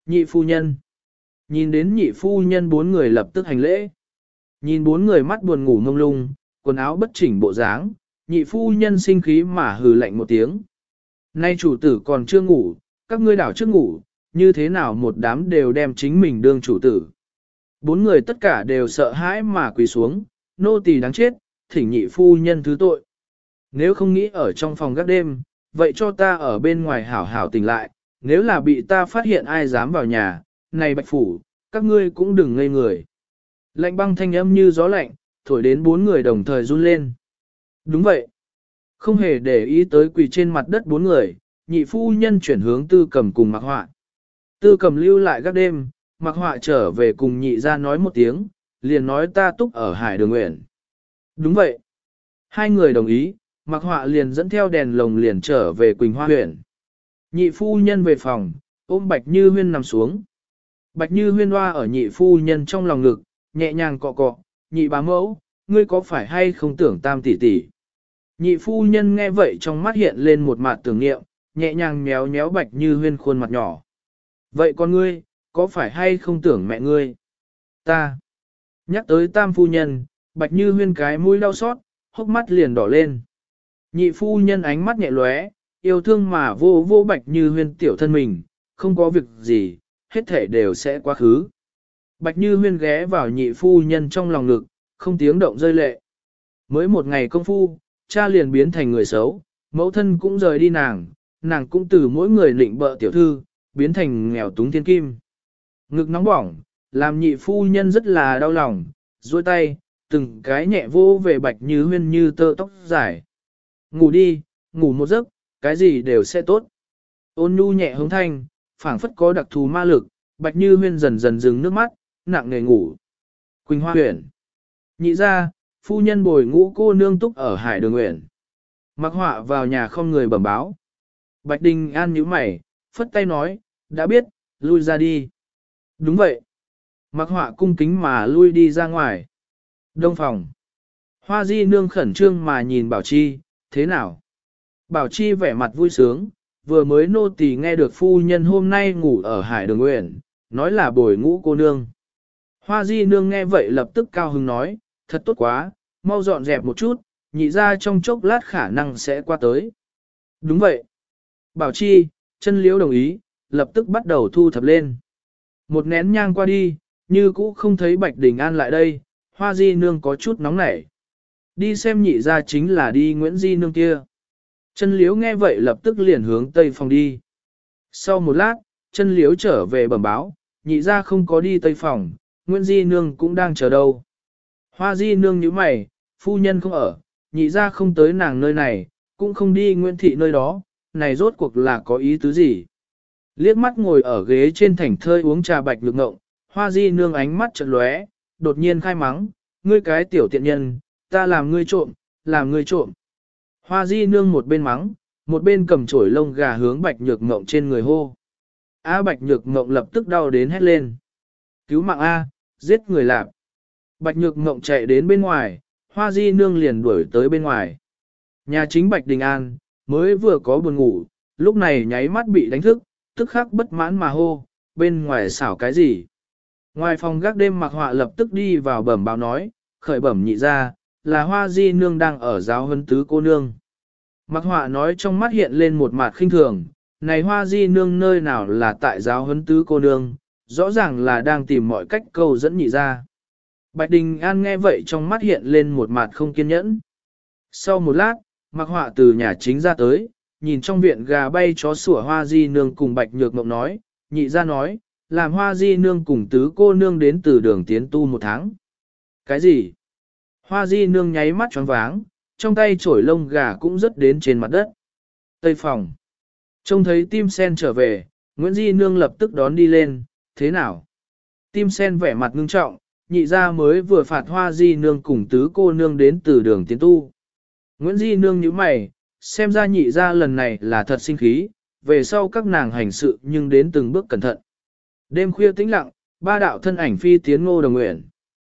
Nhị phu nhân. Nhìn đến nhị phu nhân bốn người lập tức hành lễ. Nhìn bốn người mắt buồn ngủ mông lung, quần áo bất chỉnh bộ dáng, nhị phu nhân sinh khí mà hừ lạnh một tiếng. Nay chủ tử còn chưa ngủ, các ngươi đảo trước ngủ, như thế nào một đám đều đem chính mình đương chủ tử. Bốn người tất cả đều sợ hãi mà quỳ xuống, nô tỳ đáng chết, thỉnh nhị phu nhân thứ tội. Nếu không nghĩ ở trong phòng gác đêm, vậy cho ta ở bên ngoài hảo hảo tỉnh lại, nếu là bị ta phát hiện ai dám vào nhà, này bạch phủ, các ngươi cũng đừng ngây người. Lạnh băng thanh âm như gió lạnh, thổi đến bốn người đồng thời run lên. Đúng vậy. Không hề để ý tới quỳ trên mặt đất bốn người, nhị phu nhân chuyển hướng tư cầm cùng mặc họa. Tư cầm lưu lại gác đêm, mặc họa trở về cùng nhị ra nói một tiếng, liền nói ta túc ở Hải Đường Nguyện. Đúng vậy. Hai người đồng ý, mặc họa liền dẫn theo đèn lồng liền trở về Quỳnh Hoa huyện. Nhị phu nhân về phòng, ôm Bạch Như Huyên nằm xuống. Bạch Như Huyên hoa ở nhị phu nhân trong lòng ngực, nhẹ nhàng cọ cọ, nhị bá mẫu, ngươi có phải hay không tưởng tam tỷ tỷ. Nhị phu nhân nghe vậy trong mắt hiện lên một mặt tưởng niệm, nhẹ nhàng méo méo Bạch Như Huyên khuôn mặt nhỏ. Vậy con ngươi, có phải hay không tưởng mẹ ngươi? Ta. Nhắc tới tam phu nhân, Bạch Như Huyên cái mũi đau xót, hốc mắt liền đỏ lên. Nhị phu nhân ánh mắt nhẹ lóe, yêu thương mà vô vô Bạch Như Huyên tiểu thân mình, không có việc gì, hết thể đều sẽ quá khứ. Bạch Như Huyên ghé vào nhị phu nhân trong lòng ngực, không tiếng động rơi lệ. Mới một ngày công phu, cha liền biến thành người xấu, mẫu thân cũng rời đi nàng cũng từ mỗi người lịnh bợ tiểu thư, biến thành nghèo túng thiên kim. Ngực nóng bỏng, làm nhị phu nhân rất là đau lòng, duỗi tay, từng cái nhẹ vô về Bạch Như Huyên như tơ tóc dài. Ngủ đi, ngủ một giấc, cái gì đều sẽ tốt. Ôn nhu nhẹ hống thanh, phảng phất có đặc thù ma lực, Bạch Như Huyên dần dần dừng nước mắt, nặng nề ngủ. Quỳnh Hoa huyện. Nhị ra, phu nhân bồi ngũ cô nương túc ở Hải Đường Nguyện. Mặc họa vào nhà không người bẩm báo. Bạch Đình An nhíu mày, phất tay nói, đã biết, lui ra đi. Đúng vậy. Mặc họa cung kính mà lui đi ra ngoài. Đông phòng. Hoa Di nương khẩn trương mà nhìn Bảo Chi, thế nào? Bảo Chi vẻ mặt vui sướng, vừa mới nô tỳ nghe được phu nhân hôm nay ngủ ở Hải Đường Nguyện, nói là bồi ngũ cô nương. Hoa Di nương nghe vậy lập tức cao hứng nói, thật tốt quá, mau dọn dẹp một chút, nhị ra trong chốc lát khả năng sẽ qua tới. Đúng vậy. Bảo Chi, chân liễu đồng ý, lập tức bắt đầu thu thập lên. Một nén nhang qua đi, như cũ không thấy Bạch Đình An lại đây, Hoa Di nương có chút nóng nảy. Đi xem nhị ra chính là đi Nguyễn Di nương kia. Chân liễu nghe vậy lập tức liền hướng tây phòng đi. Sau một lát, chân liễu trở về bẩm báo, nhị ra không có đi tây phòng, Nguyễn Di nương cũng đang chờ đâu. Hoa Di nương nhíu mày, phu nhân không ở, nhị ra không tới nàng nơi này, cũng không đi Nguyễn Thị nơi đó, này rốt cuộc là có ý tứ gì. Liếc mắt ngồi ở ghế trên thảnh thơi uống trà Bạch Nhược Ngộng, Hoa Di nương ánh mắt chợt lóe, đột nhiên khai mắng, ngươi cái tiểu tiện nhân, ta làm ngươi trộm, làm ngươi trộm. Hoa Di nương một bên mắng, một bên cầm chổi lông gà hướng Bạch Nhược Ngộng trên người hô. Bạch Nhược Ngộng lập tức đau đến hét lên. Cứu mạng A, giết người lạp. Bạch Nhược Ngộng chạy đến bên ngoài, Hoa Di nương liền đuổi tới bên ngoài. Nhà chính Bạch Đình An, mới vừa có buồn ngủ, lúc này nháy mắt bị đánh thức, tức khắc bất mãn mà hô, bên ngoài xảo cái gì. Ngoài phòng gác đêm Mặc Họa lập tức đi vào bẩm báo nói, khởi bẩm nhị ra, là Hoa Di nương đang ở giáo huấn tứ cô nương. Mặc Họa nói trong mắt hiện lên một mặt khinh thường, này Hoa Di nương nơi nào là tại giáo huấn tứ cô nương, rõ ràng là đang tìm mọi cách câu dẫn nhị ra. Bạch Đình An nghe vậy trong mắt hiện lên một mặt không kiên nhẫn. Sau một lát, Mặc Họa từ nhà chính ra tới, nhìn trong viện gà bay chó sủa Hoa Di nương cùng Bạch Nhược Ngộng nói, nhị ra nói, làm Hoa Di nương cùng tứ cô nương đến từ đường tiến tu 1 tháng. Cái gì? Hoa Di nương nháy mắt choáng váng, trong tay chổi lông gà cũng rớt đến trên mặt đất. Tây phòng. Trông thấy Tim Sen trở về, Nguyễn Di nương lập tức đón đi lên, thế nào? Tim Sen vẻ mặt ngưng trọng, nhị ra mới vừa phạt Hoa Di nương cùng tứ cô nương đến từ đường tiến tu. Nguyễn Di nương nhíu mày, xem ra nhị ra lần này là thật sinh khí, về sau các nàng hành sự nhưng đến từng bước cẩn thận. Đêm khuya tĩnh lặng, 3 đạo thân ảnh phi tiến Ngô Đồng Nguyện.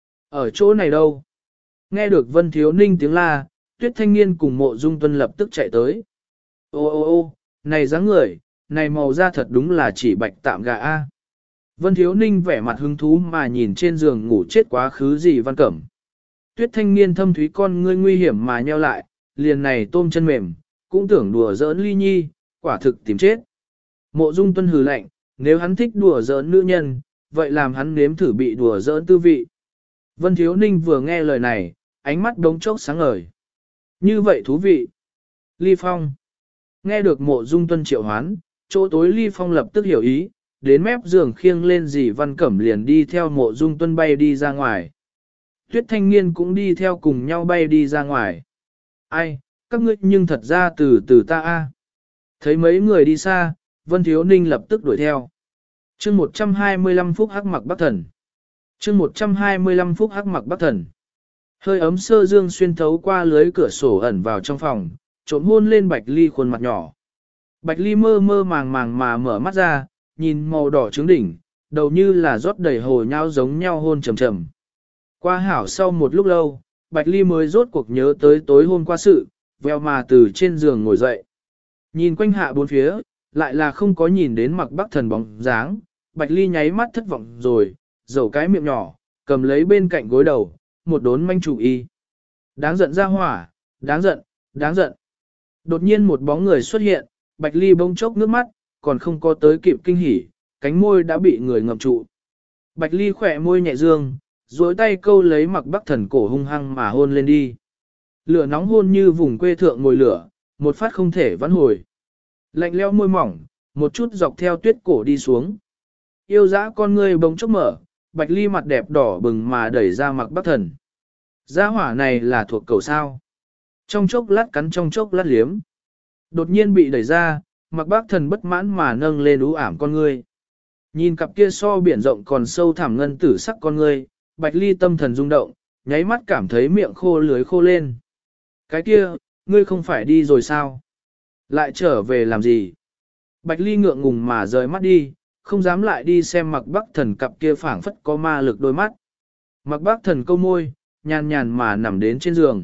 Ở chỗ này đâu? Nghe được Vân Thiếu Ninh tiếng la, Tuyết Thanh Niên cùng Mộ Dung Tuân lập tức chạy tới. Ô ô ô, này dáng người, này màu da thật đúng là chỉ bạch tạm gà a. Vân Thiếu Ninh vẻ mặt hứng thú mà nhìn trên giường ngủ chết quá khứ gì Văn Cẩm. Tuyết thanh niên thâm thúy con ngươi nguy hiểm mà nheo lại, liền này tôm chân mềm, cũng tưởng đùa giỡn ly nhi, quả thực tìm chết. Mộ Dung Tuân hừ lạnh, nếu hắn thích đùa giỡn nữ nhân, vậy làm hắn nếm thử bị đùa giỡn tư vị. Vân Thiếu Ninh vừa nghe lời này, ánh mắt đống chốc sáng ngời. Như vậy thú vị. Ly Phong. Nghe được Mộ Dung Tuân triệu hoán, chỗ tối Ly Phong lập tức hiểu ý, đến mép giường khiêng lên dì Văn Cẩm liền đi theo Mộ Dung Tuân bay đi ra ngoài. Tuyết thanh niên cũng đi theo cùng nhau bay đi ra ngoài. Ai, các ngươi nhưng thật ra từ từ ta a. Thấy mấy người đi xa, Vân Thiếu Ninh lập tức đuổi theo. chương 125 phút hắc mặc bắc thần. chương 125 phút hắc mặc bắc thần. Hơi ấm sơ dương xuyên thấu qua lưới cửa sổ ẩn vào trong phòng, trộm hôn lên Bạch Ly khuôn mặt nhỏ. Bạch Ly mơ mơ màng màng mà mở mắt ra, nhìn màu đỏ trứng đỉnh, đầu như là rót đầy hồ nhau giống nhau hôn trầm trầm. Qua hảo sau một lúc lâu, Bạch Ly mới rốt cuộc nhớ tới tối hôm qua sự, veo mà từ trên giường ngồi dậy. Nhìn quanh hạ bốn phía, lại là không có nhìn đến mặc bắc thần bóng dáng, Bạch Ly nháy mắt thất vọng rồi, dầu cái miệng nhỏ, cầm lấy bên cạnh gối đầu, một đốn manh chủ y. Đáng giận ra hỏa, đáng giận, đáng giận. Đột nhiên một bóng người xuất hiện, Bạch Ly bỗng chốc nước mắt, còn không có tới kịp kinh hỉ, cánh môi đã bị người ngậm trụ. Bạch Ly khỏe môi nhẹ dương, duỗi tay câu lấy mặc bắc thần cổ hung hăng mà hôn lên đi. Lửa nóng hôn như vùng quê thượng ngồi lửa, một phát không thể vãn hồi. Lạnh leo môi mỏng, một chút dọc theo tuyết cổ đi xuống. Yêu dã con ngươi bỗng chốc mở, Bạch Ly mặt đẹp đỏ bừng mà đẩy ra mặc bắc thần. Gia hỏa này là thuộc cầu sao. Trong chốc lát cắn trong chốc lát liếm. Đột nhiên bị đẩy ra, mặc bắc thần bất mãn mà nâng lên ú ảm con ngươi. Nhìn cặp kia so biển rộng còn sâu thẳm ngân tử sắc con ngươi, Bạch Ly tâm thần rung động, nháy mắt cảm thấy miệng khô lưới khô lên. Cái kia, ngươi không phải đi rồi sao? Lại trở về làm gì? Bạch Ly ngượng ngùng mà rời mắt đi, không dám lại đi xem mặc bắc thần cặp kia phảng phất có ma lực đôi mắt. Mặc bắc thần câu môi, nhàn nhàn mà nằm đến trên giường.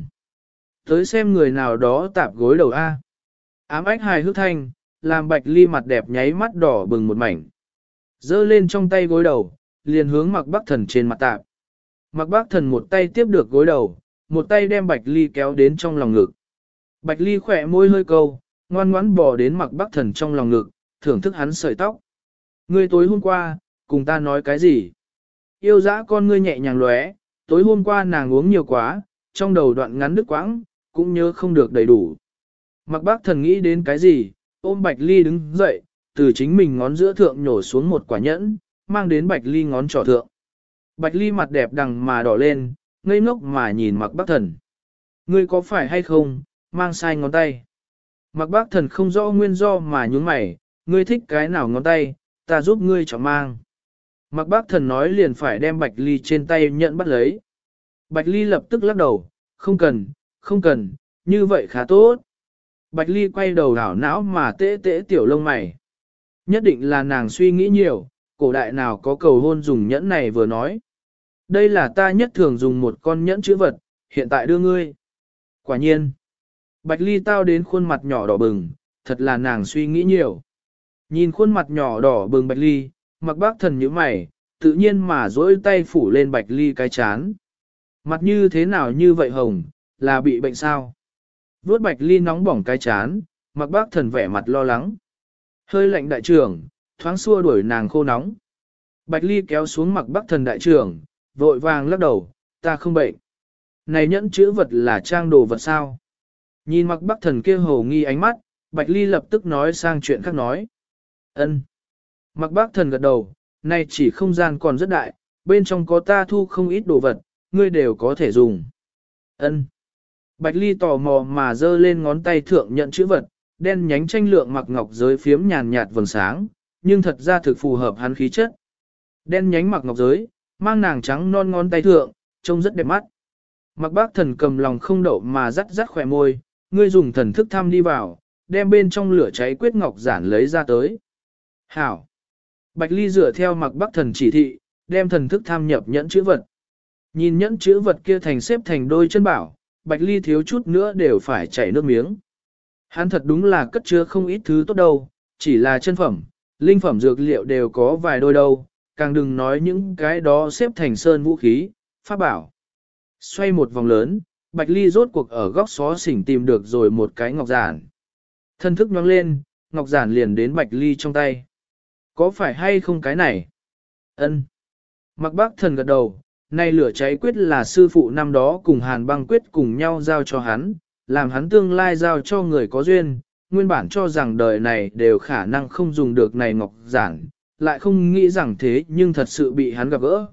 Tới xem người nào đó tạp gối đầu A. Ám ách hài hước thanh, làm Bạch Ly mặt đẹp nháy mắt đỏ bừng một mảnh. Giơ lên trong tay gối đầu, liền hướng mặc bắc thần trên mặt tạp. Mặc bắc thần một tay tiếp được gối đầu, một tay đem Bạch Ly kéo đến trong lòng ngực. Bạch Ly khỏe môi hơi câu, ngoan ngoãn bò đến mặc bắc thần trong lòng ngực, thưởng thức hắn sợi tóc. Ngươi tối hôm qua, cùng ta nói cái gì? Yêu dã con ngươi nhẹ nhàng lóe, tối hôm qua nàng uống nhiều quá, trong đầu đoạn ngắn đứt quãng, cũng nhớ không được đầy đủ. Mặc bác thần nghĩ đến cái gì, ôm Bạch Ly đứng dậy, từ chính mình ngón giữa thượng nhổ xuống một quả nhẫn, mang đến Bạch Ly ngón trỏ thượng. Bạch Ly mặt đẹp đằng mà đỏ lên, ngây ngốc mà nhìn mặc bác thần. Ngươi có phải hay không, mang sai ngón tay. Mặc bác thần không rõ nguyên do mà nhún mày, ngươi thích cái nào ngón tay, ta giúp ngươi chọn mang. Mặc bác thần nói liền phải đem Bạch Ly trên tay nhận bắt lấy. Bạch Ly lập tức lắc đầu, không cần, không cần, như vậy khá tốt. Bạch Ly quay đầu đảo não mà tễ tễ tiểu lông mày. Nhất định là nàng suy nghĩ nhiều, cổ đại nào có cầu hôn dùng nhẫn này vừa nói. Đây là ta nhất thường dùng một con nhẫn chữ vật, hiện tại đưa ngươi. Quả nhiên. Bạch Ly tao đến khuôn mặt nhỏ đỏ bừng, thật là nàng suy nghĩ nhiều. Nhìn khuôn mặt nhỏ đỏ bừng Bạch Ly, mặc bác thần như mày, tự nhiên mà dỗi tay phủ lên Bạch Ly cái chán. Mặt như thế nào như vậy hồng, là bị bệnh sao? Vuốt Bạch Ly nóng bỏng cái chán, mặc bác thần vẻ mặt lo lắng. Hơi lạnh đại trưởng, thoáng xua đuổi nàng khô nóng. Bạch Ly kéo xuống mặc bác thần đại trưởng, vội vàng lắc đầu, ta không bệnh. Này nhẫn chữ vật là trang đồ vật sao? Nhìn mặc bác thần kia hồ nghi ánh mắt, Bạch Ly lập tức nói sang chuyện khác nói. Ân. Mặc bác thần gật đầu, này chỉ không gian còn rất đại, bên trong có ta thu không ít đồ vật, ngươi đều có thể dùng. Ân. Bạch Ly tò mò mà giơ lên ngón tay thượng nhận chữ vật, đen nhánh tranh lượng mặc ngọc giới phiếm nhàn nhạt vầng sáng, nhưng thật ra thực phù hợp hắn khí chất. Đen nhánh mặc ngọc giới, mang nàng trắng non ngón tay thượng, trông rất đẹp mắt. Mặc bác thần cầm lòng không đậu mà rắt rắt khỏe môi, ngươi dùng thần thức thăm đi vào, đem bên trong lửa cháy quyết ngọc giản lấy ra tới. Hảo. Bạch Ly dựa theo mặc bác thần chỉ thị, đem thần thức tham nhập nhẫn chữ vật. Nhìn nhẫn chữ vật kia thành xếp thành đôi chân bảo, Bạch Ly thiếu chút nữa đều phải chảy nước miếng. Hắn thật đúng là cất chứa không ít thứ tốt đâu, chỉ là chân phẩm, linh phẩm dược liệu đều có vài đôi đâu, càng đừng nói những cái đó xếp thành sơn vũ khí, pháp bảo. Xoay một vòng lớn, Bạch Ly rốt cuộc ở góc xó xỉnh tìm được rồi một cái ngọc giản. Thân thức nhoáng lên, ngọc giản liền đến Bạch Ly trong tay. Có phải hay không cái này? Ân. Mặc Bác Thần gật đầu, này lửa cháy quyết là sư phụ năm đó cùng Hàn Băng quyết cùng nhau giao cho hắn, làm hắn tương lai giao cho người có duyên, nguyên bản cho rằng đời này đều khả năng không dùng được này ngọc giản, lại không nghĩ rằng thế nhưng thật sự bị hắn gặp gỡ.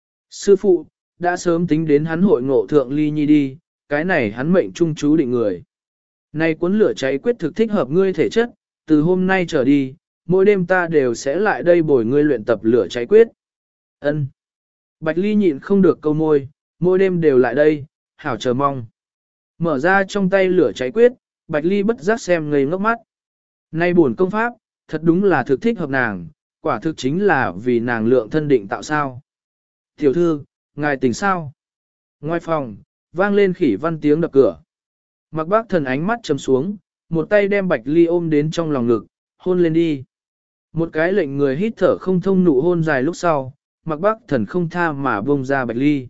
Sư phụ, đã sớm tính đến hắn hội ngộ thượng ly nhi đi, cái này hắn mệnh trung chú định người. Này cuốn lửa cháy quyết thực thích hợp ngươi thể chất, từ hôm nay trở đi, mỗi đêm ta đều sẽ lại đây bồi ngươi luyện tập lửa cháy quyết. Ân. Bạch Ly nhịn không được câu môi, mỗi đêm đều lại đây, hảo chờ mong. Mở ra trong tay lửa cháy quyết, Bạch Ly bất giác xem ngây ngốc mắt. Nay buồn công pháp, thật đúng là thực thích hợp nàng, quả thực chính là vì nàng lượng thân định tạo sao. Tiểu thư, ngài tỉnh sao? Ngoài phòng, vang lên Khỉ Văn tiếng đập cửa. Mặc Bác Thần ánh mắt chầm xuống, một tay đem Bạch Ly ôm đến trong lòng ngực, hôn lên đi. Một cái lệnh người hít thở không thông nụ hôn dài lúc sau, Mặc Bác Thần không tha mà buông ra Bạch Ly.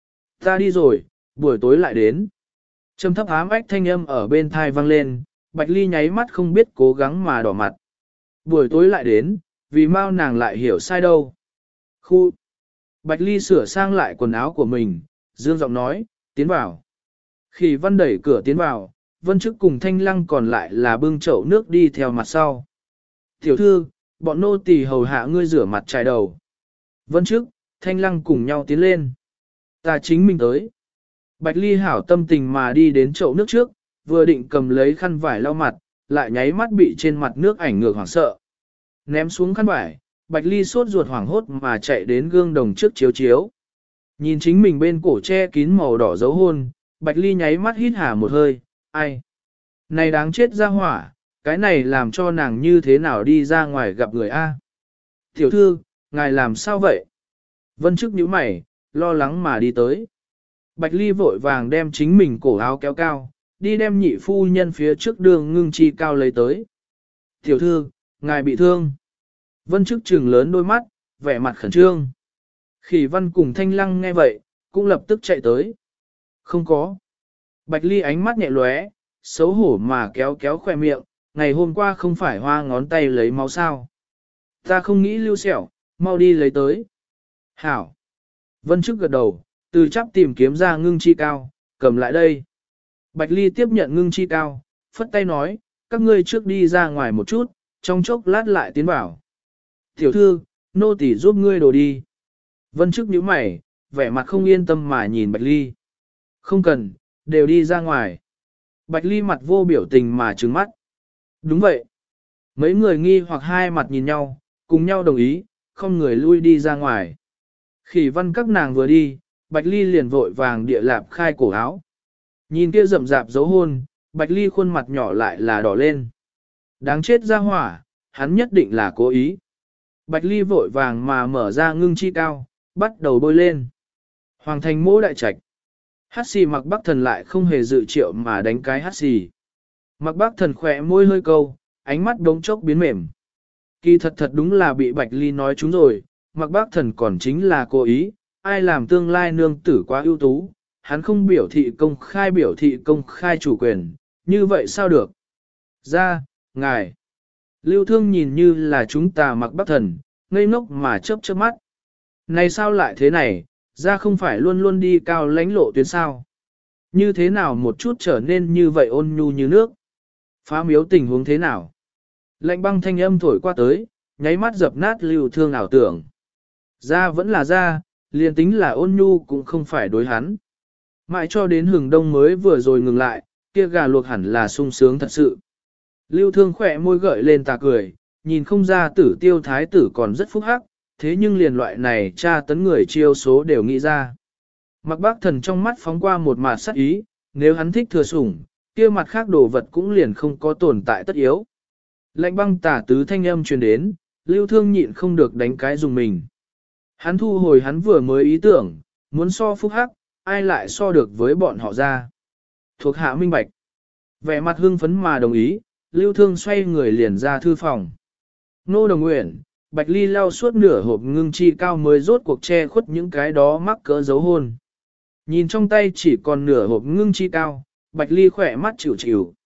Ta đi rồi, buổi tối lại đến. Trầm thấp ám ách thanh âm ở bên thai vang lên, Bạch Ly nháy mắt không biết cố gắng mà đỏ mặt. Buổi tối lại đến, vì mau nàng lại hiểu sai đâu. Khu. Bạch Ly sửa sang lại quần áo của mình, dương giọng nói, tiến vào. Khỉ Văn đẩy cửa tiến vào, Vân Chức cùng Thanh Lăng còn lại là bưng chậu nước đi theo mặt sau. Tiểu thư, bọn nô tỳ hầu hạ ngươi rửa mặt chải đầu. Vân Chức, Thanh Lăng cùng nhau tiến lên. Ta chính mình tới. Bạch Ly hảo tâm tình mà đi đến chậu nước trước, vừa định cầm lấy khăn vải lau mặt, lại nháy mắt bị trên mặt nước ảnh ngược hoảng sợ. Ném xuống khăn vải, Bạch Ly sốt ruột hoảng hốt mà chạy đến gương đồng trước chiếu chiếu. Nhìn chính mình bên cổ che kín màu đỏ dấu hôn, Bạch Ly nháy mắt hít hà một hơi, ai? Này đáng chết ra hỏa, cái này làm cho nàng như thế nào đi ra ngoài gặp người A? Tiểu thư, ngài làm sao vậy? Vân Chức nhíu mày, lo lắng mà đi tới. Bạch Ly vội vàng đem chính mình cổ áo kéo cao, đi đem nhị phu nhân phía trước đường ngưng chi cao lấy tới. Tiểu thư, ngài bị thương. Vân Chức trừng lớn đôi mắt, vẻ mặt khẩn trương. Khỉ Văn cùng Thanh Lăng nghe vậy, cũng lập tức chạy tới. Không có. Bạch Ly ánh mắt nhẹ lóe, xấu hổ mà kéo kéo khoe miệng, ngày hôm qua không phải hoa ngón tay lấy máu sao. Ta không nghĩ lưu sẹo, mau đi lấy tới. Hảo. Vân Chức gật đầu, từ chắp tìm kiếm ra ngưng chi cao, cầm lại đây. Bạch Ly tiếp nhận ngưng chi cao, phất tay nói, các ngươi trước đi ra ngoài một chút, trong chốc lát lại tiến vào. Tiểu thư, nô tỳ giúp ngươi đồ đi. Vân Chức nhíu mày, vẻ mặt không yên tâm mà nhìn Bạch Ly. Không cần, đều đi ra ngoài. Bạch Ly mặt vô biểu tình mà trừng mắt. Đúng vậy. Mấy người nghi hoặc hai mặt nhìn nhau, cùng nhau đồng ý, không người lui đi ra ngoài. Khỉ Văn các nàng vừa đi, Bạch Ly liền vội vàng địa lạp khai cổ áo. Nhìn kia rậm rạp dấu hôn, Bạch Ly khuôn mặt nhỏ lại là đỏ lên. Đáng chết ra hỏa, hắn nhất định là cố ý. Bạch Ly vội vàng mà mở ra ngưng chi cao, bắt đầu bôi lên. Hoàng thành mỗ đại trạch. Hát xì Mặc Bắc Thần lại không hề dự triệu mà đánh cái hát xì. Mặc Bắc Thần khỏe môi hơi câu, ánh mắt đống chốc biến mềm. Kỳ thật thật đúng là bị Bạch Ly nói chúng rồi, Mặc Bắc Thần còn chính là cố ý, ai làm tương lai nương tử quá ưu tú, hắn không biểu thị công khai chủ quyền, như vậy sao được? Ra, ngài. Lưu Thương nhìn như là chúng ta Mặc Bắc Thần, ngây ngốc mà chớp chớp mắt. Này sao lại thế này, ra không phải luôn luôn đi cao lãnh lộ tuyến sao? Như thế nào một chút trở nên như vậy ôn nhu như nước? Phá miếu tình huống thế nào? Lạnh băng thanh âm thổi qua tới, nháy mắt dập nát Lưu Thương ảo tưởng. Ra vẫn là ra, liền tính là ôn nhu cũng không phải đối hắn. Mãi cho đến hừng đông mới vừa rồi ngừng lại, kia gà luộc hẳn là sung sướng thật sự. Lưu Thương khỏe môi gợi lên tà cười, nhìn không ra Tử Tiêu thái tử còn rất phúc hắc, thế nhưng liền loại này tra tấn người chiêu số đều nghĩ ra. Mặc Bác Thần trong mắt phóng qua một mạt sắc ý, nếu hắn thích thừa sủng, kia mặt khác đồ vật cũng liền không có tồn tại tất yếu. Lạnh băng tả tứ thanh âm truyền đến, Lưu Thương nhịn không được đánh cái dùng mình. Hắn thu hồi hắn vừa mới ý tưởng, muốn so phúc hắc, ai lại so được với bọn họ ra. Thuộc hạ minh bạch. Vẻ mặt hưng phấn mà đồng ý, Lưu Thương xoay người liền ra thư phòng. Nô Đồng Uyển, Bạch Ly lau suốt nửa hộp ngưng chi cao mới rốt cuộc che khuất những cái đó mắc cỡ dấu hôn. Nhìn trong tay chỉ còn nửa hộp ngưng chi cao, Bạch Ly khỏe mắt chịu chịu.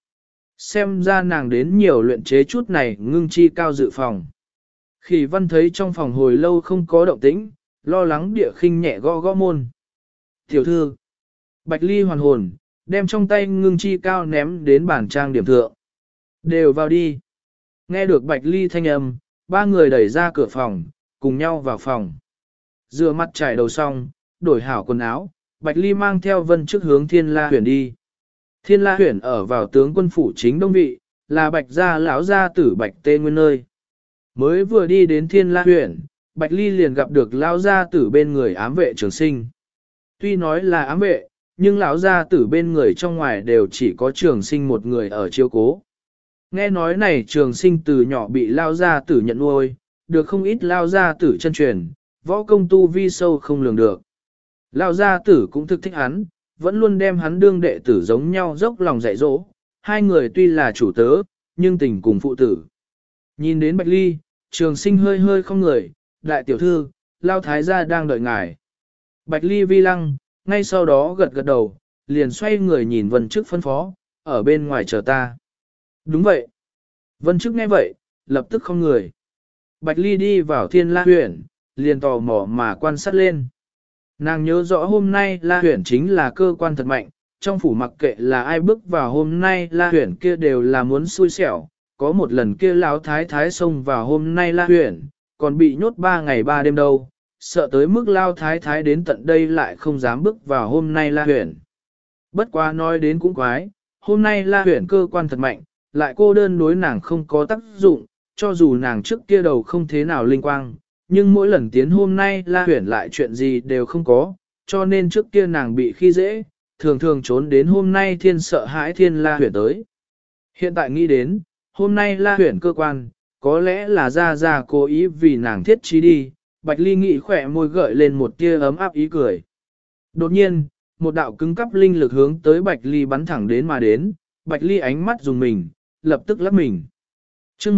Xem ra nàng đến nhiều luyện chế chút này ngưng chi cao dự phòng. Khỉ Văn thấy trong phòng hồi lâu không có động tĩnh, lo lắng địa khinh nhẹ gõ gõ môn. Tiểu thư, Bạch Ly hoàn hồn, đem trong tay ngưng chi cao ném đến bàn trang điểm thượng. Đều vào đi. Nghe được Bạch Ly thanh âm, ba người đẩy ra cửa phòng, cùng nhau vào phòng. Rửa mặt trải đầu xong, đổi hảo quần áo, Bạch Ly mang theo Vân trước hướng Thiên La Huyền đi. Thiên La Huyền ở vào tướng quân phủ chính đông vị, là Bạch gia lão gia tử Bạch Tê Nguyên nơi. Mới vừa đi đến Thiên La Huyền, Bạch Ly liền gặp được lão gia tử bên người ám vệ Trường Sinh. Tuy nói là ám vệ, nhưng lão gia tử bên người trong ngoài đều chỉ có Trường Sinh một người ở chiếu cố. Nghe nói này Trường Sinh từ nhỏ bị lão gia tử nhận nuôi, được không ít lão gia tử chân truyền, võ công tu vi sâu không lường được. Lão gia tử cũng thực thích hắn, vẫn luôn đem hắn đương đệ tử giống nhau dốc lòng dạy dỗ. Hai người tuy là chủ tớ, nhưng tình cùng phụ tử. Nhìn đến Bạch Ly, Trường Sinh hơi hơi không người, đại tiểu thư, Lão thái gia đang đợi ngài. Bạch Ly vi lăng, ngay sau đó gật gật đầu, liền xoay người nhìn Vân Trức phân phó, ở bên ngoài chờ ta. Đúng vậy. Vân Trức nghe vậy, lập tức không người. Bạch Ly đi vào Thiên La Huyền, liền tò mò mà quan sát lên. Nàng nhớ rõ hôm nay La Huyền chính là cơ quan thật mạnh, trong phủ mặc kệ là ai bước vào hôm nay La Huyền kia đều là muốn xui xẻo. Có một lần kia lão thái thái xông vào hôm nay La Huyền, còn bị nhốt 3 ngày 3 đêm đâu, sợ tới mức lao thái thái đến tận đây lại không dám bước vào hôm nay La Huyền. Bất quá nói đến cũng quái, hôm nay La Huyền cơ quan thật mạnh, lại cô đơn đối nàng không có tác dụng, cho dù nàng trước kia đầu không thế nào linh quang, nhưng mỗi lần tiến hôm nay La Huyền lại chuyện gì đều không có, cho nên trước kia nàng bị khi dễ, thường thường trốn đến hôm nay thiên sợ hãi Thiên La Huyền tới. Hiện tại nghĩ đến, hôm nay La Huyền cơ quan, có lẽ là ra cố ý vì nàng thiết trí đi. Bạch Ly nghĩ khỏe môi gợi lên một tia ấm áp ý cười. Đột nhiên, một đạo cứng cắp linh lực hướng tới Bạch Ly bắn thẳng đến mà đến, Bạch Ly ánh mắt dùng mình, lập tức lắp mình. Chương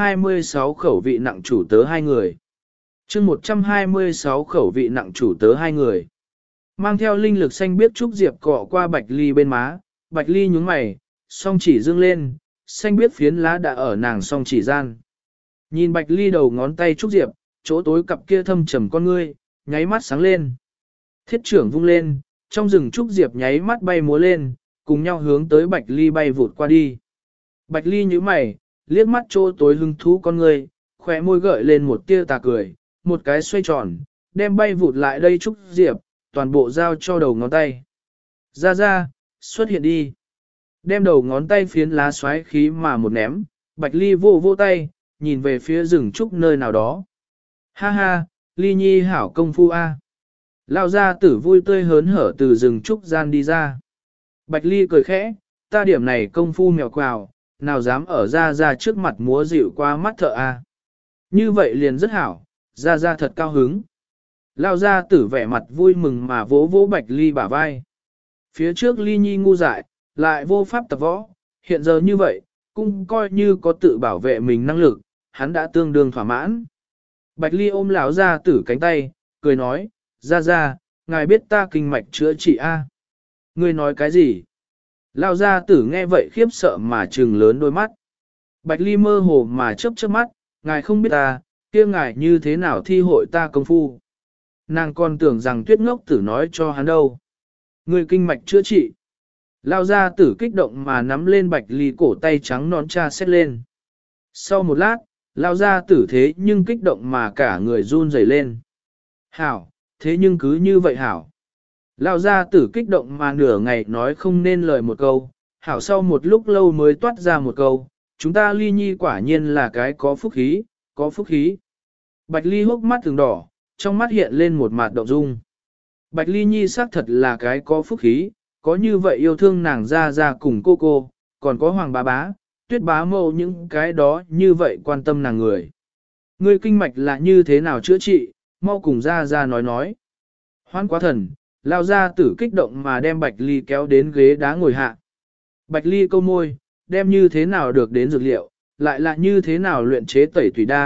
126 khẩu vị nặng chủ tớ hai người. Chương 126 khẩu vị nặng chủ tớ hai người. Mang theo linh lực xanh biếc trúc diệp cọ qua Bạch Ly bên má, Bạch Ly nhướng mày, song chỉ dương lên, xanh biếc phiến lá đã ở nàng song chỉ gian. Nhìn Bạch Ly đầu ngón tay trúc diệp, chỗ tối cặp kia thâm trầm con ngươi, nháy mắt sáng lên. Thiết trưởng vung lên, trong rừng trúc diệp nháy mắt bay múa lên, cùng nhau hướng tới Bạch Ly bay vụt qua đi. Bạch Ly nhíu mày, liếc mắt chỗ tối hứng thú con ngươi, khóe môi gợi lên một tia tà cười, một cái xoay tròn, đem bay vụt lại đây trúc diệp, toàn bộ giao cho đầu ngón tay. Ra, xuất hiện đi. Đem đầu ngón tay phiến lá xoáy khí mà một ném, Bạch Ly vô tay, nhìn về phía rừng trúc nơi nào đó. Ha ha, Ly Nhi hảo công phu a. Lao gia tử vui tươi hớn hở từ rừng trúc gian đi ra. Bạch Ly cười khẽ, ta điểm này công phu mèo quào, nào dám ở ra trước mặt múa dịu qua mắt thợ a. Như vậy liền rất hảo, ra thật cao hứng. Lao gia tử vẻ mặt vui mừng mà vỗ Bạch Ly bả vai. Phía trước Ly Nhi ngu dại, lại vô pháp tập võ, hiện giờ như vậy, cũng coi như có tự bảo vệ mình năng lực, hắn đã tương đương thỏa mãn. Bạch Ly ôm lão gia tử cánh tay, cười nói, ra, ngài biết ta kinh mạch chữa trị a? Ngươi nói cái gì? Lão gia tử nghe vậy khiếp sợ mà trừng lớn đôi mắt. Bạch Ly mơ hồ mà chớp mắt, ngài không biết ta, kia ngài như thế nào thi hội ta công phu. Nàng còn tưởng rằng Tuyết ngốc tử nói cho hắn đâu. Ngươi kinh mạch chữa trị. Lão gia tử kích động mà nắm lên Bạch Ly cổ tay trắng nón tra xét lên. Sau một lát, Lão gia tử thế nhưng kích động mà cả người run rẩy lên. Hảo, thế nhưng cứ như vậy hảo. Lão gia tử kích động mà nửa ngày nói không nên lời một câu, hảo sau một lúc lâu mới toát ra một câu, chúng ta Ly Nhi quả nhiên là cái có phúc khí, có phúc khí. Bạch Ly hốc mắt thường đỏ, trong mắt hiện lên một mạt động dung. Bạch Ly Nhi xác thật là cái có phúc khí, có như vậy yêu thương nàng ra cùng cô, còn có Hoàng bá, Tuyết bá mâu những cái đó như vậy quan tâm nàng người. Ngươi kinh mạch là như thế nào chữa trị, mau cùng ra nói. Hoan quá thần, lao ra tử kích động mà đem Bạch Ly kéo đến ghế đá ngồi hạ. Bạch Ly câu môi, đem như thế nào được đến dược liệu, lại là như thế nào luyện chế tẩy tùy đan,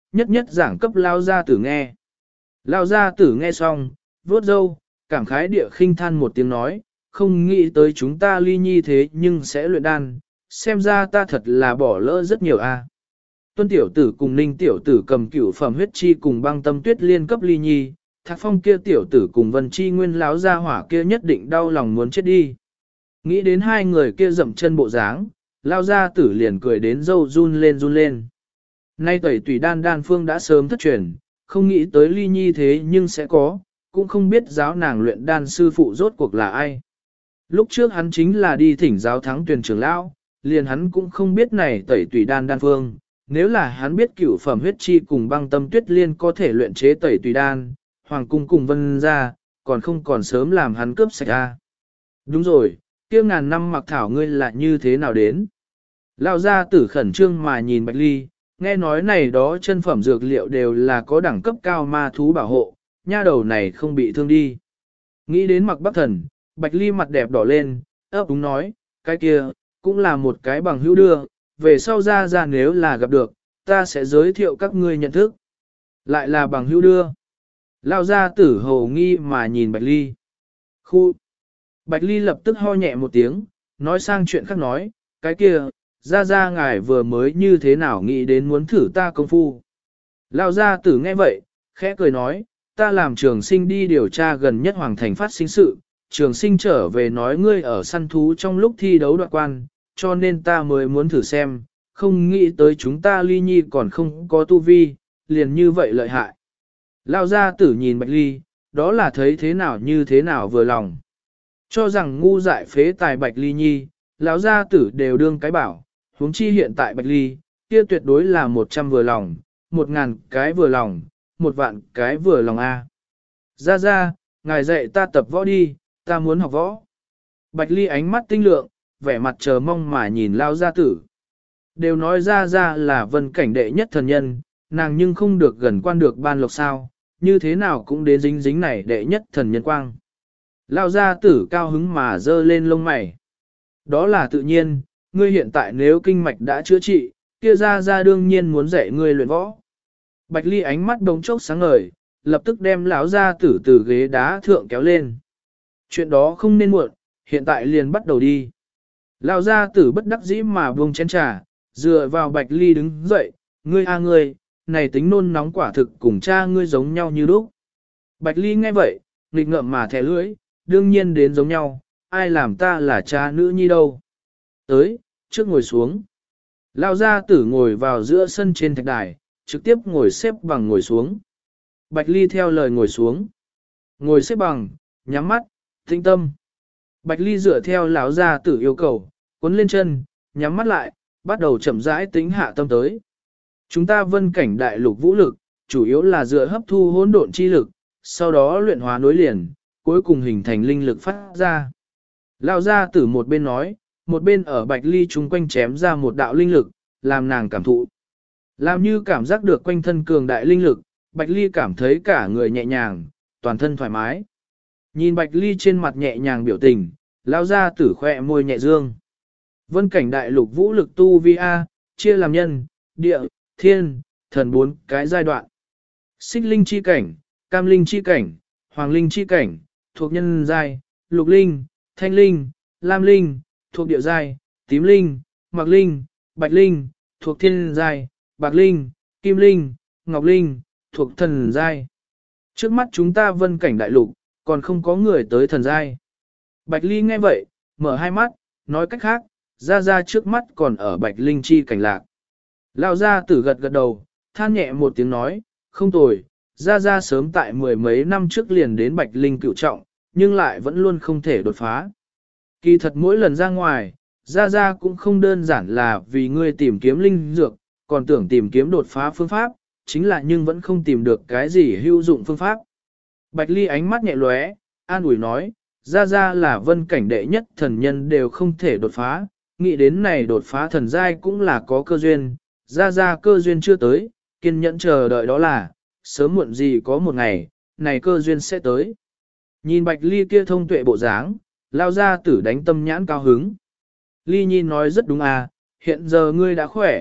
nhất nhất giảng cấp lao gia tử nghe. Lao gia tử nghe xong, vuốt râu, cảm khái địa khinh than một tiếng nói, không nghĩ tới chúng ta ly nhi thế nhưng sẽ luyện đan, xem ra ta thật là bỏ lỡ rất nhiều a. Tuân tiểu tử cùng ninh tiểu tử cầm cửu phẩm huyết chi cùng băng tâm tuyết liên cấp ly nhi, Thạc Phong kia tiểu tử cùng Vân Chi Nguyên láo ra hỏa kia nhất định đau lòng muốn chết đi. Nghĩ đến hai người kia dậm chân bộ dáng, lao ra tử liền cười đến râu run lên run lên. Nay tẩy tùy đan phương đã sớm thất truyền, không nghĩ tới ly nhi thế nhưng sẽ có, cũng không biết giáo nàng luyện đan sư phụ rốt cuộc là ai. Lúc trước hắn chính là đi thỉnh giáo thắng tuyển trưởng lão, liền hắn cũng không biết này tẩy tùy đan phương. Nếu là hắn biết cửu phẩm huyết chi cùng băng tâm tuyết liên có thể luyện chế tẩy tùy đan, hoàng cung cùng vân ra, còn không còn sớm làm hắn cướp sạch ra. Đúng rồi, kia ngàn năm mặc thảo ngươi là như thế nào đến? Lao ra tử khẩn trương mà nhìn Bạch Ly, nghe nói này đó chân phẩm dược liệu đều là có đẳng cấp cao ma thú bảo hộ, nha đầu này không bị thương đi. Nghĩ đến mặc bắc thần, Bạch Ly mặt đẹp đỏ lên, ấp úng nói, cái kia, cũng là một cái bằng hữu đưa, về sau ra nếu là gặp được, ta sẽ giới thiệu các ngươi nhận thức. Lại là bằng hữu đưa. Lao ra tử hồ nghi mà nhìn Bạch Ly. Khu. Bạch Ly lập tức ho nhẹ một tiếng, nói sang chuyện khác nói, cái kia, ra ngài vừa mới như thế nào nghĩ đến muốn thử ta công phu. Lao ra tử nghe vậy, khẽ cười nói, ta làm trường sinh đi điều tra gần nhất hoàng thành phát sinh sự, trường sinh trở về nói ngươi ở săn thú trong lúc thi đấu đoạt quan, cho nên ta mới muốn thử xem, không nghĩ tới chúng ta ly nhi còn không có tu vi, liền như vậy lợi hại. Lao gia tử nhìn Bạch Ly, đó là thấy thế nào như thế nào vừa lòng. Cho rằng ngu dại phế tài Bạch Ly nhi, lão gia tử đều đương cái bảo, huống chi hiện tại Bạch Ly, kia tuyệt đối là 100 vừa lòng, 1000 cái vừa lòng, 1.000 cái vừa lòng a. Ra, ngài dạy ta tập võ đi, ta muốn học võ. Bạch Ly ánh mắt tinh lượng, vẻ mặt chờ mong mà nhìn Lao gia tử. Đều nói ra là vân cảnh đệ nhất thần nhân, nàng nhưng không được gần quan được ban lộc sao, như thế nào cũng đến dính này đệ nhất thần nhân quang. Lao gia tử cao hứng mà dơ lên lông mày. Đó là tự nhiên, ngươi hiện tại nếu kinh mạch đã chữa trị, kia ra đương nhiên muốn dạy ngươi luyện võ. Bạch Ly ánh mắt đống chốc sáng ngời, lập tức đem lão gia tử từ ghế đá thượng kéo lên. Chuyện đó không nên muộn, hiện tại liền bắt đầu đi. Lão gia tử bất đắc dĩ mà buông chén trà, dựa vào Bạch Ly đứng dậy, ngươi, này tính nôn nóng quả thực cùng cha ngươi giống nhau như lúc. Bạch Ly nghe vậy, nghịch ngợm mà thẻ lưỡi, đương nhiên đến giống nhau, ai làm ta là cha nữ nhi đâu. Tới, trước ngồi xuống. Lão gia tử ngồi vào giữa sân trên thạch đài, trực tiếp ngồi xếp bằng ngồi xuống. Bạch Ly theo lời ngồi xuống. Ngồi xếp bằng, nhắm mắt, tĩnh tâm. Bạch Ly dựa theo lão gia tử yêu cầu, cuốn lên chân, nhắm mắt lại, bắt đầu chậm rãi tĩnh hạ tâm tới. Chúng ta vân cảnh đại lục vũ lực, chủ yếu là dựa hấp thu hỗn độn chi lực, sau đó luyện hóa nối liền, cuối cùng hình thành linh lực phát ra. Lão gia tử một bên nói, một bên ở Bạch Ly chung quanh chém ra một đạo linh lực, làm nàng cảm thụ. Làm như cảm giác được quanh thân cường đại linh lực, Bạch Ly cảm thấy cả người nhẹ nhàng, toàn thân thoải mái. Nhìn Bạch Ly trên mặt nhẹ nhàng biểu tình, lão gia tử khỏe môi nhẹ dương. Vân cảnh đại lục vũ lực tu vi A, chia làm nhân, địa, thiên, thần 4 cái giai đoạn. Xích linh chi cảnh, cam linh chi cảnh, hoàng linh chi cảnh, thuộc nhân giai, lục linh, thanh linh, lam linh, thuộc địa giai, tím linh, mạc linh, bạch linh, thuộc thiên giai, bạc linh, kim linh, ngọc linh, thuộc thần giai. Trước mắt chúng ta vân cảnh đại lục, còn không có người tới thần giai. Bạch Ly nghe vậy, mở hai mắt, nói cách khác, ra trước mắt còn ở bạch linh chi cảnh lạc. Lão gia tử gật gật đầu, than nhẹ một tiếng nói, không tồi, ra sớm tại 10 mấy năm trước liền đến bạch linh cựu trọng, nhưng lại vẫn luôn không thể đột phá. Kỳ thật mỗi lần ra ngoài, ra cũng không đơn giản là vì ngươi tìm kiếm linh dược, còn tưởng tìm kiếm đột phá phương pháp, chính là nhưng vẫn không tìm được cái gì hữu dụng phương pháp. Bạch Ly ánh mắt nhẹ lóe, an ủi nói, ra là vân cảnh đệ nhất thần nhân đều không thể đột phá, nghĩ đến này đột phá thần giai cũng là có cơ duyên, ra cơ duyên chưa tới, kiên nhẫn chờ đợi đó là, sớm muộn gì có một ngày, này cơ duyên sẽ tới. Nhìn Bạch Ly kia thông tuệ bộ dáng, lao ra tử đánh tâm nhãn cao hứng. Ly Nhi nói rất đúng à, hiện giờ ngươi đã khỏe,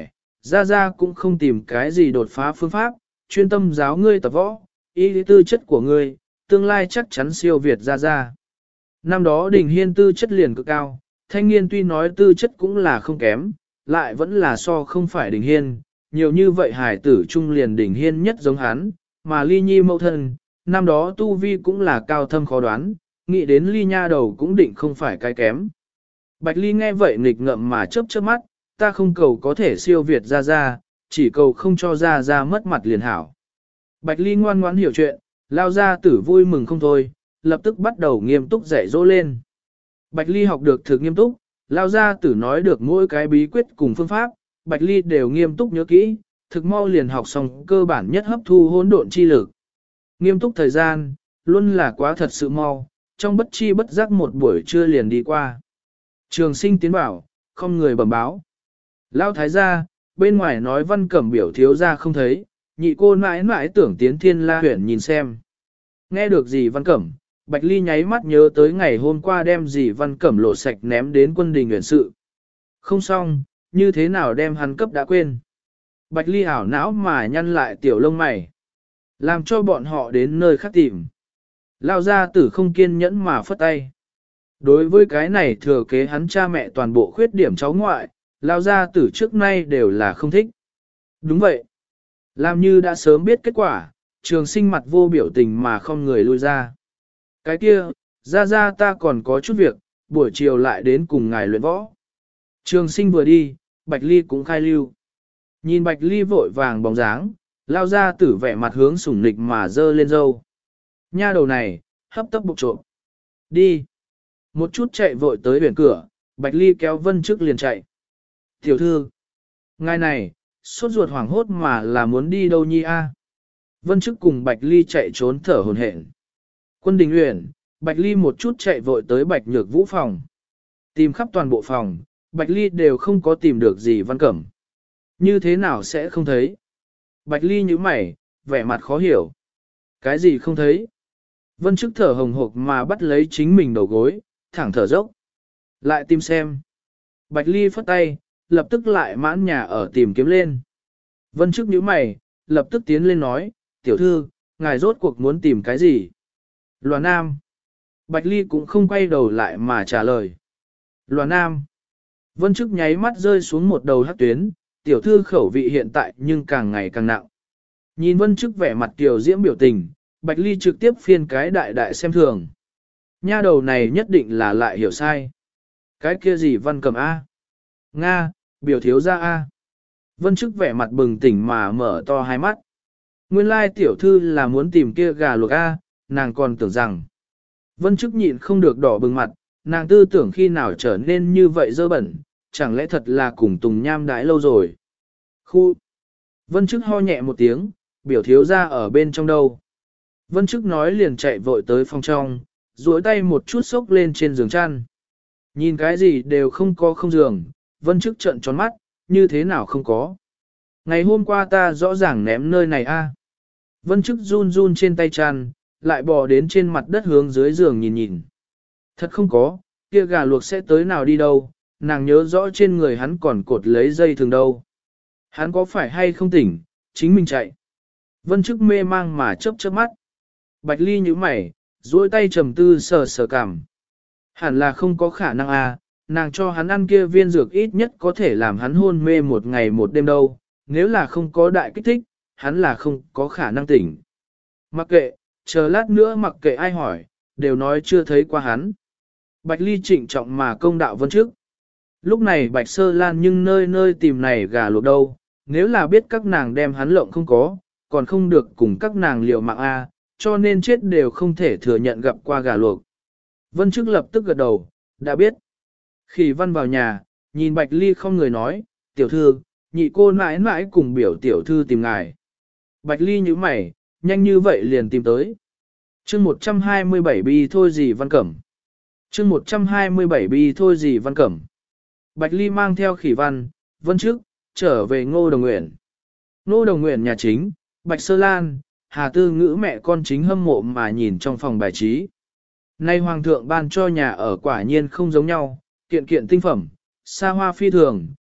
Gia Gia cũng không tìm cái gì đột phá phương pháp, chuyên tâm giáo ngươi tập võ, ý lý tư chất của ngươi, tương lai chắc chắn siêu việt Gia Gia. Năm đó Đình Hiên tư chất liền cực cao, Thanh Nghiên tuy nói tư chất cũng là không kém, lại vẫn là so không phải Đình Hiên, nhiều như vậy hải tử trung liền Đình Hiên nhất giống hắn, mà Ly Nhi mẫu thân, năm đó tu vi cũng là cao thâm khó đoán, nghĩ đến Ly nha đầu cũng định không phải cái kém. Bạch Ly nghe vậy nghịch ngợm mà chớp chớp mắt, ta không cầu có thể siêu việt Gia Gia, chỉ cầu không cho Gia Gia mất mặt liền hảo. Bạch Ly ngoan ngoãn hiểu chuyện, lao ra tử vui mừng không thôi, lập tức bắt đầu nghiêm túc dạy dỗ lên. Bạch Ly học được thực nghiêm túc, lao ra tử nói được mỗi cái bí quyết cùng phương pháp, Bạch Ly đều nghiêm túc nhớ kỹ, thực mau liền học xong cơ bản nhất hấp thu hỗn độn chi lực. Nghiêm túc thời gian, luôn là quá thật sự mau, trong bất chi bất giác một buổi trưa liền đi qua. Trường Sinh tiến bảo, không người bẩm báo. Lao thái gia, bên ngoài nói Văn Cẩm biểu thiếu gia không thấy, nhị cô mãi mãi tưởng tiến Thiên La huyện nhìn xem. Nghe được gì Văn Cẩm, Bạch Ly nháy mắt nhớ tới ngày hôm qua đem gì Văn Cẩm lộ sạch ném đến quân đình huyện sự. Không xong, như thế nào đem hắn cấp đã quên. Bạch Ly ảo não mà nhăn lại tiểu lông mày. Làm cho bọn họ đến nơi khác tìm. Lao gia tử không kiên nhẫn mà phất tay. Đối với cái này thừa kế hắn cha mẹ toàn bộ khuyết điểm cháu ngoại, Lao gia tử trước nay đều là không thích. Đúng vậy. Làm như đã sớm biết kết quả, Trường Sinh mặt vô biểu tình mà không người lui ra. Cái kia, ra ta còn có chút việc, buổi chiều lại đến cùng ngài luyện võ. Trường Sinh vừa đi, Bạch Ly cũng khai lưu. Nhìn Bạch Ly vội vàng bóng dáng, Lao gia tử vẻ mặt hướng sủng nịch mà dơ lên râu. Nha đầu này, hấp tấp bục trộm. Đi. Một chút chạy vội tới biển cửa, Bạch Ly kéo Vân Trức liền chạy. Tiểu thư. Ngài này, sốt ruột hoảng hốt mà là muốn đi đâu nhi a? Vân Trức cùng Bạch Ly chạy trốn thở hổn hển. Quân Đình Uyển, Bạch Ly một chút chạy vội tới Bạch Nhược Vũ phòng. Tìm khắp toàn bộ phòng, Bạch Ly đều không có tìm được gì Văn Cẩm. Như thế nào sẽ không thấy? Bạch Ly nhíu mày, vẻ mặt khó hiểu. Cái gì không thấy? Vân Trức thở hồng hộc mà bắt lấy chính mình đầu gối, thẳng thở dốc. Lại tìm xem. Bạch Ly phất tay, lập tức lại mãn nhà ở tìm kiếm lên. Vân Trức nhíu mày, lập tức tiến lên nói, tiểu thư, ngài rốt cuộc muốn tìm cái gì? Lòa Nam. Bạch Ly cũng không quay đầu lại mà trả lời. Lòa Nam. Vân Trức nháy mắt rơi xuống một đầu hắc tuyến, tiểu thư khẩu vị hiện tại nhưng càng ngày càng nặng. Nhìn Vân Trức vẻ mặt tiểu diễm biểu tình, Bạch Ly trực tiếp phiên cái đại đại xem thường. Nha đầu này nhất định là lại hiểu sai. Cái kia gì Văn Cẩm A? Nga, biểu thiếu gia A. Vân Trức vẻ mặt bừng tỉnh mà mở to hai mắt. Nguyên lai tiểu thư là muốn tìm kia gà luộc A, nàng còn tưởng rằng. Vân Trức nhịn không được đỏ bừng mặt, nàng tư tưởng khi nào trở nên như vậy dơ bẩn, chẳng lẽ thật là cùng Tùng Nham đãi lâu rồi. Khu. Vân Trức ho nhẹ một tiếng, biểu thiếu gia ở bên trong đâu. Vân Trức nói liền chạy vội tới phòng trong, duỗi tay một chút xốc lên trên giường chăn. Nhìn cái gì đều không có không giường, Vân Trức trợn tròn mắt, như thế nào không có. Ngày hôm qua ta rõ ràng ném nơi này a. Vân Trức run run trên tay chăn, lại bò đến trên mặt đất hướng dưới giường nhìn nhìn. Thật không có, kia gà luộc sẽ tới nào đi đâu, nàng nhớ rõ trên người hắn còn cột lấy dây thường đâu. Hắn có phải hay không tỉnh, chính mình chạy. Vân Trức mê mang mà chớp chớp mắt. Bạch Ly nhíu mày, duỗi tay trầm tư sờ sờ cằm. Hẳn là không có khả năng à, nàng cho hắn ăn kia viên dược ít nhất có thể làm hắn hôn mê một ngày một đêm đâu, nếu là không có đại kích thích, hắn là không có khả năng tỉnh. Mặc kệ, chờ lát nữa mặc kệ ai hỏi, đều nói chưa thấy qua hắn. Bạch Ly trịnh trọng mà công đạo Vân Trức. Lúc này Bạch Sơ Lan nhưng nơi nơi tìm này gà luộc đâu, nếu là biết các nàng đem hắn lộng không có, còn không được cùng các nàng liều mạng a, cho nên chết đều không thể thừa nhận gặp qua gà luộc. Vân Trức lập tức gật đầu, đã biết. Khỉ Văn vào nhà, nhìn Bạch Ly không người nói, tiểu thư, nhị cô mãi mãi cùng biểu tiểu thư tìm ngài. Bạch Ly nhíu mày, nhanh như vậy liền tìm tới. Chương 127 bi thôi gì Văn Cẩm. Chương 127 bi thôi gì Văn Cẩm. Bạch Ly mang theo Khỉ Văn, Vân Trức, trở về Ngô Đồng Nguyện. Ngô Đồng Nguyện nhà chính, Bạch Sơ Lan, Hà Tư Ngữ mẹ con chính hâm mộ mà nhìn trong phòng bài trí. Nay Hoàng thượng ban cho nhà ở quả nhiên không giống nhau, kiện kiện tinh phẩm, xa hoa phi thường,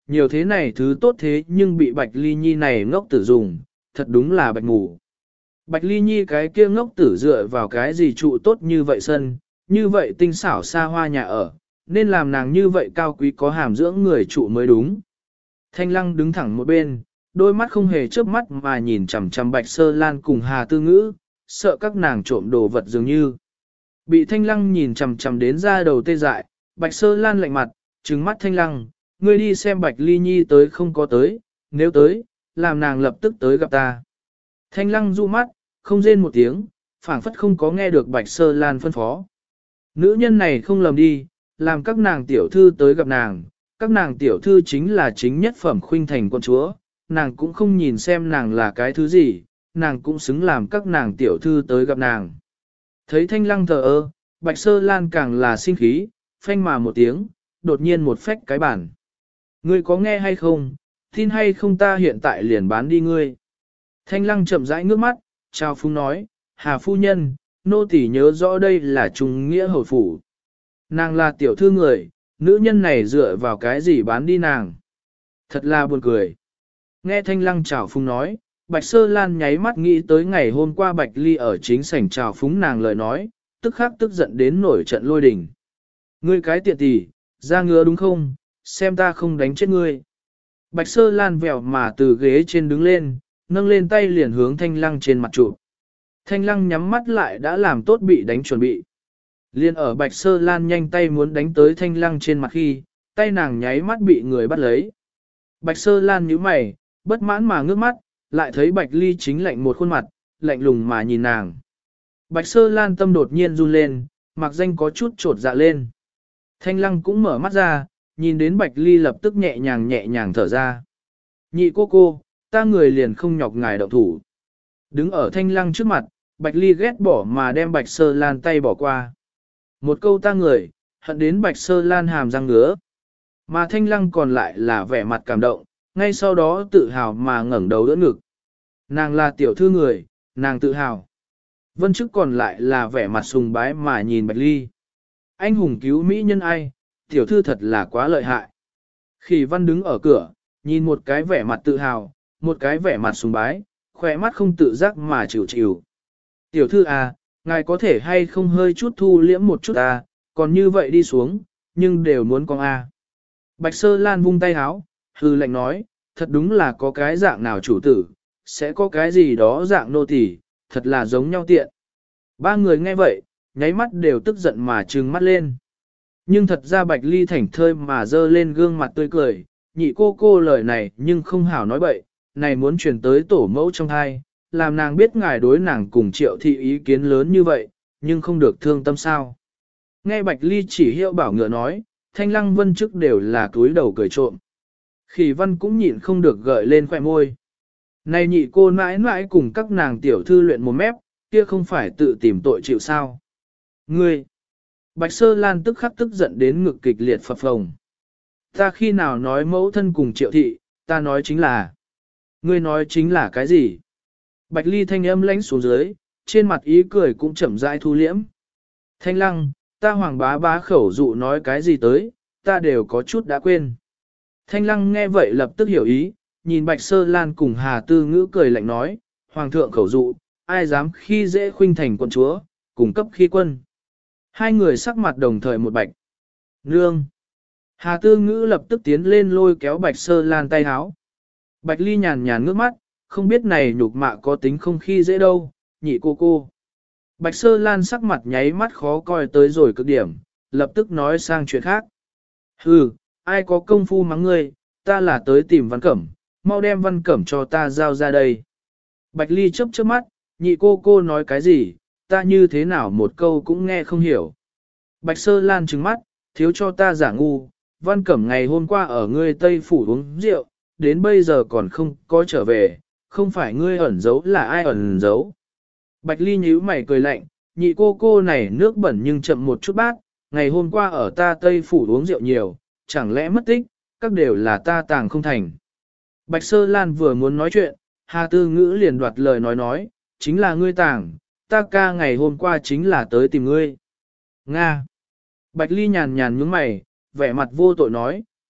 nhiều thế này thứ tốt thế nhưng bị Bạch Ly Nhi này ngốc tử dùng, thật đúng là bạch ngủ. Bạch Ly Nhi cái kia ngốc tử dựa vào cái gì trụ tốt như vậy sân, như vậy tinh xảo xa hoa nhà ở, nên làm nàng như vậy cao quý có hàm dưỡng người trụ mới đúng. Thanh Lăng đứng thẳng một bên, đôi mắt không hề chớp mắt mà nhìn chằm chằm Bạch Sơ Lan cùng Hà Tư Ngữ, sợ các nàng trộm đồ vật dường như. Bị Thanh Lăng nhìn chằm chằm đến ra đầu tê dại, Bạch Sơ Lan lạnh mặt, trừng mắt Thanh Lăng, ngươi đi xem Bạch Ly Nhi tới không có tới, nếu tới, làm nàng lập tức tới gặp ta. Thanh Lăng du mắt, không rên một tiếng, phảng phất không có nghe được Bạch Sơ Lan phân phó. Nữ nhân này không lầm đi, làm các nàng tiểu thư tới gặp nàng, các nàng tiểu thư chính là chính nhất phẩm khuynh thành quân chúa, nàng cũng không nhìn xem nàng là cái thứ gì, nàng cũng xứng làm các nàng tiểu thư tới gặp nàng. Thấy Thanh Lăng thờ ơ, Bạch Sơ Lan càng là sinh khí, phanh mà một tiếng, đột nhiên một phách cái bản. Ngươi có nghe hay không, tin hay không ta hiện tại liền bán đi ngươi. Thanh Lăng chậm rãi ngước mắt, chào phúng nói, Hà phu nhân, nô tỳ nhớ rõ đây là trung nghĩa hầu phủ. Nàng là tiểu thư người, nữ nhân này dựa vào cái gì bán đi nàng. Thật là buồn cười. Nghe Thanh Lăng chào phúng nói, Bạch Sơ Lan nháy mắt nghĩ tới ngày hôm qua Bạch Ly ở chính sảnh chào phúng nàng lời nói, tức khắc tức giận đến nổi trận lôi đình. Ngươi cái tiện tỷ, ra ngứa đúng không, xem ta không đánh chết ngươi. Bạch Sơ Lan vèo mà từ ghế trên đứng lên, nâng lên tay liền hướng Thanh Lăng trên mặt trụ. Thanh Lăng nhắm mắt lại đã làm tốt bị đánh chuẩn bị. Liên ở Bạch Sơ Lan nhanh tay muốn đánh tới Thanh Lăng trên mặt khi, tay nàng nháy mắt bị người bắt lấy. Bạch Sơ Lan nhíu mày, bất mãn mà ngước mắt, lại thấy Bạch Ly chính lạnh một khuôn mặt, lạnh lùng mà nhìn nàng. Bạch Sơ Lan tâm đột nhiên run lên, mặc danh có chút trột dạ lên. Thanh Lăng cũng mở mắt ra, nhìn đến Bạch Ly lập tức nhẹ nhàng thở ra. Nhị cô, ta người liền không nhọc ngài động thủ. Đứng ở Thanh Lăng trước mặt, Bạch Ly ghét bỏ mà đem Bạch Sơ Lan tay bỏ qua. Một câu ta người, hận đến Bạch Sơ Lan hàm răng ngứa. Mà Thanh Lăng còn lại là vẻ mặt cảm động, ngay sau đó tự hào mà ngẩng đầu đỡ ngực. Nàng là tiểu thư người, nàng tự hào. Vân Chức còn lại là vẻ mặt sùng bái mà nhìn Bạch Ly. Anh hùng cứu mỹ nhân ai, tiểu thư thật là quá lợi hại. Khỉ Văn đứng ở cửa, nhìn một cái vẻ mặt tự hào, một cái vẻ mặt sùng bái, khỏe mắt không tự giác mà chịu chịu. Tiểu thư à, ngài có thể hay không hơi chút thu liễm một chút à, còn như vậy đi xuống, nhưng đều muốn con a. Bạch Sơ Lan vung tay háo, hư lệnh nói, thật đúng là có cái dạng nào chủ tử, sẽ có cái gì đó dạng nô tỳ, thật là giống nhau tiện. Ba người nghe vậy, nháy mắt đều tức giận mà trừng mắt lên. Nhưng thật ra Bạch Ly thảnh thơi mà dơ lên gương mặt tươi cười, nhị cô lời này nhưng không hảo nói bậy, này muốn truyền tới tổ mẫu trong hai, làm nàng biết ngài đối nàng cùng Triệu thị ý kiến lớn như vậy, nhưng không được thương tâm sao. Nghe Bạch Ly chỉ hiệu bảo ngựa nói, Thanh Lăng Vân Chức đều là túi đầu cười trộm. Khỉ Văn cũng nhịn không được gợi lên khỏe môi. Này nhị cô mãi mãi cùng các nàng tiểu thư luyện một mép, kia không phải tự tìm tội chịu sao. Ngươi! Bạch Sơ Lan tức khắc tức giận đến ngực kịch liệt phập phồng. Ta khi nào nói mẫu thân cùng Triệu thị, ta nói chính là. Ngươi nói chính là cái gì? Bạch Ly thanh âm lãnh xuống dưới, trên mặt ý cười cũng chậm rãi thu liễm. Thanh Lăng, ta hoàng bá khẩu dụ nói cái gì tới, ta đều có chút đã quên. Thanh Lăng nghe vậy lập tức hiểu ý, nhìn Bạch Sơ Lan cùng Hà Tư Ngữ cười lạnh nói, hoàng thượng khẩu dụ, ai dám khi dễ khuynh thành quân chúa, cùng cấp khi quân. Hai người sắc mặt đồng thời một bạch. Nương! Hà Tư Ngữ lập tức tiến lên lôi kéo Bạch Sơ Lan tay háo. Bạch Ly nhàn nhàn ngước mắt, không biết này nhục mạ có tính không khi dễ đâu, nhị cô. Bạch Sơ Lan sắc mặt nháy mắt khó coi tới rồi cực điểm, lập tức nói sang chuyện khác. Hừ, ai có công phu mắng ngươi, ta là tới tìm Văn Cẩm, mau đem Văn Cẩm cho ta giao ra đây. Bạch Ly chớp chớp mắt, nhị cô nói cái gì, ta như thế nào một câu cũng nghe không hiểu. Bạch Sơ Lan trừng mắt, thiếu cho ta giả ngu, Văn Cẩm ngày hôm qua ở ngươi Tây Phủ uống rượu, đến bây giờ còn không có trở về, không phải ngươi ẩn giấu là ai ẩn giấu. Bạch Ly nhíu mày cười lạnh, nhị cô này nước bẩn nhưng chậm một chút bát, ngày hôm qua ở ta Tây Phủ uống rượu nhiều, chẳng lẽ mất tích, các đều là ta tàng không thành. Bạch Sơ Lan vừa muốn nói chuyện, Hà Tư Ngữ liền đoạt lời nói, chính là ngươi tàng, ta ca ngày hôm qua chính là tới tìm ngươi. Nga. Bạch Ly nhàn nhàn nhướng mày, vẻ mặt vô tội nói,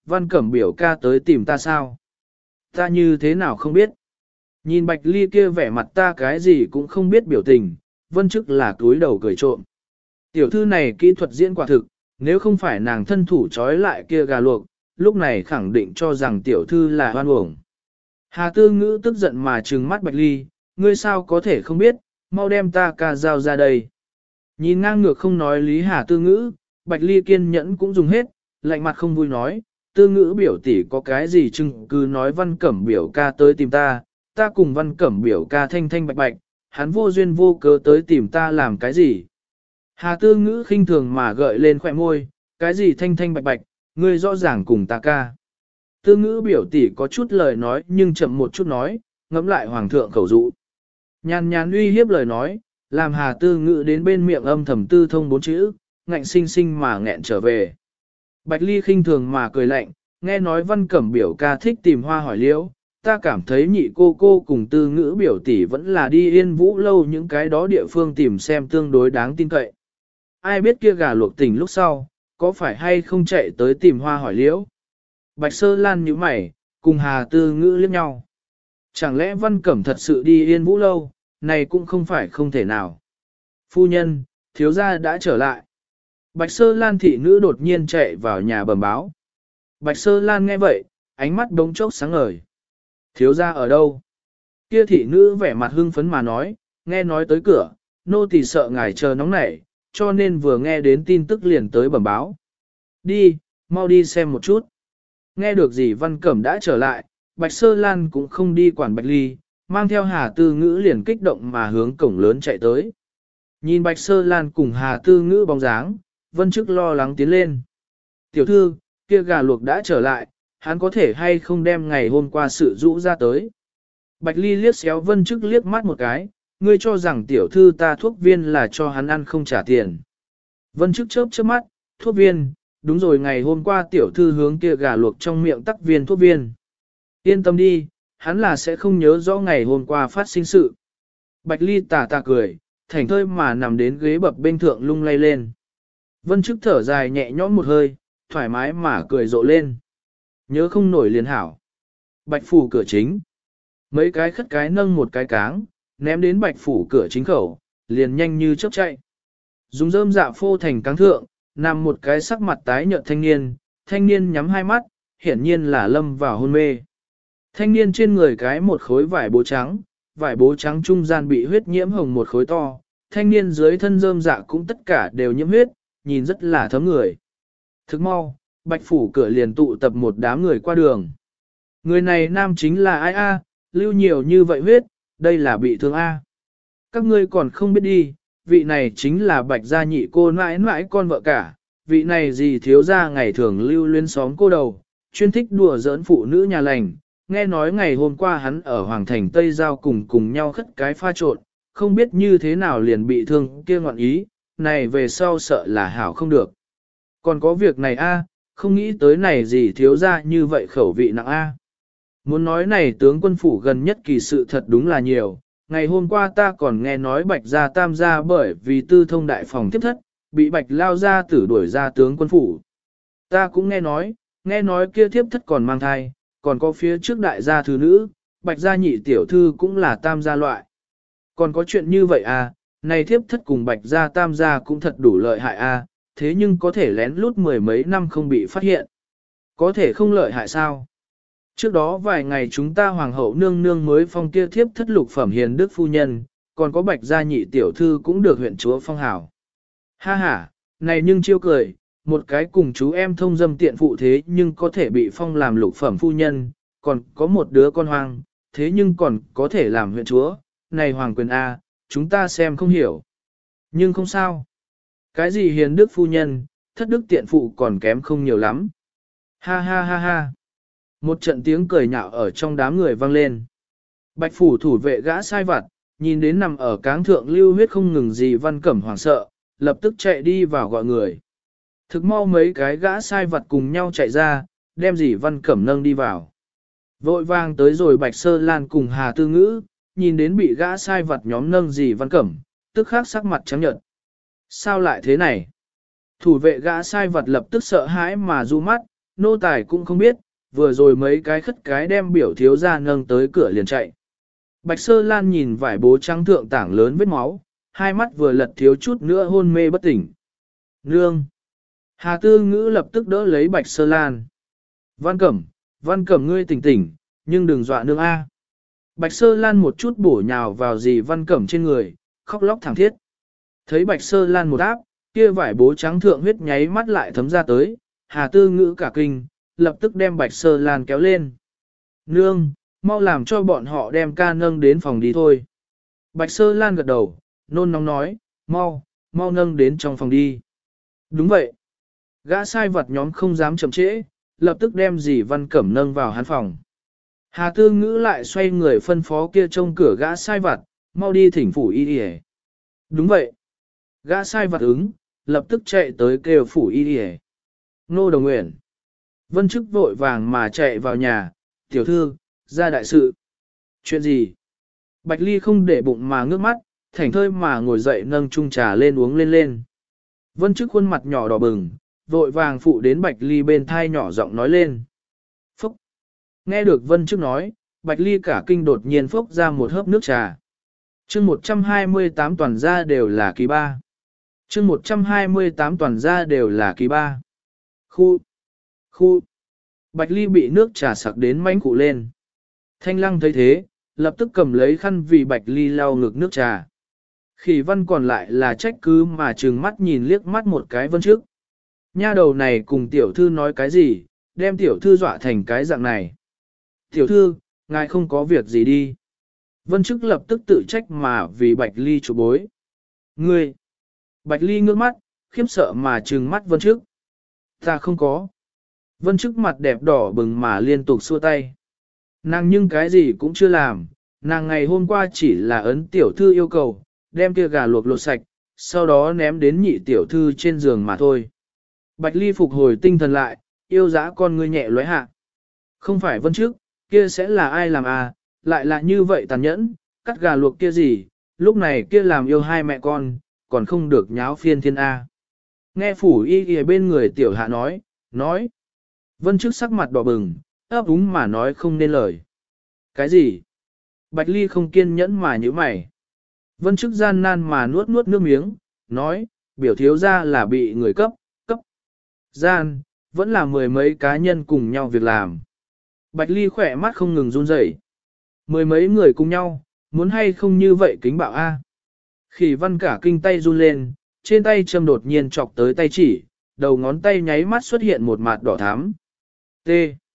Văn Cẩm biểu ca tới tìm ta sao? Ta như thế nào không biết? Nhìn Bạch Ly kia vẻ mặt ta cái gì cũng không biết biểu tình, Vân Chức là túi đầu cười trộm. Tiểu thư này kỹ thuật diễn quả thực, nếu không phải nàng thân thủ trói lại kia gà luộc, lúc này khẳng định cho rằng tiểu thư là hoan uổng. Hà Tư Ngữ tức giận mà trừng mắt Bạch Ly, ngươi sao có thể không biết, mau đem ta ca dao ra đây. Nhìn ngang ngược không nói lý Hà Tư Ngữ, Bạch Ly kiên nhẫn cũng dùng hết, lạnh mặt không vui nói, Tư Ngữ biểu tỷ có cái gì chứng cứ nói Văn Cẩm biểu ca tới tìm ta, ta cùng Văn Cẩm biểu ca thanh thanh bạch bạch, hắn vô duyên vô cớ tới tìm ta làm cái gì. Hà Tư Ngữ khinh thường mà gợi lên khỏe môi, cái gì thanh thanh bạch bạch, ngươi rõ ràng cùng ta ca. Tư Ngữ biểu tỷ có chút lời nói nhưng chậm một chút nói, ngẫm lại hoàng thượng khẩu dụ. Nhàn nhàn uy hiếp lời nói, làm Hà Tư Ngữ đến bên miệng âm thầm tư thông 4 chữ, ngạnh sinh sinh mà nghẹn trở về. Bạch Ly khinh thường mà cười lạnh, nghe nói Văn Cẩm biểu ca thích tìm hoa hỏi liễu, ta cảm thấy nhị cô cùng Tư Ngữ biểu tỷ vẫn là đi Yên Vũ lâu những cái đó địa phương tìm xem tương đối đáng tin cậy. Ai biết kia gà luộc tỉnh lúc sau, có phải hay không chạy tới tìm hoa hỏi liễu. Bạch Sơ Lan nhíu mày, cùng Hà Tư Ngữ liếc nhau. Chẳng lẽ Văn Cẩm thật sự đi Yên Vũ lâu, này cũng không phải không thể nào. Phu nhân, thiếu gia đã trở lại. Bạch Sơ Lan thị nữ đột nhiên chạy vào nhà bẩm báo. Bạch Sơ Lan nghe vậy, ánh mắt đống chốc sáng ngời. Thiếu gia ở đâu? Kia thị nữ vẻ mặt hưng phấn mà nói, nghe nói tới cửa, nô tỳ sợ ngài chờ nóng nảy, cho nên vừa nghe đến tin tức liền tới bẩm báo. Đi, mau đi xem một chút. Nghe được gì Văn Cẩm đã trở lại, Bạch Sơ Lan cũng không đi quản Bạch Ly, mang theo Hà Tư Ngữ liền kích động mà hướng cổng lớn chạy tới. Nhìn Bạch Sơ Lan cùng Hà Tư Ngữ bóng dáng, Vân Chức lo lắng tiến lên. Tiểu thư, kia gà luộc đã trở lại, hắn có thể hay không đem ngày hôm qua sự rũ ra tới. Bạch Ly liếc xéo Vân Chức liếc mắt một cái, ngươi cho rằng tiểu thư ta thuốc viên là cho hắn ăn không trả tiền. Vân Chức chớp chớp mắt, thuốc viên, đúng rồi ngày hôm qua tiểu thư hướng kia gà luộc trong miệng tắc viên thuốc viên. Yên tâm đi, hắn là sẽ không nhớ rõ ngày hôm qua phát sinh sự. Bạch Ly tà tà cười, thảnh thơi mà nằm đến ghế bập bên thượng lung lay lên. Vân Chức thở dài nhẹ nhõm một hơi, thoải mái mà cười rộ lên. Nhớ không nổi liền hảo. Bạch phủ cửa chính. Mấy cái khất cái nâng một cái cáng, ném đến bạch phủ cửa chính khẩu, liền nhanh như chớp chạy. Dùng rơm dạ phô thành cáng thượng, nằm một cái sắc mặt tái nhợt thanh niên nhắm hai mắt, hiển nhiên là lâm vào hôn mê. Thanh niên trên người cái một khối vải bố trắng trung gian bị huyết nhiễm hồng một khối to, thanh niên dưới thân rơm dạ cũng tất cả đều nhiễm huyết, nhìn rất là thấm người. Thức mau, bạch phủ cửa liền tụ tập một đám người qua đường. Người này nam chính là ai a? Lưu nhiều như vậy huyết, đây là bị thương a. Các ngươi còn không biết đi, vị này chính là bạch gia nhị cô mãi mãi con vợ cả, vị này gì thiếu gia ngày thường lưu luyến xóm cô đầu, chuyên thích đùa giỡn phụ nữ nhà lành. Nghe nói ngày hôm qua hắn ở Hoàng Thành Tây Giao cùng nhau khất cái pha trộn, không biết như thế nào liền bị thương kia ngoạn ý, này về sau sợ là hảo không được. Còn có việc này a, không nghĩ tới này gì thiếu ra như vậy khẩu vị nặng a. Muốn nói này tướng quân phủ gần nhất kỳ sự thật đúng là nhiều, ngày hôm qua ta còn nghe nói bạch gia tam gia bởi vì tư thông đại phòng tiếp thất, bị bạch lao gia tử đuổi ra tướng quân phủ. Ta cũng nghe nói kia tiếp thất còn mang thai, còn có phía trước đại gia thứ nữ, bạch gia nhị tiểu thư cũng là tam gia loại. Còn có chuyện như vậy à, này thiếp thất cùng bạch gia tam gia cũng thật đủ lợi hại à, thế nhưng có thể lén lút mười mấy năm không bị phát hiện. Có thể không lợi hại sao? Trước đó vài ngày chúng ta hoàng hậu nương nương mới phong kia thiếp thất lục phẩm hiền đức phu nhân, còn có bạch gia nhị tiểu thư cũng được huyện chúa phong hảo. Ha ha, này nhưng chiêu cười, một cái cùng chú em thông dâm tiện phụ thế nhưng có thể bị phong làm lục phẩm phu nhân, còn có một đứa con hoang, thế nhưng còn có thể làm huyện chúa, này hoàng quyền A, chúng ta xem không hiểu. Nhưng không sao. Cái gì hiền đức phu nhân, thất đức tiện phụ còn kém không nhiều lắm. Ha ha ha ha. Một trận tiếng cười nhạo ở trong đám người vang lên. Bạch phủ thủ vệ gã sai vặt, nhìn đến nằm ở cáng thượng lưu huyết không ngừng gì Văn Cẩm hoảng sợ, lập tức chạy đi vào gọi người. Thực mau mấy cái gã sai vặt cùng nhau chạy ra, đem dì Văn Cẩm nâng đi vào. Vội vàng tới rồi Bạch Sơ Lan cùng Hà Tư Ngữ, nhìn đến bị gã sai vặt nhóm nâng dì Văn Cẩm, tức khắc sắc mặt trắng nhợt. Sao lại thế này? Thủ vệ gã sai vặt lập tức sợ hãi mà du mắt, nô tài cũng không biết, vừa rồi mấy cái khất cái đem biểu thiếu ra nâng tới cửa liền chạy. Bạch Sơ Lan nhìn vải bố trắng thượng tảng lớn vết máu, hai mắt vừa lật thiếu chút nữa hôn mê bất tỉnh. Nương! Hà Tư Ngữ lập tức đỡ lấy Bạch Sơ Lan. Văn Cẩm ngươi tỉnh tỉnh, nhưng đừng dọa nương A. Bạch Sơ Lan một chút bổ nhào vào dì Văn Cẩm trên người, khóc lóc thảm thiết. Thấy Bạch Sơ Lan một áp, kia vải bố trắng thượng huyết nháy mắt lại thấm ra tới, Hà Tư Ngữ cả kinh, lập tức đem Bạch Sơ Lan kéo lên. Nương, mau làm cho bọn họ đem ca nâng đến phòng đi thôi. Bạch Sơ Lan gật đầu, nôn nóng nói, mau nâng đến trong phòng đi. Đúng vậy. Gã sai vật nhóm không dám chậm trễ, lập tức đem dì Văn Cẩm nâng vào hắn phòng. Hà Tư Ngữ lại xoay người phân phó kia trông cửa gã sai vật, mau đi thỉnh phủ y đi. Đúng vậy. Gã sai vật ứng, lập tức chạy tới kêu phủ y đi. Nô Đồng Nguyện. Vân Chức vội vàng mà chạy vào nhà, tiểu thư, ra đại sự. Chuyện gì? Bạch Ly không để bụng mà ngước mắt, thảnh thơi mà ngồi dậy nâng chung trà lên uống lên. Vân Chức khuôn mặt nhỏ đỏ bừng, vội vàng phụ đến Bạch Ly bên thai nhỏ giọng nói lên. Phúc! Nghe được Vân Chức nói, Bạch Ly cả kinh đột nhiên phốc ra một hớp nước trà. chương 128 toàn ra đều là kỳ ba. chương 128 toàn ra đều là kỳ ba. Khu! Bạch Ly bị nước trà sặc đến mánh cụ lên. Thanh Lăng thấy thế, lập tức cầm lấy khăn vì Bạch Ly lau ngực nước trà. Khỉ Văn còn lại là trách cứ mà trừng mắt nhìn liếc mắt một cái Vân Chức. Nha đầu này cùng tiểu thư nói cái gì, đem tiểu thư dọa thành cái dạng này. Tiểu thư, ngài không có việc gì đi. Vân Chức lập tức tự trách mà vì Bạch Ly chụp bối. Ngươi! Bạch Ly ngước mắt, khiếp sợ mà trừng mắt Vân Chức. Ta không có. Vân Chức mặt đẹp đỏ bừng mà liên tục xua tay. Nàng nhưng cái gì cũng chưa làm, nàng ngày hôm qua chỉ là ấn tiểu thư yêu cầu, đem kia gà luộc lột sạch, sau đó ném đến nhị tiểu thư trên giường mà thôi. Bạch Ly phục hồi tinh thần lại, yêu dã con ngươi nhẹ lóe hạ. Không phải Vân Chức, kia sẽ là ai làm à, lại là như vậy tàn nhẫn, cắt gà luộc kia gì, lúc này kia làm yêu hai mẹ con, còn không được nháo phiên thiên A. Nghe phủ y ở bên người tiểu hạ nói. Vân Chức sắc mặt đỏ bừng, ấp úng mà nói không nên lời. Cái gì? Bạch Ly không kiên nhẫn mà nhíu mày. Vân Chức gian nan mà nuốt nước miếng, nói, biểu thiếu ra là bị người cấp. Gian, vẫn là mười mấy cá nhân cùng nhau việc làm. Bạch Ly khỏe mắt không ngừng run rẩy. Mười mấy người cùng nhau, muốn hay không như vậy kính bạo A. Khỉ Văn cả kinh tay run lên, trên tay châm đột nhiên chọc tới tay chỉ, đầu ngón tay nháy mắt xuất hiện một mạt đỏ thắm. T.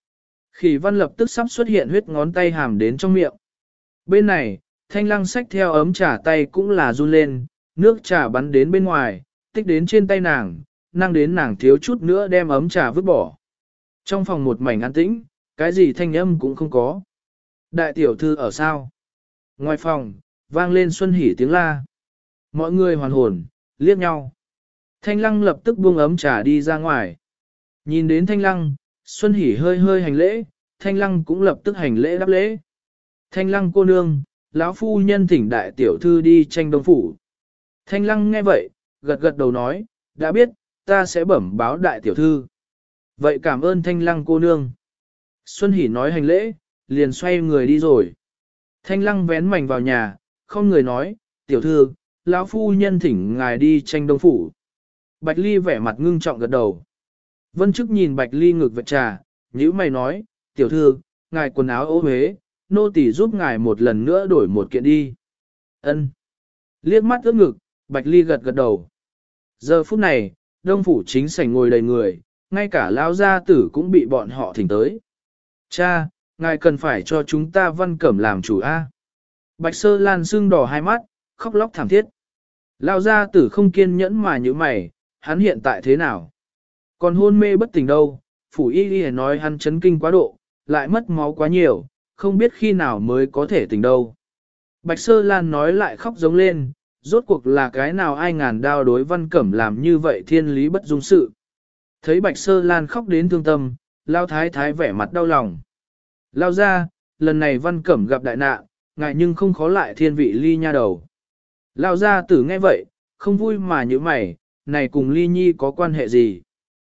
Khỉ Văn lập tức sắp xuất hiện huyết ngón tay hàm đến trong miệng. Bên này, Thanh Lăng xách theo ấm trà tay cũng là run lên, nước trà bắn đến bên ngoài, tích đến trên tay nàng, năng đến nàng thiếu chút nữa đem ấm trà vứt bỏ. Trong phòng một mảnh an tĩnh, cái gì thanh âm cũng không có. Đại tiểu thư ở sao? Ngoài phòng, vang lên Xuân Hỉ tiếng la. Mọi người hoàn hồn, liếc nhau. Thanh Lăng lập tức buông ấm trà đi ra ngoài. Nhìn đến Thanh Lăng, Xuân Hỉ hơi hơi hành lễ, Thanh Lăng cũng lập tức hành lễ đáp lễ. Thanh Lăng cô nương, lão phu nhân thỉnh đại tiểu thư đi tranh đông phủ. Thanh Lăng nghe vậy, gật đầu nói, đã biết, ta sẽ bẩm báo đại tiểu thư. Vậy cảm ơn Thanh Lăng cô nương. Xuân Hỷ nói hành lễ, liền xoay người đi rồi. Thanh Lăng vén mảnh vào nhà, không người nói, tiểu thư, lão phu nhân thỉnh ngài đi tranh đông phủ. Bạch Ly vẻ mặt ngưng trọng gật đầu. Vân Chức nhìn Bạch Ly ngực vệt trà, nhíu mày nói, tiểu thư, ngài quần áo ố huế, nô tỳ giúp ngài một lần nữa đổi một kiện đi. Ân. Liếc mắt ướt ngực, Bạch Ly gật đầu. Giờ phút này, đông phủ chính sảnh ngồi đầy người, ngay cả lão gia tử cũng bị bọn họ thỉnh tới. Cha, ngài cần phải cho chúng ta Văn Cẩm làm chủ A. Bạch Sơ Lan sưng đỏ hai mắt, khóc lóc thảm thiết. Lão gia tử không kiên nhẫn mà như mày, hắn hiện tại thế nào? Còn hôn mê bất tỉnh đâu, phủ y y nói hắn chấn kinh quá độ, lại mất máu quá nhiều, không biết khi nào mới có thể tỉnh đâu. Bạch Sơ Lan nói lại khóc giống lên, rốt cuộc là cái nào ai ngàn đao đối Văn Cẩm làm như vậy thiên lý bất dung sự. Thấy Bạch Sơ Lan khóc đến thương tâm, Lao Thái Thái vẻ mặt đau lòng. Lao ra, lần này Văn Cẩm gặp đại nạn, ngại nhưng không khó lại thiên vị ly nha đầu. Lao ra tử nghe vậy, không vui mà như mày, này cùng ly nhi có quan hệ gì?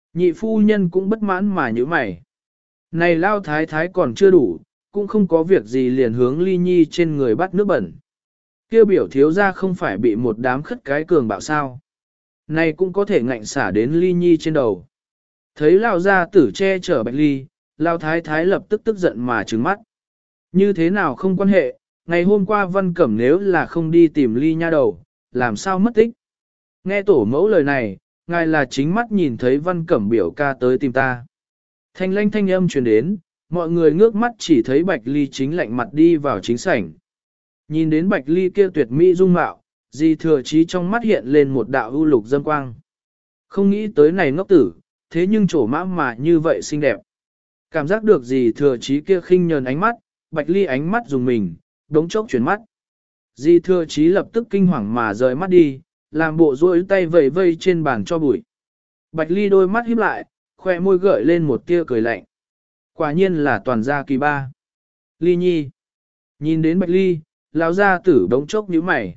Nhị phu nhân cũng bất mãn mà như mày. Này lao thái thái còn chưa đủ, cũng không có việc gì liền hướng ly nhi trên người bắt nước bẩn. Kêu biểu thiếu ra không phải bị một đám khất cái cường bạo sao. Này cũng có thể ngạnh xả đến ly nhi trên đầu. Thấy lao gia tử che chở Bạch Ly, lao thái thái lập tức tức giận mà trừng mắt. Như thế nào không quan hệ, ngày hôm qua Văn Cẩm nếu là không đi tìm Ly nha đầu, làm sao mất tích. Nghe tổ mẫu lời này, ngài là chính mắt nhìn thấy Văn Cẩm biểu ca tới tìm ta. Thanh lanh thanh âm truyền đến, mọi người ngước mắt chỉ thấy Bạch Ly chính lạnh mặt đi vào chính sảnh. Nhìn đến Bạch Ly kia tuyệt mỹ dung mạo, Di Thừa Chí trong mắt hiện lên một đạo ưu lục dâm quang. Không nghĩ tới này ngốc tử, thế nhưng trổ mã mà như vậy xinh đẹp. Cảm giác được Di Thừa Chí kia khinh nhờn ánh mắt, Bạch Ly ánh mắt dùng mình, đống chốc chuyển mắt. Di Thừa Chí lập tức kinh hoàng mà rời mắt đi, làm bộ duỗi tay vẩy vây trên bàn cho bụi. Bạch Ly đôi mắt híp lại, khoe môi gợi lên một tia cười lạnh. Quả nhiên là toàn gia kỳ ba. Ly nhi. Nhìn đến Bạch Ly, lão gia tử bỗng chốc nhíu mày.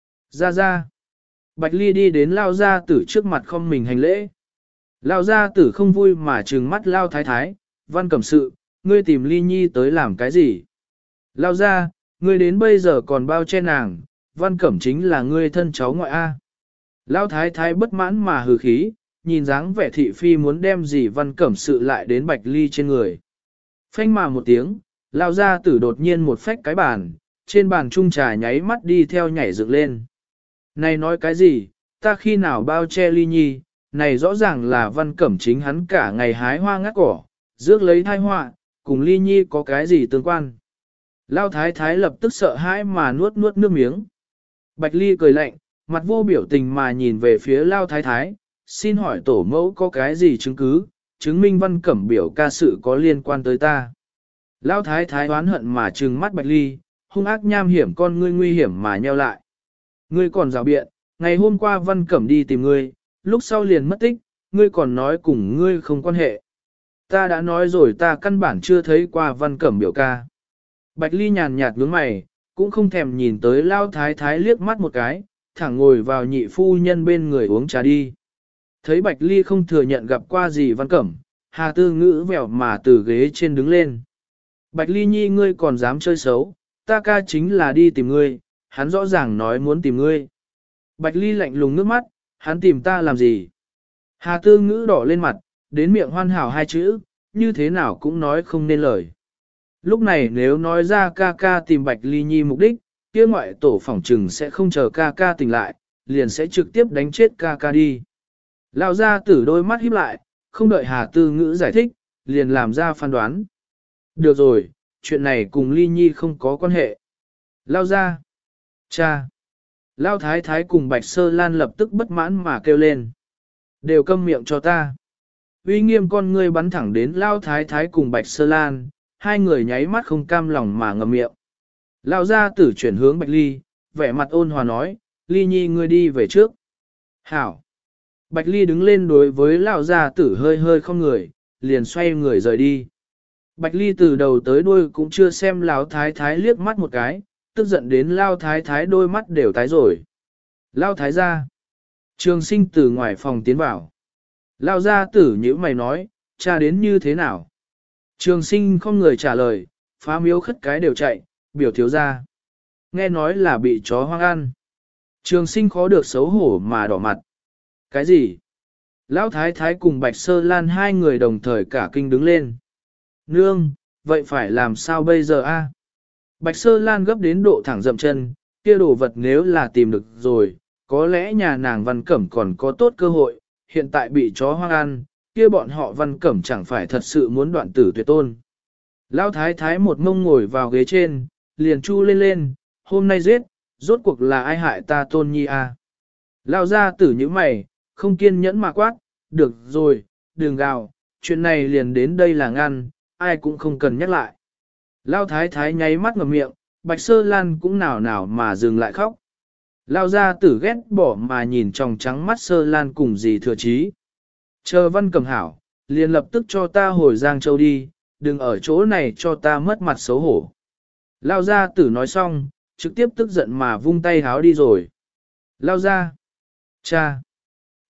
Ra ra. Bạch Ly đi đến lao gia tử trước mặt không mình hành lễ. Lao gia tử không vui mà trừng mắt lao thái thái, Văn Cẩm sự, ngươi tìm Ly nhi tới làm cái gì? Lao gia, ngươi đến bây giờ còn bao che nàng, Văn Cẩm chính là ngươi thân cháu ngoại A. Lao thái thái bất mãn mà hừ khí, nhìn dáng vẻ thị phi muốn đem gì Văn Cẩm sự lại đến Bạch Ly trên người. Phanh mà một tiếng, lao gia tử đột nhiên một phách cái bàn, trên bàn trung trà nháy mắt đi theo nhảy dựng lên. Này nói cái gì, ta khi nào bao che Ly nhi, này rõ ràng là Văn Cẩm chính hắn cả ngày hái hoa ngắt cỏ, rước lấy thai họa, cùng Ly nhi có cái gì tương quan. Lao thái thái lập tức sợ hãi mà nuốt nuốt nước miếng. Bạch Ly cười lạnh, mặt vô biểu tình mà nhìn về phía Lao thái thái, xin hỏi tổ mẫu có cái gì chứng cứ, chứng minh Văn Cẩm biểu ca sự có liên quan tới ta. Lao thái thái oán hận mà trừng mắt Bạch Ly, hung ác nham hiểm con ngươi nguy hiểm mà nheo lại. Ngươi còn rào biện, ngày hôm qua Văn Cẩm đi tìm ngươi, lúc sau liền mất tích, ngươi còn nói cùng ngươi không quan hệ. Ta đã nói rồi ta căn bản chưa thấy qua Văn Cẩm biểu ca. Bạch Ly nhàn nhạt nhướng mày, cũng không thèm nhìn tới Lao thái thái liếc mắt một cái, thẳng ngồi vào nhị phu nhân bên người uống trà đi. Thấy Bạch Ly không thừa nhận gặp qua gì Văn Cẩm, Hà Tư Ngữ vèo mà từ ghế trên đứng lên. Bạch Ly nhi ngươi còn dám chơi xấu, ta ca chính là đi tìm ngươi, hắn rõ ràng nói muốn tìm ngươi. Bạch Ly lạnh lùng nước mắt, hắn tìm ta làm gì? Hà Tư Ngữ đỏ lên mặt, đến miệng hoàn hảo hai chữ, như thế nào cũng nói không nên lời. Lúc này nếu nói ra ca ca tìm Bạch Ly nhi mục đích, kia ngoại tổ phỏng trừng sẽ không chờ ca ca tỉnh lại, liền sẽ trực tiếp đánh chết ca ca đi. Lão gia tử đôi mắt híp lại, không đợi Hà Tư Ngữ giải thích, liền làm ra phán đoán. Được rồi, chuyện này cùng Ly nhi không có quan hệ. Lão gia, cha, Lão thái thái cùng Bạch Sơ Lan lập tức bất mãn mà kêu lên. Đều câm miệng cho ta. Uy nghiêm con ngươi bắn thẳng đến Lão thái thái cùng Bạch Sơ Lan, hai người nháy mắt không cam lòng mà ngậm miệng. Lão gia tử chuyển hướng Bạch Ly, vẻ mặt ôn hòa nói, Ly nhi ngươi đi về trước. Hảo. Bạch Ly đứng lên đối với lão gia tử hơi hơi không người, liền xoay người rời đi. Bạch Ly từ đầu tới đuôi cũng chưa xem lão thái thái liếc mắt một cái, tức giận đến lão thái thái đôi mắt đều tái rồi. Lão thái gia. Trường Sinh từ ngoài phòng tiến vào. Lão gia tử nhíu mày nói, cha đến như thế nào? Trường Sinh không người trả lời, phá miếu khất cái đều chạy, biểu thiếu gia. Nghe nói là bị chó hoang ăn. Trường Sinh khó được xấu hổ mà đỏ mặt. Cái gì? Lão thái thái cùng Bạch Sơ Lan hai người đồng thời cả kinh đứng lên. Nương, vậy phải làm sao bây giờ a? Bạch Sơ Lan gấp đến độ thẳng dậm chân, kia đồ vật nếu là tìm được rồi, có lẽ nhà nàng Văn Cẩm còn có tốt cơ hội, hiện tại bị chó hoang ăn, kia bọn họ Văn Cẩm chẳng phải thật sự muốn đoạn tử tuyệt tôn. Lão thái thái một mông ngồi vào ghế trên, liền chu lên lên, hôm nay giết, rốt cuộc là ai hại ta tôn nhi a? Lão gia tử như mày, không kiên nhẫn mà quát, được rồi, đừng gào, chuyện này liền đến đây là ngăn, ai cũng không cần nhắc lại. Lão thái thái nháy mắt ngậm miệng, Bạch Sơ Lan cũng nào nào mà dừng lại khóc. Lão gia tử ghét bỏ mà nhìn tròng trắng mắt Sơ Lan cùng dì Thừa Chí. Chờ Văn Cẩm hảo, liền lập tức cho ta hồi Giang Châu đi, đừng ở chỗ này cho ta mất mặt xấu hổ. Lão gia tử nói xong, trực tiếp tức giận mà vung tay háo đi rồi. Lão gia, cha.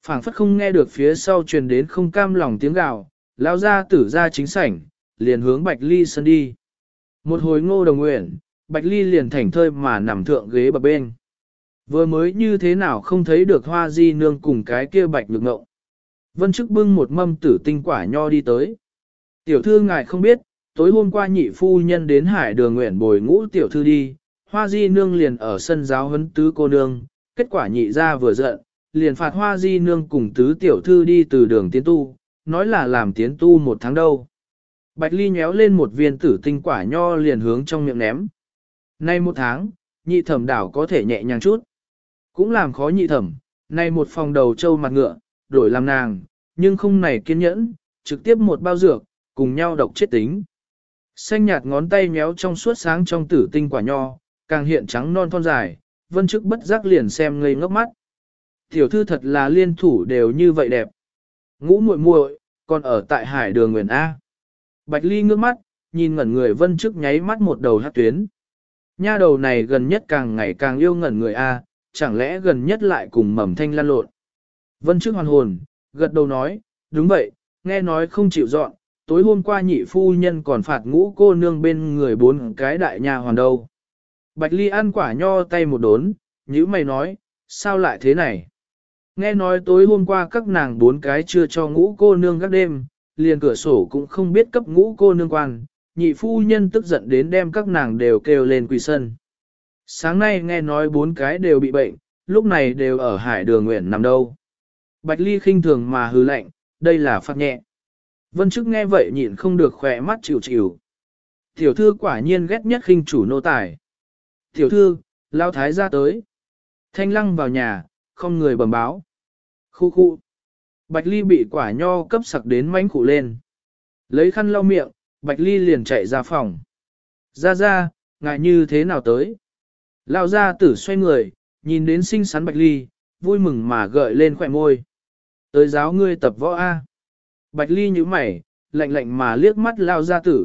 Phảng phất không nghe được phía sau truyền đến không cam lòng tiếng gào, lao ra tử ra chính sảnh, liền hướng Bạch Ly sân đi. Một hồi Ngô Đồng Uyển, Bạch Ly liền thảnh thơi mà nằm thượng ghế bập bên. Vừa mới như thế nào không thấy được Hoa Di nương cùng cái kia Bạch Nhược Ngộng. Vân Chức bưng một mâm tử tinh quả nho đi tới. Tiểu thư ngài không biết, tối hôm qua nhị phu nhân đến Hải Đường Nguyện bồi ngũ tiểu thư đi, Hoa Di nương liền ở sân giáo huấn tứ cô nương, kết quả nhị ra vừa giận, liền phạt Hoa Di nương cùng tứ tiểu thư đi từ đường tiến tu, nói là làm tiến tu 1 tháng đâu. Bạch Ly nhéo lên một viên tử tinh quả nho liền hướng trong miệng ném. Nay 1 tháng, nhị thẩm đảo có thể nhẹ nhàng chút. Cũng làm khó nhị thẩm, nay một phòng đầu trâu mặt ngựa, đổi làm nàng, nhưng không này kiên nhẫn, trực tiếp một bao dược, cùng nhau độc chết tính. Xanh nhạt ngón tay méo trong suốt sáng trong tử tinh quả nho, càng hiện trắng non thon dài, Vân Chức bất giác liền xem ngây ngốc mắt. Tiểu thư thật là liên thủ đều như vậy đẹp. Ngũ muội muội, còn ở tại Hải Đường Nguyễn A. Bạch Ly ngước mắt, nhìn ngẩn người Vân Chức nháy mắt một đầu hát tuyến. Nha đầu này gần nhất càng ngày càng yêu ngẩn người A, chẳng lẽ gần nhất lại cùng Mầm Thanh lăn lộn. Vân Chức hoàn hồn, gật đầu nói, đúng vậy, nghe nói không chịu dọn, tối hôm qua nhị phu nhân còn phạt ngũ cô nương bên người 4 cái đại nha hoàn đâu. Bạch Ly ăn quả nho tay một đốn, nhữ mày nói, sao lại thế này? Nghe nói tối hôm qua các nàng 4 cái chưa cho ngũ cô nương gác đêm, liền cửa sổ cũng không biết cấp ngũ cô nương quan, nhị phu nhân tức giận đến đem các nàng đều kêu lên quỳ sân. Sáng nay nghe nói 4 cái đều bị bệnh, lúc này đều ở Hải Đường Nguyện nằm đâu. Bạch Ly khinh thường mà hừ lạnh, đây là phạt nhẹ. Vân Chức nghe vậy nhịn không được khỏe mắt chịu chịu. Tiểu thư quả nhiên ghét nhất khinh chủ nô tài. Tiểu thư, lao thái ra tới. Thanh Lăng vào nhà, không người bẩm báo. Khu khu. Bạch Ly bị quả nho cấp sặc đến mánh khủ lên. Lấy khăn lau miệng, Bạch Ly liền chạy ra phòng. Ra, ngại như thế nào tới? Lao ra tử xoay người, nhìn đến xinh xắn Bạch Ly, vui mừng mà gợi lên khỏe môi. Tới giáo ngươi tập võ A. Bạch Ly nhíu mày, lạnh lạnh mà liếc mắt Lao ra tử.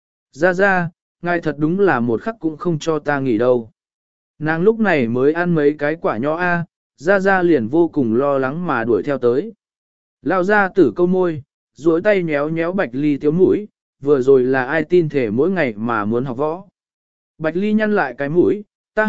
Ra, ngài thật đúng là một khắc cũng không cho ta nghỉ đâu. Nàng lúc này mới ăn mấy cái quả nho A, ra liền vô cùng lo lắng mà đuổi theo tới. Lao ra tử câu môi, duỗi tay nhéo nhéo Bạch Ly tiếu mũi, vừa rồi là ai tin thể mỗi ngày mà muốn học võ. Bạch Ly nhăn lại cái mũi,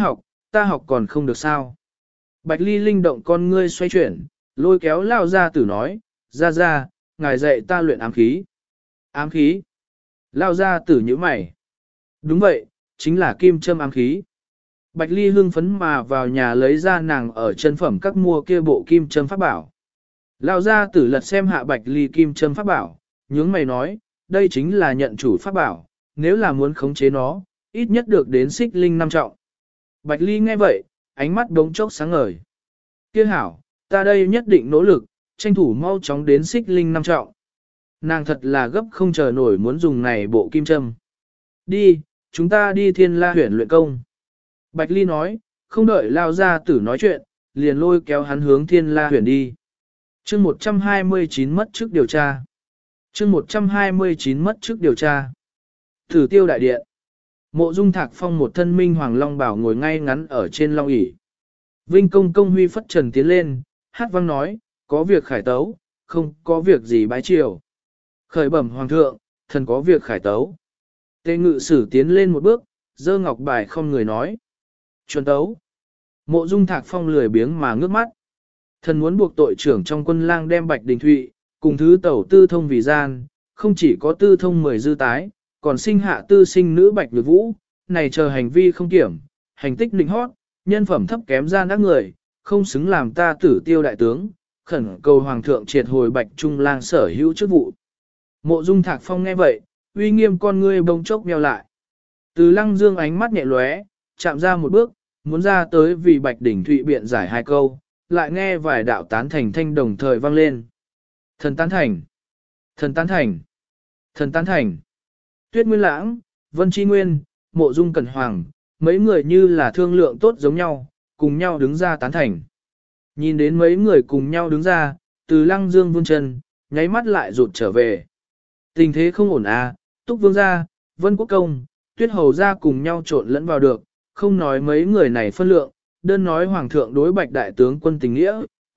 ta học còn không được sao. Bạch Ly linh động con ngươi xoay chuyển, lôi kéo Lao ra tử nói, ra, ngài dạy ta luyện ám khí. Ám khí? Lao ra tử nhíu mày. Đúng vậy, chính là kim châm ám khí. Bạch Ly hưng phấn mà vào nhà lấy ra nàng ở chân phẩm các mua kia bộ kim châm pháp bảo. Lao ra tử lật xem hạ Bạch Ly kim châm pháp bảo, nhướng mày nói, đây chính là nhận chủ pháp bảo, nếu là muốn khống chế nó, ít nhất được đến xích linh 5 trọng. Bạch Ly nghe vậy, ánh mắt đống chốc sáng ngời. Kia hảo, ta đây nhất định nỗ lực, tranh thủ mau chóng đến xích linh 5 trọng. Nàng thật là gấp không chờ nổi muốn dùng này bộ kim châm. Đi, chúng ta đi Thiên La Huyển luyện công. Bạch Ly nói, không đợi Lao ra tử nói chuyện, liền lôi kéo hắn hướng Thiên La Huyển đi. Chương 129 mất trước điều tra. Chương 129 mất trước điều tra. Thử tiêu đại điện. Mộ Dung Thạc Phong một thân minh hoàng long bảo ngồi ngay ngắn ở trên long ỷ. Vinh công công huy phất trần tiến lên, hát vang nói, có việc khải tấu, không có việc gì bái triều. Khởi bẩm hoàng thượng, thần có việc khải tấu. Tề ngự sử tiến lên một bước, giơ ngọc bài không người nói. Chuẩn tấu. Mộ Dung Thạc Phong lười biếng mà ngước mắt. Thần muốn buộc tội trưởng trong quân lang đem Bạch Đình Thụy, cùng thứ tẩu tư thông vì gian, không chỉ có tư thông 10 dư tái, còn sinh hạ tư sinh nữ Bạch Nhược Vũ, này chờ hành vi không kiểm, hành tích định hót, nhân phẩm thấp kém gian ác người, không xứng làm ta tử tiêu đại tướng, khẩn cầu hoàng thượng triệt hồi Bạch Trung lang sở hữu chức vụ. Mộ Dung Thạc Phong nghe vậy, uy nghiêm con ngươi bông chốc nheo lại. Từ Lăng Dương ánh mắt nhẹ lóe, chạm ra một bước, muốn ra tới vì Bạch Đỉnh Thụy biện giải 2 câu, lại nghe vài đạo tán thành thanh đồng thời vang lên. Thần tán thành, thần tán thành, thần tán thành. Tuyết Nguyên Lãng, Vân Chi Nguyên, Mộ Dung Cẩn Hoàng, mấy người như là thương lượng tốt giống nhau, cùng nhau đứng ra tán thành. Nhìn đến mấy người cùng nhau đứng ra, Từ Lăng Dương vươn chân, nháy mắt lại rụt trở về. Tình thế không ổn à, Túc Vương gia, Vân Quốc Công, Tuyết Hầu gia cùng nhau trộn lẫn vào được, không nói mấy người này phân lượng, đơn nói Hoàng thượng đối Bạch đại tướng quân tình nghĩa,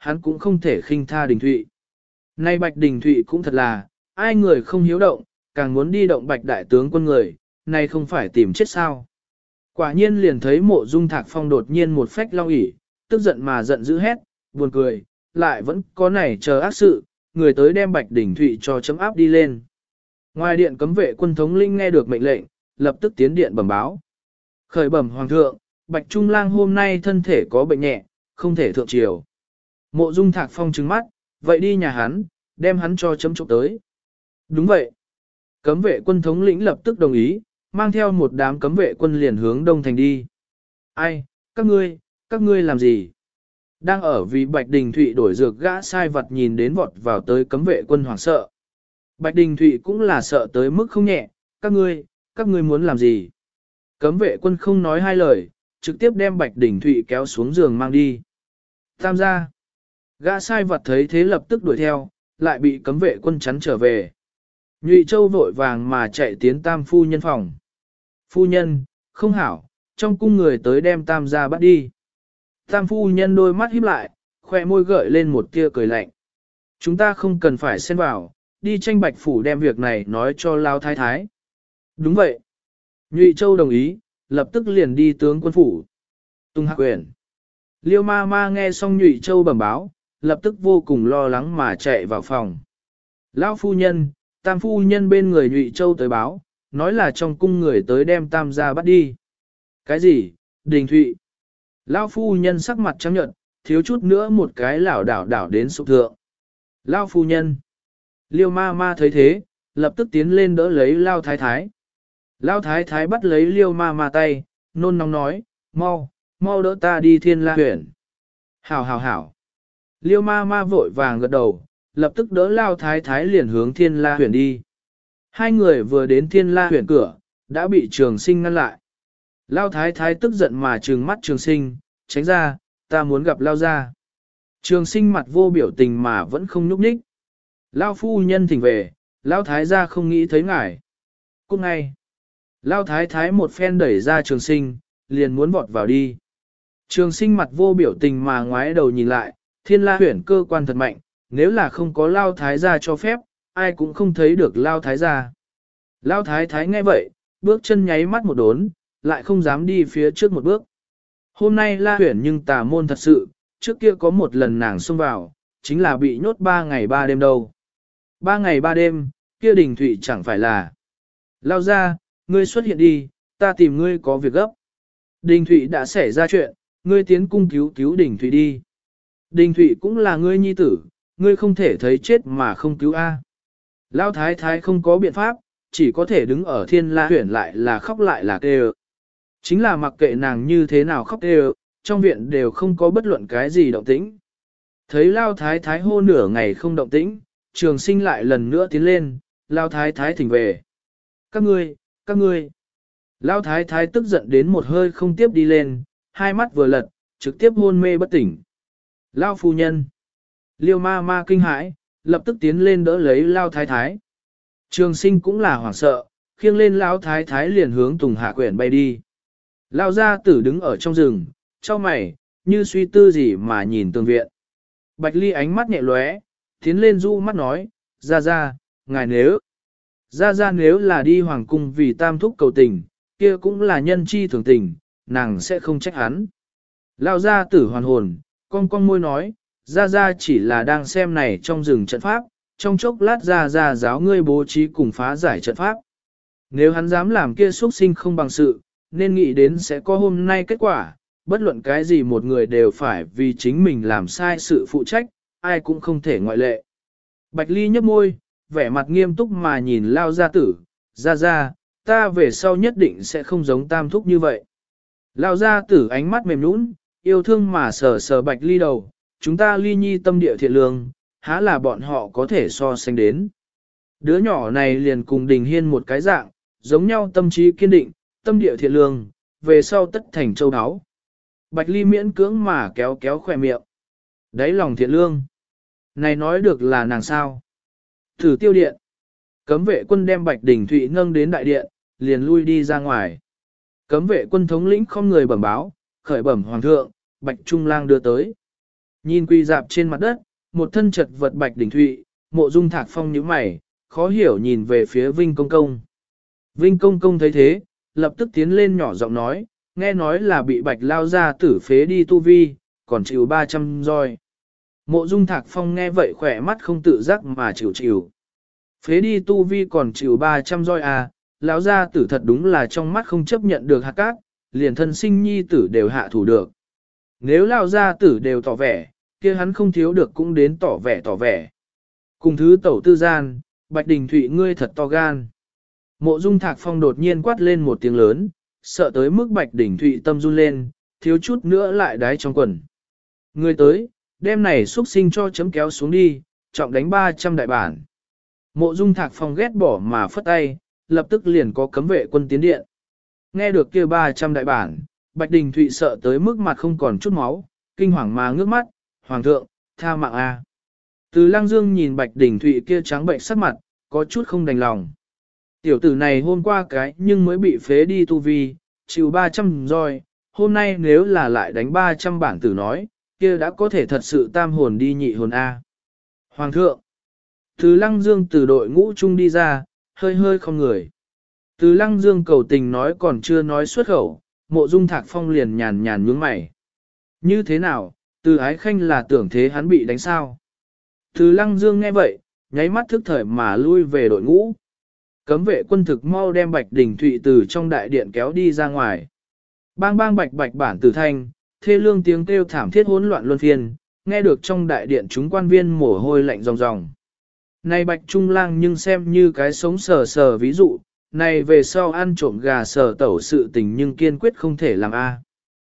hắn cũng không thể khinh tha Đình Thụy. Nay Bạch Đình Thụy cũng thật là, ai người không hiếu động, càng muốn đi động Bạch đại tướng quân người, này không phải tìm chết sao. Quả nhiên liền thấy Mộ Dung Thạc Phong đột nhiên một phách long ỉ, tức giận mà giận dữ hét, buồn cười, lại vẫn có này chờ ác sự, người tới đem Bạch Đình Thụy cho chấm áp đi lên. Ngoài điện cấm vệ quân thống linh nghe được mệnh lệnh, lập tức tiến điện bẩm báo. Khởi bẩm hoàng thượng, Bạch Trung Lang hôm nay thân thể có bệnh nhẹ, không thể thượng triều. Mộ Dung Thạc Phong trừng mắt, vậy đi nhà hắn, đem hắn cho chấm chụp tới. Đúng vậy. Cấm vệ quân thống lĩnh lập tức đồng ý, mang theo một đám cấm vệ quân liền hướng đông thành đi. Ai, các ngươi làm gì? Đang ở vì Bạch Đình Thụy đổi dược gã sai vật nhìn đến vọt vào tới cấm vệ quân hoảng sợ. Bạch Đình Thụy cũng là sợ tới mức không nhẹ, các ngươi muốn làm gì? Cấm vệ quân không nói hai lời, trực tiếp đem Bạch Đình Thụy kéo xuống giường mang đi. Tam gia. Gã sai vật thấy thế lập tức đuổi theo, lại bị cấm vệ quân chắn trở về. Nhụy Châu vội vàng mà chạy tiến tam phu nhân phòng. Phu nhân, không hảo, trong cung người tới đem tam gia bắt đi. Tam phu nhân đôi mắt híp lại, khoe môi gợi lên một tia cười lạnh. Chúng ta không cần phải xen vào, đi tranh Bạch phủ đem việc này nói cho Lao Thái Thái. Đúng vậy. Nhụy Châu đồng ý, lập tức liền đi tướng quân phủ. Tung Hạc Uyển. Liêu ma ma nghe xong Nhụy Châu bẩm báo, lập tức vô cùng lo lắng mà chạy vào phòng. Lão phu nhân, tam phu nhân bên người Nhụy Châu tới báo, nói là trong cung người tới đem tam gia bắt đi. Cái gì? Đình Thụy. Lão phu nhân sắc mặt trắng nhợt, thiếu chút nữa một cái lảo đảo đến sụp thượng. Lão phu nhân. Liêu ma ma thấy thế, lập tức tiến lên đỡ lấy Lao Thái Thái. Lao Thái Thái bắt lấy Liêu ma ma tay, nôn nóng nói, mau đỡ ta đi Thiên La Huyền. Hảo. Liêu ma ma vội vàng gật đầu, lập tức đỡ Lao Thái Thái liền hướng Thiên La Huyền đi. Hai người vừa đến Thiên La Huyền cửa, đã bị Trường Sinh ngăn lại. Lao Thái Thái tức giận mà trừng mắt Trường Sinh, tránh ra, ta muốn gặp Lao gia. Trường Sinh mặt vô biểu tình mà vẫn không nhúc nhích. Lao phu nhân thỉnh về, Lao Thái gia không nghĩ thấy ngài. Cút ngay. Lao Thái Thái một phen đẩy ra Trường Sinh, liền muốn vọt vào đi. Trường Sinh mặt vô biểu tình mà ngoái đầu nhìn lại, Thiên La Huyền cơ quan thật mạnh, nếu là không có Lao Thái gia cho phép, ai cũng không thấy được Lao Thái gia. Lao Thái Thái nghe vậy, bước chân nháy mắt một đốn, lại không dám đi phía trước một bước. Hôm nay La Huyền nhưng tà môn thật sự, trước kia có một lần nàng xông vào, chính là bị nhốt 3 ngày 3 đêm đâu. 3 ngày 3 đêm, kia Đình Thụy chẳng phải là. Lao ra, ngươi xuất hiện đi, ta tìm ngươi có việc gấp. Đình Thụy đã xảy ra chuyện, ngươi tiến cung cứu Đình Thụy đi. Đình Thụy cũng là ngươi nhi tử, ngươi không thể thấy chết mà không cứu A. Lao Thái Thái không có biện pháp, chỉ có thể đứng ở Thiên La Huyền lại là kêu. Chính là mặc kệ nàng như thế nào khóc kêu, trong viện đều không có bất luận cái gì động tĩnh. Thấy Lao Thái Thái hô nửa ngày không động tĩnh, Trường Sinh lại lần nữa tiến lên, Lao Thái Thái thỉnh về. Các ngươi. Lao Thái Thái tức giận đến một hơi không tiếp đi lên, hai mắt vừa lật, trực tiếp hôn mê bất tỉnh. Lao phu nhân. Liêu ma ma kinh hãi, lập tức tiến lên đỡ lấy Lao Thái Thái. Trường Sinh cũng là hoảng sợ, khiêng lên Lao Thái Thái liền hướng Tùng Hạ Quyển bay đi. Lao gia tử đứng ở trong rừng, chau mày, như suy tư gì mà nhìn tường viện. Bạch Ly ánh mắt nhẹ lóe, tiến lên du mắt nói, ra, ngài nếu. Ra nếu là đi hoàng cung vì tam thúc cầu tình, kia cũng là nhân chi thường tình, nàng sẽ không trách hắn. Lao gia tử hoàn hồn, con môi nói, ra chỉ là đang xem này trong rừng trận pháp, trong chốc lát ra giáo ngươi bố trí cùng phá giải trận pháp. Nếu hắn dám làm kia xuất sinh không bằng sự, nên nghĩ đến sẽ có hôm nay kết quả, bất luận cái gì một người đều phải vì chính mình làm sai sự phụ trách, ai cũng không thể ngoại lệ. Bạch Ly nhấp môi, vẻ mặt nghiêm túc mà nhìn Lao gia tử, ra, ta về sau nhất định sẽ không giống tam thúc như vậy. Lao gia tử ánh mắt mềm nũng, yêu thương mà sờ Bạch Ly đầu, chúng ta Ly nhi tâm địa thiện lương, há là bọn họ có thể so sánh đến. Đứa nhỏ này liền cùng Đình Hiên một cái dạng, giống nhau tâm trí kiên định, tâm địa thiện lương, về sau tất thành châu áo. Bạch Ly miễn cưỡng mà kéo khỏe miệng. Đấy lòng thiện lương. Này nói được là nàng sao? Thử tiêu điện. Cấm vệ quân đem Bạch Đình Thụy nâng đến đại điện, liền lui đi ra ngoài. Cấm vệ quân thống lĩnh không người bẩm báo, khởi bẩm hoàng thượng, Bạch Trung Lang đưa tới. Nhìn quỳ dạp trên mặt đất, một thân chật vật Bạch Đình Thụy, Mộ Dung Thạc Phong nhíu mày, khó hiểu nhìn về phía Vinh Công Công. Vinh Công Công thấy thế, lập tức tiến lên nhỏ giọng nói, nghe nói là bị Bạch lao ra tử phế đi tu vi, còn chịu 300 roi. Mộ Dung Thạc Phong nghe vậy khỏe mắt không tự giác mà chịu. Phế đi tu vi còn chịu 300 roi à, lão gia tử thật đúng là trong mắt không chấp nhận được hạt cát, liền thân sinh nhi tử đều hạ thủ được. Nếu lão gia tử đều tỏ vẻ, kia hắn không thiếu được cũng đến tỏ vẻ. Cùng thứ tẩu tư gian, Bạch Đình Thụy ngươi thật to gan. Mộ Dung Thạc Phong đột nhiên quát lên một tiếng lớn, sợ tới mức Bạch Đình Thụy tâm run lên, thiếu chút nữa lại đái trong quần. Ngươi tới, đem này xuất sinh cho chấm kéo xuống đi, trọng đánh 300 đại bản. Mộ Dung Thạc Phong ghét bỏ mà phất tay, lập tức liền có cấm vệ quân tiến điện. Nghe được kia 300 đại bản, Bạch Đình Thụy sợ tới mức mặt không còn chút máu, kinh hoàng mà ngước mắt, Hoàng thượng, tha mạng a. Từ Lăng Dương nhìn Bạch Đình Thụy kia trắng bệnh sắc mặt, có chút không đành lòng. Tiểu tử này hôm qua cái nhưng mới bị phế đi tu vi, chịu 300 roi, hôm nay nếu là lại đánh 300 bản tử nói, kia đã có thể thật sự tam hồn đi nhị hồn A. Hoàng thượng, từ Lăng Dương từ đội ngũ chung đi ra, hơi không người. Từ Lăng Dương cầu tình nói còn chưa nói xuất khẩu, Mộ Dung Thạc Phong liền nhàn nhướng mày. Như thế nào, từ ái khanh là tưởng thế hắn bị đánh sao? Từ Lăng Dương nghe vậy, nháy mắt thức thời mà lui về đội ngũ. Cấm vệ quân thực mau đem Bạch Đình Thụy từ trong đại điện kéo đi ra ngoài. Bang bang bạch bạch bản tử thanh, thê lương tiếng kêu thảm thiết hỗn loạn luân phiên, nghe được trong đại điện chúng quan viên mồ hôi lạnh ròng ròng. Này Bạch Trung Lang nhưng xem như cái sống sờ ví dụ, này về sau ăn trộm gà sờ tẩu sự tình nhưng kiên quyết không thể làm a.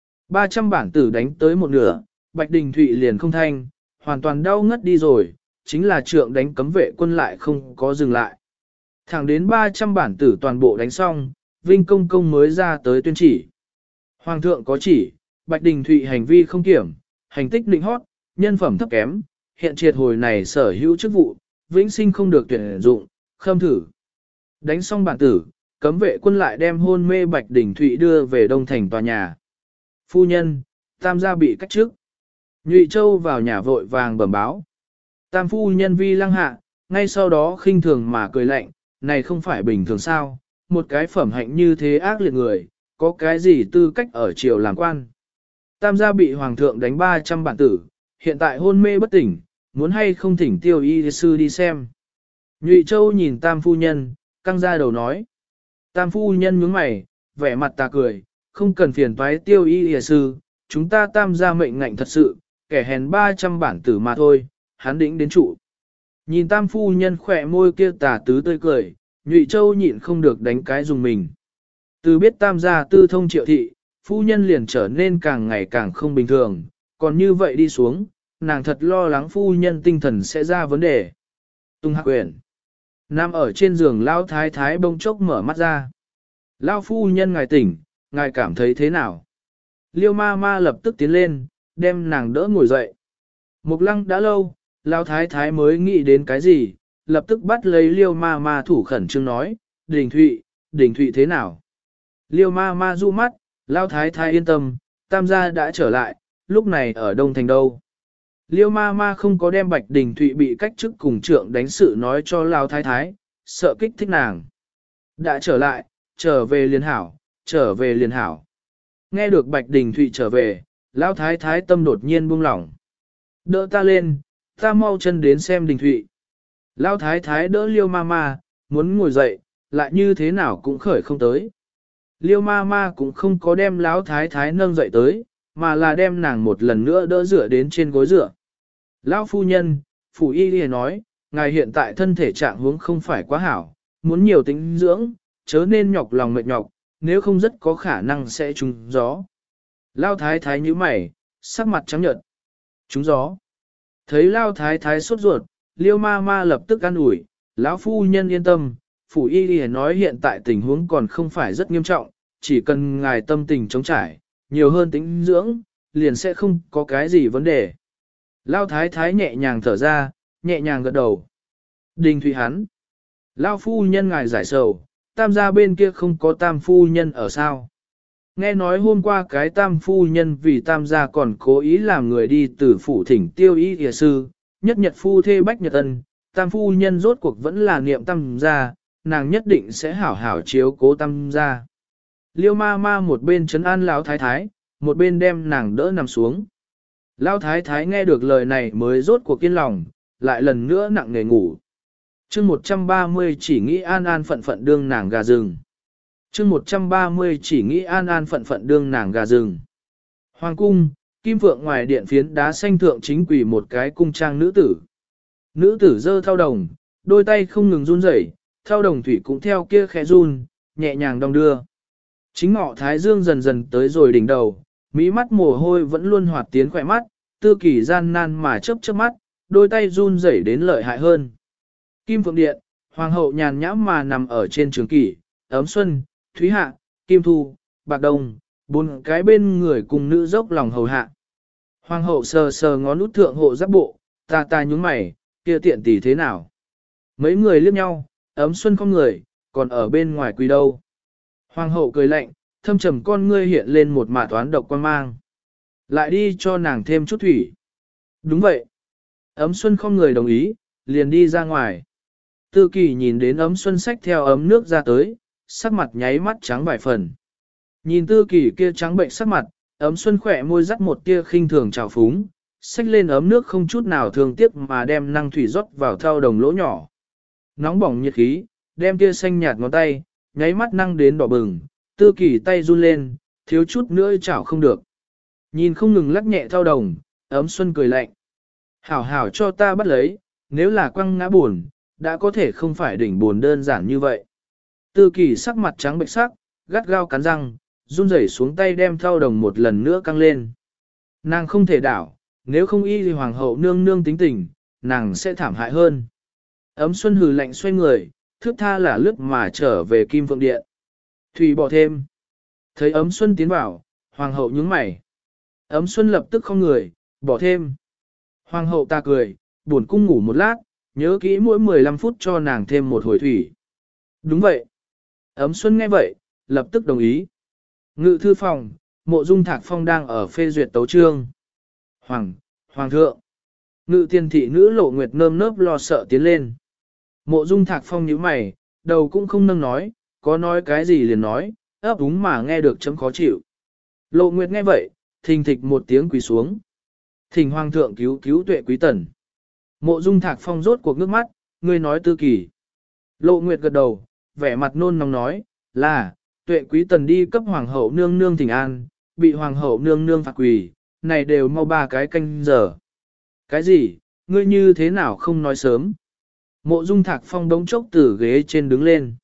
300 bản tử đánh tới một nửa, Bạch Đình Thụy liền không thanh, hoàn toàn đau ngất đi rồi, chính là trượng đánh cấm vệ quân lại không có dừng lại. Thẳng đến 300 bản tử toàn bộ đánh xong, Vinh Công Công mới ra tới tuyên chỉ. Hoàng thượng có chỉ, Bạch Đình Thụy hành vi không kiểm, hành tích định hót, nhân phẩm thấp kém, hiện triệt hồi này sở hữu chức vụ, vĩnh sinh không được tuyển dụng, khâm thử. Đánh xong bản tử, cấm vệ quân lại đem hôn mê Bạch Đình Thụy đưa về Đông Thành tòa nhà. Phu nhân, tam gia bị cách chức. Nhụy Châu vào nhà vội vàng bẩm báo. Tam phu nhân vi lăng hạ, ngay sau đó khinh thường mà cười lạnh, này không phải bình thường sao, một cái phẩm hạnh như thế ác liệt người, có cái gì tư cách ở triều làm quan. Tam gia bị hoàng thượng đánh 300 bản tử, hiện tại hôn mê bất tỉnh, muốn hay không thỉnh tiêu y sư đi xem. Nhụy Châu nhìn tam phu nhân, căng ra đầu nói. Tam phu nhân nhướng mày, vẻ mặt tà cười, không cần phiền toái tiêu y sư, chúng ta tam gia mệnh ngạnh thật sự, kẻ hèn 300 bản tử mà thôi, hắn đĩnh đến trụ. Nhìn tam phu nhân khỏe môi kia tà tứ tươi cười, Nhụy Châu nhịn không được đánh cái dùng mình. Từ biết tam gia tư thông triệu thị, phu nhân liền trở nên càng ngày càng không bình thường, còn như vậy đi xuống, nàng thật lo lắng phu nhân tinh thần sẽ ra vấn đề. Tung Hạc Uyển nằm ở trên giường Lão Thái Thái bỗng chốc mở mắt ra. Lão phu nhân ngài tỉnh, ngài cảm thấy thế nào? Liêu ma ma lập tức tiến lên, đem nàng đỡ ngồi dậy. Mục Lăng đã lâu, Lão Thái Thái mới nghĩ đến cái gì, lập tức bắt lấy Liêu ma ma thủ khẩn trương nói, Đình Thụy thế nào? Liêu ma ma du mắt, Lão Thái Thái yên tâm, tam gia đã trở lại, lúc này ở Đông Thành đâu. Liêu ma ma không có đem Bạch Đình Thụy bị cách chức cùng trượng đánh sự nói cho Lão Thái Thái, sợ kích thích nàng. Đã trở lại, trở về liền hảo. Nghe được Bạch Đình Thụy trở về, Lão Thái Thái tâm đột nhiên buông lỏng. Đỡ ta lên, ta mau chân đến xem Đình Thụy. Lão Thái Thái đỡ Liêu ma ma, muốn ngồi dậy, lại như thế nào cũng khởi không tới. Liêu ma ma cũng không có đem Lão Thái Thái nâng dậy tới, mà là đem nàng một lần nữa đỡ dựa đến trên gối dựa. Lão phu nhân, phủ y liền nói, ngài hiện tại thân thể trạng huống không phải quá hảo, muốn nhiều tính dưỡng, chớ nên nhọc lòng mệt nhọc, nếu không rất có khả năng sẽ trúng gió. Lão Thái Thái nhíu mày, sắc mặt trắng nhợt. Trúng gió. Thấy Lão Thái Thái sốt ruột, Liêu ma ma lập tức an ủi, lão phu nhân yên tâm, phủ y liền nói hiện tại tình huống còn không phải rất nghiêm trọng, chỉ cần ngài tâm tình chống trải, nhiều hơn tính dưỡng, liền sẽ không có cái gì vấn đề. Lão Thái Thái nhẹ nhàng thở ra, nhẹ nhàng gật đầu. Đình Thụy hắn. Lão phu nhân ngài giải sầu, tam gia bên kia không có tam phu nhân ở sao. Nghe nói hôm qua cái tam phu nhân vì tam gia còn cố ý làm người đi từ phủ thỉnh tiêu y thìa sư, nhất nhật phu thê bách nhật ân, tam phu nhân rốt cuộc vẫn là niệm tam gia, nàng nhất định sẽ hảo hảo chiếu cố tam gia. Liêu ma ma một bên trấn an lão thái thái, một bên đem nàng đỡ nằm xuống. Lão thái thái nghe được lời này mới rốt cuộc kiên lòng, lại lần nữa nặng nề ngủ. chương 130 chỉ nghĩ an an phận phận đương nàng gà rừng. chương 130 chỉ nghĩ an an phận phận đương nàng gà rừng. Hoàng cung, kim phượng ngoài điện phiến đá xanh thượng chính quỷ một cái cung trang nữ tử. Nữ tử giơ thao đồng, đôi tay không ngừng run rẩy, thao đồng thủy cũng theo kia khẽ run, nhẹ nhàng đong đưa. Chính ngọ thái dương dần dần tới rồi đỉnh đầu, mỹ mắt mồ hôi vẫn luôn hoạt tiến khỏe mắt, tư kỳ gian nan mà chớp chớp mắt, đôi tay run rẩy đến lợi hại hơn. Kim phượng điện, hoàng hậu nhàn nhãm mà nằm ở trên trường kỷ, ấm xuân, thúy hạ, kim thu, bạc đông, bốn cái bên người cùng nữ dốc lòng hầu hạ. Hoàng hậu sờ sờ ngón út thượng hộ giáp bộ, ta nhúng mày, kia tiện tỷ thế nào? Mấy người liếc nhau, ấm xuân không người, còn ở bên ngoài quỳ đâu. Hoàng hậu cười lạnh, thâm trầm con ngươi hiện lên một mả toán độc quan mang. Lại đi cho nàng thêm chút thủy. Đúng vậy. Ấm xuân không người đồng ý, liền đi ra ngoài. Tư kỳ nhìn đến ấm xuân xách theo ấm nước ra tới, sắc mặt nháy mắt trắng vài phần. Nhìn tư kỳ kia trắng bệnh sắc mặt, ấm xuân khỏe môi dắt một tia khinh thường trào phúng, xách lên ấm nước không chút nào thương tiếc mà đem năng thủy rót vào thau đồng lỗ nhỏ. Nóng bỏng nhiệt khí, đem tia xanh nhạt ngón tay, nháy mắt năng đến đỏ bừng, tư kỳ tay run lên, thiếu chút nữa chảo không được. Nhìn không ngừng lắc nhẹ thau đồng, ấm xuân cười lạnh. Hảo hảo cho ta bắt lấy, nếu là quăng ngã buồn, đã có thể không phải đỉnh buồn đơn giản như vậy. Tư kỳ sắc mặt trắng bệch sắc, gắt gao cắn răng, run rẩy xuống tay đem thau đồng một lần nữa căng lên. Nàng không thể đảo, nếu không y thì hoàng hậu nương nương tính tình, nàng sẽ thảm hại hơn. Ấm xuân hừ lạnh xoay người, thước tha là lướt mà trở về kim phượng điện. Thủy bỏ thêm. Thấy ấm xuân tiến vào, hoàng hậu nhướng mày. Ấm xuân lập tức không người, bỏ thêm. Hoàng hậu ta cười, buồn cung ngủ một lát, nhớ kỹ mỗi 15 phút cho nàng thêm một hồi thủy. Đúng vậy. Ấm xuân nghe vậy, lập tức đồng ý. Ngự thư phòng, Mộ Dung Thạc Phong đang ở phê duyệt tấu chương. Hoàng thượng. Ngự tiền thị nữ Lộ Nguyệt nơm nớp lo sợ tiến lên. Mộ Dung Thạc Phong nhíu mày, đầu cũng không nâng nói cái gì liền nói, ấp úng mà nghe được chấm khó chịu. Lộ Nguyệt nghe vậy, thình thịch một tiếng quỳ xuống. Thỉnh Hoàng thượng cứu cứu Tuệ Quý Tần. Mộ Dung Thạc Phong rốt cuộc nước mắt, ngươi nói Tư Kỳ. Lộ Nguyệt gật đầu, vẻ mặt nôn nóng nói, là, Tuệ Quý Tần đi cấp Hoàng hậu nương nương thỉnh an, bị Hoàng hậu nương nương phạt quỳ, này đều mau 3 cái canh giờ. Cái gì, ngươi như thế nào không nói sớm? Mộ Dung Thạc Phong đống chốc từ ghế trên đứng lên.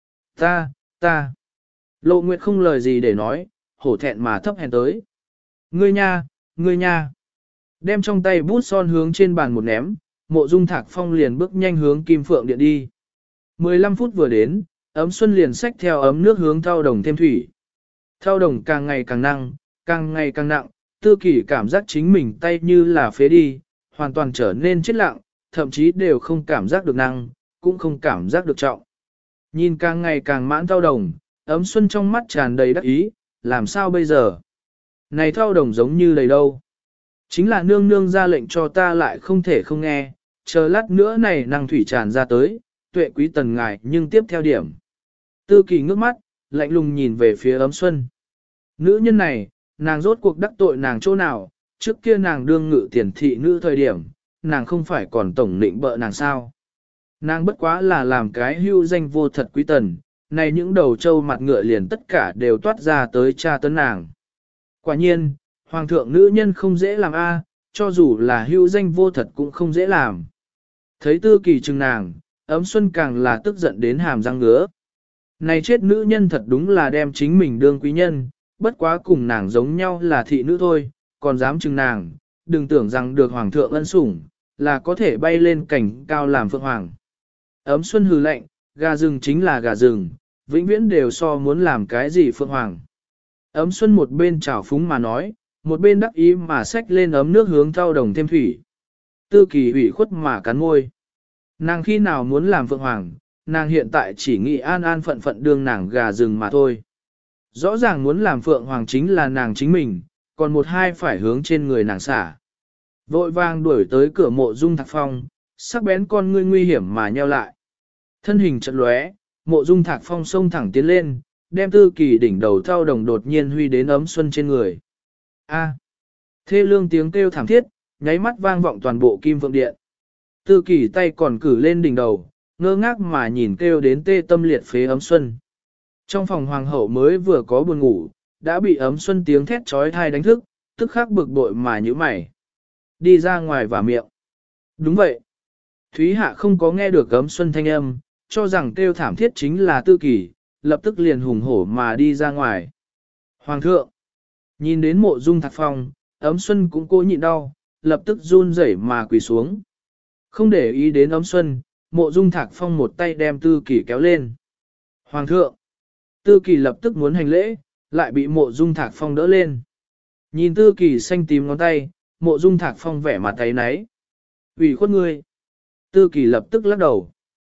Ta. Lộ Nguyệt không lời gì để nói, hổ thẹn mà thấp hèn tới. Ngươi nha. Đem trong tay bút son hướng trên bàn một ném, Mộ Dung Thạc Phong liền bước nhanh hướng Kim Phượng Điện đi. 15 phút vừa đến, ấm xuân liền xách theo ấm nước hướng thau đồng thêm thủy. Thau đồng càng ngày càng nặng, Tư Kỳ cảm giác chính mình tay như là phế đi, hoàn toàn trở nên chết lặng, thậm chí đều không cảm giác được năng, cũng không cảm giác được trọng. Nhìn càng ngày càng mãn thau đồng, ấm xuân trong mắt tràn đầy đắc ý, làm sao bây giờ? Này thau đồng giống như đầy đâu? Chính là nương nương ra lệnh cho ta lại không thể không nghe, chờ lát nữa này năng thủy tràn ra tới, Tuệ Quý Tần ngài nhưng tiếp theo điểm. Tư Kỳ ngước mắt, lạnh lùng nhìn về phía ấm xuân. Nữ nhân này, nàng rốt cuộc đắc tội nàng chỗ nào, trước kia nàng đương ngự tiền thị nữ thời điểm, nàng không phải còn tổng định bợ nàng sao. Nàng bất quá là làm cái hưu danh vô thật Quý Tần, này những đầu trâu mặt ngựa liền tất cả đều toát ra tới tra tấn nàng. Quả nhiên, hoàng thượng nữ nhân không dễ làm a, cho dù là hưu danh vô thật cũng không dễ làm. Thấy Tư Kỳ chừng nàng, ấm xuân càng là tức giận đến hàm răng ngứa. Này chết nữ nhân thật đúng là đem chính mình đương quý nhân, bất quá cùng nàng giống nhau là thị nữ thôi, còn dám chừng nàng, đừng tưởng rằng được hoàng thượng ân sủng, là có thể bay lên cảnh cao làm phượng hoàng. Ấm xuân hừ lạnh, gà rừng chính là gà rừng, vĩnh viễn đều so muốn làm cái gì phượng hoàng. Ấm xuân một bên trào phúng mà nói, một bên đắc ý mà xách lên ấm nước hướng thau đồng thêm thủy. Tư Kỳ ủy khuất mà cắn môi. Nàng khi nào muốn làm phượng hoàng, nàng hiện tại chỉ nghĩ an an phận phận đương nàng gà rừng mà thôi. Rõ ràng muốn làm Phượng Hoàng chính là nàng chính mình, còn một hai phải hướng trên người nàng xả. Vội vàng đuổi tới cửa Mộ Dung Thạc Phong, sắc bén con ngươi nguy hiểm mà nheo lại. Thân hình chợt lóe, Mộ Dung Thạc Phong xông thẳng tiến lên, đem Tư Kỳ đỉnh đầu thao đồng đột nhiên huy đến ấm xuân trên người. A! Thê lương tiếng kêu thảm thiết, nháy mắt vang vọng toàn bộ Kim Phượng Điện. Tư Kỳ tay còn cử lên đỉnh đầu, ngơ ngác mà nhìn kêu đến tê tâm liệt phế ấm xuân. Trong phòng hoàng hậu mới vừa có buồn ngủ, đã bị ấm xuân tiếng thét trói thai đánh thức, tức khắc bực bội mà nhíu mày. Đi ra ngoài và miệng. Đúng vậy. Thúy Hạ không có nghe được ấm xuân thanh âm, cho rằng kêu thảm thiết chính là Tư Kỳ, lập tức liền hùng hổ mà đi ra ngoài. Hoàng thượng, nhìn đến Mộ Dung Thạc Phong, ấm xuân cũng cố nhịn đau, lập tức run rẩy mà quỳ xuống. Không để ý đến ấm xuân, Mộ Dung Thạc Phong một tay đem Tư Kỳ kéo lên. Hoàng thượng, Tư Kỳ lập tức muốn hành lễ, lại bị Mộ Dung Thạc Phong đỡ lên. Nhìn Tư Kỳ xanh tím ngón tay, Mộ Dung Thạc Phong vẻ mặt thấy náy. Ủy khuất ngươi. Tư Kỳ lập tức lắc đầu.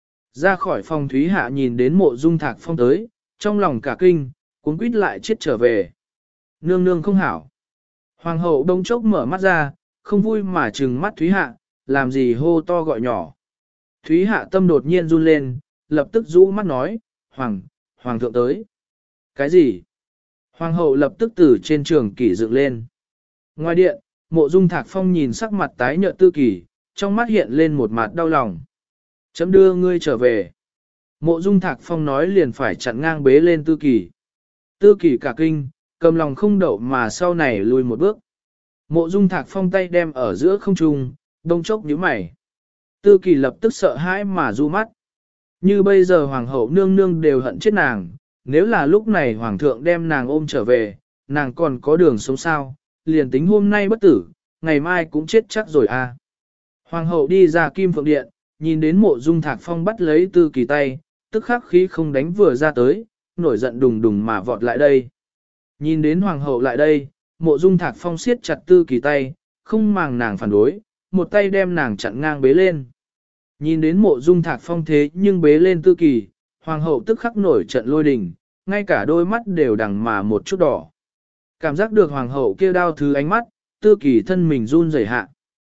Ra khỏi phòng Thúy Hạ nhìn đến Mộ Dung Thạc Phong tới, trong lòng cả kinh, cuốn quýt lại chết trở về. Nương nương không hảo. Hoàng hậu đông chốc mở mắt ra, không vui mà trừng mắt Thúy Hạ, làm gì hô to gọi nhỏ. Thúy Hạ tâm đột nhiên run lên, lập tức rũ mắt nói, Hoàng thượng tới. Cái gì? Hoàng hậu lập tức từ trên trường kỷ dựng lên. Ngoài điện, Mộ Dung Thạc Phong nhìn sắc mặt tái nhợt Tư Kỳ, trong mắt hiện lên một mặt đau lòng. Chấm đưa ngươi trở về. Mộ Dung Thạc Phong nói liền phải chặn ngang bế lên Tư Kỳ. Tư Kỳ cả kinh, cầm lòng không đậu mà sau này lùi một bước. Mộ Dung Thạc Phong tay đem ở giữa không trung, đông chốc nhíu mày. Tư Kỳ lập tức sợ hãi mà du mắt. Như bây giờ hoàng hậu nương nương đều hận chết nàng, nếu là lúc này hoàng thượng đem nàng ôm trở về, nàng còn có đường sống sao, liền tính hôm nay bất tử, ngày mai cũng chết chắc rồi à. Hoàng hậu đi ra Kim Phượng Điện, nhìn đến Mộ Dung Thạc Phong bắt lấy Tư Kỳ tay, tức khắc khí không đánh vừa ra tới, nổi giận đùng đùng mà vọt lại đây. Nhìn đến hoàng hậu lại đây, Mộ Dung Thạc Phong siết chặt Tư Kỳ tay, không màng nàng phản đối, một tay đem nàng chặn ngang bế lên. Nhìn đến Mộ Dung Thạc Phong thế nhưng bế lên Tư Kỳ, hoàng hậu tức khắc nổi trận lôi đình, ngay cả đôi mắt đều đằng mà một chút đỏ. Cảm giác được hoàng hậu kia đau thứ ánh mắt, Tư Kỳ thân mình run rẩy hạ.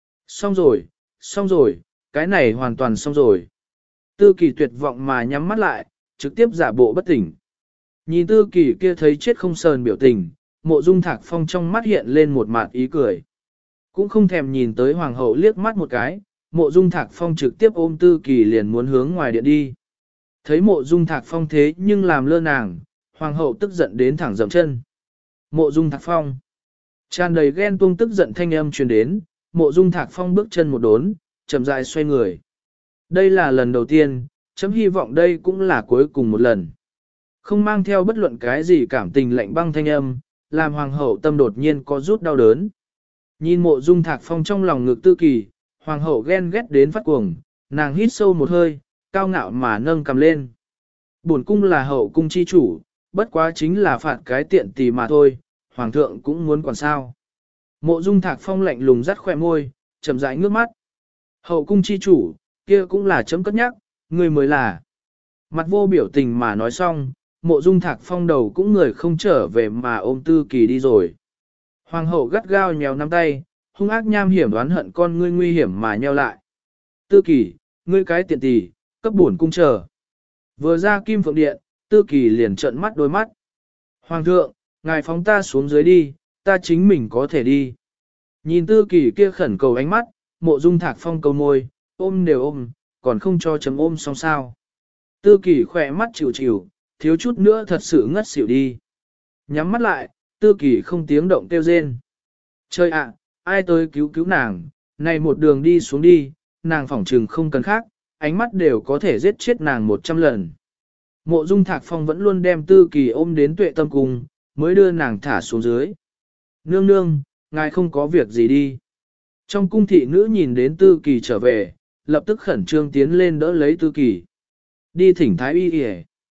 Xong rồi, cái này hoàn toàn xong rồi. Tư Kỳ tuyệt vọng mà nhắm mắt lại, trực tiếp giả bộ bất tỉnh. Nhìn Tư Kỳ kia thấy chết không sờn biểu tình, Mộ Dung Thạc Phong trong mắt hiện lên một mạt ý cười. Cũng không thèm nhìn tới hoàng hậu liếc mắt một cái, Mộ Dung Thạc Phong trực tiếp ôm Tư Kỳ liền muốn hướng ngoài điện đi. Thấy Mộ Dung Thạc Phong thế nhưng làm lơ nàng, hoàng hậu tức giận đến thẳng dậm chân. Mộ Dung Thạc Phong. Tràn đầy ghen tuông tức giận thanh âm truyền đến, Mộ Dung Thạc Phong bước chân một đốn, chậm rãi xoay người. Đây là lần đầu tiên, chấm hy vọng đây cũng là cuối cùng một lần. Không mang theo bất luận cái gì cảm tình lạnh băng thanh âm, làm hoàng hậu tâm đột nhiên có rút đau đớn. Nhìn Mộ Dung Thạc Phong trong lòng ngực Tư Kỳ, hoàng hậu ghen ghét đến phát cuồng, nàng hít sâu một hơi, cao ngạo mà nâng cầm lên. Bổn cung là hậu cung chi chủ, bất quá chính là phạt cái tiện tì mà thôi, hoàng thượng cũng muốn quản sao. Mộ Dung Thạc Phong lạnh lùng rắt khỏe môi, chậm rãi ngước mắt. Hậu cung chi chủ, kia cũng là chấm cất nhắc, người mới là. Mặt vô biểu tình mà nói xong, Mộ Dung Thạc Phong đầu cũng người không trở về mà ôm Tư Kỳ đi rồi. Hoàng hậu gắt gao nhéo nắm tay, hung ác nham hiểm đoán hận con ngươi nguy hiểm mà nheo lại. Tư Kỳ, ngươi cái tiện tỳ, cấp bổn cung chờ. Vừa ra Kim Phượng Điện, Tư Kỳ liền trợn mắt đôi mắt. Hoàng thượng, ngài phóng ta xuống dưới đi, ta chính mình có thể đi. Nhìn Tư Kỳ kia khẩn cầu ánh mắt, Mộ Dung Thạc Phong cầu môi, ôm đều ôm, còn không cho chấm ôm xong sao. Tư Kỳ khỏe mắt chịu chịu, thiếu chút nữa thật sự ngất xỉu đi. Nhắm mắt lại, Tư Kỳ không tiếng động kêu rên. Trời ạ, ai tới cứu nàng, này một đường đi xuống đi, nàng phỏng trừng không cần khác, ánh mắt đều có thể giết chết nàng 100 lần. Mộ Dung Thạc Phong vẫn luôn đem Tư Kỳ ôm đến Tuệ Tâm Cung, mới đưa nàng thả xuống dưới. Nương nương, ngài không có việc gì đi. Trong cung thị nữ nhìn đến Tư Kỳ trở về, lập tức khẩn trương tiến lên đỡ lấy Tư Kỳ. Đi thỉnh thái y y.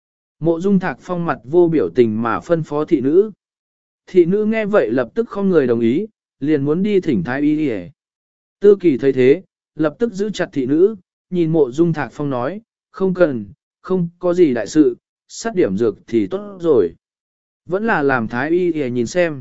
Mộ Dung Thạc Phong mặt vô biểu tình mà phân phó thị nữ. Thị nữ nghe vậy lập tức không người đồng ý, liền muốn đi thỉnh thái y y. Tư Kỳ thấy thế, lập tức giữ chặt thị nữ, nhìn Mộ Dung Thạc Phong nói, không cần, không có gì đại sự, sát điểm dược thì tốt rồi. Vẫn là làm thái y để nhìn xem.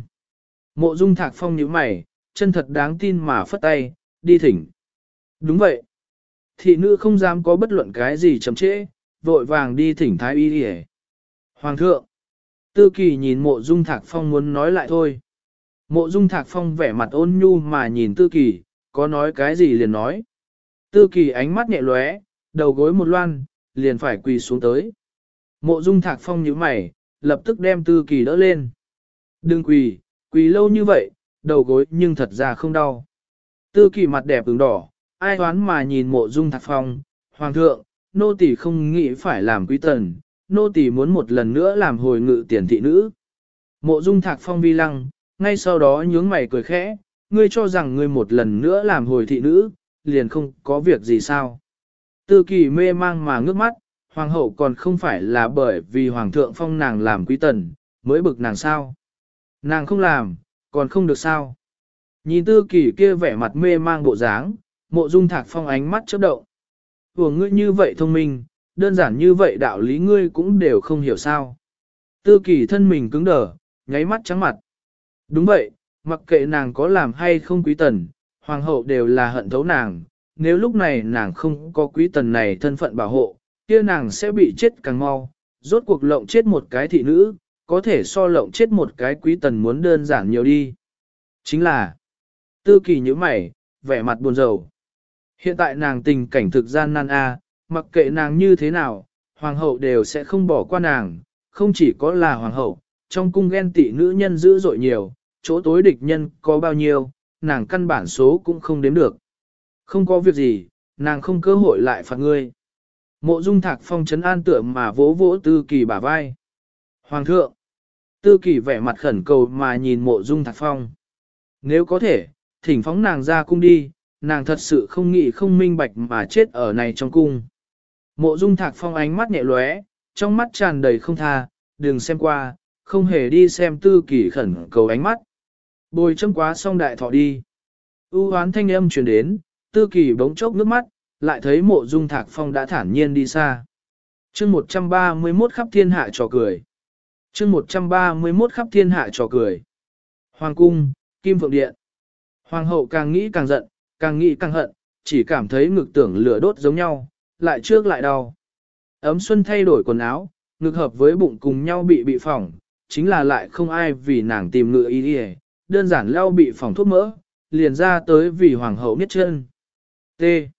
Mộ Dung Thạc Phong nhíu mày, chân thật đáng tin mà phất tay, đi thỉnh. Đúng vậy. Thị nữ không dám có bất luận cái gì chậm trễ, vội vàng đi thỉnh thái y để. Hoàng thượng. Tư Kỳ nhìn Mộ Dung Thạc Phong muốn nói lại thôi. Mộ Dung Thạc Phong vẻ mặt ôn nhu mà nhìn Tư Kỳ, có nói cái gì liền nói. Tư Kỳ ánh mắt nhẹ lóe, đầu gối một loan, liền phải quỳ xuống tới. Mộ Dung Thạc Phong nhíu mày, lập tức đem Tư Kỳ đỡ lên. Đừng quỳ, quỳ lâu như vậy, đầu gối nhưng thật ra không đau. Tư Kỳ mặt đẹp ửng đỏ, ai đoán mà nhìn Mộ Dung Thạc Phong, Hoàng thượng, nô tỳ không nghĩ phải làm quý tần, nô tỳ muốn một lần nữa làm hồi ngự tiền thị nữ. Mộ Dung Thạc Phong vi lăng, ngay sau đó nhướng mày cười khẽ, ngươi cho rằng ngươi một lần nữa làm hồi thị nữ, liền không có việc gì sao. Tư Kỳ mê mang mà ngước mắt, hoàng hậu còn không phải là bởi vì hoàng thượng phong nàng làm quý tần, mới bực nàng sao. Nàng không làm, còn không được sao. Nhìn Tư Kỳ kia vẻ mặt mê mang bộ dáng, Mộ Dung Thạc Phong ánh mắt chớp động. Của ngươi như vậy thông minh, đơn giản như vậy đạo lý ngươi cũng đều không hiểu sao. Tư Kỳ thân mình cứng đờ, nháy mắt trắng mặt. Đúng vậy, mặc kệ nàng có làm hay không quý tần, hoàng hậu đều là hận thấu nàng, nếu lúc này nàng không có quý tần này thân phận bảo hộ, kia nàng sẽ bị chết càng mau, rốt cuộc lộng chết một cái thị nữ, có thể so lộng chết một cái quý tần muốn đơn giản nhiều đi. Chính là, Tư Kỳ như mày, vẻ mặt buồn rầu. Hiện tại nàng tình cảnh thực gian nan mặc kệ nàng như thế nào, hoàng hậu đều sẽ không bỏ qua nàng, không chỉ có là hoàng hậu, trong cung ghen tị nữ nhân dữ dội nhiều, chỗ tối địch nhân có bao nhiêu, nàng căn bản số cũng không đếm được. Không có việc gì, nàng không cơ hội lại phạt ngươi. Mộ Dung Thạc Phong trấn an tựa mà vỗ vỗ Tư Kỳ bả vai. Hoàng thượng, Tư Kỳ vẻ mặt khẩn cầu mà nhìn Mộ Dung Thạc Phong. Nếu có thể, thỉnh phóng nàng ra cung đi, nàng thật sự không nghĩ không minh bạch mà chết ở này trong cung. Mộ Dung Thạc Phong ánh mắt nhẹ lóe, trong mắt tràn đầy không tha, đừng xem qua, không hề đi xem Tư Kỳ khẩn cầu ánh mắt. Bồi châm quá xong đại thọ đi. U hoán thanh âm truyền đến, Tư Kỳ bỗng chốc nước mắt, lại thấy Mộ Dung Thạc Phong đã thản nhiên đi xa. Chương 131 khắp thiên hạ trò cười. Chương 131 khắp thiên hạ trò cười. Hoàng cung, Kim Phượng Điện. Hoàng hậu càng nghĩ càng giận, càng nghĩ càng hận, chỉ cảm thấy ngực tưởng lửa đốt giống nhau, lại trước lại đau. Ấm Xuân thay đổi quần áo, ngực hợp với bụng cùng nhau bị phỏng, chính là lại không ai vì nàng tìm ngựa y đi, đơn giản lau bị phỏng thuốc mỡ, liền ra tới vì hoàng hậu niết chân. T.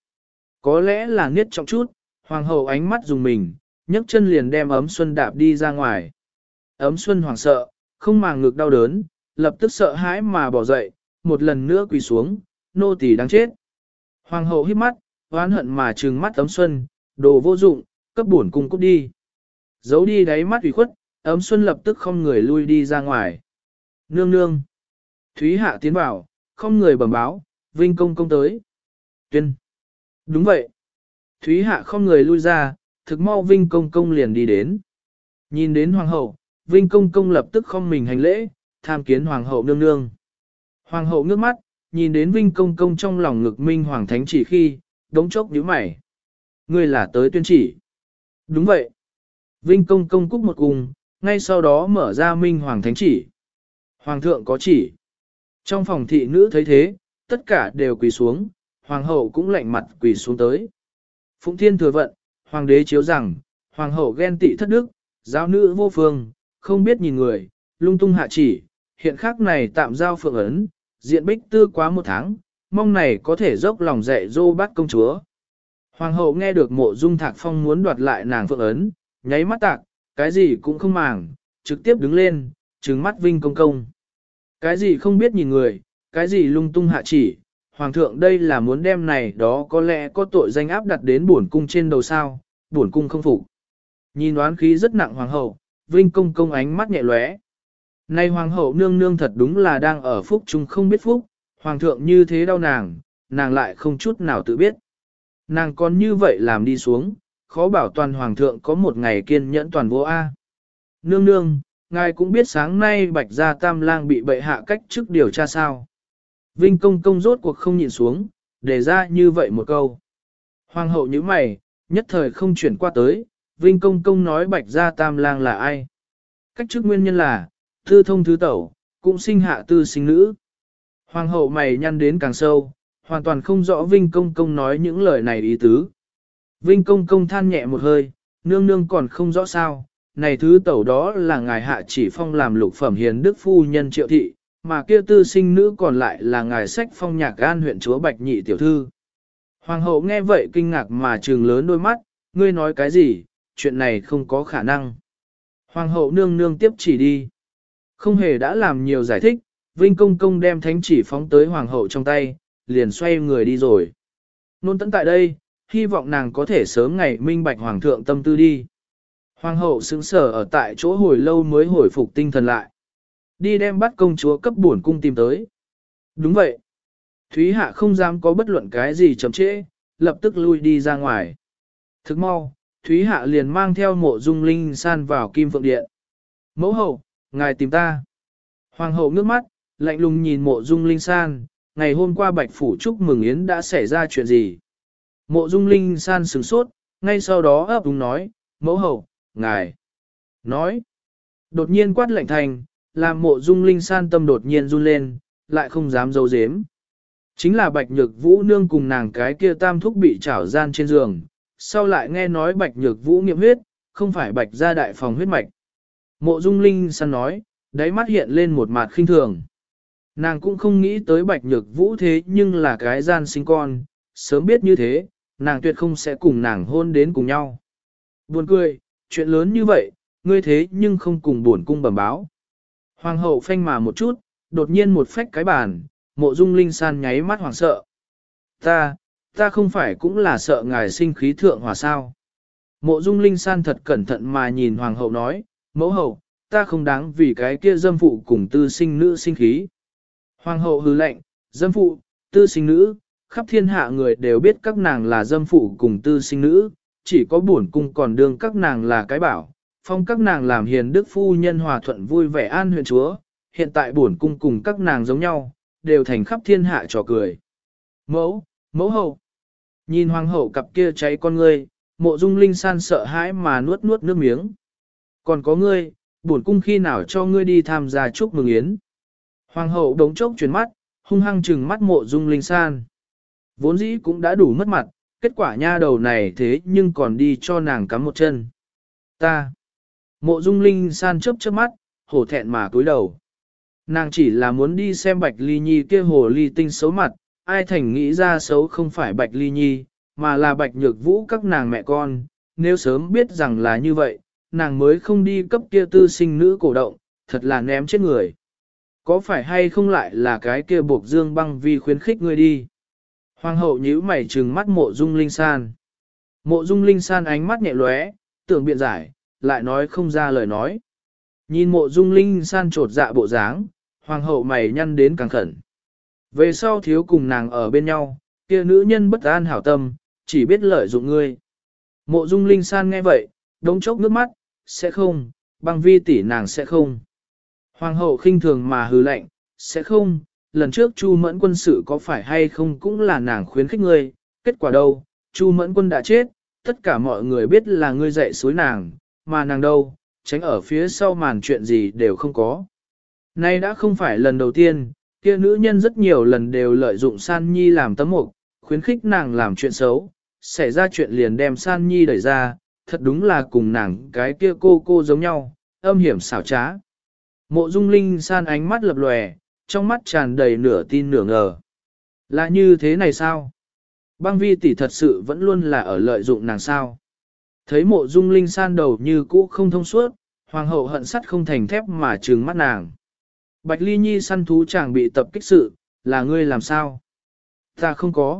Có lẽ là niết trọng chút, hoàng hậu ánh mắt dùng mình, nhấc chân liền đem Ấm Xuân đạp đi ra ngoài. Ấm Xuân hoảng sợ, không màng ngực đau đớn, lập tức sợ hãi mà bỏ dậy, một lần nữa quỳ xuống, nô tỳ đáng chết. Hoàng hậu híp mắt, oán hận mà trừng mắt Ấm Xuân, đồ vô dụng, cấp bổn cung cút đi. Giấu đi đáy mắt ủy khuất, Ấm Xuân lập tức không người lui đi ra ngoài. Nương nương. Thúy Hạ tiến vào, không người bẩm báo, Vinh công công tới. Tuyên. Đúng vậy. Thúy Hạ không người lui ra, thực mau Vinh công công liền đi đến. Nhìn đến hoàng hậu, Vinh công công lập tức không mình hành lễ, tham kiến hoàng hậu nương nương. Hoàng hậu ngước mắt, nhìn đến Vinh công công trong lòng ngực Minh Hoàng Thánh chỉ khi, đống chốc nhíu mày. Ngươi là tới tuyên chỉ. Đúng vậy. Vinh công công cúc một cung, ngay sau đó mở ra Minh Hoàng Thánh chỉ. Hoàng thượng có chỉ. Trong phòng thị nữ thấy thế, tất cả đều quỳ xuống, hoàng hậu cũng lạnh mặt quỳ xuống tới. Phụng Thiên thừa vận, hoàng đế chiếu rằng, hoàng hậu ghen tị thất đức, giáo nữ vô phương, không biết nhìn người, lung tung hạ chỉ, hiện khắc này tạm giao phượng ấn, diện bích tư quá một tháng, mong này có thể dốc lòng dạy dô bát công chúa. Hoàng hậu nghe được Mộ Dung Thạc Phong muốn đoạt lại nàng phượng ấn, nháy mắt tạc, cái gì cũng không màng, trực tiếp đứng lên, trừng mắt Vinh công công. Cái gì không biết nhìn người, cái gì lung tung hạ chỉ, hoàng thượng đây là muốn đem này đó có lẽ có tội danh áp đặt đến bổn cung trên đầu sao, bổn cung không phục. Nhìn đoán khí rất nặng hoàng hậu, Vinh công công ánh mắt nhẹ lóe. Này hoàng hậu nương nương thật đúng là đang ở phúc chung không biết phúc, hoàng thượng như thế đau nàng, nàng lại không chút nào tự biết. Nàng còn như vậy làm đi xuống, khó bảo toàn hoàng thượng có một ngày kiên nhẫn toàn vô A. Nương nương, ngài cũng biết sáng nay Bạch Gia Tam Lang bị bệ hạ cách chức điều tra sao. Vinh công công rốt cuộc không nhịn xuống, để ra như vậy một câu. Hoàng hậu như mày, nhất thời không chuyển qua tới, Vinh công công nói Bạch Gia Tam Lang là ai. Cách chức nguyên nhân là, Tư thông thứ tẩu, cũng sinh hạ tư sinh nữ. Hoàng hậu mày nhăn đến càng sâu, hoàn toàn không rõ Vinh Công Công nói những lời này ý tứ. Vinh Công Công than nhẹ một hơi, nương nương còn không rõ sao, này thứ tẩu đó là ngài hạ chỉ phong làm lục phẩm hiền đức phu nhân Triệu Thị, mà kia tư sinh nữ còn lại là ngài sách phong nhạc an huyện chúa Bạch Nhị tiểu thư. Hoàng hậu nghe vậy kinh ngạc mà trừng lớn đôi mắt, ngươi nói cái gì, chuyện này không có khả năng. Hoàng hậu nương nương tiếp chỉ đi. Không hề đã làm nhiều giải thích, Vinh Công Công đem thánh chỉ phóng tới hoàng hậu trong tay, liền xoay người đi rồi. Nôn tận tại đây, hy vọng nàng có thể sớm ngày minh bạch hoàng thượng tâm tư đi. Hoàng hậu sững sờ ở tại chỗ hồi lâu mới hồi phục tinh thần lại. Đi đem bắt công chúa cấp bổn cung tìm tới. Đúng vậy. Thúy Hạ không dám có bất luận cái gì chậm trễ, lập tức lui đi ra ngoài. Thức mau, Thúy Hạ liền mang theo Mộ Dung Linh San vào Kim Phượng Điện. Mẫu hậu, ngài tìm ta. Hoàng hậu ngước mắt, lạnh lùng nhìn Mộ Dung Linh San, ngày hôm qua Bạch Phủ chúc mừng yến đã xảy ra chuyện gì. Mộ Dung Linh San sửng sốt, ngay sau đó ấp úng nói, mẫu hậu, ngài. Nói. Đột nhiên quát lạnh thành, làm Mộ Dung Linh San tâm đột nhiên run lên, lại không dám giấu giếm. Chính là Bạch Nhược Vũ nương cùng nàng cái kia tam thúc bị trảo gian trên giường, sau lại nghe nói Bạch Nhược Vũ nghiệm huyết, không phải Bạch gia đại phòng huyết mạch. Mộ Dung Linh San nói, đáy mắt hiện lên một mặt khinh thường. Nàng cũng không nghĩ tới Bạch Nhược Vũ thế nhưng là cái gian sinh con, sớm biết như thế, nàng tuyệt không sẽ cùng nàng hôn đến cùng nhau. Buồn cười, chuyện lớn như vậy, ngươi thế nhưng không cùng buồn cung bẩm báo. Hoàng hậu phanh mà một chút, đột nhiên một phách cái bàn, Mộ Dung Linh San nháy mắt hoảng sợ. Ta không phải cũng là sợ ngài sinh khí thượng hòa sao. Mộ Dung Linh San thật cẩn thận mà nhìn hoàng hậu nói, mẫu hậu, ta không đáng vì cái kia dâm phụ cùng tư sinh nữ sinh khí. Hoàng hậu hừ lạnh, dâm phụ, tư sinh nữ, khắp thiên hạ người đều biết các nàng là dâm phụ cùng tư sinh nữ, chỉ có bổn cung còn đương các nàng là cái bảo, phong các nàng làm hiền đức phu nhân hòa thuận vui vẻ an huyện chúa, hiện tại bổn cung cùng các nàng giống nhau, đều thành khắp thiên hạ trò cười. Mẫu hậu, nhìn hoàng hậu cặp kia cháy con ngươi, Mộ Dung Linh San sợ hãi mà nuốt nước miếng. Còn có ngươi, bổn cung khi nào cho ngươi đi tham gia chúc mừng yến. Hoàng hậu đống chốc chuyển mắt, hung hăng trừng mắt Mộ Dung Linh San. Vốn dĩ cũng đã đủ mất mặt, kết quả nha đầu này thế nhưng còn đi cho nàng cắm một chân. Ta. Mộ Dung Linh San chớp mắt, hổ thẹn mà cúi đầu. Nàng chỉ là muốn đi xem Bạch Ly Nhi kia hồ ly tinh xấu mặt, ai thành nghĩ ra xấu không phải Bạch Ly Nhi, mà là Bạch Nhược Vũ các nàng mẹ con. Nếu sớm biết rằng là như vậy, nàng mới không đi cấp kia tư sinh nữ cổ động, thật là ném chết người. Có phải hay không lại là cái kia buộc Dương Băng Vi khuyến khích ngươi đi? Hoàng hậu nhíu mày trừng mắt Mộ Dung Linh San. Mộ Dung Linh San ánh mắt nhẹ lóe, tưởng biện giải, lại nói không ra lời nói. Nhìn Mộ Dung Linh San trột dạ bộ dáng, hoàng hậu mày nhăn đến càng khẩn. Về sau thiếu cùng nàng ở bên nhau, kia nữ nhân bất an hảo tâm, chỉ biết lợi dụng ngươi. Mộ Dung Linh San nghe vậy, đống chốc nước mắt, sẽ không, Băng Vi tỷ nàng sẽ không. Hoàng hậu khinh thường mà hừ lạnh, sẽ không, lần trước Chu Mẫn Quân sự có phải hay không cũng là nàng khuyến khích ngươi, kết quả đâu, Chu Mẫn Quân đã chết, tất cả mọi người biết là ngươi dạy xối nàng, mà nàng đâu, tránh ở phía sau màn chuyện gì đều không có. Nay đã không phải lần đầu tiên, kia nữ nhân rất nhiều lần đều lợi dụng San Nhi làm tấm mục, khuyến khích nàng làm chuyện xấu, xảy ra chuyện liền đem San Nhi đẩy ra, thật đúng là cùng nàng cái kia cô giống nhau, âm hiểm xảo trá. Mộ Dung Linh San ánh mắt lập lòe, trong mắt tràn đầy nửa tin nửa ngờ. Là như thế này sao? Băng Vi tỷ thật sự vẫn luôn là ở lợi dụng nàng sao? Thấy Mộ Dung Linh San đầu như cũ không thông suốt, hoàng hậu hận sắt không thành thép mà trừng mắt nàng. Bạch Ly Nhi săn thú chàng bị tập kích sự, là ngươi làm sao? Ta không có.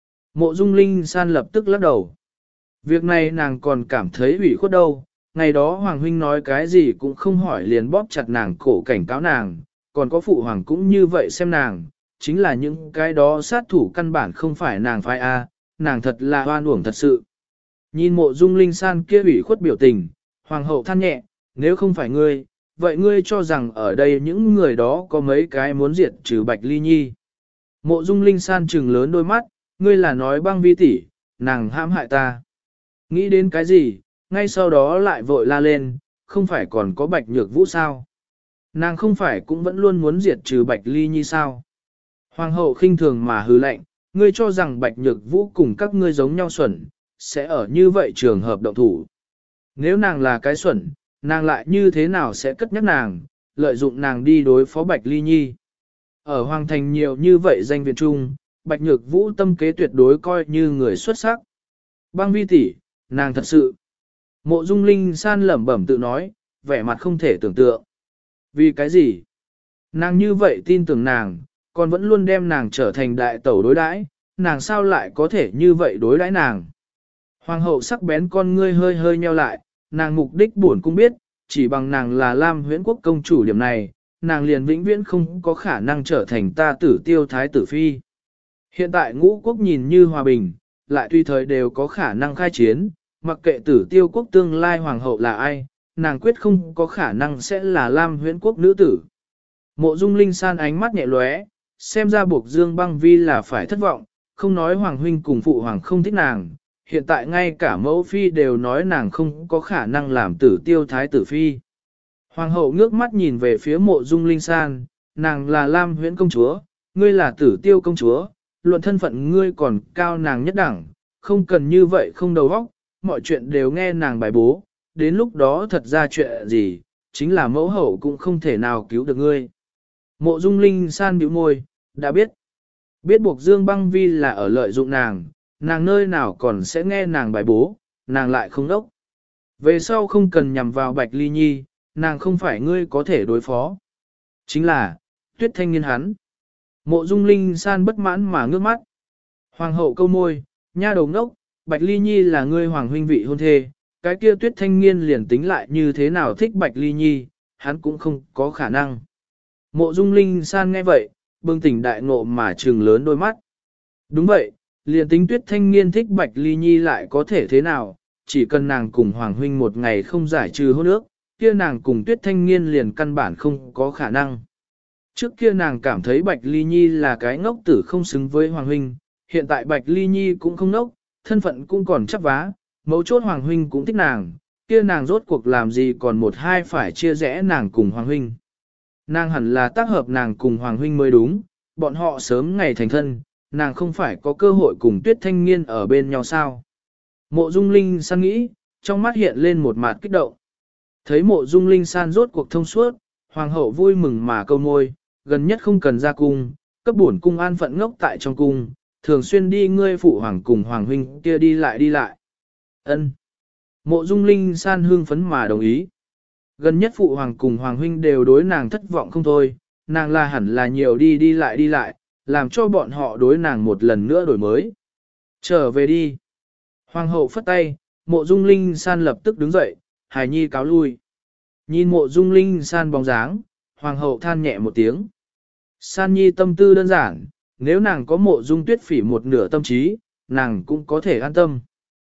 Mộ Dung Linh San lập tức lắc đầu. Việc này nàng còn cảm thấy ủy khuất đâu, ngày đó Hoàng Huynh nói cái gì cũng không hỏi liền bóp chặt nàng cổ cảnh cáo nàng, còn có phụ hoàng cũng như vậy xem nàng, chính là những cái đó sát thủ căn bản không phải nàng phái A, nàng thật là hoan uổng thật sự. Nhìn Mộ Dung Linh San kia ủy khuất biểu tình, Hoàng hậu than nhẹ, nếu không phải ngươi, vậy ngươi cho rằng ở đây những người đó có mấy cái muốn diệt trừ Bạch Ly Nhi. Mộ Dung Linh San trừng lớn đôi mắt, ngươi là nói Băng Vi tỷ, nàng hãm hại ta. Nghĩ đến cái gì, ngay sau đó lại vội la lên, không phải còn có Bạch Nhược Vũ sao? Nàng không phải cũng vẫn luôn muốn diệt trừ Bạch Ly Nhi sao? Hoàng hậu khinh thường mà hừ lạnh, ngươi cho rằng Bạch Nhược Vũ cùng các ngươi giống nhau xuẩn, sẽ ở như vậy trường hợp động thủ. Nếu nàng là cái xuẩn, nàng lại như thế nào sẽ cất nhắc nàng, lợi dụng nàng đi đối phó Bạch Ly Nhi. Ở Hoàng Thành nhiều như vậy danh viện trung, Bạch Nhược Vũ tâm kế tuyệt đối coi như người xuất sắc. Băng vi tỷ, nàng thật sự. Mộ Dung Linh San lẩm bẩm tự nói, vẻ mặt không thể tưởng tượng. Vì cái gì? Nàng như vậy tin tưởng nàng, còn vẫn luôn đem nàng trở thành đại tẩu đối đãi, nàng sao lại có thể như vậy đối đãi nàng? Hoàng hậu sắc bén con ngươi hơi hơi nheo lại, nàng mục đích buồn cũng biết, chỉ bằng nàng là Lam Huyễn Quốc công chủ điểm này, nàng liền vĩnh viễn không có khả năng trở thành ta tử tiêu thái tử phi. Hiện tại ngũ quốc nhìn như hòa bình, lại tùy thời đều có khả năng khai chiến, mặc kệ tử tiêu quốc tương lai hoàng hậu là ai, nàng quyết không có khả năng sẽ là Lam Huyễn Quốc nữ tử. Mộ Dung Linh San ánh mắt nhẹ lóe, xem ra buộc Dương Băng Vi là phải thất vọng, không nói hoàng huynh cùng phụ hoàng không thích nàng, hiện tại ngay cả mẫu phi đều nói nàng không có khả năng làm tử tiêu thái tử phi. Hoàng hậu ngước mắt nhìn về phía Mộ Dung Linh San, nàng là Lam Huyễn công chúa, ngươi là tử tiêu công chúa, luận thân phận ngươi còn cao nàng nhất đẳng, không cần như vậy không đầu óc, mọi chuyện đều nghe nàng bài bố, đến lúc đó thật ra chuyện gì, chính là mẫu hậu cũng không thể nào cứu được ngươi. Mộ Dung Linh San bĩu môi, đã biết. Biết buộc Dương Băng Vi là ở lợi dụng nàng nơi nào còn sẽ nghe nàng bài bố, nàng lại không đốc. Về sau không cần nhằm vào Bạch Ly Nhi, nàng không phải ngươi có thể đối phó. Chính là, Tuyết Thanh Niên hắn. Mộ Dung Linh San bất mãn mà ngước mắt. Hoàng hậu câu môi, nha đầu ngốc, Bạch Ly Nhi là ngươi hoàng huynh vị hôn thê, cái kia Tuyết Thanh Niên liền tính lại như thế nào thích Bạch Ly Nhi, hắn cũng không có khả năng. Mộ Dung Linh San nghe vậy, bừng tỉnh đại ngộ mà trừng lớn đôi mắt. Đúng vậy, liền tính Tuyết Thanh Niên thích Bạch Ly Nhi lại có thể thế nào, chỉ cần nàng cùng Hoàng huynh một ngày không giải trừ hôn ước, kia nàng cùng Tuyết Thanh Niên liền căn bản không có khả năng. Trước kia nàng cảm thấy Bạch Ly Nhi là cái ngốc tử không xứng với Hoàng huynh, hiện tại Bạch Ly Nhi cũng không ngốc, thân phận cũng còn chấp vá, mấu chốt Hoàng huynh cũng thích nàng, kia nàng rốt cuộc làm gì còn một hai phải chia rẽ nàng cùng Hoàng huynh. Nàng hẳn là tác hợp nàng cùng Hoàng huynh mới đúng, bọn họ sớm ngày thành thân, nàng không phải có cơ hội cùng Tuyết Thanh Niên ở bên nhau sao. Mộ Dung Linh San nghĩ, trong mắt hiện lên một mặt kích động. Thấy Mộ Dung Linh San rốt cuộc thông suốt, Hoàng hậu vui mừng mà câu môi, gần nhất không cần ra cung, cấp bổn cung an phận ngốc tại trong cung, thường xuyên đi ngươi phụ hoàng cùng Hoàng huynh kia đi lại đi lại. Ân. Mộ Dung Linh San hương phấn mà đồng ý. Gần nhất phụ hoàng cùng Hoàng huynh đều đối nàng thất vọng không thôi, nàng là hẳn là nhiều đi lại, làm cho bọn họ đối nàng một lần nữa đổi mới. Trở về đi. Hoàng hậu phất tay, Mộ Dung Linh San lập tức đứng dậy, hài nhi cáo lui. Nhìn Mộ Dung Linh San bóng dáng, Hoàng hậu than nhẹ một tiếng. San nhi tâm tư đơn giản, nếu nàng có Mộ Dung Tuyết Phỉ một nửa tâm trí, nàng cũng có thể an tâm.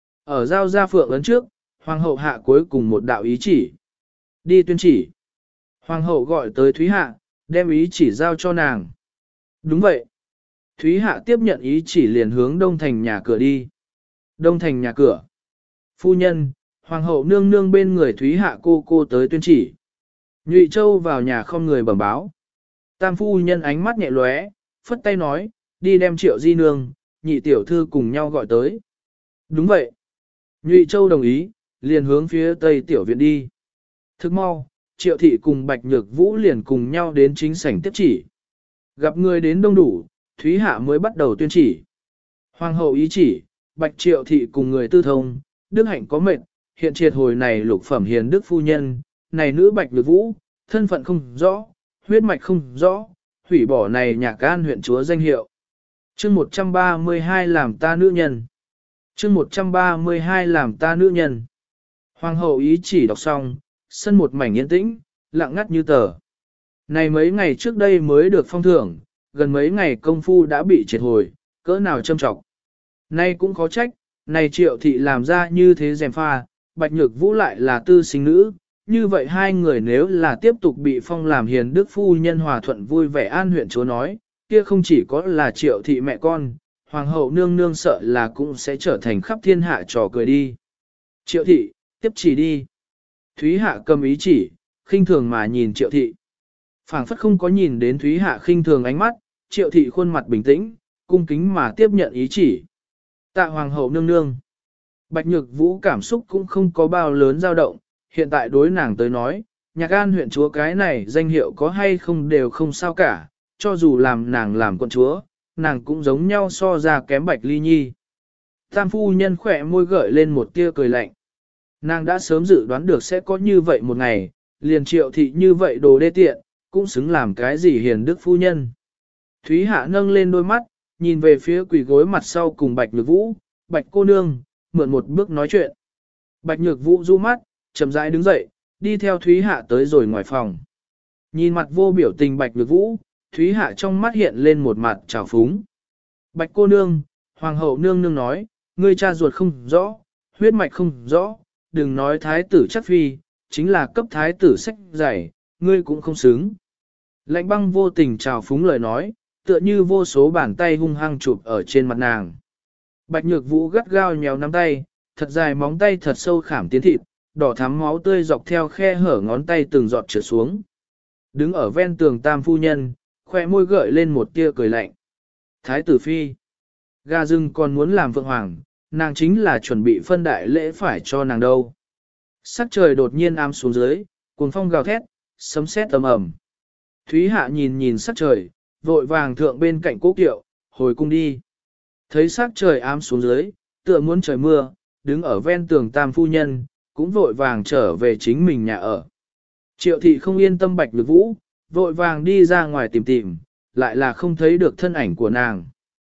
Ở giao gia phượng ấn trước, Hoàng hậu hạ cuối cùng một đạo ý chỉ. Đi tuyên chỉ. Hoàng hậu gọi tới Thúy Hạ, đem ý chỉ giao cho nàng. Đúng vậy. Thúy Hạ tiếp nhận ý chỉ liền hướng đông thành nhà cửa đi. Đông thành nhà cửa. Phu nhân, Hoàng hậu nương nương bên người Thúy Hạ cô tới tuyên chỉ. Nhụy Châu vào nhà không người bẩm báo. Tam phu nhân ánh mắt nhẹ lóe, phất tay nói, đi đem Triệu Di nương, nhị tiểu thư cùng nhau gọi tới. Đúng vậy. Nhụy Châu đồng ý, liền hướng phía tây tiểu viện đi. Thức mau, Triệu thị cùng Bạch Nhược Vũ liền cùng nhau đến chính sảnh tiếp chỉ. Gặp người đến đông đủ, Thúy Hạ mới bắt đầu tuyên chỉ. Hoàng hậu ý chỉ, Bạch Triệu thị cùng người tư thông, đức hạnh có mệnh, hiện triệt hồi này lục phẩm hiền đức phu nhân, này nữ Bạch Nhược Vũ, thân phận không rõ, huyết mạch không rõ, hủy bỏ này Nhạc An huyện chúa danh hiệu. Chương 132 làm ta nữ nhân. Chương 132 làm ta nữ nhân. Hoàng hậu ý chỉ đọc xong, sân một mảnh yên tĩnh, lặng ngắt như tờ. Này mấy ngày trước đây mới được phong thưởng, gần mấy ngày công phu đã bị triệt hồi, cỡ nào châm trọng. Nay cũng khó trách, này Triệu thị làm ra như thế dèm pha, Bạch Nhược Vũ lại là tư sinh nữ, như vậy hai người nếu là tiếp tục bị phong làm hiền đức phu nhân hòa thuận vui vẻ an huyện chúa nói, kia không chỉ có là Triệu thị mẹ con, hoàng hậu nương nương sợ là cũng sẽ trở thành khắp thiên hạ trò cười đi. Triệu thị, tiếp chỉ đi. Thúy Hạ cầm ý chỉ, khinh thường mà nhìn Triệu thị. Phảng phất không có nhìn đến Thúy Hạ khinh thường ánh mắt, Triệu thị khuôn mặt bình tĩnh, cung kính mà tiếp nhận ý chỉ. Tạ hoàng hậu nương nương. Bạch Nhược Vũ cảm xúc cũng không có bao lớn dao động, hiện tại đối nàng tới nói, Nhạc An huyện chúa cái này danh hiệu có hay không đều không sao cả, cho dù làm nàng làm quận chúa, nàng cũng giống nhau so ra kém Bạch Ly Nhi. Tam phu nhân khỏe môi gợi lên một tia cười lạnh. Nàng đã sớm dự đoán được sẽ có như vậy một ngày, liền Triệu thị như vậy đồ đê tiện, cũng xứng làm cái gì hiền đức phu nhân. Thúy Hạ nâng lên đôi mắt, nhìn về phía quỳ gối mặt sau cùng Bạch Nhược Vũ, Bạch cô nương, mượn một bước nói chuyện. Bạch Nhược Vũ du mắt, chậm rãi đứng dậy, đi theo Thúy Hạ tới rồi ngoài phòng. Nhìn mặt vô biểu tình Bạch Nhược Vũ, Thúy Hạ trong mắt hiện lên một mặt trào phúng. Bạch cô nương, hoàng hậu nương nương nói, ngươi cha ruột không rõ, huyết mạch không rõ, đừng nói thái tử chắc phi, chính là cấp thái tử sách giải, ngươi cũng không xứng. Lạnh băng vô tình trào phúng lời nói, tựa như vô số bàn tay hung hăng chụp ở trên mặt nàng. Bạch Nhược Vũ gắt gao nhéo nắm tay, thật dài móng tay thật sâu khảm tiến thịt, đỏ thắm máu tươi dọc theo khe hở ngón tay từng giọt trượt xuống. Đứng ở ven tường Tam phu nhân, khoe môi gợi lên một tia cười lạnh. Thái tử phi, gà rừng còn muốn làm vượng hoàng, nàng chính là chuẩn bị phân đại lễ phải cho nàng đâu. Sắc trời đột nhiên ám xuống dưới, cuồng phong gào thét, sấm sét ầm ầm. Thúy Hạ nhìn nhìn sắc trời, vội vàng thượng bên cạnh cố kiệu, hồi cung đi. Thấy sắc trời ám xuống dưới, tựa muốn trời mưa, đứng ở ven tường Tam phu nhân, cũng vội vàng trở về chính mình nhà ở. Triệu thị không yên tâm Bạch Nhược Vũ, vội vàng đi ra ngoài tìm tìm, lại là không thấy được thân ảnh của nàng.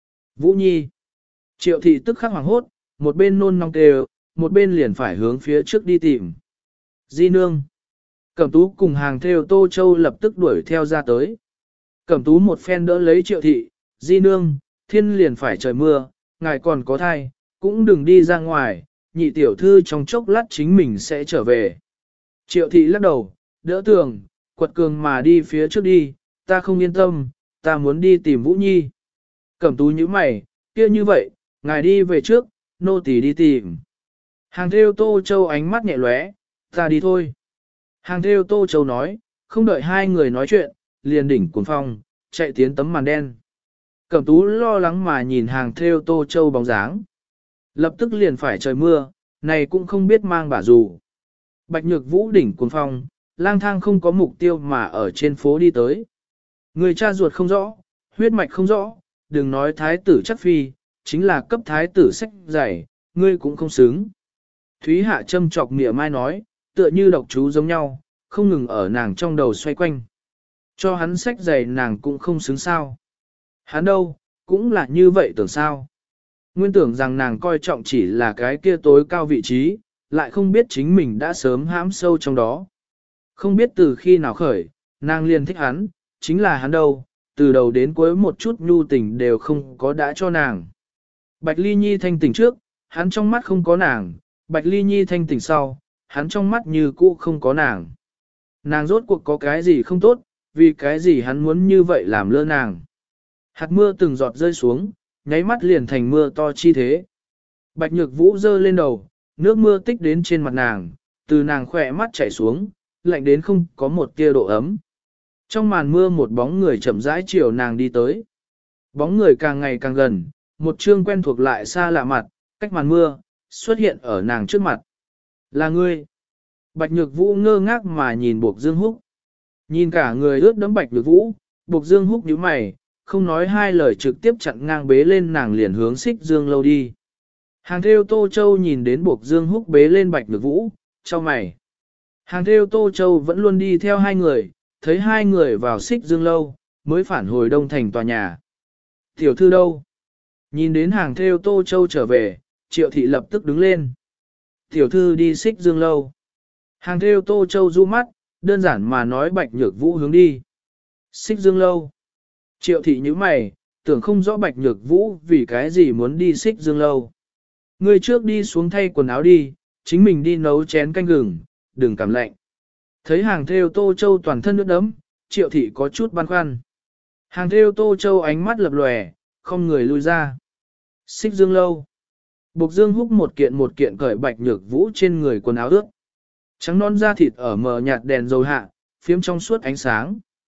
Vũ Nhi. Triệu thị tức khắc hoảng hốt, một bên nôn nóng kêu, một bên liền phải hướng phía trước đi tìm. Di nương. Cẩm tú cùng hàng theo Tô Châu lập tức đuổi theo ra tới. Cẩm tú một phen đỡ lấy Triệu thị, Di nương, thiên liền phải trời mưa, ngài còn có thai, cũng đừng đi ra ngoài, nhị tiểu thư trong chốc lát chính mình sẽ trở về. Triệu thị lắc đầu, đỡ tường, quật cường mà đi phía trước đi, ta không yên tâm, ta muốn đi tìm Vũ Nhi. Cẩm tú như mày, kia như vậy, ngài đi về trước, nô tỳ đi tìm. Hàng theo Tô Châu ánh mắt nhẹ lóe, ta đi thôi. Hàng theo Tô Châu nói, không đợi hai người nói chuyện, liền đỉnh cuốn phong, chạy tiến tấm màn đen. Cẩm tú lo lắng mà nhìn hàng theo Tô Châu bóng dáng. Lập tức liền phải trời mưa, này cũng không biết mang bả dù. Bạch Nhược Vũ đỉnh cuốn phong, lang thang không có mục tiêu mà ở trên phố đi tới. Người cha ruột không rõ, huyết mạch không rõ, đừng nói thái tử chắc phi, chính là cấp thái tử sách giải, ngươi cũng không xứng. Thúy Hạ châm chọc mỉa mai nói, tựa như độc chú giống nhau, không ngừng ở nàng trong đầu xoay quanh. Cho hắn sách giày nàng cũng không xứng sao. Hắn đâu, cũng là như vậy tưởng sao. Nguyên tưởng rằng nàng coi trọng chỉ là cái kia tối cao vị trí, lại không biết chính mình đã sớm hãm sâu trong đó. Không biết từ khi nào khởi, nàng liền thích hắn, chính là hắn đâu, từ đầu đến cuối một chút nhu tình đều không có đã cho nàng. Bạch Ly Nhi thanh tỉnh trước, hắn trong mắt không có nàng, Bạch Ly Nhi thanh tỉnh sau, hắn trong mắt như cũ không có nàng. Nàng rốt cuộc có cái gì không tốt, vì cái gì hắn muốn như vậy làm lơ nàng. Hạt mưa từng giọt rơi xuống, nháy mắt liền thành mưa to chi thế. Bạch Nhược Vũ giơ lên đầu, nước mưa tích đến trên mặt nàng, từ nàng khỏe mắt chảy xuống, lạnh đến không có một tia độ ấm. Trong màn mưa một bóng người chậm rãi chiều nàng đi tới. Bóng người càng ngày càng gần, một trương quen thuộc lại xa lạ mặt, cách màn mưa, xuất hiện ở nàng trước mặt. Là ngươi. Bạch Nhược Vũ ngơ ngác mà nhìn Bộc Dương Húc. Nhìn cả người ướt đẫm Bạch Nhược Vũ, Bộc Dương Húc nhíu mày, không nói hai lời trực tiếp chặn ngang bế lên nàng liền hướng Xích Dương lâu đi. Hàng theo Tô Châu nhìn đến Bộc Dương Húc bế lên Bạch Nhược Vũ, cho mày. Hàng theo Tô Châu vẫn luôn đi theo hai người, thấy hai người vào Xích Dương lâu, mới phản hồi Đông Thành tòa nhà. Tiểu thư đâu? Nhìn đến hàng theo Tô Châu trở về, Triệu thị lập tức đứng lên. Tiểu thư đi Xích Dương lâu. Hàng theo Tô Châu du mắt, đơn giản mà nói Bạch Nhược Vũ hướng đi. Xích Dương lâu. Triệu thị như mày, tưởng không rõ Bạch Nhược Vũ vì cái gì muốn đi Xích Dương lâu. Người trước đi xuống thay quần áo đi, chính mình đi nấu chén canh gừng, đừng cảm lạnh. Thấy hàng theo Tô Châu toàn thân nước đấm, Triệu thị có chút băn khoăn. Hàng theo Tô Châu ánh mắt lập lòe, không người lui ra. Xích Dương lâu. Bộc Dương Húc một kiện cởi Bạch Nhược Vũ trên người quần áo ướt. Trắng non da thịt ở mờ nhạt đèn dầu hạ, phiếm trong suốt ánh sáng.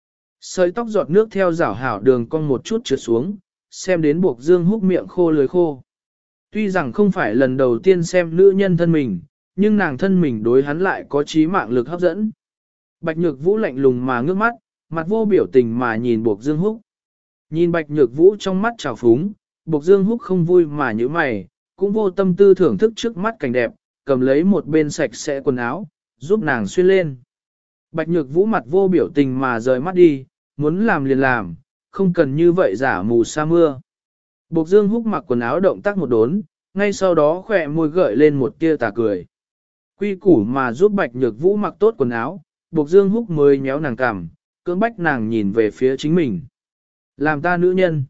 Sợi tóc giọt nước theo rảo hảo đường cong một chút trượt xuống, xem đến Buộc Dương Húc miệng khô lưỡi khô. Tuy rằng không phải lần đầu tiên xem nữ nhân thân mình, nhưng nàng thân mình đối hắn lại có trí mạng lực hấp dẫn. Bạch Nhược Vũ lạnh lùng mà ngước mắt, mặt vô biểu tình mà nhìn Buộc Dương Húc. Nhìn Bạch Nhược Vũ trong mắt trào phúng, Buộc Dương Húc không vui mà nhíu mày, cũng vô tâm tư thưởng thức trước mắt cảnh đẹp, cầm lấy một bên sạch sẽ quần áo, giúp nàng xuyên lên. Bạch Nhược Vũ mặt vô biểu tình mà rời mắt đi, muốn làm liền làm, không cần như vậy giả mù sa mưa. Buộc Dương Húc mặc quần áo động tác một đốn, ngay sau đó khỏe môi gợi lên một tia tà cười. Quy củ mà giúp Bạch Nhược Vũ mặc tốt quần áo, Buộc Dương Húc mới nhéo nàng cằm, cưỡng bách nàng nhìn về phía chính mình. Làm ta nữ nhân.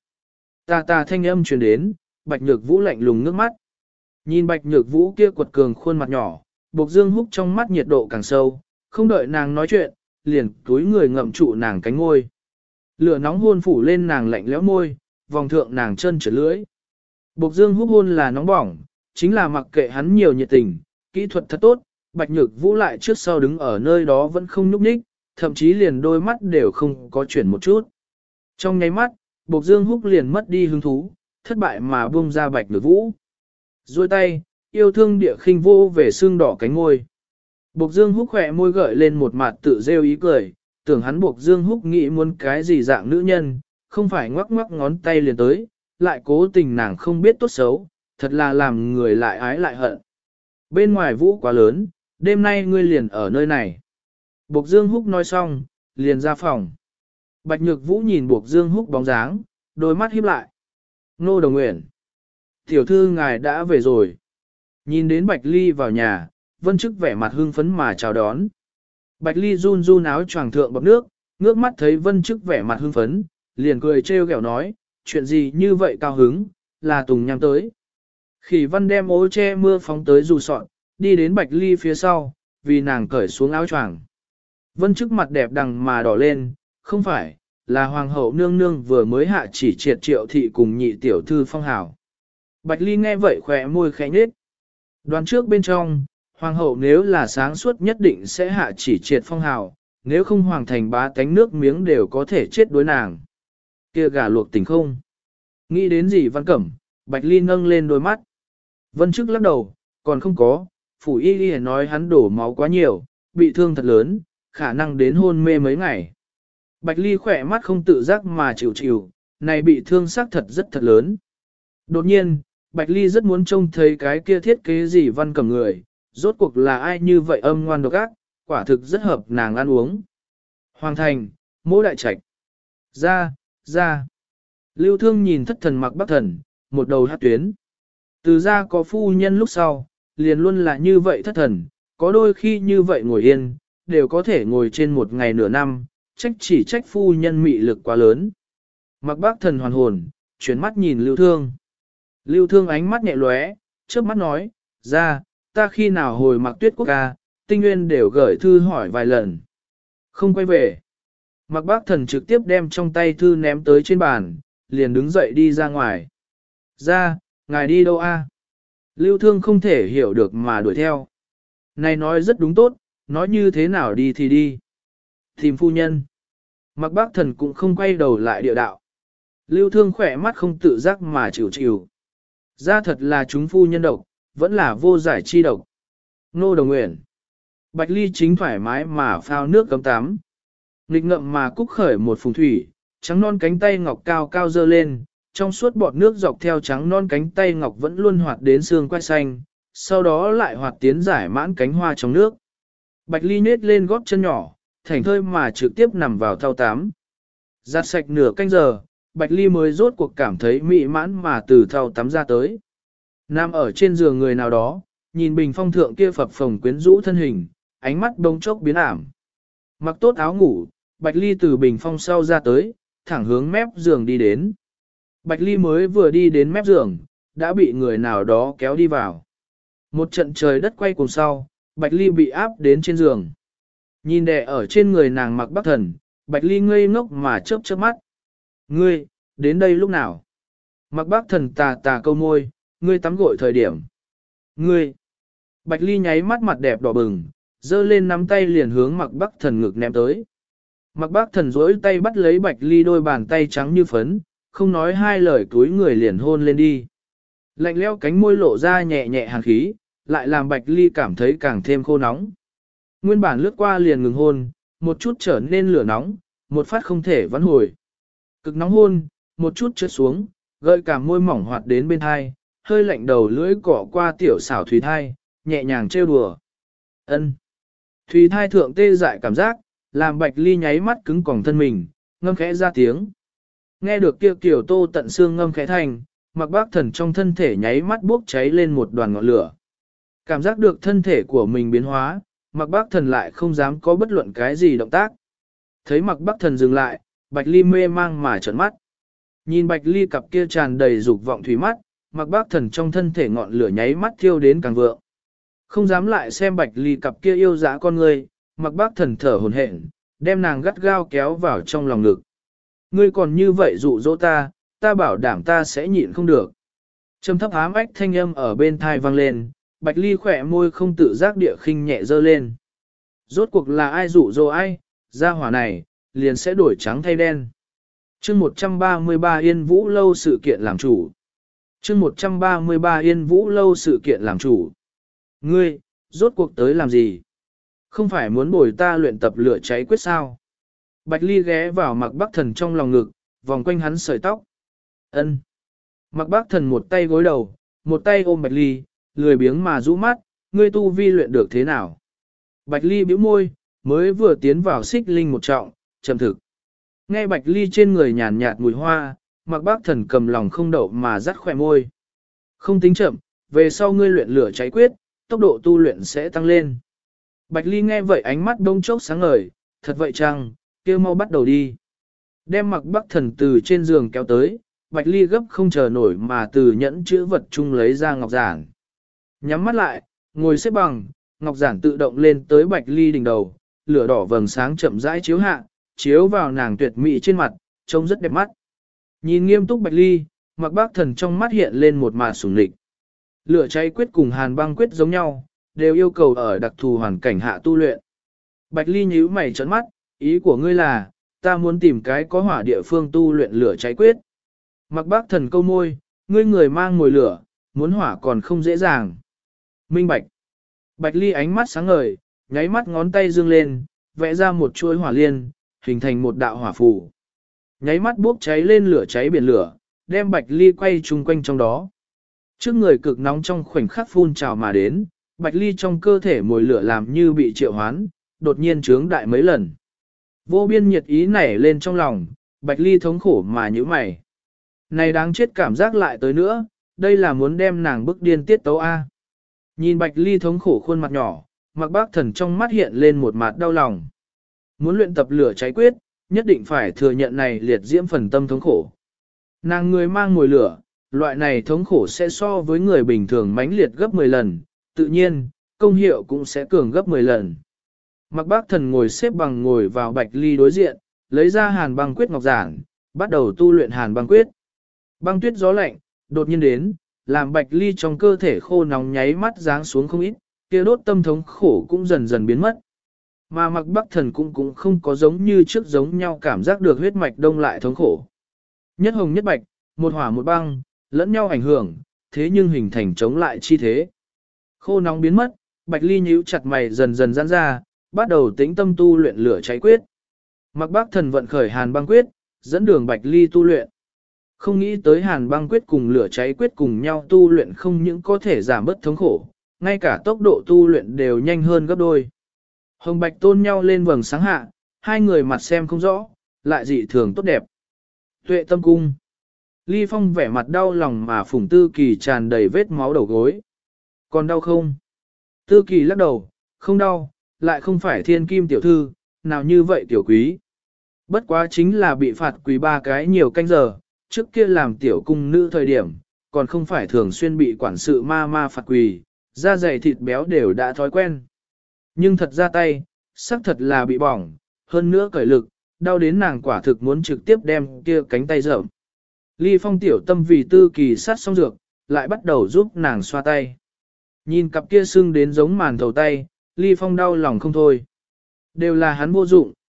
Tà thanh âm truyền đến, Bạch Nhược Vũ lạnh lùng nước mắt. Nhìn Bạch Nhược Vũ kia quật cường khuôn mặt nhỏ, Buộc Dương Húc trong mắt nhiệt độ càng sâu, không đợi nàng nói chuyện, liền túi người ngậm trụ nàng cánh ngôi. Lửa nóng hôn phủ lên nàng lạnh lẽo môi, vòng thượng nàng chân trở lưỡi. Buộc Dương Húc hôn là nóng bỏng, chính là mặc kệ hắn nhiều nhiệt tình, kỹ thuật thật tốt, Bạch Nhược Vũ lại trước sau đứng ở nơi đó vẫn không nhúc nhích, thậm chí liền đôi mắt đều không có chuyển một chút. Trong nháy mắt, Buộc Dương Húc liền mất đi hứng thú, thất bại mà buông ra Bạch Nhược Vũ. Rồi tay, yêu thương địa khinh vô về xương đỏ cánh môi. Buộc Dương Húc khỏe môi gợi lên một mặt tự rêu ý cười, tưởng hắn Buộc Dương Húc nghĩ muốn cái gì dạng nữ nhân, không phải ngoắc ngoắc ngón tay liền tới, lại cố tình nàng không biết tốt xấu, thật là làm người lại ái lại hận. Bên ngoài vũ quá lớn, đêm nay ngươi liền ở nơi này. Buộc Dương Húc nói xong, liền ra phòng. Bạch Nhược Vũ nhìn Buộc Dương Húc bóng dáng, đôi mắt híp lại. Nô Đồng Nguyễn. Tiểu thư ngài đã về rồi. Nhìn đến Bạch Ly vào nhà, Vân Chức vẻ mặt hưng phấn mà chào đón. Bạch Ly run run áo choàng thượng bọc nước, ngước mắt thấy Vân Chức vẻ mặt hưng phấn, liền cười trêu ghẹo nói, chuyện gì như vậy cao hứng, là Tùng Nham tới. Khỉ Văn đem ố che mưa phóng tới dù sọn, đi đến Bạch Ly phía sau, vì nàng cởi xuống áo choàng. Vân Chức mặt đẹp đằng mà đỏ lên, không phải, là Hoàng hậu nương nương vừa mới hạ chỉ triệt Triệu thị cùng nhị tiểu thư phong hào. Bạch Ly nghe vậy khỏe môi khẽ nhếch. Đoán trước bên trong, Hoàng hậu nếu là sáng suốt nhất định sẽ hạ chỉ triệt phong hào, nếu không hoàng thành bá tánh nước miếng đều có thể chết đối nàng. Kia gà luộc tình không? Nghĩ đến gì Văn Cẩm, Bạch Ly nâng lên đôi mắt. Vân Chức lắc đầu, còn không có, phủ y y nói hắn đổ máu quá nhiều, bị thương thật lớn, khả năng đến hôn mê mấy ngày. Bạch Ly khỏe mắt không tự giác mà chịu chịu, này bị thương xác thật rất thật lớn. Đột nhiên, Bạch Ly rất muốn trông thấy cái kia thiết kế gì Văn Cẩm người, rốt cuộc là ai như vậy âm ngoan độc ác, quả thực rất hợp nàng ăn uống. Hoàng thành, Mỗ đại trạch. Ra. Lưu Thương nhìn thất thần Mặc Bắc Thần, một đầu hát tuyến. Từ ra có phu nhân lúc sau, liền luôn là như vậy thất thần, có đôi khi như vậy ngồi yên, đều có thể ngồi trên một ngày nửa năm, chỉ trách phu nhân mị lực quá lớn. Mặc Bắc Thần hoàn hồn, chuyển mắt nhìn Lưu Thương. Lưu Thương ánh mắt nhẹ lóe, chớp mắt nói, ra, ta khi nào hồi Mặc Tuyết Quốc ca, Tinh Nguyên đều gửi thư hỏi vài lần. Không quay về. Mặc Bác Thần trực tiếp đem trong tay thư ném tới trên bàn, liền đứng dậy đi ra ngoài. Ra, ngài đi đâu a? Lưu Thương không thể hiểu được mà đuổi theo. Này nói rất đúng tốt, nói như thế nào đi thì đi. Tìm phu nhân. Mặc Bác Thần cũng không quay đầu lại địa đạo. Lưu Thương khỏe mắt không tự giác mà chịu chịu. Ra thật là chúng phu nhân độc, vẫn là vô giải chi độc. Nô Đồng Nguyễn. Bạch Ly chính thoải mái mà phao nước cấm tắm. Nghịch ngậm mà cúc khởi một phùng thủy, trắng non cánh tay ngọc cao cao dơ lên, trong suốt bọt nước dọc theo trắng non cánh tay ngọc vẫn luôn hoạt đến xương quai xanh, sau đó lại hoạt tiến giải mãn cánh hoa trong nước. Bạch Ly nết lên gót chân nhỏ, thảnh thơi mà trực tiếp nằm vào thau tắm. Giặt sạch nửa canh giờ, Bạch Ly mới rốt cuộc cảm thấy mị mãn mà từ thau tắm ra tới. Nằm ở trên giường người nào đó, nhìn bình phong thượng kia phập phồng quyến rũ thân hình, ánh mắt bỗng chốc biến ảm. Mặc tốt áo ngủ, Bạch Ly từ bình phong sau ra tới, thẳng hướng mép giường đi đến. Bạch Ly mới vừa đi đến mép giường, đã bị người nào đó kéo đi vào. Một trận trời đất quay cùng sau, Bạch Ly bị áp đến trên giường. Nhìn đè ở trên người nàng Mặc Bắc Thần, Bạch Ly ngây ngốc mà chớp chớp mắt. Ngươi, đến đây lúc nào? Mặc Bắc Thần tà câu môi, ngươi tắm gội thời điểm. Ngươi! Bạch Ly nháy mắt mặt đẹp đỏ bừng, dơ lên nắm tay liền hướng Mặc Bắc Thần ngực ném tới. Mặc Bác Thần duỗi tay bắt lấy Bạch Ly đôi bàn tay trắng như phấn, không nói hai lời túi người liền hôn lên đi. Lạnh lẽo cánh môi lộ ra nhẹ nhẹ hàn khí, lại làm Bạch Ly cảm thấy càng thêm khô nóng. Nguyên bản lướt qua liền ngừng hôn, một chút trở nên lửa nóng, một phát không thể vãn hồi. Cực nóng hôn, một chút trượt xuống, gợi cả môi mỏng hoạt đến bên thai, hơi lạnh đầu lưỡi cỏ qua tiểu xảo thủy thai, nhẹ nhàng trêu đùa. Ân. Thủy thai thượng tê dại cảm giác, làm Bạch Ly nháy mắt cứng còng thân mình, ngâm khẽ ra tiếng. Nghe được kia kiểu tô tận xương ngâm khẽ thành, Mặc Bác Thần trong thân thể nháy mắt bốc cháy lên một đoàn ngọn lửa. Cảm giác được thân thể của mình biến hóa, Mặc Bác Thần lại không dám có bất luận cái gì động tác. Thấy Mặc Bác Thần dừng lại, Bạch Ly mê mang mà trợn mắt. Nhìn Bạch Ly cặp kia tràn đầy dục vọng thủy mắt, Mặc Bác Thần trong thân thể ngọn lửa nháy mắt thiêu đến càng vượng. Không dám lại xem Bạch Ly cặp kia yêu dã con người, Mặc Bác Thần thở hổn hển, đem nàng gắt gao kéo vào trong lòng ngực. Ngươi còn như vậy dụ dỗ ta, ta bảo đảm ta sẽ nhịn không được. Trầm thấp ám ách thanh âm ở bên thai vang lên, Bạch Ly khỏe môi không tự giác địa khinh nhẹ dơ lên. Rốt cuộc là ai dụ dỗ ai, ra hỏa này, liền sẽ đổi trắng thay đen. chương 133 Yên Vũ Lâu sự kiện làm chủ. chương 133 Yên Vũ Lâu sự kiện làm chủ. Ngươi, rốt cuộc tới làm gì? Không phải muốn bồi ta luyện tập lửa cháy quyết sao? Bạch Ly ghé vào Mặc Bác Thần trong lòng ngực, vòng quanh hắn sợi tóc. Ân. Mặc Bác Thần một tay gối đầu, một tay ôm Bạch Ly, lười biếng mà rũ mắt, ngươi tu vi luyện được thế nào? Bạch Ly bĩu môi, mới vừa tiến vào xích linh một trọng, chậm thực. Nghe Bạch Ly trên người nhàn nhạt mùi hoa, Mặc Bác Thần cầm lòng không đậu mà rắt khỏe môi. Không tính chậm, về sau ngươi luyện lửa cháy quyết, tốc độ tu luyện sẽ tăng lên. Bạch Ly nghe vậy ánh mắt đông chốc sáng ngời, thật vậy chăng, kia mau bắt đầu đi. Đem Mặc Bác Thần từ trên giường kéo tới, Bạch Ly gấp không chờ nổi mà từ nhẫn chữ vật chung lấy ra ngọc giản. Nhắm mắt lại, ngồi xếp bằng, ngọc giản tự động lên tới Bạch Ly đỉnh đầu, lửa đỏ vầng sáng chậm rãi chiếu hạ, chiếu vào nàng tuyệt mỹ trên mặt, trông rất đẹp mắt. Nhìn nghiêm túc Bạch Ly, Mặc Bác Thần trong mắt hiện lên một mạt sủng lịch. Lửa cháy quyết cùng hàn băng quyết giống nhau, đều yêu cầu ở đặc thù hoàn cảnh hạ tu luyện. Bạch Ly nhíu mày trợn mắt, ý của ngươi là, ta muốn tìm cái có hỏa địa phương tu luyện lửa cháy quyết. Mặc Bác Thần câu môi, ngươi người mang mồi lửa, muốn hỏa còn không dễ dàng. Minh bạch. Bạch Ly ánh mắt sáng ngời, nháy mắt ngón tay dương lên, vẽ ra một chuôi hỏa liên, hình thành một đạo hỏa phù. Nháy mắt bốc cháy lên lửa cháy biển lửa, đem Bạch Ly quay chung quanh trong đó. Trước người cực nóng trong khoảnh khắc phun trào mà đến, Bạch Ly trong cơ thể mồi lửa làm như bị triệu hoán, đột nhiên trướng đại mấy lần. Vô biên nhiệt ý nảy lên trong lòng, Bạch Ly thống khổ mà nhíu mày. Này đáng chết cảm giác lại tới nữa, đây là muốn đem nàng bức điên tiết tấu A. Nhìn Bạch Ly thống khổ khuôn mặt nhỏ, Mặc Bác Thần trong mắt hiện lên một mặt đau lòng. Muốn luyện tập lửa cháy quyết, nhất định phải thừa nhận này liệt diễm phần tâm thống khổ. Nàng người mang mồi lửa, loại này thống khổ sẽ so với người bình thường mãnh liệt gấp 10 lần, tự nhiên, công hiệu cũng sẽ cường gấp 10 lần. Mặc Bác Thần ngồi xếp bằng ngồi vào Bạch Ly đối diện, lấy ra hàn băng quyết ngọc giản, bắt đầu tu luyện hàn băng quyết. Băng tuyết gió lạnh, đột nhiên đến, làm Bạch Ly trong cơ thể khô nóng nháy mắt giáng xuống không ít, kia đốt tâm thống khổ cũng dần dần biến mất. Mà Mặc Bác Thần cũng không có giống như trước giống nhau cảm giác được huyết mạch đông lại thống khổ. Nhất hồng nhất bạch, một hỏa một băng, lẫn nhau ảnh hưởng, thế nhưng hình thành chống lại chi thế. Khô nóng biến mất, Bạch Ly nhíu chặt mày dần dần giãn ra, bắt đầu tĩnh tâm tu luyện lửa cháy quyết. Mặc Bác Thần vận khởi hàn băng quyết, dẫn đường Bạch Ly tu luyện. Không nghĩ tới hàn băng quyết cùng lửa cháy quyết cùng nhau tu luyện không những có thể giảm bớt thống khổ, ngay cả tốc độ tu luyện đều nhanh hơn gấp đôi. Hồng bạch tôn nhau lên vầng sáng hạ, hai người mặt xem không rõ, lại dị thường tốt đẹp. Tuệ tâm cung. Ly Phong vẻ mặt đau lòng mà Phùng Tư Kỳ tràn đầy vết máu đầu gối. Còn đau không? Tư Kỳ lắc đầu, không đau, lại không phải thiên kim tiểu thư, nào như vậy tiểu quý. Bất quá chính là bị phạt quỳ 3 cái nhiều canh giờ, trước kia làm tiểu cung nữ thời điểm, còn không phải thường xuyên bị quản sự ma phạt quỳ, da dày thịt béo đều đã thói quen. Nhưng thật ra tay, xác thật là bị bỏng, hơn nữa cởi lực, đau đến nàng quả thực muốn trực tiếp đem kia cánh tay rợm. Ly Phong tiểu tâm vì Tư Kỳ sát xong dược, lại bắt đầu giúp nàng xoa tay. Nhìn cặp kia sưng đến giống màn thầu tay, Ly Phong đau lòng không thôi. Đều là hắn vô dụng,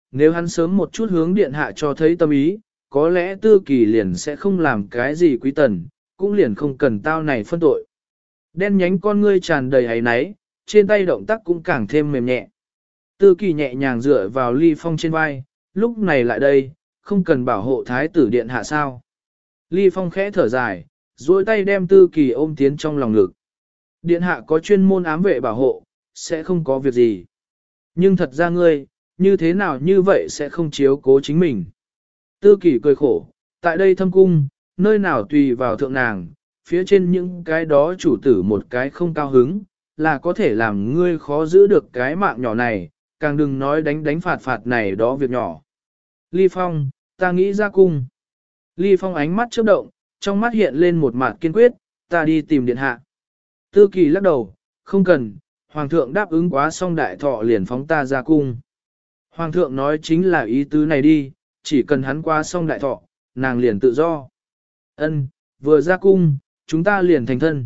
nếu hắn sớm một chút hướng điện hạ cho thấy tâm ý, có lẽ Tư Kỳ liền sẽ không làm cái gì quý tần, cũng liền không cần tao này phân tội. Đen nhánh con ngươi tràn đầy áy náy, trên tay động tác cũng càng thêm mềm nhẹ. Tư Kỳ nhẹ nhàng dựa vào Ly Phong trên vai, lúc này lại đây, không cần bảo hộ thái tử điện hạ sao. Ly Phong khẽ thở dài, duỗi tay đem Tư Kỳ ôm tiến trong lòng ngực. Điện hạ có chuyên môn ám vệ bảo hộ, sẽ không có việc gì. Nhưng thật ra ngươi, như thế nào như vậy sẽ không chiếu cố chính mình. Tư Kỳ cười khổ, tại đây thâm cung, nơi nào tùy vào thượng nàng, phía trên những cái đó chủ tử một cái không cao hứng, là có thể làm ngươi khó giữ được cái mạng nhỏ này, càng đừng nói đánh phạt này đó việc nhỏ. Ly Phong, ta nghĩ ra cung. Ly Phong ánh mắt chớp động, trong mắt hiện lên một mặt kiên quyết, ta đi tìm điện hạ. Tư Kỳ lắc đầu, không cần, Hoàng thượng đáp ứng quá xong đại thọ liền phóng ta ra cung. Hoàng thượng nói chính là ý tứ này đi, chỉ cần hắn qua xong đại thọ, nàng liền tự do. Ân, vừa ra cung, chúng ta liền thành thân.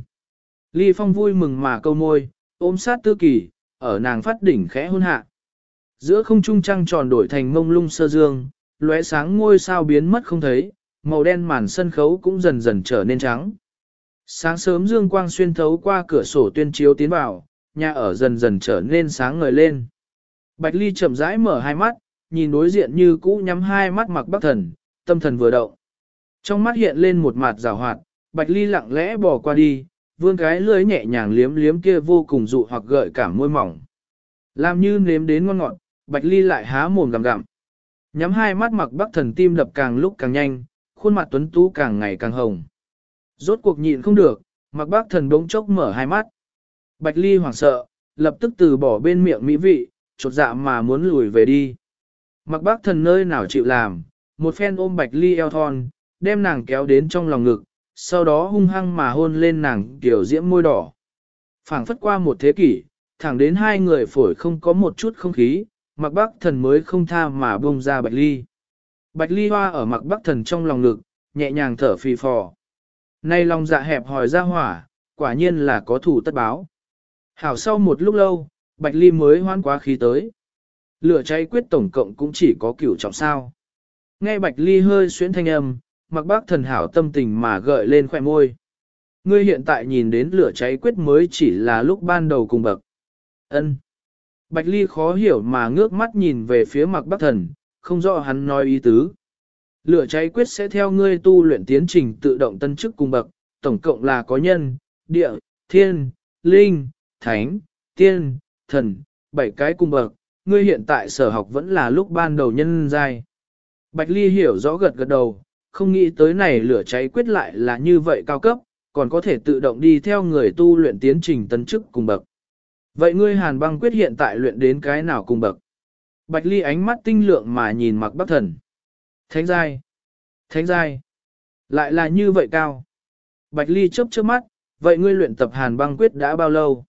Ly Phong vui mừng mà câu môi, ôm sát Tư Kỳ, ở nàng phát đỉnh khẽ hôn hạ. Giữa không trung trăng tròn đổi thành mông lung sơ dương, lóe sáng ngôi sao biến mất không thấy, màu đen màn sân khấu cũng dần dần trở nên trắng. Sáng sớm dương quang xuyên thấu qua cửa sổ tuyên chiếu tiến vào, nhà ở dần dần trở nên sáng ngời lên. Bạch Ly chậm rãi mở hai mắt, nhìn đối diện như cũ nhắm hai mắt Mạc Bắc Thần, tâm thần vừa động. Trong mắt hiện lên một mặt rào hoạt, Bạch Ly lặng lẽ bỏ qua đi, vươn cái lưỡi nhẹ nhàng liếm liếm kia vô cùng dụ hoặc gợi cảm môi mỏng. Làm như nếm đến ngon ngọt, Bạch Ly lại há mồm gặm gặm. Nhắm hai mắt Mạc Bắc Thần tim đập càng lúc càng nhanh, khuôn mặt tuấn tú càng ngày càng hồng. Rốt cuộc nhịn không được, Mạc Bắc Thần bỗng chốc mở hai mắt. Bạch Ly hoảng sợ, lập tức từ bỏ bên miệng mỹ vị, chột dạ mà muốn lùi về đi. Mạc Bắc Thần nơi nào chịu làm, một phen ôm Bạch Ly eo thon, đem nàng kéo đến trong lòng ngực, sau đó hung hăng mà hôn lên nàng kiểu diễm môi đỏ. Phảng phất qua một thế kỷ, thẳng đến hai người phổi không có một chút không khí, Mạc Bắc Thần mới không tha mà buông ra Bạch Ly. Bạch Ly hoa ở Mạc Bắc Thần trong lòng ngực, nhẹ nhàng thở phì phò. Nay lòng dạ hẹp hòi ra hỏa, quả nhiên là có thủ tất báo. Hảo sau một lúc lâu, Bạch Ly mới hoan quá khí tới. Lửa cháy quyết tổng cộng cũng chỉ có cửu trọng sao. Nghe Bạch Ly hơi xuyến thanh âm, Mạc Bắc Thần hảo tâm tình mà gợi lên khỏe môi. Ngươi hiện tại nhìn đến lửa cháy quyết mới chỉ là lúc ban đầu cùng bậc. Ân. Bạch Ly khó hiểu mà ngước mắt nhìn về phía Mạc Bắc Thần, không rõ hắn nói ý tứ. Lửa cháy quyết sẽ theo ngươi tu luyện tiến trình tự động tân chức cùng bậc, tổng cộng là có nhân, địa, thiên, linh, thánh, tiên, thần, 7 cái cung bậc, ngươi hiện tại sở học vẫn là lúc ban đầu nhân giai. Bạch Ly hiểu rõ gật gật đầu, không nghĩ tới này lửa cháy quyết lại là như vậy cao cấp, còn có thể tự động đi theo người tu luyện tiến trình tân chức cùng bậc. Vậy ngươi Hàn Băng quyết hiện tại luyện đến cái nào cùng bậc? Bạch Ly ánh mắt tinh lượng mà nhìn Mạc Bắc Thần. Thánh giai. Thánh giai. Lại là như vậy cao. Bạch Ly chớp chớp mắt, vậy ngươi luyện tập Hàn Băng quyết đã bao lâu?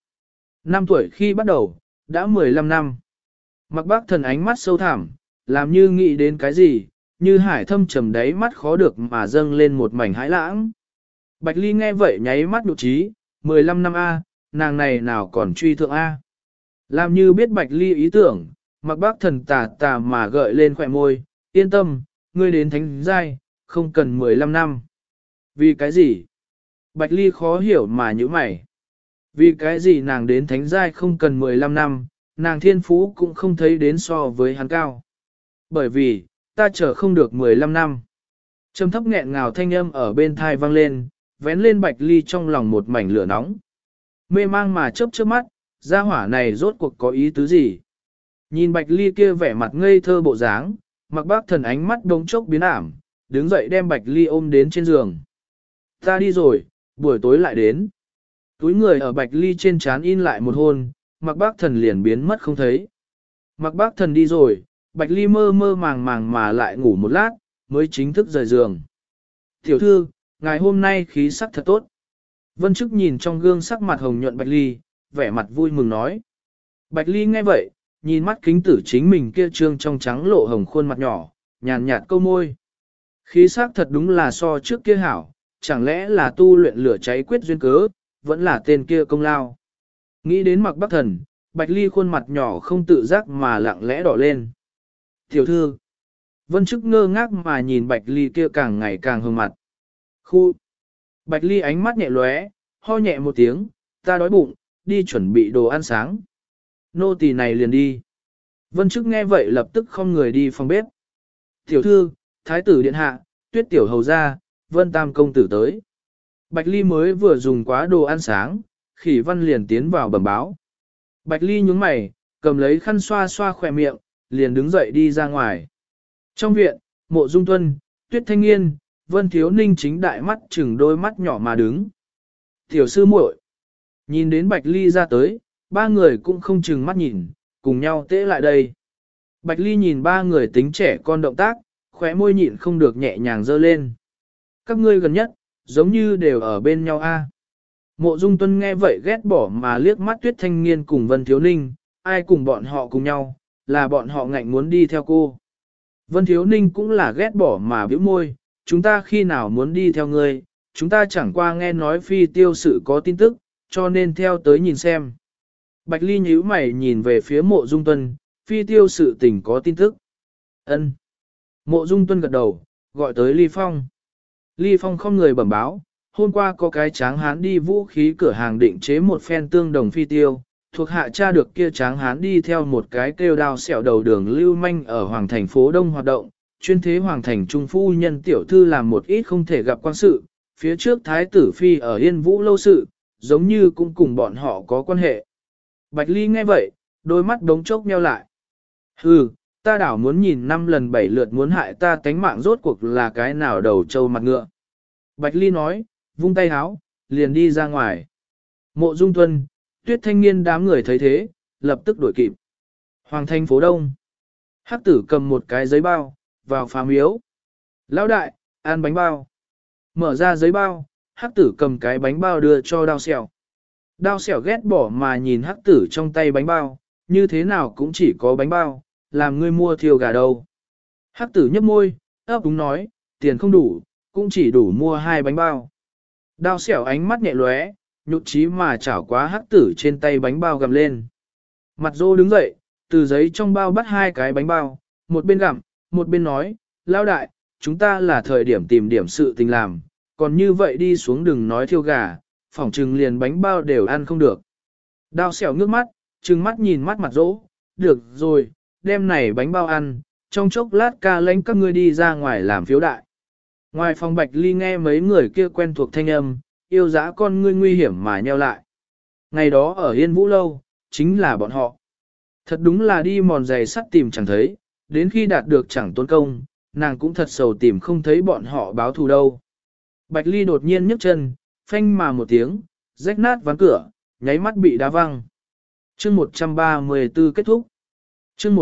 5 tuổi khi bắt đầu, đã 15 năm. Mạc Bắc Thần ánh mắt sâu thẳm, làm như nghĩ đến cái gì, như hải thâm trầm đáy mắt khó được mà dâng lên một mảnh hãi lãng. Bạch Ly nghe vậy nháy mắt nhụ trí, 15 năm A, nàng này nào còn truy thượng A. Làm như biết Bạch Ly ý tưởng, Mạc Bắc Thần tà tà mà gợi lên khỏe môi, yên tâm, ngươi đến thánh giai, không cần 15 năm. Vì cái gì? Bạch Ly khó hiểu mà như mày. Vì cái gì nàng đến thánh giai không cần 15 năm, nàng thiên phú cũng không thấy đến so với hắn cao. Bởi vì, ta chờ không được 15 năm. Trầm thấp nghẹn ngào thanh âm ở bên thai vang lên, vén lên Bạch Ly trong lòng một mảnh lửa nóng. Mê mang mà chớp chớp mắt, gia hỏa này rốt cuộc có ý tứ gì? Nhìn Bạch Ly kia vẻ mặt ngây thơ bộ dáng, Mạc Bắc Thần ánh mắt đống chốc biến ảm, đứng dậy đem Bạch Ly ôm đến trên giường. Ta đi rồi, buổi tối lại đến. Túi người ở Bạch Ly trên trán in lại một hôn, Mạc Bắc Thần liền biến mất không thấy. Mạc Bắc Thần đi rồi, Bạch Ly mơ mơ màng màng mà lại ngủ một lát, mới chính thức rời giường. Tiểu thư, ngày hôm nay khí sắc thật tốt. Vân Trức nhìn trong gương sắc mặt hồng nhuận Bạch Ly, vẻ mặt vui mừng nói. Bạch Ly nghe vậy, nhìn mắt kính tử chính mình kia trương trong trắng lộ hồng khuôn mặt nhỏ, nhàn nhạt câu môi. Khí sắc thật đúng là so trước kia hảo, chẳng lẽ là tu luyện lửa cháy quyết duyên cớ, vẫn là tên kia công lao. Nghĩ đến Mạc Bắc Thần, Bạch Ly khuôn mặt nhỏ không tự giác mà lặng lẽ đỏ lên. Tiểu thư, Vân Chức ngơ ngác mà nhìn Bạch Ly kia càng ngày càng hương mặt. Khu, Bạch Ly ánh mắt nhẹ lóe, ho nhẹ một tiếng, ta đói bụng, đi chuẩn bị đồ ăn sáng. Nô tỳ này liền đi. Vân Chức nghe vậy lập tức không người đi phòng bếp. Tiểu thư, thái tử điện hạ, Tuyết tiểu hầu ra, Vân Tam công tử tới. Bạch Ly mới vừa dùng quá đồ ăn sáng, Khỉ Văn liền tiến vào bẩm báo. Bạch Ly nhướng mày, cầm lấy khăn xoa xoa khỏe miệng, liền đứng dậy đi ra ngoài. Trong viện, Mộ Dung Tuân, Tuyết Thanh Nghiên, Vân Thiếu Ninh chính đại mắt chừng đôi mắt nhỏ mà đứng. Tiểu sư muội, nhìn đến Bạch Ly ra tới, ba người cũng không chừng mắt nhìn, cùng nhau tễ lại đây. Bạch Ly nhìn ba người tính trẻ con động tác, khóe môi nhịn không được nhẹ nhàng dơ lên. Các ngươi gần nhất, giống như đều ở bên nhau a. Mộ Dung Tuân nghe vậy ghét bỏ mà liếc mắt Tuyết Thanh Nghiên cùng Vân Thiếu Ninh, ai cùng bọn họ cùng nhau, là bọn họ ngạnh muốn đi theo cô. Vân Thiếu Ninh cũng là ghét bỏ mà bĩu môi, chúng ta khi nào muốn đi theo ngươi, chúng ta chẳng qua nghe nói phi tiêu sự có tin tức, cho nên theo tới nhìn xem. Bạch Ly nhíu mày nhìn về phía Mộ Dung Tuân, phi tiêu sự tình có tin tức. Ân. Mộ Dung Tuân gật đầu, gọi tới Ly Phong. Ly Phong không người bẩm báo, hôm qua có cái tráng hán đi vũ khí cửa hàng định chế một phen tương đồng phi tiêu, thuộc hạ tra được kia tráng hán đi theo một cái kêu đao xẻo đầu đường lưu manh ở Hoàng thành phố Đông hoạt động, chuyên thế Hoàng thành trung phu nhân tiểu thư làm một ít không thể gặp quan sự, phía trước thái tử phi ở Yên Vũ lâu sự, giống như cũng cùng bọn họ có quan hệ. Bạch Ly nghe vậy, đôi mắt đống chốc nheo lại. Hừ, ta đảo muốn nhìn 5 lần 7 lượt muốn hại ta tánh mạng rốt cuộc là cái nào đầu trâu mặt ngựa. Bạch Ly nói, vung tay háo, liền đi ra ngoài. Mộ Dung Tuân, Tuyết Thanh Niên đám người thấy thế, lập tức đuổi kịp. Hoàng thành phố Đông. Hắc tử cầm một cái giấy bao, vào phá miếu. Lão đại, ăn bánh bao. Mở ra giấy bao, Hắc tử cầm cái bánh bao đưa cho Đao Xẻo. Đao Xẻo ghét bỏ mà nhìn Hắc tử trong tay bánh bao, như thế nào cũng chỉ có bánh bao, làm ngươi mua thiêu gà đâu. Hắc tử nhấp môi, ấp úng nói, tiền không đủ, cũng chỉ đủ mua 2 bánh bao. Đao Xẻo ánh mắt nhẹ lóe, nhụt chí mà chảo quá Hắc tử trên tay bánh bao gặm lên. Mặt Dô đứng dậy, từ giấy trong bao bắt 2 cái bánh bao, một bên gặm, một bên nói, lão đại, chúng ta là thời điểm tìm điểm sự tình làm, còn như vậy đi xuống đừng nói thiêu gà, phỏng trừng liền bánh bao đều ăn không được. Đao Xẻo ngước mắt, trừng mắt nhìn mắt Mặt Dỗ, được rồi, đem này bánh bao ăn, trong chốc lát ca lãnh các ngươi đi ra ngoài làm phiếu đại. Ngoài phòng Bạch Ly nghe mấy người kia quen thuộc thanh âm, yêu dã con ngươi nguy hiểm mà nheo lại. Ngày đó ở Yên Vũ Lâu, chính là bọn họ. Thật đúng là đi mòn giày sắt tìm chẳng thấy, đến khi đạt được chẳng tốn công, nàng cũng thật sầu tìm không thấy bọn họ báo thù đâu. Bạch Ly đột nhiên nhấc chân, phanh mà một tiếng, rách nát ván cửa, nháy mắt bị đá văng. Chương 134 kết thúc. Chương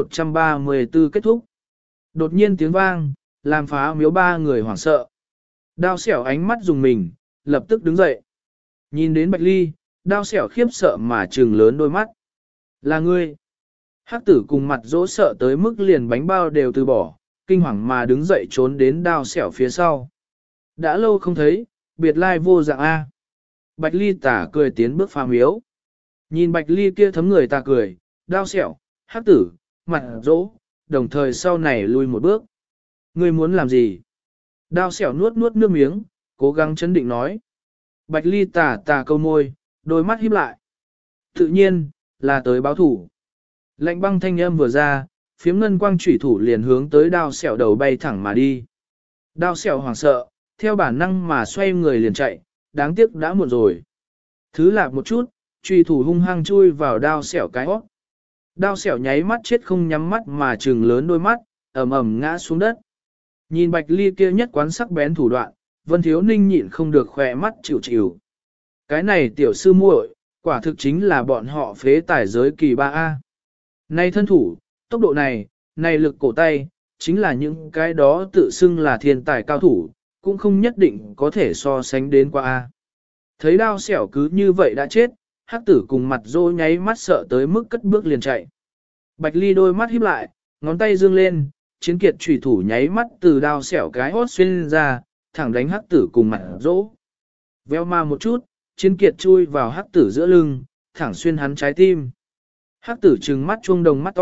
134 kết thúc. Đột nhiên tiếng vang, làm phá miếu ba người hoảng sợ. Đao Xẻo ánh mắt dùng mình, lập tức đứng dậy. Nhìn đến Bạch Ly, Đao Xẻo khiếp sợ mà trừng lớn đôi mắt. Là ngươi. Hắc tử cùng Mặt Dỗ sợ tới mức liền bánh bao đều từ bỏ, kinh hoàng mà đứng dậy trốn đến Đao Xẻo phía sau. Đã lâu không thấy, biệt lai vô dạng A. Bạch Ly tả cười tiến bước phá miếu. Nhìn Bạch Ly kia thấm người ta cười, Đao Xẻo, Hắc tử, Mặt Dỗ, đồng thời sau này lui một bước. Ngươi muốn làm gì? Đao Xẻo nuốt nuốt nước miếng, cố gắng chấn định nói. Bạch Ly tà câu môi, đôi mắt híp lại. Tự nhiên, là tới báo thủ. Lạnh băng thanh âm vừa ra, phiếm ngân quang chủy thủ liền hướng tới Đao Xẻo đầu bay thẳng mà đi. Đao Xẻo hoảng sợ, theo bản năng mà xoay người liền chạy, đáng tiếc đã muộn rồi. Thứ lạc một chút, chủy thủ hung hăng chui vào Đao Xẻo cái hót. Đao Xẻo nháy mắt chết không nhắm mắt mà trừng lớn đôi mắt, ầm ầm ngã xuống đất. Nhìn Bạch Ly kia nhất quán sắc bén thủ đoạn, Vân Thiếu Ninh nhịn không được khỏe mắt chịu chịu. Cái này tiểu sư muội, quả thực chính là bọn họ phế tài giới kỳ 3A. Này thân thủ, tốc độ này, này lực cổ tay, chính là những cái đó tự xưng là thiên tài cao thủ, cũng không nhất định có thể so sánh đến qua A. Thấy Đao Xẻo cứ như vậy đã chết, Hắc tử cùng Mặt Dỗ nháy mắt sợ tới mức cất bước liền chạy. Bạch Ly đôi mắt híp lại, ngón tay dương lên, chiến kiệt chủy thủ nháy mắt từ Đao Xẻo cái hót xuyên ra, thẳng đánh Hắc tử cùng Mặt Dỗ. Veo ma một chút, chiến kiệt chui vào Hắc tử giữa lưng, thẳng xuyên hắn trái tim. Hắc tử trừng mắt chuông đồng mắt to,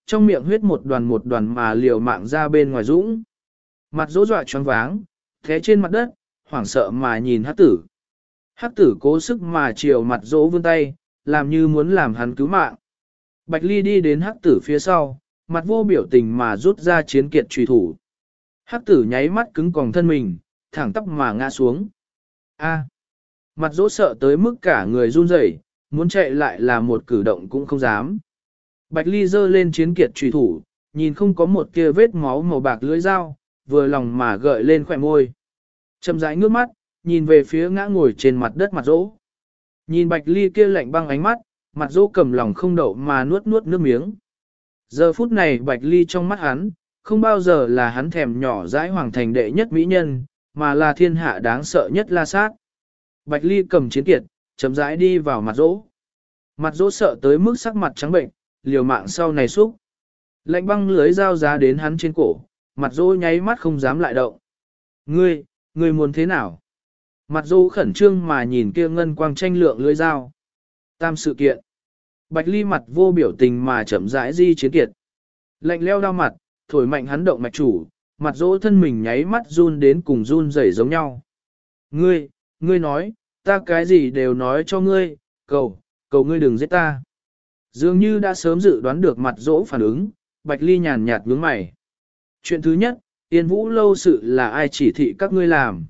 trong miệng huyết một đoàn mà liều mạng ra bên ngoài dũng. Mặt dỗ dọa choáng váng, thế trên mặt đất, hoảng sợ mà nhìn hắc tử. Hắc tử cố sức mà chiều mặt dỗ vươn tay, làm như muốn làm hắn cứu mạng. Bạch Ly đi đến hắc tử phía sau, mặt vô biểu tình mà rút ra chiến kiệt truy thủ. Hắc tử nháy mắt cứng còng thân mình, thẳng tắp mà ngã xuống. A. Mặt dỗ sợ tới mức cả người run rẩy, muốn chạy lại là một cử động cũng không dám. Bạch Ly giơ lên chiến kiệt truy thủ, nhìn không có một tia vết máu màu bạc lưỡi dao, vừa lòng mà gợi lên khỏe môi. Chậm rãi ngước mắt, nhìn về phía ngã ngồi trên mặt đất mặt dỗ. Nhìn Bạch Ly kia lạnh băng ánh mắt, mặt dỗ cầm lòng không đậu mà nuốt nước miếng. Giờ phút này Bạch Ly trong mắt hắn, không bao giờ là hắn thèm nhỏ dãi hoàng thành đệ nhất mỹ nhân, mà là thiên hạ đáng sợ nhất La Sát. Bạch Ly cầm chiến kiệt, chậm rãi đi vào mặt dỗ. Mặt dỗ sợ tới mức sắc mặt trắng bệnh, liều mạng sau này xúc. Lạnh băng lưới dao giá đến hắn trên cổ, mặt dỗ nháy mắt không dám lại động. Ngươi muốn thế nào? Mặt dỗ khẩn trương mà nhìn kia ngân quang tranh lượng lưới dao. Tam sự kiện. Bạch Ly mặt vô biểu tình mà chậm rãi di chiến kiệt. Lạnh leo đau mặt, thổi mạnh hắn động mạch chủ, mặt dỗ thân mình nháy mắt run đến cùng run rẩy giống nhau. Ngươi nói, ta cái gì đều nói cho ngươi, cầu ngươi đừng giết ta. Dường như đã sớm dự đoán được mặt dỗ phản ứng, Bạch Ly nhàn nhạt nhướng mày. Chuyện thứ nhất, Yên Vũ lâu sự là ai chỉ thị các ngươi làm?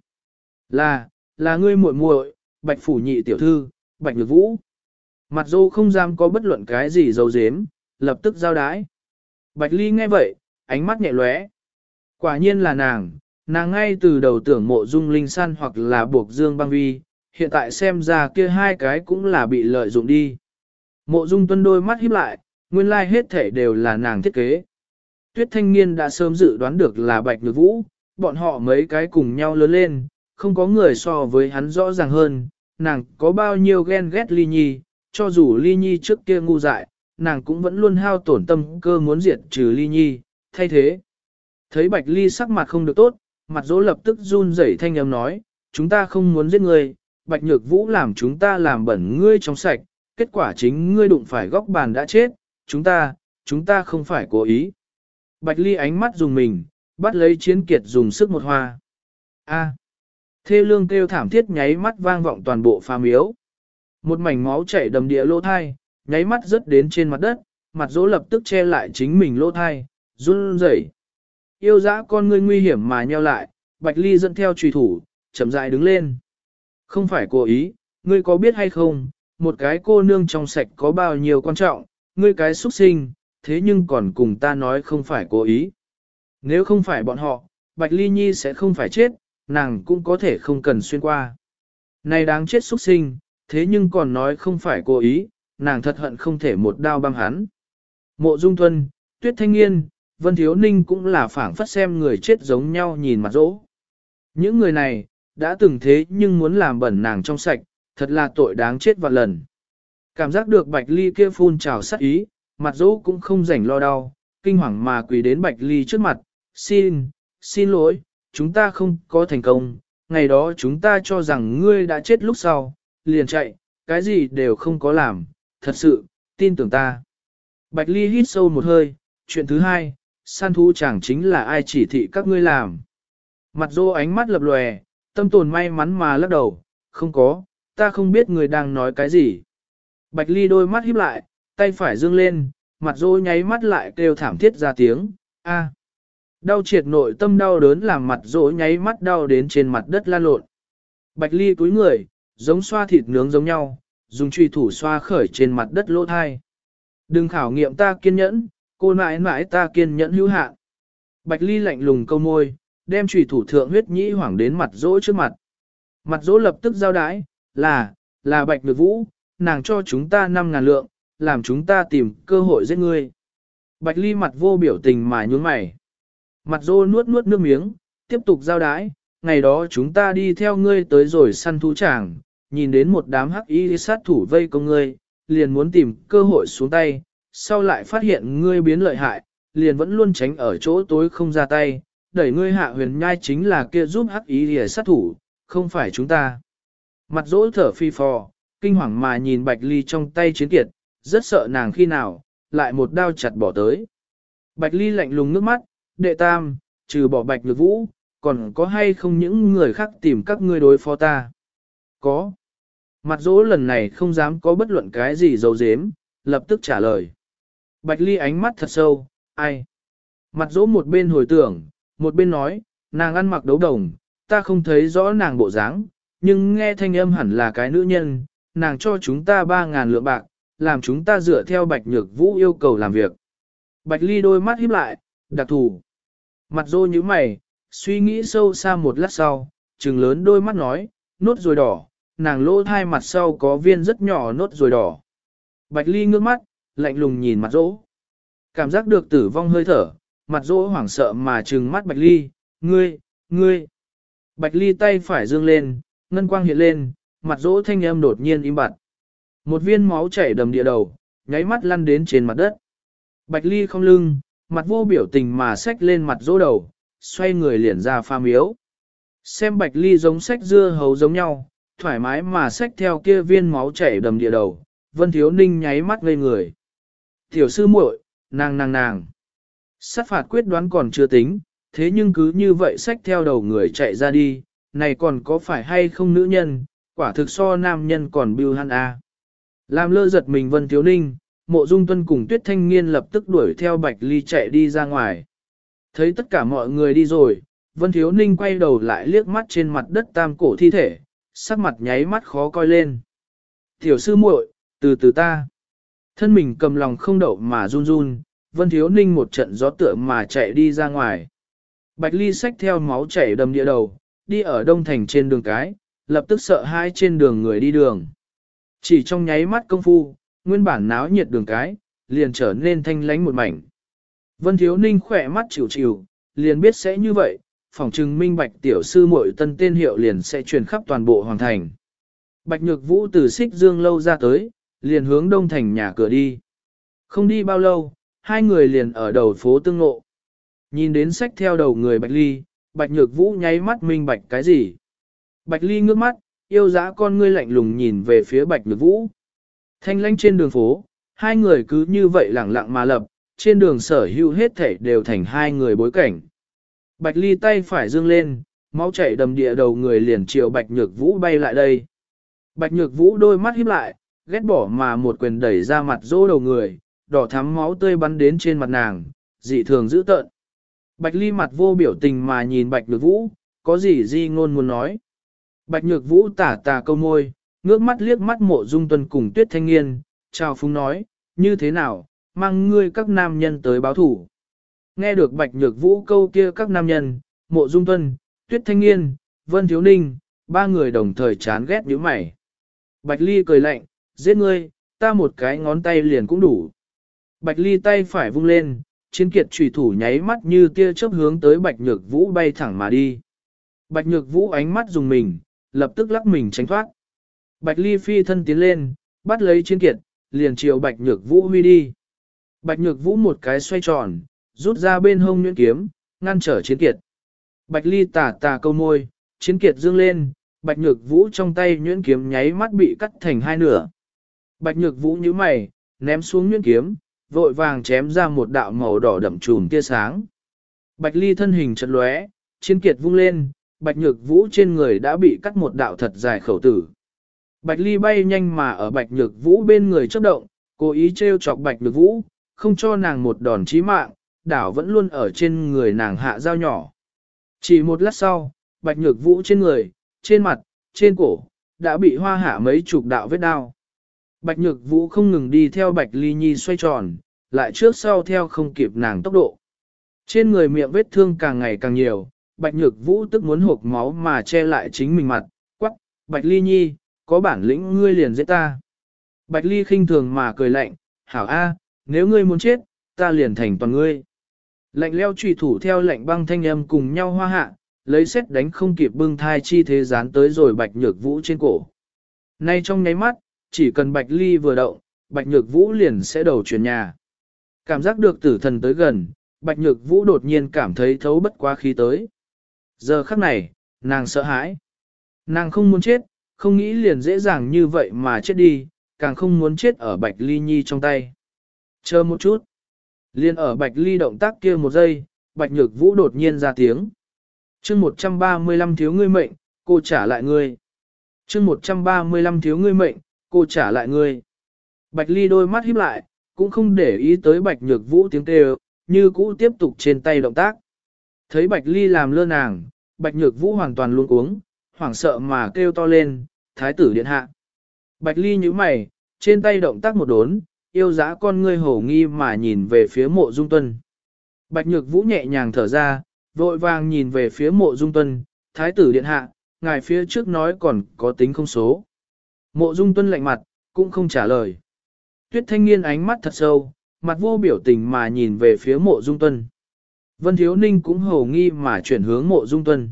Là ngươi muội muội, Bạch phủ nhị tiểu thư, Bạch Nhược Vũ. Mặt dỗ không dám có bất luận cái gì giấu giếm, lập tức giao đái. Bạch Ly nghe vậy, ánh mắt nhẹ lóe. Quả nhiên là nàng ngay từ đầu tưởng Mộ Dung Linh San hoặc là buộc Dương Băng Vi, hiện tại xem ra kia hai cái cũng là bị lợi dụng đi. Mộ Dung Tuân đôi mắt híp lại, nguyên lai hết thể đều là nàng thiết kế. Tuyết Thanh Niên đã sớm dự đoán được là Bạch Nhược Vũ, bọn họ mấy cái cùng nhau lớn lên, không có người so với hắn rõ ràng hơn, nàng có bao nhiêu ghen ghét Ly Nhi, cho dù Ly Nhi trước kia ngu dại, nàng cũng vẫn luôn hao tổn tâm cơ muốn diệt trừ Ly Nhi, thay thế. Thấy Bạch Ly sắc mặt không được tốt, mặt dỗ lập tức run rẩy thanh âm nói, chúng ta không muốn giết ngươi, Bạch Nhược Vũ làm chúng ta làm bẩn ngươi trong sạch, kết quả chính ngươi đụng phải góc bàn đã chết, chúng ta không phải cố ý. Bạch Ly ánh mắt dùng mình, bắt lấy chiến kiệt dùng sức một hoa. A. Thê lương kêu thảm thiết nháy mắt vang vọng toàn bộ phá miếu. Một mảnh máu chảy đầm địa lỗ thai, nháy mắt rớt đến trên mặt đất, mặt dỗ lập tức che lại chính mình lỗ thai, run rẩy. Yêu dã con ngươi nguy hiểm mà nheo lại, Bạch Ly dẫn theo trùy thủ, chậm rãi đứng lên. Không phải cố ý, ngươi có biết hay không, một cái cô nương trong sạch có bao nhiêu quan trọng, ngươi cái xuất sinh, thế nhưng còn cùng ta nói không phải cố ý. Nếu không phải bọn họ, Bạch Ly Nhi sẽ không phải chết, nàng cũng có thể không cần xuyên qua. Này đáng chết xuất sinh, thế nhưng còn nói không phải cố ý, nàng thật hận không thể một đao băm hắn. Mộ Dung Thuần, Tuyết Thanh Niên, Vân Thiếu Ninh cũng là phảng phất xem người chết giống nhau nhìn mặt dỗ. Những người này, đã từng thế nhưng muốn làm bẩn nàng trong sạch, thật là tội đáng chết vạn lần. Cảm giác được Bạch Ly kia phun trào sát ý, mặt dỗ cũng không rảnh lo đau, kinh hoàng mà quỳ đến Bạch Ly trước mặt, xin lỗi, chúng ta không có thành công, ngày đó chúng ta cho rằng ngươi đã chết lúc sau, liền chạy, cái gì đều không có làm, thật sự, tin tưởng ta. Bạch Ly hít sâu một hơi, chuyện thứ hai, săn thú chẳng chính là ai chỉ thị các ngươi làm. Mặt dỗ ánh mắt lập lòe, tâm tồn may mắn mà lắc đầu, không có, ta không biết người đang nói cái gì. Bạch Ly đôi mắt híp lại, tay phải dương lên, mặt dỗ nháy mắt lại kêu thảm thiết ra tiếng, a. Đau triệt nội tâm đau đớn làm mặt dỗ nháy mắt đau đến trên mặt đất lan lộn. Bạch Ly cúi người, giống xoa thịt nướng giống nhau, dùng truy thủ xoa khởi trên mặt đất lỗ thai. Đừng khảo nghiệm ta kiên nhẫn, cô nãi nãi ta kiên nhẫn hữu hạn. Bạch Ly lạnh lùng câu môi, đem truy thủ thượng huyết nhĩ hoảng đến mặt dỗ trước mặt. Mặt dỗ lập tức giao đái, là Bạch Nhược Vũ, nàng cho chúng ta 5.000 lượng, làm chúng ta tìm cơ hội giết ngươi. Bạch Ly mặt vô biểu tình mà nhướng mày. Mặt dỗ nuốt nước miếng, tiếp tục giao đái, ngày đó chúng ta đi theo ngươi tới rồi săn thú tràng, nhìn đến một đám hắc y sát thủ vây công ngươi, liền muốn tìm cơ hội xuống tay, sau lại phát hiện ngươi biến lợi hại, liền vẫn luôn tránh ở chỗ tối không ra tay, đẩy ngươi hạ huyền nhai chính là kia giúp hắc y sát thủ, không phải chúng ta. Mặt dỗ thở phi phò, kinh hoàng mà nhìn Bạch Ly trong tay chiến kiệt, rất sợ nàng khi nào, lại một đao chặt bỏ tới. Bạch Ly lạnh lùng nước mắt, đệ tam, trừ bỏ Bạch Nhược Vũ, còn có hay không những người khác tìm các ngươi đối phó ta? Có. Mặt dỗ lần này không dám có bất luận cái gì giấu giếm, lập tức trả lời. Bạch Ly ánh mắt thật sâu, ai? Mặt dỗ một bên hồi tưởng, một bên nói, nàng ăn mặc đấu đồng, ta không thấy rõ nàng bộ dáng, nhưng nghe thanh âm hẳn là cái nữ nhân, nàng cho chúng ta 3.000 lượng bạc, làm chúng ta dựa theo Bạch Nhược Vũ yêu cầu làm việc. Bạch Ly đôi mắt híp lại, đặc thù. Mặt dỗ như mày, suy nghĩ sâu xa một lát sau, trừng lớn đôi mắt nói, nốt ruồi đỏ, nàng lỗ thai mặt sau có viên rất nhỏ nốt ruồi đỏ. Bạch Ly ngước mắt, lạnh lùng nhìn mặt dỗ. Cảm giác được tử vong hơi thở, mặt dỗ hoảng sợ mà trừng mắt Bạch Ly, ngươi. Bạch Ly tay phải dương lên, ngân quang hiện lên, mặt dỗ thanh âm đột nhiên im bặt. Một viên máu chảy đầm địa đầu, nháy mắt lăn đến trên mặt đất. Bạch Ly không lưng, mặt vô biểu tình mà xách lên mặt dỗ đầu, xoay người liền ra pha miếu. Xem Bạch Ly giống xách dưa hấu giống nhau, thoải mái mà xách theo kia viên máu chảy đầm địa đầu, Vân Thiếu Ninh nháy mắt ngây người. Tiểu sư muội, nàng. Sát phạt quyết đoán còn chưa tính, thế nhưng cứ như vậy xách theo đầu người chạy ra đi, này còn có phải hay không nữ nhân, quả thực so nam nhân còn bưu hắn a. Làm lơ giật mình Vân Thiếu Ninh, Mộ Dung Tuân cùng Tuyết Thanh Nghiên lập tức đuổi theo Bạch Ly chạy đi ra ngoài. Thấy tất cả mọi người đi rồi, Vân Thiếu Ninh quay đầu lại liếc mắt trên mặt đất tam cổ thi thể, sắc mặt nháy mắt khó coi lên. Tiểu sư muội, từ từ ta. Thân mình cầm lòng không đậu mà run run, Vân Thiếu Ninh một trận gió tựa mà chạy đi ra ngoài. Bạch Ly xách theo máu chảy đầm địa đầu, đi ở Đông Thành trên đường cái, lập tức sợ hai trên đường người đi đường. Chỉ trong nháy mắt công phu, nguyên bản náo nhiệt đường cái, liền trở nên thanh lánh một mảnh. Vân Thiếu Ninh khỏe mắt chịu chịu, liền biết sẽ như vậy, phỏng chừng minh bạch tiểu sư muội tân tên hiệu liền sẽ truyền khắp toàn bộ hoàng thành. Bạch Nhược Vũ từ Xích Dương lâu ra tới, liền hướng Đông Thành nhà cửa đi. Không đi bao lâu, hai người liền ở đầu phố tương ngộ. Nhìn đến sách theo đầu người Bạch Ly, Bạch Nhược Vũ nháy mắt minh bạch cái gì. Bạch Ly ngước mắt, yêu dã con ngươi lạnh lùng nhìn về phía Bạch Nhược Vũ. Thanh lãnh trên đường phố, hai người cứ như vậy lẳng lặng mà lập, trên đường sở hữu hết thảy đều thành hai người bối cảnh. Bạch Ly tay phải dương lên, máu chảy đầm địa đầu người liền chiều Bạch Nhược Vũ bay lại đây. Bạch Nhược Vũ đôi mắt híp lại, ghét bỏ mà một quyền đẩy ra mặt dỗ đầu người, đỏ thắm máu tươi bắn đến trên mặt nàng, dị thường dữ tợn. Bạch Ly mặt vô biểu tình mà nhìn Bạch Nhược Vũ, có gì di ngôn muốn nói. Bạch Nhược Vũ tà câu môi, ngước mắt liếc mắt Mộ Dung Tuân cùng Tuyết Thanh Nghiên, chào phúng nói, như thế nào, mang ngươi các nam nhân tới báo thủ. Nghe được Bạch Nhược Vũ câu kia các nam nhân, Mộ Dung Tuân, Tuyết Thanh Nghiên, Vân Thiếu Ninh, ba người đồng thời chán ghét nhíu mày. Bạch Ly cười lạnh, giết ngươi, ta một cái ngón tay liền cũng đủ. Bạch Ly tay phải vung lên, chiến kiệt chủy thủ nháy mắt như tia chớp hướng tới Bạch Nhược Vũ bay thẳng mà đi. Bạch Nhược Vũ ánh mắt dùng mình, lập tức lắc mình tránh thoát. Bạch Ly phi thân tiến lên, bắt lấy chiến kiệt, liền chiều Bạch Nhược Vũ huy đi. Bạch Nhược Vũ một cái xoay tròn, rút ra bên hông nhuyễn kiếm, ngăn trở chiến kiệt. Bạch Ly tà câu môi, chiến kiệt dương lên, Bạch Nhược Vũ trong tay nhuyễn kiếm nháy mắt bị cắt thành hai nửa. Bạch Nhược Vũ nhíu mày, ném xuống nhuyễn kiếm, vội vàng chém ra một đạo màu đỏ đậm trùm tia sáng. Bạch Ly thân hình chật lóe, chiến kiệt vung lên, Bạch Nhược Vũ trên người đã bị cắt một đạo thật dài khẩu tử. Bạch Ly bay nhanh mà ở Bạch Nhược Vũ bên người chớp động, cố ý trêu chọc Bạch Nhược Vũ, không cho nàng một đòn chí mạng, đảo vẫn luôn ở trên người nàng hạ dao nhỏ. Chỉ một lát sau, Bạch Nhược Vũ trên người, trên mặt, trên cổ, đã bị hoa hạ mấy chục đạo vết đao. Bạch Nhược Vũ không ngừng đi theo Bạch Ly Nhi xoay tròn, lại trước sau theo không kịp nàng tốc độ. Trên người miệng vết thương càng ngày càng nhiều, Bạch Nhược Vũ tức muốn hộc máu mà che lại chính mình mặt, quắc, Bạch Ly Nhi, có bản lĩnh ngươi liền giết ta. Bạch Ly khinh thường mà cười lạnh, hảo a, nếu ngươi muốn chết, ta liền thành toàn ngươi. Lạnh leo trùy thủ theo lạnh băng thanh âm cùng nhau hoa hạ, lấy xét đánh không kịp bưng thai chi thế dán tới rồi Bạch Nhược Vũ trên cổ. Nay trong nháy mắt, chỉ cần Bạch Ly vừa động, Bạch Nhược Vũ liền sẽ đầu chuyển nhà. Cảm giác được tử thần tới gần, Bạch Nhược Vũ đột nhiên cảm thấy thấu bất quá khí tới. Giờ khắc này, nàng sợ hãi. Nàng không muốn chết, không nghĩ liền dễ dàng như vậy mà chết đi, càng không muốn chết ở Bạch Ly Nhi trong tay. Chờ một chút. Liên ở Bạch Ly động tác kia một giây, Bạch Nhược Vũ đột nhiên ra tiếng. Chương 135 thiếu ngươi mệnh, cô trả lại ngươi. Chương 135 thiếu ngươi mệnh, cô trả lại ngươi. Bạch Ly đôi mắt híp lại, cũng không để ý tới Bạch Nhược Vũ tiếng kêu, như cũ tiếp tục trên tay động tác. Thấy Bạch Ly làm lơ nàng, Bạch Nhược Vũ hoàn toàn luống cuống, hoảng sợ mà kêu to lên, thái tử điện hạ. Bạch Ly nhíu mày, trên tay động tác một đốn, yêu dã con ngươi hổ nghi mà nhìn về phía Mộ Dung Tuân. Bạch Nhược Vũ nhẹ nhàng thở ra, vội vàng nhìn về phía Mộ Dung Tuân, thái tử điện hạ, ngài phía trước nói còn có tính không số. Mộ Dung Tuân lạnh mặt, cũng không trả lời. Tuyết Thanh Niên ánh mắt thật sâu, mặt vô biểu tình mà nhìn về phía Mộ Dung Tuân. Vân Thiếu Ninh cũng hổ nghi mà chuyển hướng Mộ Dung Tuân.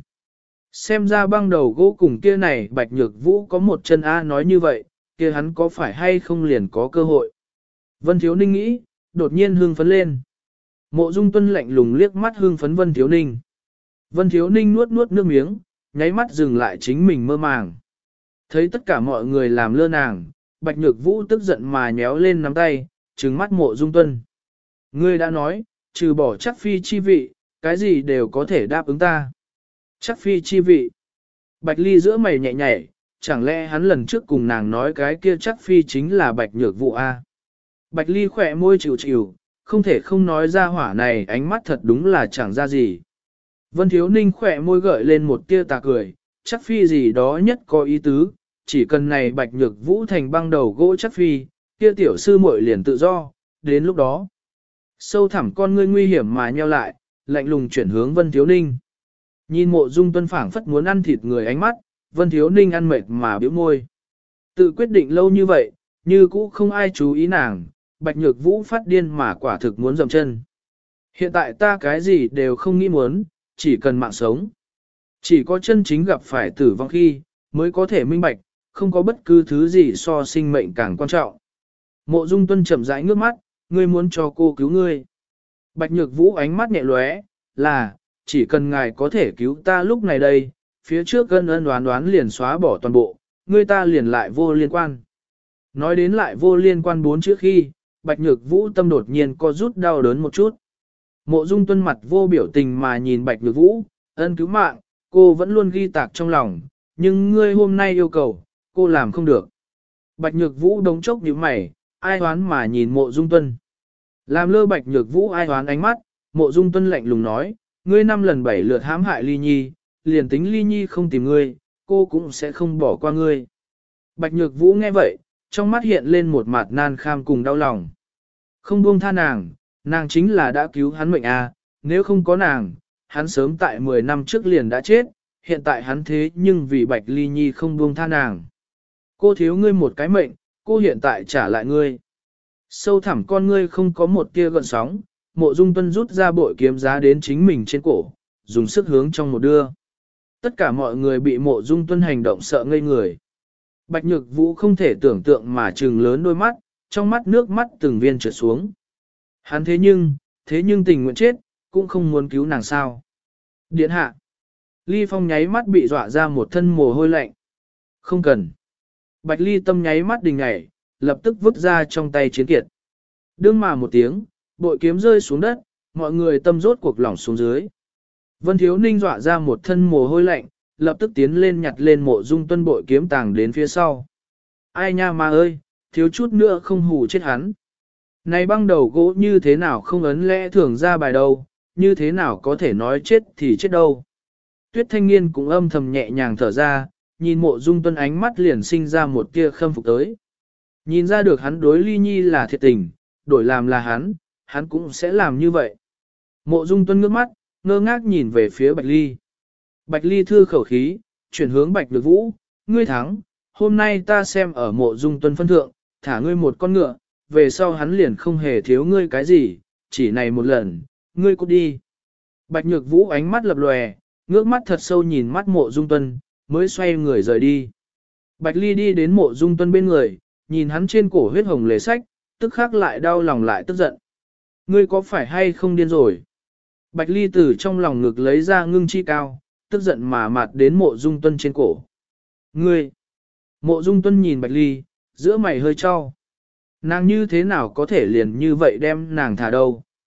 Xem ra băng đầu gỗ cùng kia này Bạch Nhược Vũ có một chân A nói như vậy, kia hắn có phải hay không liền có cơ hội. Vân Thiếu Ninh nghĩ, đột nhiên hưng phấn lên. Mộ Dung Tuân lạnh lùng liếc mắt hưng phấn Vân Thiếu Ninh. Vân Thiếu Ninh nuốt nuốt nước miếng, nháy mắt dừng lại chính mình mơ màng. Thấy tất cả mọi người làm lơ nàng, Bạch Nhược Vũ tức giận mà nhéo lên nắm tay, trừng mắt Mộ Dung Tuân. Ngươi đã nói, trừ bỏ chắc phi chi vị, cái gì đều có thể đáp ứng ta. Chắc phi chi vị. Bạch Ly giữa mày nhẹ nhảy, chẳng lẽ hắn lần trước cùng nàng nói cái kia chắc phi chính là Bạch Nhược Vũ A. Bạch Ly khỏe môi chịu chịu, không thể không nói ra hỏa này ánh mắt thật đúng là chẳng ra gì. Vân Thiếu Ninh khỏe môi gợi lên một tia tà cười, chắc phi gì đó nhất có ý tứ, chỉ cần này Bạch Nhược Vũ thành băng đầu gỗ chắc phi, kia tiểu sư muội liền tự do, đến lúc đó. Sâu thẳm con ngươi nguy hiểm mà nheo lại, lạnh lùng chuyển hướng Vân Thiếu Ninh. Nhìn Mộ Dung Tuân phảng phất muốn ăn thịt người ánh mắt, Vân Thiếu Ninh ăn mệt mà bĩu môi. Tự quyết định lâu như vậy, như cũ không ai chú ý nàng, Bạch Nhược Vũ phát điên mà quả thực muốn dậm chân. Hiện tại ta cái gì đều không nghĩ muốn, chỉ cần mạng sống. Chỉ có chân chính gặp phải tử vong khi, mới có thể minh bạch, không có bất cứ thứ gì so sinh mệnh càng quan trọng. Mộ Dung Tuân chậm rãi ngước mắt, ngươi muốn cho cô cứu ngươi. Bạch Nhược Vũ ánh mắt nhẹ lóe, là, chỉ cần ngài có thể cứu ta lúc này đây, phía trước gân ân đoán đoán liền xóa bỏ toàn bộ, ngươi ta liền lại vô liên quan. Nói đến lại vô liên quan bốn chữ khi, Bạch Nhược Vũ tâm đột nhiên co rút đau đớn một chút. Mộ Dung Tuân mặt vô biểu tình mà nhìn Bạch Nhược Vũ, ân cứu mạng, cô vẫn luôn ghi tạc trong lòng, nhưng ngươi hôm nay yêu cầu, cô làm không được. Bạch Nhược Vũ đống chốc nhíu mày, ai hoán mà nhìn Mộ Dung Tuân. Làm lơ Bạch Nhược Vũ ai hoán ánh mắt, Mộ Dung Tuân lạnh lùng nói, ngươi 5 lần 7 lượt hãm hại Ly Nhi, liền tính Ly Nhi không tìm ngươi, cô cũng sẽ không bỏ qua ngươi. Bạch Nhược Vũ nghe vậy, trong mắt hiện lên một mặt nan kham cùng đau lòng. Không buông tha nàng, nàng chính là đã cứu hắn mệnh à, nếu không có nàng, hắn sớm tại 10 năm trước liền đã chết, hiện tại hắn thế nhưng vì Bạch Ly Nhi không buông tha nàng. Cô thiếu ngươi một cái mệnh, cô hiện tại trả lại ngươi. Sâu thẳm con ngươi không có một tia gợn sóng, Mộ Dung Tuân rút ra bội kiếm giá đến chính mình trên cổ, dùng sức hướng trong một đưa. Tất cả mọi người bị Mộ Dung Tuân hành động sợ ngây người. Bạch Nhược Vũ không thể tưởng tượng mà trừng lớn đôi mắt, trong mắt nước mắt từng viên trượt xuống. Hắn thế nhưng tình nguyện chết, cũng không muốn cứu nàng sao. Điện hạ. Ly Phong nháy mắt bị dọa ra một thân mồ hôi lạnh. Không cần. Bạch Ly Tâm nháy mắt đình ngảy, lập tức vứt ra trong tay chiến kiệt. Đương mà một tiếng, bội kiếm rơi xuống đất, mọi người tâm rốt cuộc lỏng xuống dưới. Vân Thiếu Ninh dọa ra một thân mồ hôi lạnh, lập tức tiến lên nhặt lên Mộ Dung Tuân bội kiếm tàng đến phía sau. Ai nha ma ơi, thiếu chút nữa không hù chết hắn. Này băng đầu gỗ như thế nào không ấn lẽ thường ra bài đâu, như thế nào có thể nói chết thì chết đâu. Tuyết Thanh Niên cũng âm thầm nhẹ nhàng thở ra, nhìn Mộ Dung Tuân ánh mắt liền sinh ra một tia khâm phục tới. Nhìn ra được hắn đối Ly Nhi là thiệt tình, đổi làm là hắn cũng sẽ làm như vậy. Mộ Dung Tuân ngước mắt, ngơ ngác nhìn về phía Bạch Ly. Bạch Ly thư khẩu khí, chuyển hướng Bạch Nhược Vũ, ngươi thắng, hôm nay ta xem ở Mộ Dung Tuân phân thượng, thả ngươi một con ngựa, về sau hắn liền không hề thiếu ngươi cái gì, chỉ này một lần, ngươi cút đi. Bạch Nhược Vũ ánh mắt lập lòe, ngước mắt thật sâu nhìn mắt Mộ Dung Tuân, mới xoay người rời đi. Bạch Ly đi đến Mộ Dung Tuân bên người, nhìn hắn trên cổ huyết hồng lề sách, tức khắc lại đau lòng lại tức giận. Ngươi có phải hay không điên rồi? Bạch Ly từ trong lòng ngực lấy ra ngưng chi cao, tức giận mà mặt đến Mộ Dung Tuân trên cổ. Ngươi! Mộ Dung Tuân nhìn Bạch Ly, giữa mày hơi cho. Nàng như thế nào có thể liền như vậy đem nàng thả đâu?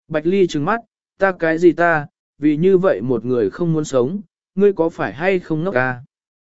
Bạch Ly trừng mắt, ta cái gì ta, vì như vậy một người không muốn sống, ngươi có phải hay không ngốc ca?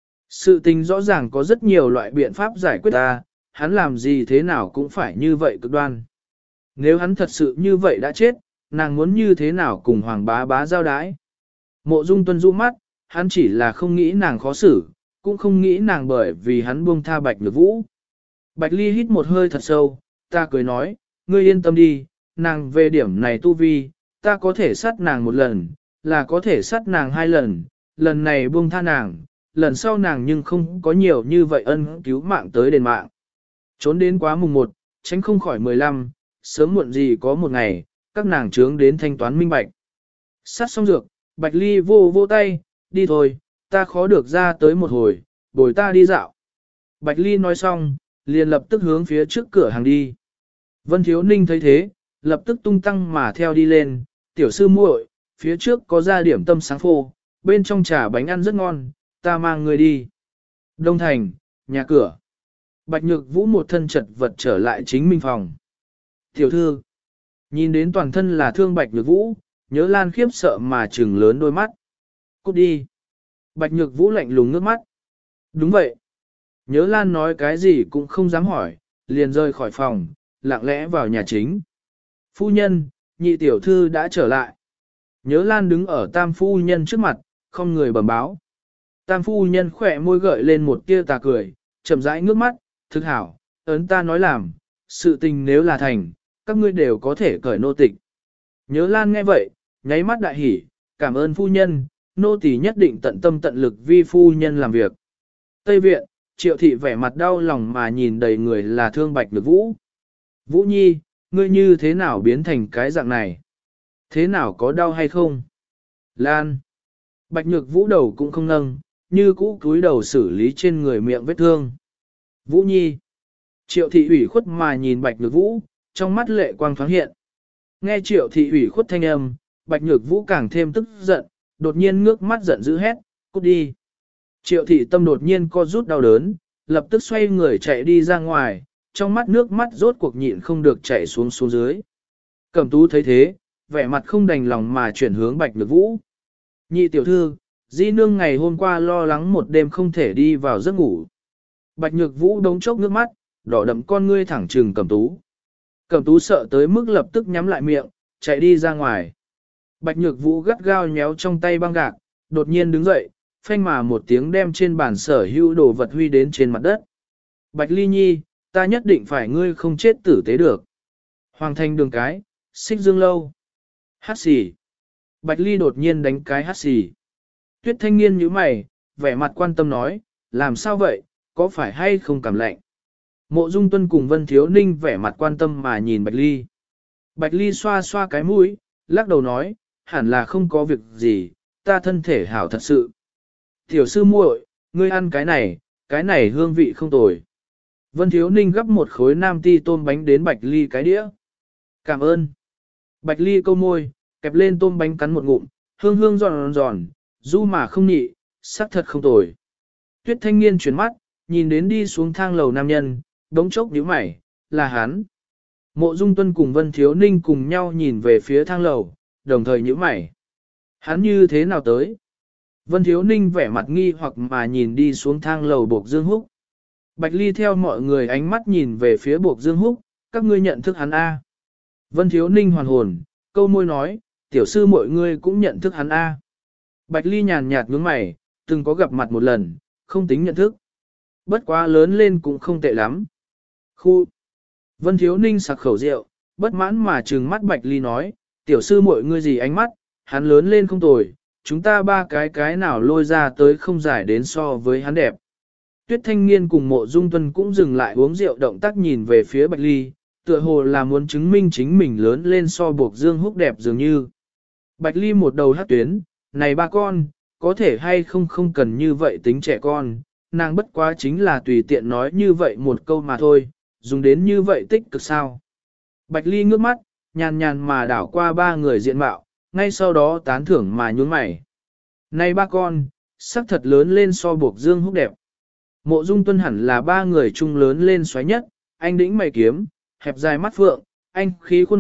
Sự tình rõ ràng có rất nhiều loại biện pháp giải quyết ta, hắn làm gì thế nào cũng phải như vậy cực đoan. Nếu hắn thật sự như vậy đã chết, nàng muốn như thế nào cùng Hoàng bá bá giao đái? Mộ Dung Tuân rũ mắt, hắn chỉ là không nghĩ nàng khó xử, cũng không nghĩ nàng bởi vì hắn buông tha Bạch Nhược Vũ. Bạch Ly hít một hơi thật sâu, ta cười nói, ngươi yên tâm đi, nàng về điểm này tu vi, ta có thể sát nàng một lần, là có thể sát nàng hai lần, lần này buông tha nàng, lần sau nàng nhưng không có nhiều như vậy ân cứu mạng tới đền mạng. Trốn đến quá mùng 1, tránh không khỏi 15, sớm muộn gì có một ngày, các nàng trướng đến thanh toán minh bạch. Sát xong dược, Bạch Ly vô vô tay, đi thôi, ta khó được ra tới một hồi, bồi ta đi dạo. Bạch Ly nói xong, liền lập tức hướng phía trước cửa hàng đi. Vân Thiếu Ninh thấy thế, lập tức tung tăng mà theo đi lên, tiểu sư muội, phía trước có ra điểm tâm sáng phô, bên trong trà bánh ăn rất ngon, ta mang người đi. Đông Thành, nhà cửa. Bạch Nhược Vũ một thân chật vật trở lại chính mình phòng. Tiểu thư, nhìn đến toàn thân là thương Bạch Nhược Vũ, Nhớ Lan khiếp sợ mà trừng lớn đôi mắt. Cút đi. Bạch Nhược Vũ lạnh lùng ngước mắt. Đúng vậy. Nhớ Lan nói cái gì cũng không dám hỏi, liền rời khỏi phòng, lặng lẽ vào nhà chính. Phu nhân, nhị tiểu thư đã trở lại. Nhớ Lan đứng ở tam phu nhân trước mặt, không người bẩm báo. Tam phu nhân khỏe môi gợi lên một tia tà cười, chậm rãi ngước mắt, thực hảo, ấn ta nói làm, sự tình nếu là thành, các ngươi đều có thể cởi nô tịch. Nhớ Lan nghe vậy, nháy mắt đại hỉ, cảm ơn phu nhân, nô tỳ nhất định tận tâm tận lực vi phu nhân làm việc. Tây viện, Triệu thị vẻ mặt đau lòng mà nhìn đầy người là thương Bạch Nhược Vũ. Vũ Nhi, ngươi như thế nào biến thành cái dạng này? Thế nào có đau hay không? Lan. Bạch Nhược Vũ đầu cũng không nâng, như cũ cúi đầu xử lý trên người miệng vết thương. Vũ Nhi. Triệu thị ủy khuất mà nhìn Bạch Nhược Vũ, trong mắt lệ quang thoáng hiện. Nghe Triệu thị ủy khuất thanh âm, Bạch Nhược Vũ càng thêm tức giận, đột nhiên ngước mắt giận dữ hét, cút đi. Triệu thị tâm đột nhiên co rút đau đớn, lập tức xoay người chạy đi ra ngoài, trong mắt nước mắt rốt cuộc nhịn không được chảy xuống xuống dưới. Cẩm Tú thấy thế, vẻ mặt không đành lòng mà chuyển hướng Bạch Nhược Vũ. Nhị tiểu thư, di nương ngày hôm qua lo lắng một đêm không thể đi vào giấc ngủ. Bạch Nhược Vũ đống chốc nước mắt, đỏ đậm con ngươi thẳng trừng Cẩm Tú. Cẩm Tú sợ tới mức lập tức nhắm lại miệng, chạy đi ra ngoài. Bạch Nhược Vũ gắt gao nhéo trong tay băng gạc, đột nhiên đứng dậy, phanh mà một tiếng đem trên bàn sở hữu đồ vật huy đến trên mặt đất. Bạch Ly Nhi, ta nhất định phải ngươi không chết tử tế được. Hoàng thành đường cái, xích dương lâu. Hát xì. Bạch Ly đột nhiên đánh cái hát xì. Tuyết Thanh Niên nhíu mày, vẻ mặt quan tâm nói, làm sao vậy, có phải hay không cảm lạnh? Mộ Dung Tuân cùng Vân Thiếu Ninh vẻ mặt quan tâm mà nhìn Bạch Ly. Bạch Ly xoa xoa cái mũi, lắc đầu nói, hẳn là không có việc gì, ta thân thể hảo thật sự. Tiểu sư muội, ngươi ăn cái này hương vị không tồi. Vân Thiếu Ninh gấp một khối nam ti tôm bánh đến Bạch Ly cái đĩa. Cảm ơn. Bạch Ly câu môi, kẹp lên tôm bánh cắn một ngụm, hương hương giòn giòn, du mà không nhị, sắc thật không tồi. Tuyết Thanh Niên chuyển mắt, nhìn đến đi xuống thang lầu nam nhân, đống chốc nhíu mày, là hắn. Mộ Dung Tuân cùng Vân Thiếu Ninh cùng nhau nhìn về phía thang lầu, đồng thời nhíu mày. Hắn như thế nào tới? Vân Thiếu Ninh vẻ mặt nghi hoặc mà nhìn đi xuống thang lầu Bộc Dương Húc. Bạch Ly theo mọi người ánh mắt nhìn về phía Bộc Dương Húc, các ngươi nhận thức hắn A. Vân Thiếu Ninh hoàn hồn, câu môi nói, tiểu sư mọi người cũng nhận thức hắn A. Bạch Ly nhàn nhạt nhướng mày, từng có gặp mặt một lần, không tính nhận thức. Bất quá lớn lên cũng không tệ lắm. Khu. Vân Thiếu Ninh sặc khẩu rượu, bất mãn mà trừng mắt Bạch Ly nói, tiểu sư mọi người gì ánh mắt, hắn lớn lên không tồi, chúng ta ba cái nào lôi ra tới không giải đến so với hắn đẹp. Tuyết Thanh Niên cùng Mộ Dung Tuân cũng dừng lại uống rượu động tác nhìn về phía Bạch Ly, tựa hồ là muốn chứng minh chính mình lớn lên so Bộc Dương Húc đẹp dường như. Bạch Ly một đầu hát tuyến, này ba con, có thể hay không cần như vậy tính trẻ con, nàng bất quá chính là tùy tiện nói như vậy một câu mà thôi, dùng đến như vậy tích cực sao. Bạch Ly ngước mắt, nhàn nhàn mà đảo qua ba người diện mạo, ngay sau đó tán thưởng mà nhún mày. Này ba con, sắc thật lớn lên so Bộc Dương Húc đẹp. Mộ Dung Tuân hẳn là ba người chung lớn lên xoáy nhất, anh đĩnh mày kiếm, hẹp dài mắt phượng, anh khí khuôn mặt,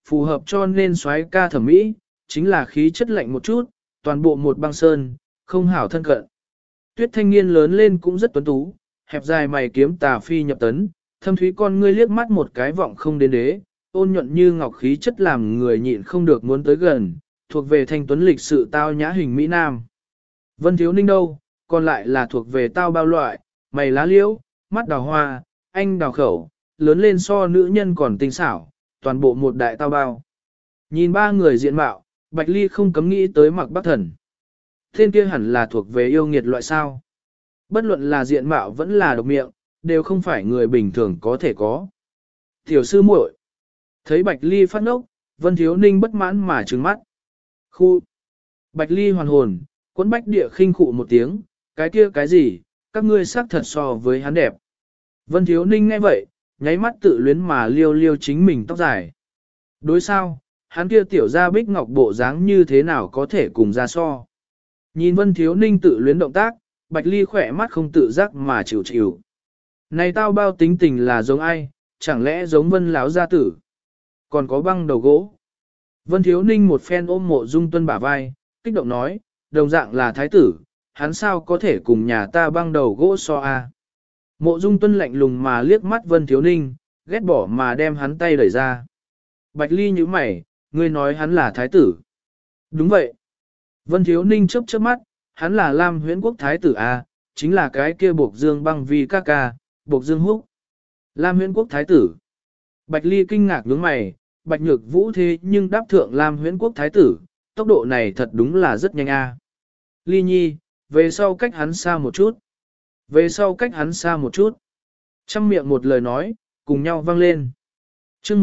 phù hợp cho nên soái ca thẩm mỹ, chính là khí chất lạnh một chút, toàn bộ một băng sơn, không hảo thân cận. Tuyết thanh niên lớn lên cũng rất tuấn tú, hẹp dài mày kiếm tà phi nhập tấn, thâm thúy con ngươi liếc mắt một cái vọng không đến đế, ôn nhuận như ngọc khí chất làm người nhịn không được muốn tới gần, thuộc về thanh tuấn lịch sự tao nhã hình Mỹ Nam. Vân Thiếu Ninh đâu, còn lại là thuộc về tao bao loại, mày lá liễu, mắt đào hoa, anh đào khẩu, lớn lên so nữ nhân còn tinh xảo, toàn bộ một đại tao bao. Nhìn ba người diện mạo, Bạch Ly không cấm nghĩ tới Mạc Bắc Thần. Tên kia hẳn là thuộc về yêu nghiệt loại sao. Bất luận là diện mạo vẫn là độc miệng, đều không phải người bình thường có thể có. Tiểu sư muội, thấy Bạch Ly phát ngốc, Vân Thiếu Ninh bất mãn mà trừng mắt. Khu! Bạch Ly hoàn hồn, quấn bách địa khinh khụ một tiếng, cái kia cái gì, các ngươi xác thật so với hắn đẹp. Vân Thiếu Ninh nghe vậy, nháy mắt tự luyến mà liêu liêu chính mình tóc dài. Đối sao, hắn kia tiểu ra bích ngọc bộ dáng như thế nào có thể cùng ra so. Nhìn Vân Thiếu Ninh tự luyến động tác, Bạch Ly khỏe mắt không tự giác mà chịu chịu. Này tao bao tính tình là giống ai, chẳng lẽ giống Vân Láo gia tử. Còn có băng đầu gỗ. Vân Thiếu Ninh một phen ôm Mộ Dung Tuân bả vai, kích động nói, đồng dạng là thái tử, hắn sao có thể cùng nhà ta băng đầu gỗ so a? Mộ Dung Tuân lạnh lùng mà liếc mắt Vân Thiếu Ninh, ghét bỏ mà đem hắn tay đẩy ra. Bạch Ly nhíu mày, ngươi nói hắn là thái tử. Đúng vậy. Vân Thiếu Ninh chớp chớp mắt, hắn là Lam Huyễn Quốc thái tử a, chính là cái kia Bộc Dương băng vi ca ca, Bộc Dương Húc. Lam Huyễn Quốc thái tử. Bạch Ly kinh ngạc nhướng mày, Bạch Nhược Vũ thế nhưng đáp thượng Lam Huyễn Quốc thái tử, tốc độ này thật đúng là rất nhanh a. Ly Nhi, về sau cách hắn xa một chút. Về sau cách hắn xa một chút. Trăm miệng một lời nói, cùng nhau vang lên. Chương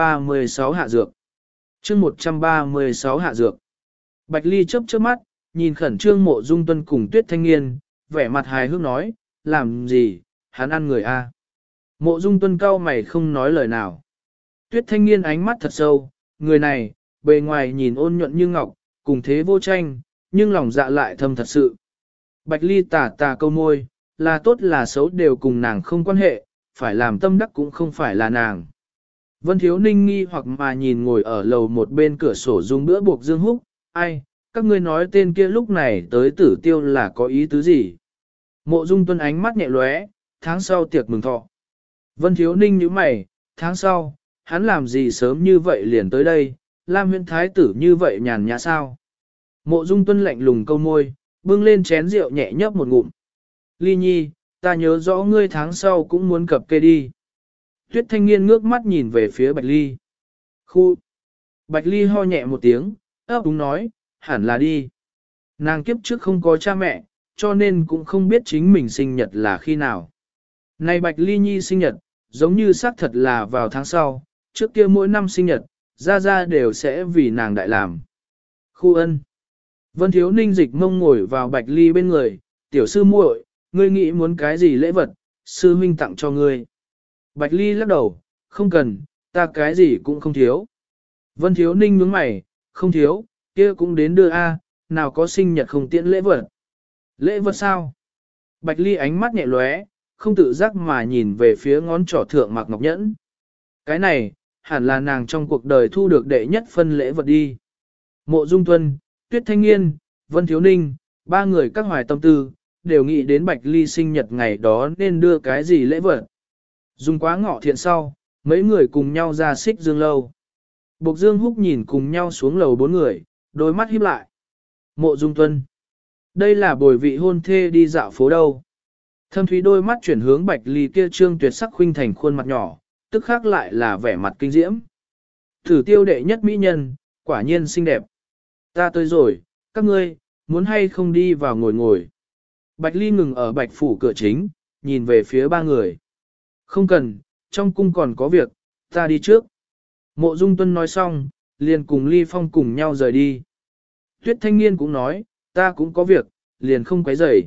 136 hạ dược. Chương 136 hạ dược. Bạch Ly chớp chớp mắt, nhìn khẩn trương Mộ Dung Tuân cùng Tuyết Thanh Nghiên, vẻ mặt hài hước nói, làm gì, hắn ăn người a. Mộ Dung Tuân cau mày không nói lời nào. Tuyết Thanh Nghiên ánh mắt thật sâu, người này, bề ngoài nhìn ôn nhuận như ngọc, cùng thế vô tranh, nhưng lòng dạ lại thâm thật sự. Bạch Ly tà tà câu môi, là tốt là xấu đều cùng nàng không quan hệ, phải làm tâm đắc cũng không phải là nàng. Vân Thiếu Ninh nghi hoặc mà nhìn ngồi ở lầu một bên cửa sổ dùng bữa buộc Dương Húc, ai, các ngươi nói tên kia lúc này tới Tử Tiêu là có ý tứ gì? Mộ Dung Tuân ánh mắt nhẹ lóe, tháng sau tiệc mừng thọ. Vân Thiếu Ninh nhíu mày, tháng sau, hắn làm gì sớm như vậy liền tới đây, Lam Huyễn thái tử như vậy nhàn nhã sao? Mộ Dung Tuân lạnh lùng câu môi, bưng lên chén rượu nhẹ nhấp một ngụm. Ly Nhi, ta nhớ rõ ngươi tháng sau cũng muốn cập kê đi. Tuyết Thanh Nghiên ngước mắt nhìn về phía Bạch Ly. Khu! Bạch Ly ho nhẹ một tiếng, ấp úng nói, hẳn là đi. Nàng kiếp trước không có cha mẹ, cho nên cũng không biết chính mình sinh nhật là khi nào. Này Bạch Ly Nhi sinh nhật, giống như xác thật là vào tháng sau, trước kia mỗi năm sinh nhật, ra đều sẽ vì nàng đại làm. Khu ân. Vân Thiếu Ninh dịch mông ngồi vào Bạch Ly bên người, tiểu sư muội, ngươi nghĩ muốn cái gì lễ vật, sư huynh tặng cho ngươi. Bạch Ly lắc đầu, không cần, ta cái gì cũng không thiếu. Vân Thiếu Ninh nhướng mày, không thiếu, kia cũng đến đưa a, nào có sinh nhật không tiễn lễ vật. Lễ vật sao? Bạch Ly ánh mắt nhẹ lóe, không tự giác mà nhìn về phía ngón trỏ thượng Mạc Ngọc Nhẫn. Cái này, hẳn là nàng trong cuộc đời thu được đệ nhất phân lễ vật đi. Mộ Dung Tuân, Tuyết Thanh Nghiên, Vân Thiếu Ninh, ba người các hoài tâm tư, đều nghĩ đến Bạch Ly sinh nhật ngày đó nên đưa cái gì lễ vật. Dùng quá ngọ thiện sau, mấy người cùng nhau ra xích dương lâu. Bộc Dương Húc nhìn cùng nhau xuống lầu bốn người, đôi mắt híp lại. Mộ Dung Tuân. Đây là bồi vị hôn thê đi dạo phố đâu. Thâm thúy đôi mắt chuyển hướng Bạch Ly kia trương tuyệt sắc khuynh thành khuôn mặt nhỏ, tức khác lại là vẻ mặt kinh diễm. Thử tiêu đệ nhất mỹ nhân, quả nhiên xinh đẹp. Ta tới rồi, các ngươi, muốn hay không đi vào ngồi ngồi. Bạch Ly ngừng ở Bạch phủ cửa chính, nhìn về phía ba người. Không cần, trong cung còn có việc, ta đi trước. Mộ Dung Tuân nói xong, liền cùng Ly Phong cùng nhau rời đi. Tuyết Thanh Nghiên cũng nói, ta cũng có việc, liền không quấy rầy.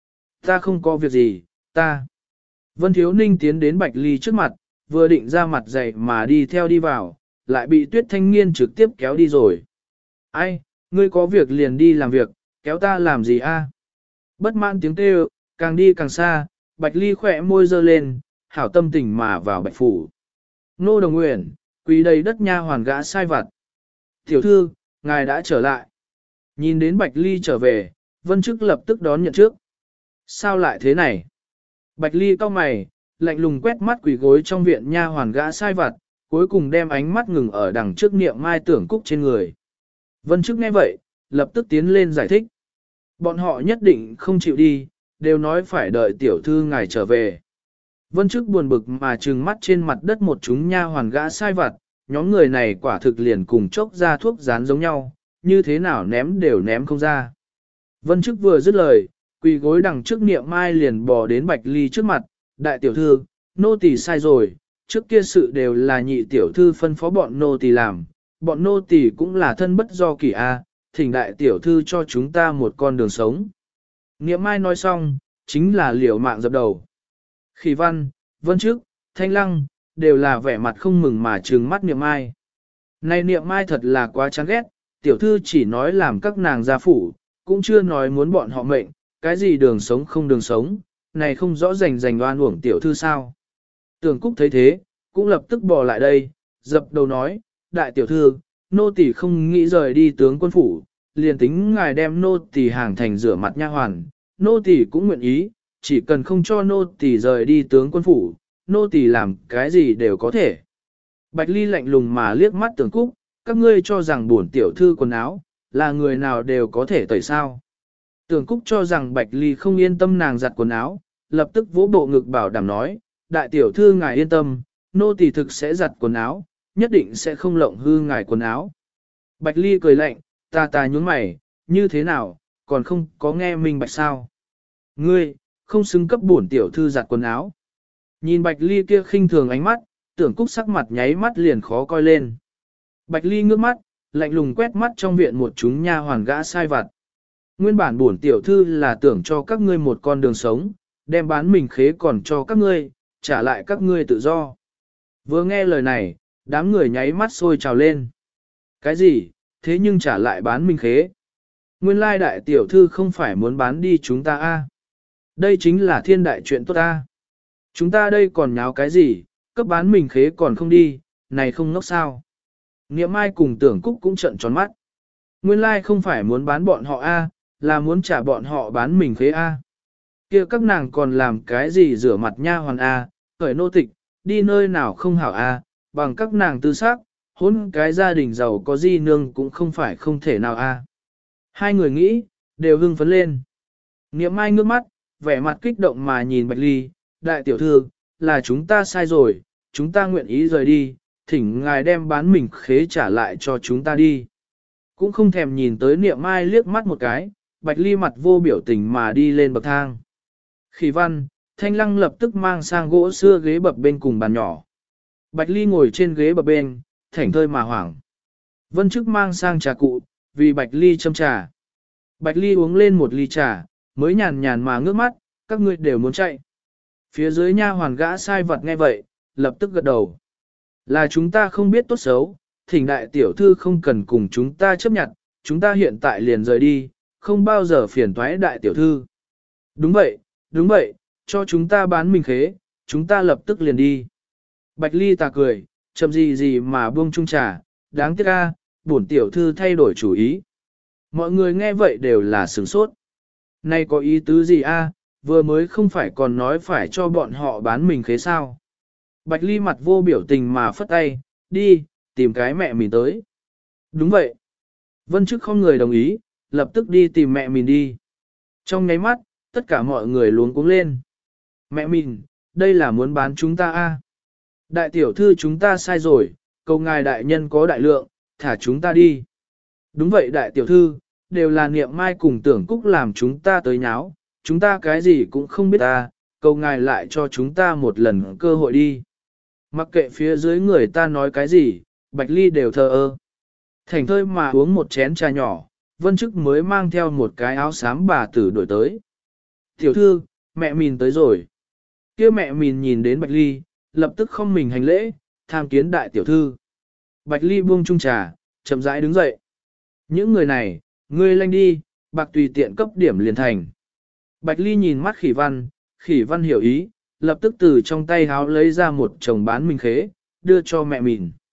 Ta không có việc gì, ta. Vân Thiếu Ninh tiến đến Bạch Ly trước mặt, vừa định ra mặt dày mà đi theo đi vào, lại bị Tuyết Thanh Nghiên trực tiếp kéo đi rồi. Ai, ngươi có việc liền đi làm việc, kéo ta làm gì a? Bất mãn tiếng kêu, càng đi càng xa, Bạch Ly khỏe môi giơ lên, hảo tâm tình mà vào Bạch phủ. Nô Đồng Uyển, Quỳ đầy đất nha hoàn gã sai vặt. Tiểu thư, ngài đã trở lại. Nhìn đến Bạch Ly trở về, Vân Chức lập tức đón nhận trước. Sao lại thế này? Bạch Ly cau mày, lạnh lùng quét mắt quỳ gối trong viện nha hoàn gã sai vặt, cuối cùng đem ánh mắt ngừng ở đằng trước Niệm Mai Tưởng Cúc trên người. Vân Chức nghe vậy, lập tức tiến lên giải thích. Bọn họ nhất định không chịu đi, đều nói phải đợi tiểu thư ngài trở về. Vân Chức buồn bực mà trừng mắt trên mặt đất một chúng nha hoàn gã sai vặt, nhóm người này quả thực liền cùng chốc ra thuốc dán giống nhau, như thế nào ném đều ném không ra. Vân Chức vừa dứt lời, quỳ gối đằng trước Niệm Mai liền bò đến Bạch Ly trước mặt, đại tiểu thư, nô tỳ sai rồi, trước kia sự đều là nhị tiểu thư phân phó bọn nô tỳ làm, bọn nô tỳ cũng là thân bất do kỳ a, thỉnh đại tiểu thư cho chúng ta một con đường sống. Niệm Mai nói xong, chính là liều mạng dập đầu. Khỉ Văn, Vân Chức, Thanh Lăng, đều là vẻ mặt không mừng mà trừng mắt Niệm Mai. Này Niệm Mai thật là quá chán ghét, tiểu thư chỉ nói làm các nàng gia phủ, cũng chưa nói muốn bọn họ mệnh, cái gì đường sống không đường sống, này không rõ rành oan uổng tiểu thư sao. Tưởng Cúc thấy thế, cũng lập tức bỏ lại đây, dập đầu nói, đại tiểu thư, nô tỳ không nghĩ rời đi tướng quân phủ, liền tính ngài đem nô tỳ hàng thành rửa mặt nha hoàn, nô tỳ cũng nguyện ý, chỉ cần không cho nô tỳ rời đi tướng quân phủ, nô tỳ làm cái gì đều có thể. Bạch Ly lạnh lùng mà liếc mắt Tưởng Cúc, các ngươi cho rằng bổn tiểu thư quần áo, là người nào đều có thể tẩy sao. Tưởng Cúc cho rằng Bạch Ly không yên tâm nàng giặt quần áo, lập tức vỗ bộ ngực bảo đảm nói, đại tiểu thư ngài yên tâm, nô tỳ thực sẽ giặt quần áo, nhất định sẽ không lộng hư ngài quần áo. Bạch Ly cười lạnh, ta nhún mày, như thế nào, còn không có nghe minh bạch sao. Ngươi, không xứng cấp bổn tiểu thư giặt quần áo. Nhìn Bạch Ly kia khinh thường ánh mắt, Tưởng Cúc sắc mặt nháy mắt liền khó coi lên. Bạch Ly ngước mắt, lạnh lùng quét mắt trong viện một chúng nha hoàn gã sai vặt. Nguyên bản bổn tiểu thư là tưởng cho các ngươi một con đường sống, đem bán mình khế còn cho các ngươi, trả lại các ngươi tự do. Vừa nghe lời này, đám người nháy mắt sôi trào lên. Cái gì, thế nhưng trả lại bán mình khế? Nguyên lai đại tiểu thư không phải muốn bán đi chúng ta a? Đây chính là thiên đại chuyện tốt a. Chúng ta đây còn nháo cái gì, cấp bán mình khế còn không đi, này không ngốc sao? Niệm Mai cùng Tưởng Cúc cũng trợn tròn mắt. Nguyên lai không phải muốn bán bọn họ a, là muốn trả bọn họ bán mình khế a. Kia các nàng còn làm cái gì rửa mặt nha hoàn a, khởi nô tịch, đi nơi nào không hảo a, bằng các nàng tư xác, hôn cái gia đình giàu có di nương cũng không phải không thể nào a. Hai người nghĩ, đều hưng phấn lên. Niệm Mai ngước mắt, vẻ mặt kích động mà nhìn Bạch Ly, đại tiểu thư, là chúng ta sai rồi, chúng ta nguyện ý rời đi, thỉnh ngài đem bán mình khế trả lại cho chúng ta đi. Cũng không thèm nhìn tới Niệm Mai liếc mắt một cái, Bạch Ly mặt vô biểu tình mà đi lên bậc thang. Khỉ Văn, Thanh Lăng lập tức mang sang gỗ xưa ghế bập bên cùng bàn nhỏ. Bạch Ly ngồi trên ghế bập bên, thảnh thơi mà hoảng. Vân Chức mang sang trà cụ, vì Bạch Ly châm trà. Bạch Ly uống lên một ly trà, mới nhàn nhàn mà ngước mắt, các ngươi đều muốn chạy. Phía dưới nha hoàn gã sai vật nghe vậy, lập tức gật đầu. Là chúng ta không biết tốt xấu, thỉnh đại tiểu thư không cần cùng chúng ta chấp nhận, chúng ta hiện tại liền rời đi, không bao giờ phiền toái đại tiểu thư. Đúng vậy, cho chúng ta bán mình khế, chúng ta lập tức liền đi. Bạch Ly ta cười, chậm gì mà buông chung trà, đáng tiếc a, bổn tiểu thư thay đổi chủ ý. Mọi người nghe vậy đều là sửng sốt. Này có ý tứ gì a? Vừa mới không phải còn nói phải cho bọn họ bán mình khế sao. Bạch Ly mặt vô biểu tình mà phất tay, đi, tìm cái mẹ mình tới. Đúng vậy. Vân Chức không người đồng ý, lập tức đi tìm mẹ mình đi. Trong nháy mắt, tất cả mọi người luống cuống lên. Mẹ mình, đây là muốn bán chúng ta a? Đại tiểu thư chúng ta sai rồi, cầu ngài đại nhân có đại lượng, thả chúng ta đi. Đúng vậy đại tiểu thư, đều là Niệm Mai cùng Tưởng Cúc làm chúng ta tới nháo, chúng ta cái gì cũng không biết ta, cầu ngài lại cho chúng ta một lần cơ hội đi. Mặc kệ phía dưới người ta nói cái gì, Bạch Ly đều thờ ơ. Thành thơi mà uống một chén trà nhỏ, Vân Chức mới mang theo một cái áo xám bà tử đổi tới. Tiểu thư, mẹ mình tới rồi. Kia mẹ mình nhìn đến Bạch Ly, lập tức không mình hành lễ, tham kiến đại tiểu thư. Bạch Ly buông chung trà, chậm rãi đứng dậy. Những người này, ngươi lanh đi, bạc tùy tiện cấp điểm liền thành. Bạch Ly nhìn mắt Khỉ Văn hiểu ý, lập tức từ trong tay háo lấy ra một chồng bán mình khế, đưa cho mẹ mình.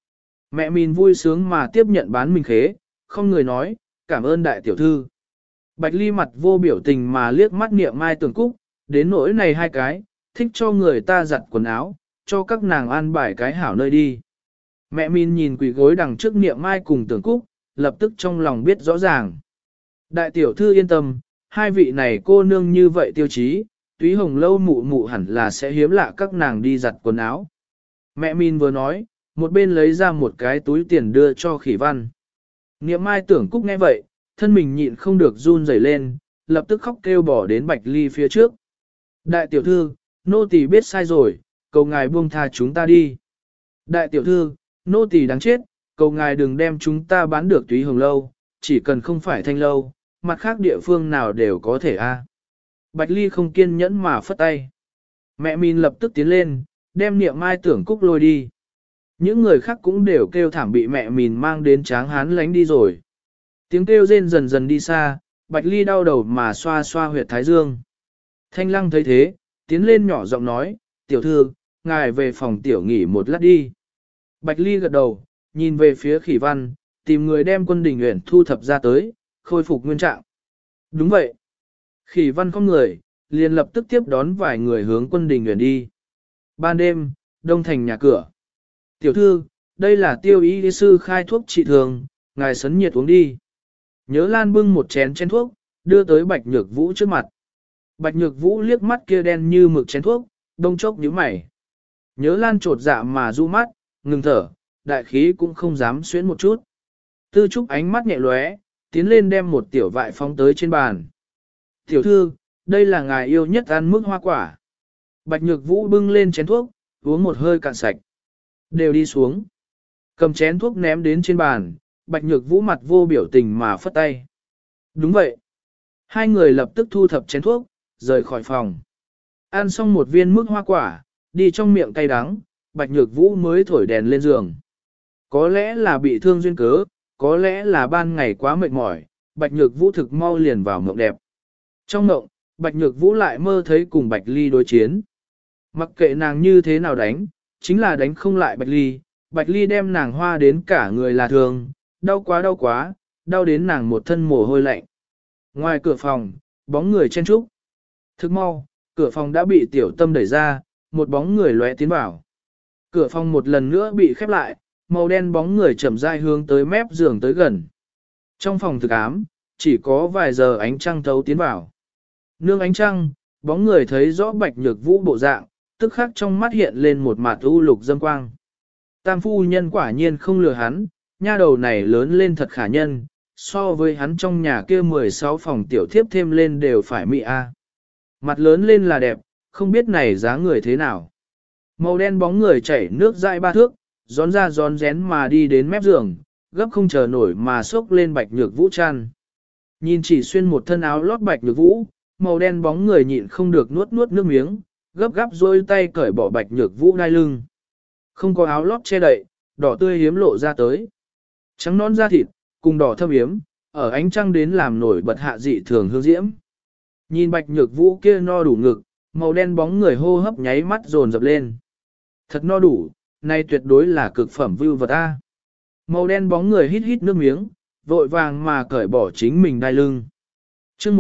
Mẹ mình vui sướng mà tiếp nhận bán mình khế, không người nói, cảm ơn đại tiểu thư. Bạch Ly mặt vô biểu tình mà liếc mắt Niệm Mai Tưởng Cúc, đến nỗi này hai cái, thích cho người ta giặt quần áo, cho các nàng an bài cái hảo nơi đi. Mẹ mình nhìn quỷ gối đằng trước Niệm Mai cùng Tưởng Cúc, lập tức trong lòng biết rõ ràng. Đại tiểu thư yên tâm, hai vị này cô nương như vậy tiêu chí, túy hồng lâu mụ mụ hẳn là sẽ hiếm lạ các nàng đi giặt quần áo. Mẹ mình vừa nói, một bên lấy ra một cái túi tiền đưa cho Khỉ Văn. Niệm Mai Tưởng Cúc nghe vậy, thân mình nhịn không được run rẩy lên, lập tức khóc kêu bỏ đến Bạch Ly phía trước. Đại tiểu thư, nô tỳ biết sai rồi, cầu ngài buông tha chúng ta đi. Đại tiểu thư, nô tỳ đáng chết, cầu ngài đừng đem chúng ta bán được túy hồng lâu, chỉ cần không phải thanh lâu, mặt khác địa phương nào đều có thể a. Bạch Ly không kiên nhẫn mà phất tay. Mẹ mình lập tức tiến lên, đem Niệm Mai Tưởng Cúc lôi đi. Những người khác cũng đều kêu thảm bị mẹ mình mang đến Tráng Hán lánh đi rồi. Tiếng kêu rên dần dần đi xa, Bạch Ly đau đầu mà xoa xoa huyệt thái dương. Thanh Lăng thấy thế, tiến lên nhỏ giọng nói, tiểu thư, ngài về phòng tiểu nghỉ một lát đi. Bạch Ly gật đầu, nhìn về phía Khỉ Văn, tìm người đem Quân Đình Uyển thu thập ra tới, khôi phục nguyên trạng. Đúng vậy. Khỉ Văn không người, liền lập tức tiếp đón vài người hướng Quân Đình Uyển đi. Ban đêm, đông thành nhà cửa. Tiểu thư, đây là tiêu y sư khai thuốc trị thường, ngài sấn nhiệt uống đi. Nhớ Lan bưng một chén thuốc, đưa tới Bạch Nhược Vũ trước mặt. Bạch Nhược Vũ liếc mắt kia đen như mực chén thuốc, đông chốc nhíu mày. Nhớ Lan trột dạ mà du mắt, ngừng thở, đại khí cũng không dám xuyến một chút. Tư Trúc ánh mắt nhẹ lóe, tiến lên đem một tiểu vại phóng tới trên bàn. Tiểu thư, đây là ngài yêu nhất ăn mức hoa quả. Bạch Nhược Vũ bưng lên chén thuốc, uống một hơi cạn sạch. Đều đi xuống. Cầm chén thuốc ném đến trên bàn, Bạch Nhược Vũ mặt vô biểu tình mà phất tay. Đúng vậy. Hai người lập tức thu thập chén thuốc, rời khỏi phòng. Ăn xong một viên mức hoa quả, đi trong miệng cay đắng, Bạch Nhược Vũ mới thổi đèn lên giường. Có lẽ là bị thương duyên cớ, có lẽ là ban ngày quá mệt mỏi, Bạch Nhược Vũ thực mau liền vào mộng đẹp. Trong mộng, Bạch Nhược Vũ lại mơ thấy cùng Bạch Ly đối chiến. Mặc kệ nàng như thế nào đánh, chính là đánh không lại Bạch Ly, Bạch Ly đem nàng hoa đến cả người là thường, đau quá, đau đến nàng một thân mồ hôi lạnh. Ngoài cửa phòng, bóng người chen trúc. Thức mau, cửa phòng đã bị Tiểu Tâm đẩy ra, một bóng người lóe tiến vào. Cửa phòng một lần nữa bị khép lại, màu đen bóng người chậm rãi hướng tới mép giường tới gần. Trong phòng thực ám, chỉ có vài giờ ánh trăng thấu tiến vào. Nương ánh trăng, bóng người thấy rõ Bạch Nhược Vũ bộ dạng, tức khắc trong mắt hiện lên một mạt u lục dâm quang. Tam phu nhân quả nhiên không lừa hắn, nha đầu này lớn lên thật khả nhân, so với hắn trong nhà kia 16 phòng tiểu thiếp thêm lên đều phải mị a. Mặt lớn lên là đẹp, không biết này giá người thế nào. Màu đen bóng người chảy nước dãi 3 thước, gión ra gión rén mà đi đến mép giường, gấp không chờ nổi mà xốc lên Bạch Nhược Vũ chăn. Nhìn chỉ xuyên một thân áo lót Bạch Nhược Vũ, màu đen bóng người nhịn không được nuốt nước miếng, gấp gáp rôi tay cởi bỏ Bạch Nhược Vũ đai lưng. Không có áo lót che đậy, đỏ tươi hiếm lộ ra tới. Trắng non da thịt, cùng đỏ thâm hiếm, ở ánh trăng đến làm nổi bật hạ dị thường hương diễm. Nhìn Bạch Nhược Vũ kia no đủ ngực, màu đen bóng người hô hấp nháy mắt dồn dập lên. Thật no đủ, này tuyệt đối là cực phẩm view vật A. Màu đen bóng người hít hít nước miếng, vội vàng mà cởi bỏ chính mình đai lưng. chương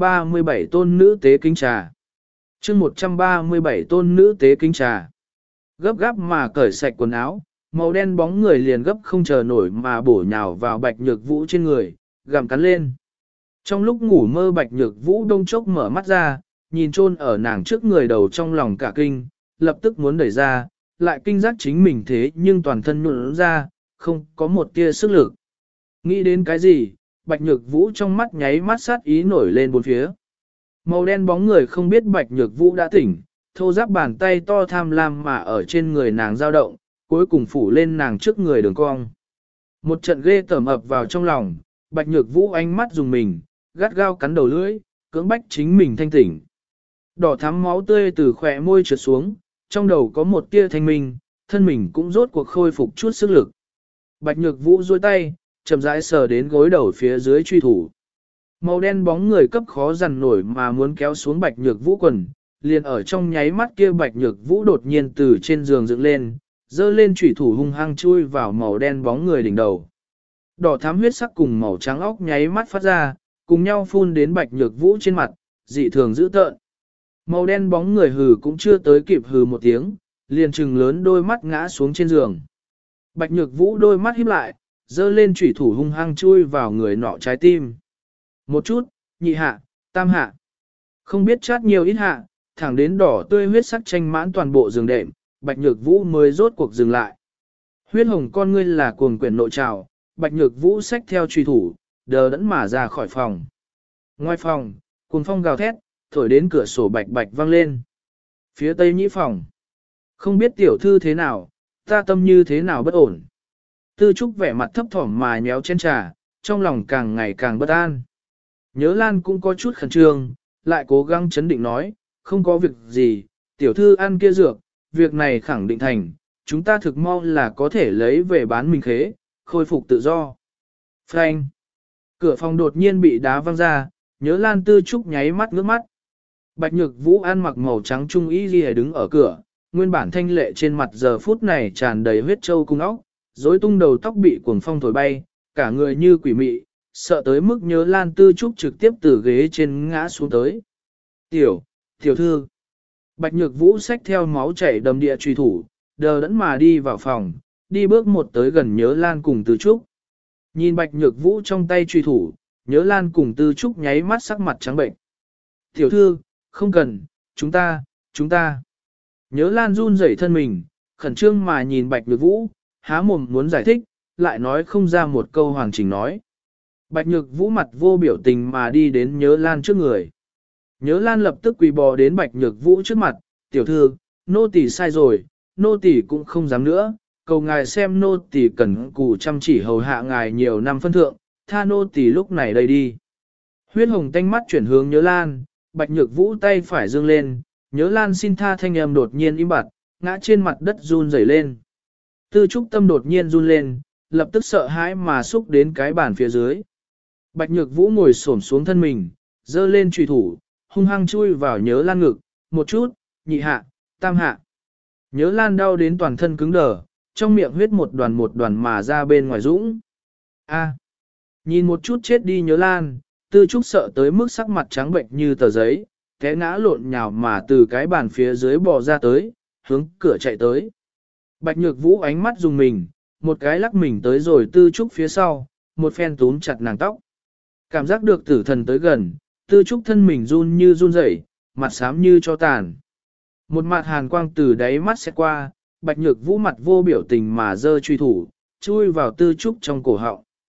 137 tôn nữ tế kính trà. chương 137 tôn nữ tế kính trà. Gấp gáp mà cởi sạch quần áo, màu đen bóng người liền gấp không chờ nổi mà bổ nhào vào Bạch Nhược Vũ trên người, gặm cắn lên. Trong lúc ngủ mơ Bạch Nhược Vũ đông chốc mở mắt ra, nhìn chôn ở nàng trước người đầu trong lòng cả kinh, lập tức muốn đẩy ra, lại kinh giác chính mình thế nhưng toàn thân nhuận ra, không có một tia sức lực. Nghĩ đến cái gì, Bạch Nhược Vũ trong mắt nháy mắt sát ý nổi lên bốn phía. Màu đen bóng người không biết Bạch Nhược Vũ đã tỉnh, thô giáp bàn tay to tham lam mà ở trên người nàng dao động, cuối cùng phủ lên nàng trước người đường cong. Một trận ghê tởm ập vào trong lòng, Bạch Nhược Vũ ánh mắt dùng mình, gắt gao cắn đầu lưỡi, cưỡng bách chính mình thanh tỉnh. Đỏ thắm máu tươi từ khỏe môi trượt xuống, trong đầu có một tia thanh minh, thân mình cũng rốt cuộc khôi phục chút sức lực. Bạch Nhược Vũ duỗi tay, chậm rãi sờ đến gối đầu phía dưới truy thủ. Màu đen bóng người cấp khó dằn nổi mà muốn kéo xuống Bạch Nhược Vũ quần, liền ở trong nháy mắt kia Bạch Nhược Vũ đột nhiên từ trên giường dựng lên, dơ lên chủy thủ hung hăng chui vào màu đen bóng người đỉnh đầu. Đỏ thắm huyết sắc cùng màu trắng óc nháy mắt phát ra, cùng nhau phun đến Bạch Nhược Vũ trên mặt, dị thường dữ tợn. Màu đen bóng người hừ cũng chưa tới kịp hừ một tiếng, liền trừng lớn đôi mắt ngã xuống trên giường. Bạch Nhược Vũ đôi mắt híp lại, dơ lên chủy thủ hung hăng chui vào người nọ trái tim. Một chút, nhị hạ, tam hạ. Không biết chát nhiều ít hạ, thẳng đến đỏ tươi huyết sắc tranh mãn toàn bộ giường đệm, Bạch Nhược Vũ mới rốt cuộc dừng lại. Huyết hồng con ngươi là cuồng quyển nội trào, Bạch Nhược Vũ xách theo truy thủ, đờ đẫn mà ra khỏi phòng. Ngoài phòng, cuồng phong gào thét, thổi đến cửa sổ bạch bạch vang lên. Phía tây nhĩ phòng. Không biết tiểu thư thế nào, ta tâm như thế nào bất ổn. Tư Trúc vẻ mặt thấp thỏm mà nhéo chén trà, trong lòng càng ngày càng bất an. Nhớ Lan cũng có chút khẩn trương, lại cố gắng chấn định nói, không có việc gì, tiểu thư ăn kia dược, việc này khẳng định thành, chúng ta thực mong là có thể lấy về bán mình khế, khôi phục tự do. Frank. Cửa phòng đột nhiên bị đá văng ra, Nhớ Lan Tư Trúc nháy mắt ngước mắt. Bạch Nhược Vũ ăn mặc màu trắng trung y ghi đứng ở cửa, nguyên bản thanh lệ trên mặt giờ phút này tràn đầy huyết châu cung óc, rối tung đầu tóc bị cuồng phong thổi bay, cả người như quỷ mị, sợ tới mức Nhớ Lan Tư Trúc trực tiếp từ ghế trên ngã xuống tới. Tiểu thư. Bạch Nhược Vũ xách theo máu chảy đầm địa truy thủ, đờ đẫn mà đi vào phòng, đi bước một tới gần Nhớ Lan cùng Tư Trúc. Nhìn Bạch Nhược Vũ trong tay truy thủ, Nhớ Lan cùng Tư Trúc nháy mắt sắc mặt trắng bệnh. Tiểu thư, không cần, chúng ta. Nhớ Lan run rẩy thân mình, khẩn trương mà nhìn Bạch Nhược Vũ, há mồm muốn giải thích, lại nói không ra một câu hoàn chỉnh nói. Bạch Nhược Vũ mặt vô biểu tình mà đi đến Nhớ Lan trước người. Nhớ Lan lập tức quỳ bò đến Bạch Nhược Vũ trước mặt, tiểu thư, nô tỳ sai rồi, nô tỳ cũng không dám nữa, cầu ngài xem nô tỳ cần cù chăm chỉ hầu hạ ngài nhiều năm phân thượng, tha nô tỳ lúc này đây đi. Huyết hồng tanh mắt chuyển hướng Nhớ Lan, Bạch Nhược Vũ tay phải dương lên, Nhớ Lan xin tha thanh âm đột nhiên im bặt, ngã trên mặt đất run rẩy lên. Tư Trúc tâm đột nhiên run lên, lập tức sợ hãi mà xúc đến cái bàn phía dưới. Bạch Nhược Vũ ngồi xổm xuống thân mình, giơ lên chùy thủ, hung hăng chui vào Nhớ Lan ngực, một chút, nhị hạ, tam hạ. Nhớ Lan đau đến toàn thân cứng đờ, trong miệng huyết một đoàn mà ra bên ngoài dũng. A. Nhìn một chút chết đi Nhớ Lan, Tư Trúc sợ tới mức sắc mặt trắng bệnh như tờ giấy, té ngã lộn nhào mà từ cái bàn phía dưới bò ra tới, hướng cửa chạy tới. Bạch Nhược Vũ ánh mắt dùng mình, một cái lắc mình tới rồi Tư Trúc phía sau, một phen túm chặt nàng tóc. Cảm giác được tử thần tới gần, Tư Trúc thân mình run như run rẩy, mặt xám như cho tàn. Một mặt hàn quang từ đáy mắt xét qua, Bạch Nhược Vũ mặt vô biểu tình mà giơ truy thủ, chui vào Tư Trúc trong cổ họng.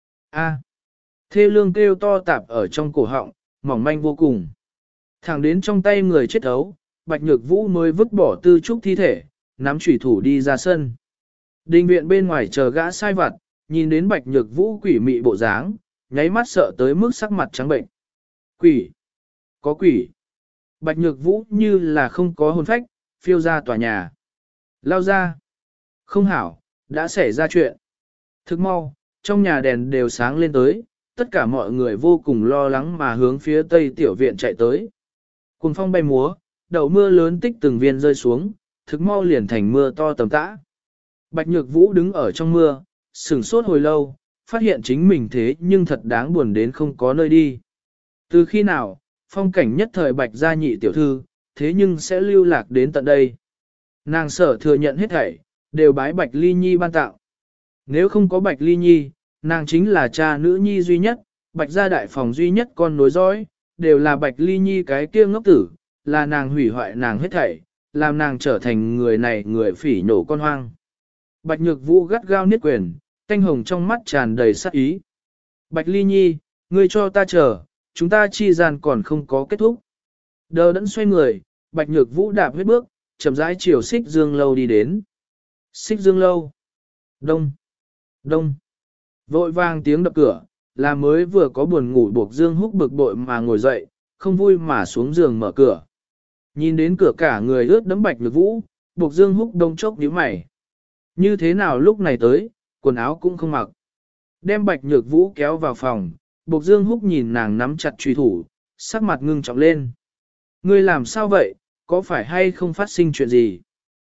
A. Thê lương kêu to tạp ở trong cổ họng, mỏng manh vô cùng. Thẳng đến trong tay người chết ấu, Bạch Nhược Vũ mới vứt bỏ Tư Trúc thi thể, nắm chủy thủ đi ra sân. Đình viện bên ngoài chờ gã sai vặt, nhìn đến Bạch Nhược Vũ quỷ mị bộ dáng, nháy mắt sợ tới mức sắc mặt trắng bệnh. Quỷ! Có quỷ! Bạch Nhược Vũ như là không có hồn phách, phiêu ra tòa nhà. Lao ra! Không hảo, đã xảy ra chuyện. Thức mau, trong nhà đèn đều sáng lên tới, tất cả mọi người vô cùng lo lắng mà hướng phía tây tiểu viện chạy tới. Cuồng phong bay múa, đậu mưa lớn tích từng viên rơi xuống, thực mau liền thành mưa to tầm tã. Bạch Nhược Vũ đứng ở trong mưa, sửng sốt hồi lâu, phát hiện chính mình thế nhưng thật đáng buồn đến không có nơi đi. Từ khi nào, phong cảnh nhất thời Bạch gia nhị tiểu thư, thế nhưng sẽ lưu lạc đến tận đây. Nàng sở thừa nhận hết thảy, đều bái Bạch Ly Nhi ban tạo. Nếu không có Bạch Ly Nhi, nàng chính là cha nữ nhi duy nhất, Bạch gia đại phòng duy nhất con nối dõi, đều là Bạch Ly Nhi cái kia ngốc tử, là nàng hủy hoại nàng hết thảy, làm nàng trở thành người này người phỉ nhổ con hoang. Bạch Nhược Vũ gắt gao niết quyền, tanh hồng trong mắt tràn đầy sát ý. Bạch Ly Nhi, ngươi cho ta chờ, chúng ta chi gian còn không có kết thúc. Đờ đẫn xoay người, Bạch Nhược Vũ đạp huyết bước, chậm rãi chiều Xích Dương lâu đi đến. Xích Dương lâu. Đông. Đông. Vội vang tiếng đập cửa, là mới vừa có buồn ngủ buộc Dương Húc bực bội mà ngồi dậy, không vui mà xuống giường mở cửa. Nhìn đến cửa cả người ướt đẫm Bạch Nhược Vũ, buộc Dương Húc đông chốc nhíu mày. Như thế nào lúc này tới, quần áo cũng không mặc. Đem Bạch Nhược Vũ kéo vào phòng, buộc Dương Húc nhìn nàng nắm chặt truy thủ, sắc mặt ngưng trọng lên. Ngươi làm sao vậy, có phải hay không phát sinh chuyện gì?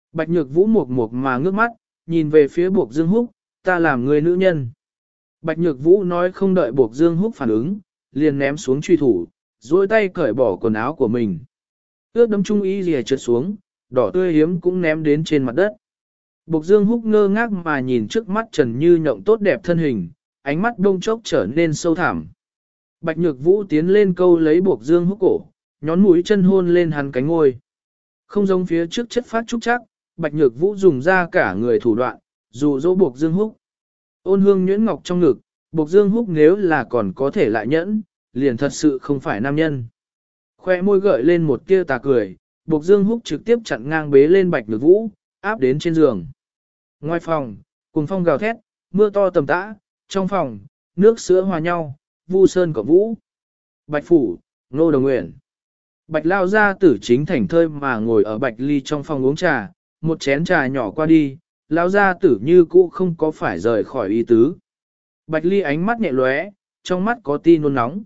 Bạch Nhược Vũ mộc mộc mà ngước mắt, nhìn về phía Buộc Dương Húc, ta làm người nữ nhân. Bạch Nhược Vũ nói không đợi Buộc Dương Húc phản ứng, liền ném xuống truy thủ, duỗi tay cởi bỏ quần áo của mình. Ướt đấm trung y rìa trượt xuống, đỏ tươi hiếm cũng ném đến trên mặt đất. Buộc Dương Húc ngơ ngác mà nhìn trước mắt Trần Như Nhộng tốt đẹp thân hình, ánh mắt đông chốc trở nên sâu thẳm. Bạch Nhược Vũ tiến lên câu lấy Buộc Dương Húc cổ, nhón mũi chân hôn lên hắn cánh ngôi. Không giống phía trước chất phát trúc chắc, Bạch Nhược Vũ dùng ra cả người thủ đoạn, dụ dỗ Buộc Dương Húc. Ôn hương nhuyễn ngọc trong ngực, Buộc Dương Húc nếu là còn có thể lại nhẫn, liền thật sự không phải nam nhân. Khoe môi gợi lên một tia tà cười, Buộc Dương Húc trực tiếp chặn ngang bế lên Bạch Nhược Vũ, áp đến trên giường. Ngoài phòng, cùng phong gào thét, mưa to tầm tã, trong phòng, nước sữa hòa nhau, vu sơn cộng vũ. Bạch Phủ, Nô Đồng Nguyện. Bạch lao ra tử chính thảnh thơi mà ngồi ở Bạch Ly trong phòng uống trà, một chén trà nhỏ qua đi, lao ra tử như cũ không có phải rời khỏi ý tứ. Bạch Ly ánh mắt nhẹ lóe, trong mắt có ti nôn nóng.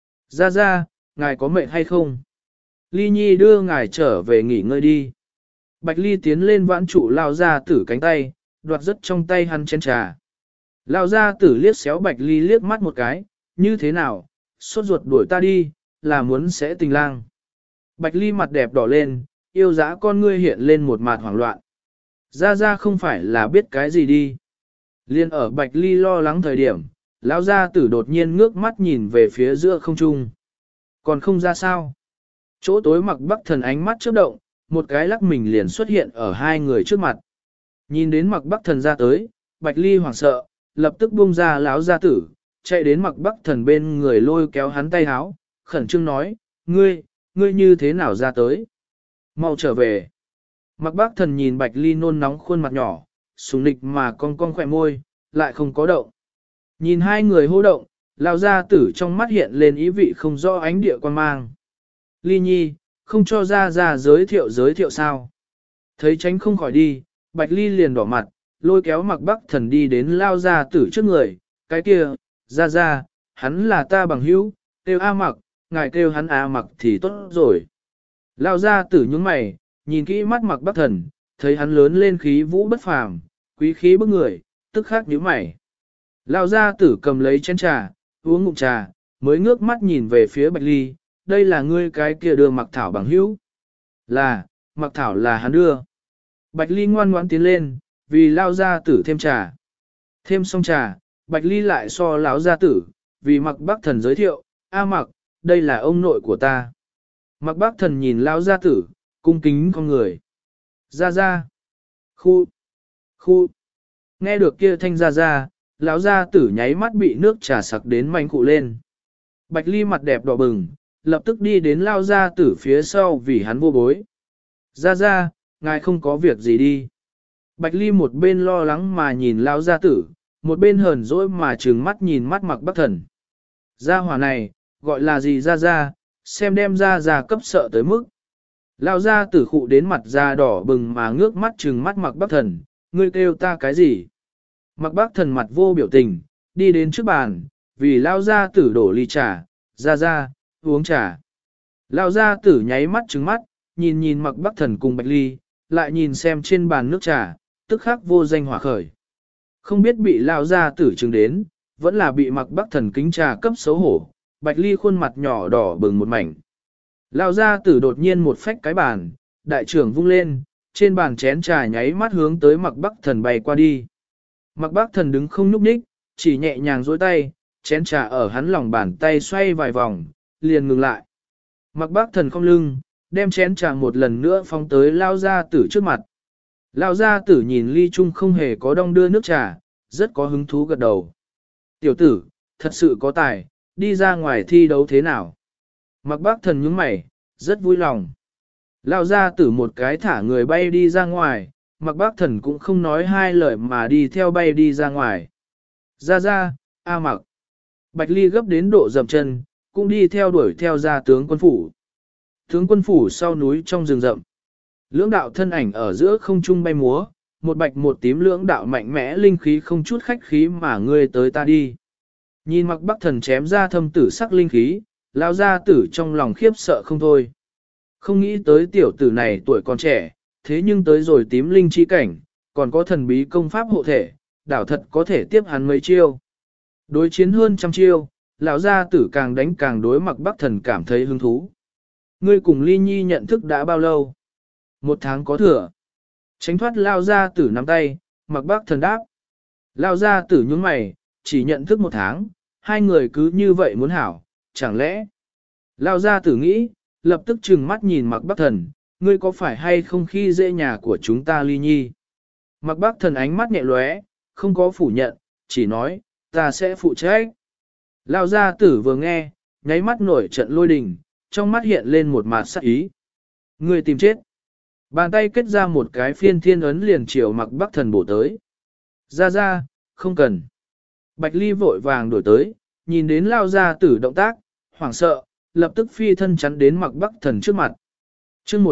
Ra, ngài có mệt hay không? Ly Nhi đưa ngài trở về nghỉ ngơi đi. Bạch Ly tiến lên vãn trụ lao ra tử cánh tay, đoạt rất trong tay hắn chén trà. Lao ra tử liếc xéo Bạch Ly liếc mắt một cái, như thế nào, sốt ruột đuổi ta đi, là muốn sẽ tình lang. Bạch Ly mặt đẹp đỏ lên, yêu dã con ngươi hiện lên một mặt hoảng loạn. Ra không phải là biết cái gì đi. Liên ở Bạch Ly lo lắng thời điểm, lão gia tử đột nhiên ngước mắt nhìn về phía giữa không trung. Còn không ra sao. Chỗ tối Mặc Bắc Thần ánh mắt chớp động, một cái lắc mình liền xuất hiện ở hai người trước mặt. Nhìn đến Mặc Bắc Thần ra tới, Bạch Ly hoảng sợ, lập tức buông ra lão gia tử, chạy đến Mặc Bắc Thần bên người lôi kéo hắn tay háo, khẩn trương nói, ngươi như thế nào ra tới? Mau trở về. Mặc Bắc Thần nhìn Bạch Ly nôn nóng khuôn mặt nhỏ, sùng nịch mà cong cong khỏe môi, lại không có động. Nhìn hai người hô động, lão gia tử trong mắt hiện lên ý vị không rõ ánh địa quan mang. Ly Nhi, không cho ra giới thiệu sao? Thấy tránh không khỏi đi, Bạch Ly liền đỏ mặt, lôi kéo Mặc Bắc Thần đi đến lao gia tử trước người, cái kia, ra, hắn là ta bằng hữu, kêu A Mặc, ngài kêu hắn A Mặc thì tốt rồi. Lao gia tử nhướng mày, nhìn kỹ mắt Mặc Bắc Thần, thấy hắn lớn lên khí vũ bất phàm, quý khí bức người, tức khắc nhíu mày. Lao gia tử cầm lấy chén trà, uống ngụm trà, mới ngước mắt nhìn về phía Bạch Ly, đây là ngươi cái kia đưa Mặc Thảo bằng hữu. Là, Mặc Thảo là hắn đưa. Bạch Ly ngoan ngoãn tiến lên, vì Lao gia tử thêm trà. Thêm xong trà, Bạch Ly lại so lão gia tử, vì Mặc Bắc Thần giới thiệu, A Mặc, đây là ông nội của ta. Mặc Bắc Thần nhìn Lao gia tử, cung kính con người. Ra. Khu. Nghe được kia thanh ra, lão gia tử nháy mắt bị nước trà sặc đến manh cụ lên. Bạch Ly mặt đẹp đỏ bừng, lập tức đi đến Lao gia tử phía sau vì hắn vô bối. Ra, ngài không có việc gì đi. Bạch Ly một bên lo lắng mà nhìn Lao gia tử, một bên hờn dỗi mà trừng mắt nhìn mắt Mặc Bắc Thần. Gia hỏa này, gọi là gì ra, xem đem ra cấp sợ tới mức. Lao gia tử khụ đến mặt da đỏ bừng mà ngước mắt trừng mắt Mặc Bắc Thần, ngươi kêu ta cái gì? Mặc Bắc Thần mặt vô biểu tình, đi đến trước bàn, vì Lao gia tử đổ ly trà, ra, uống trà. Lao gia tử nháy mắt trừng mắt, nhìn Mặc Bắc Thần cùng Bạch Ly, lại nhìn xem trên bàn nước trà, tức khắc vô danh hỏa khởi. Không biết bị Lao gia tử trừng đến, vẫn là bị Mặc Bắc Thần kính trà cấp xấu hổ, Bạch Ly khuôn mặt nhỏ đỏ bừng một mảnh. Lao gia tử đột nhiên một phách cái bàn, đại trưởng vung lên, trên bàn chén trà nháy mắt hướng tới Mặc Bắc Thần bay qua đi. Mặc Bắc Thần đứng không nhúc nhích, chỉ nhẹ nhàng duỗi tay, chén trà ở hắn lòng bàn tay xoay vài vòng, liền ngừng lại. Mặc Bắc Thần không lưng, đem chén trà một lần nữa phóng tới Lao gia tử trước mặt. Lao gia tử nhìn ly chung không hề có đong đưa nước trà, rất có hứng thú gật đầu. Tiểu tử, thật sự có tài, đi ra ngoài thi đấu thế nào? Mặc Bắc Thần nhướng mày, rất vui lòng. Lao gia tử một cái thả người bay đi ra ngoài, Mặc Bắc Thần cũng không nói hai lời mà đi theo bay đi ra ngoài. Ra, A Mặc. Bạch Ly gấp đến độ dậm chân, cũng đi theo đuổi theo ra tướng quân phủ. Tướng quân phủ sau núi trong rừng rậm. Lưỡng đạo thân ảnh ở giữa không trung bay múa, một bạch một tím lưỡng đạo mạnh mẽ linh khí không chút khách khí mà ngươi tới ta đi. Nhìn Mặc Bắc Thần chém ra thâm tử sắc linh khí, lao gia tử trong lòng khiếp sợ không thôi. Không nghĩ tới tiểu tử này tuổi còn trẻ, thế nhưng tới rồi tím linh chi cảnh, còn có thần bí công pháp hộ thể, đảo thật có thể tiếp hắn mấy chiêu. Đối chiến hơn trăm chiêu, lão gia tử càng đánh càng đối Mạc Bắc Thần cảm thấy hứng thú. Ngươi cùng Ly Nhi nhận thức đã bao lâu? 1 tháng có thừa. Tránh thoát lao gia tử nắm tay, Mạc Bắc Thần đáp. Lao gia tử nhướng mày, chỉ nhận thức 1 tháng, hai người cứ như vậy muốn hảo, chẳng lẽ? Lao gia tử nghĩ, lập tức trừng mắt nhìn Mạc Bắc Thần, ngươi có phải hay không khi dễ nhà của chúng ta Ly Nhi? Mạc Bắc Thần ánh mắt nhẹ lóe, không có phủ nhận, chỉ nói, ta sẽ phụ trách. Lao gia tử vừa nghe, nháy mắt nổi trận lôi đình, trong mắt hiện lên một mạt sắc ý. Ngươi tìm chết. Bàn tay kết ra một cái phiên thiên ấn liền chiều Mạc Bắc Thần bổ tới. Ra, không cần. Bạch Ly vội vàng đổi tới, nhìn đến Lao gia tử động tác, hoảng sợ, lập tức phi thân chắn đến Mạc Bắc Thần trước mặt. Chương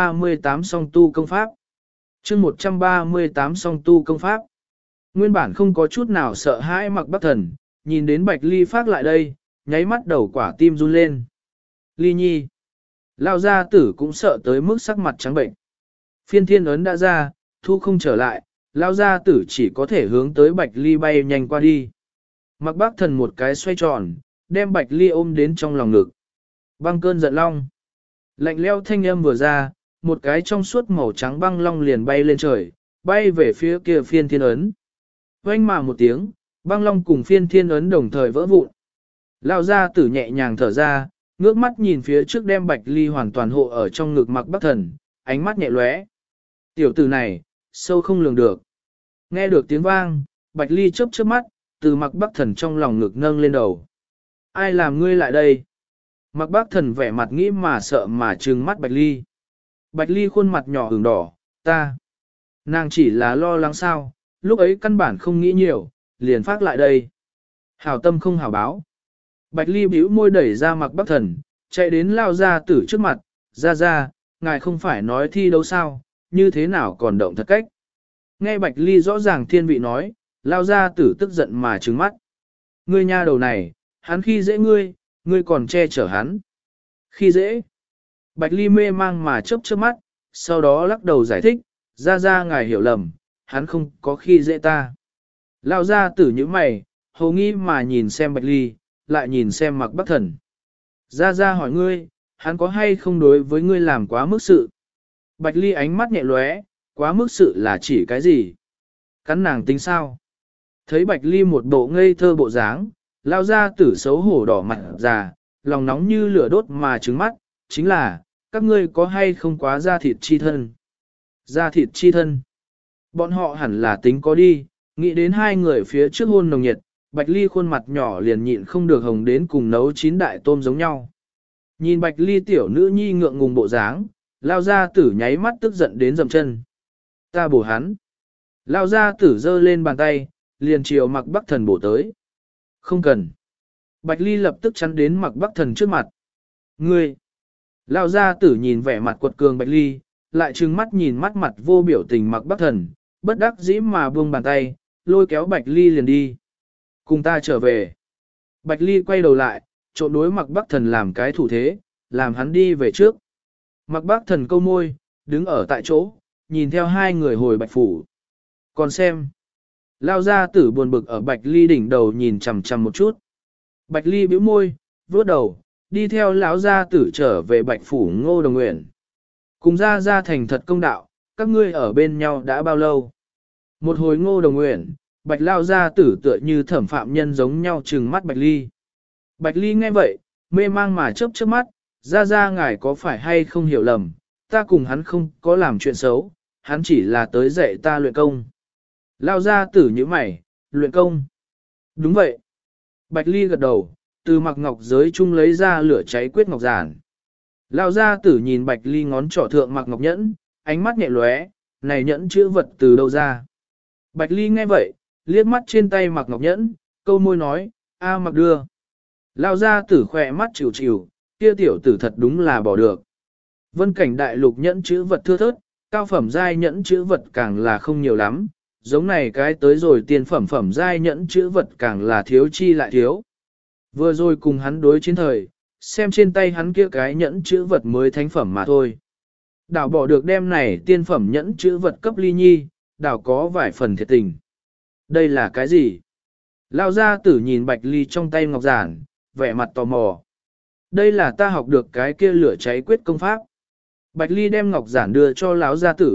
138 song tu công pháp. Chương 138 song tu công pháp. Nguyên bản không có chút nào sợ hãi Mạc Bắc Thần, nhìn đến Bạch Ly phát lại đây, nháy mắt đầu quả tim run lên. Ly Nhi. Lao gia tử cũng sợ tới mức sắc mặt trắng bệnh. Phiên thiên ấn đã ra, thu không trở lại, Lao gia tử chỉ có thể hướng tới Bạch Ly bay nhanh qua đi. Mạc Bắc Thần một cái xoay tròn, đem Bạch Ly ôm đến trong lòng ngực. Băng cơn giận long. Lạnh leo thanh âm vừa ra, một cái trong suốt màu trắng băng long liền bay lên trời, bay về phía kia phiên thiên ấn. Oanh mà một tiếng, băng long cùng phiên thiên ấn đồng thời vỡ vụn. Lao gia tử nhẹ nhàng thở ra, ngước mắt nhìn phía trước đem Bạch Ly hoàn toàn hộ ở trong ngực Mạc Bắc Thần, ánh mắt nhẹ lóe. Tiểu tử này, sâu không lường được. Nghe được tiếng vang, Bạch Ly chớp chớp mắt, từ Mạc Bắc Thần trong lòng ngực nâng lên đầu. Ai làm ngươi lại đây? Mạc Bắc Thần vẻ mặt nghĩ mà sợ mà trừng mắt Bạch Ly. Bạch Ly khuôn mặt nhỏ ửng đỏ, ta. Nàng chỉ là lo lắng sao, lúc ấy căn bản không nghĩ nhiều, liền phát lại đây. Hảo tâm không hảo báo. Bạch Ly bĩu môi đẩy ra Mạc Bắc Thần, chạy đến Lao gia tử trước mặt, ra, ngài không phải nói thi đấu sao, như thế nào còn động thật cách. Nghe Bạch Ly rõ ràng thiên vị nói, Lao gia tử tức giận mà trừng mắt. Ngươi nha đầu này, hắn khi dễ ngươi, ngươi còn che chở hắn. Khi dễ. Bạch Ly mê mang mà chớp chớp mắt, sau đó lắc đầu giải thích, ra ngài hiểu lầm, hắn không có khi dễ ta. Lao gia tử như mày, hầu nghi mà nhìn xem Bạch Ly, lại nhìn xem Mạc Bắc Thần. Ra hỏi ngươi, hắn có hay không đối với ngươi làm quá mức sự? Bạch Ly ánh mắt nhẹ lóe, quá mức sự là chỉ cái gì? Cắn nàng tính sao? Thấy Bạch Ly một bộ ngây thơ bộ dáng, Lao gia tử xấu hổ đỏ mặt già, lòng nóng như lửa đốt mà trứng mắt, chính là, các ngươi có hay không quá da thịt chi thân? Da thịt chi thân. Bọn họ hẳn là tính có đi, nghĩ đến hai người phía trước hôn nồng nhiệt, Bạch Ly khuôn mặt nhỏ liền nhịn không được hồng đến cùng nấu 9 đại tôm giống nhau. Nhìn Bạch Ly tiểu nữ nhi ngượng ngùng bộ dáng, Lao gia tử nháy mắt tức giận đến dầm chân. Ta bổ hắn. Lao gia tử giơ lên bàn tay, liền chiều Mạc Bắc Thần bổ tới. Không cần. Bạch Ly lập tức chắn đến Mạc Bắc Thần trước mặt. Ngươi. Lao gia tử nhìn vẻ mặt quật cường Bạch Ly, lại trừng mắt nhìn mắt mặt vô biểu tình Mạc Bắc Thần, bất đắc dĩ mà buông bàn tay, lôi kéo Bạch Ly liền đi. Cùng ta trở về. Bạch Ly quay đầu lại, trộn đối Mạc Bắc Thần làm cái thủ thế, làm hắn đi về trước. Mạc Bắc Thần câu môi, đứng ở tại chỗ, nhìn theo hai người hồi Bạch Phủ. Còn xem. Lao gia tử buồn bực ở Bạch Ly đỉnh đầu nhìn chằm chằm một chút. Bạch Ly bĩu môi, vuốt đầu, đi theo lão gia tử trở về Bạch Phủ Ngô Đồng Nguyện. Cùng ra thành thật công đạo, các ngươi ở bên nhau đã bao lâu? Một hồi Ngô Đồng Nguyện, Bạch Lao gia tử tựa như thẩm phạm nhân giống nhau trừng mắt Bạch Ly. Bạch Ly nghe vậy, mê mang mà chớp chớp mắt, ra ngài có phải hay không hiểu lầm, ta cùng hắn không có làm chuyện xấu, hắn chỉ là tới dạy ta luyện công. Lao gia tử như mày, luyện công. Đúng vậy. Bạch Ly gật đầu, từ mặc ngọc giới chung lấy ra lửa cháy quyết ngọc giản. Lao gia tử nhìn Bạch Ly ngón trỏ thượng mặc ngọc nhẫn, ánh mắt nhẹ lóe, này nhẫn chữ vật từ đâu ra. Bạch Ly nghe vậy, liếc mắt trên tay mặc ngọc nhẫn, câu môi nói, a mặc đưa. Lao gia tử khỏe mắt chịu chịu, kia tiểu tử thật đúng là bỏ được. Vân cảnh đại lục nhẫn chữ vật thưa thớt, cao phẩm giai nhẫn chữ vật càng là không nhiều lắm, giống này cái tới rồi tiền phẩm giai nhẫn chữ vật càng là thiếu chi lại thiếu. Vừa rồi cùng hắn đối chiến thời, xem trên tay hắn kia cái nhẫn chữ vật mới thánh phẩm mà thôi. Đảo bỏ được đem này tiên phẩm nhẫn chữ vật cấp ly nhi, đảo có vài phần thiệt tình. Đây là cái gì? Lao gia tử nhìn bạch ly trong tay ngọc giản, vẻ mặt tò mò. Đây là ta học được cái kia lửa cháy quyết công pháp. Bạch ly đem ngọc giản đưa cho lão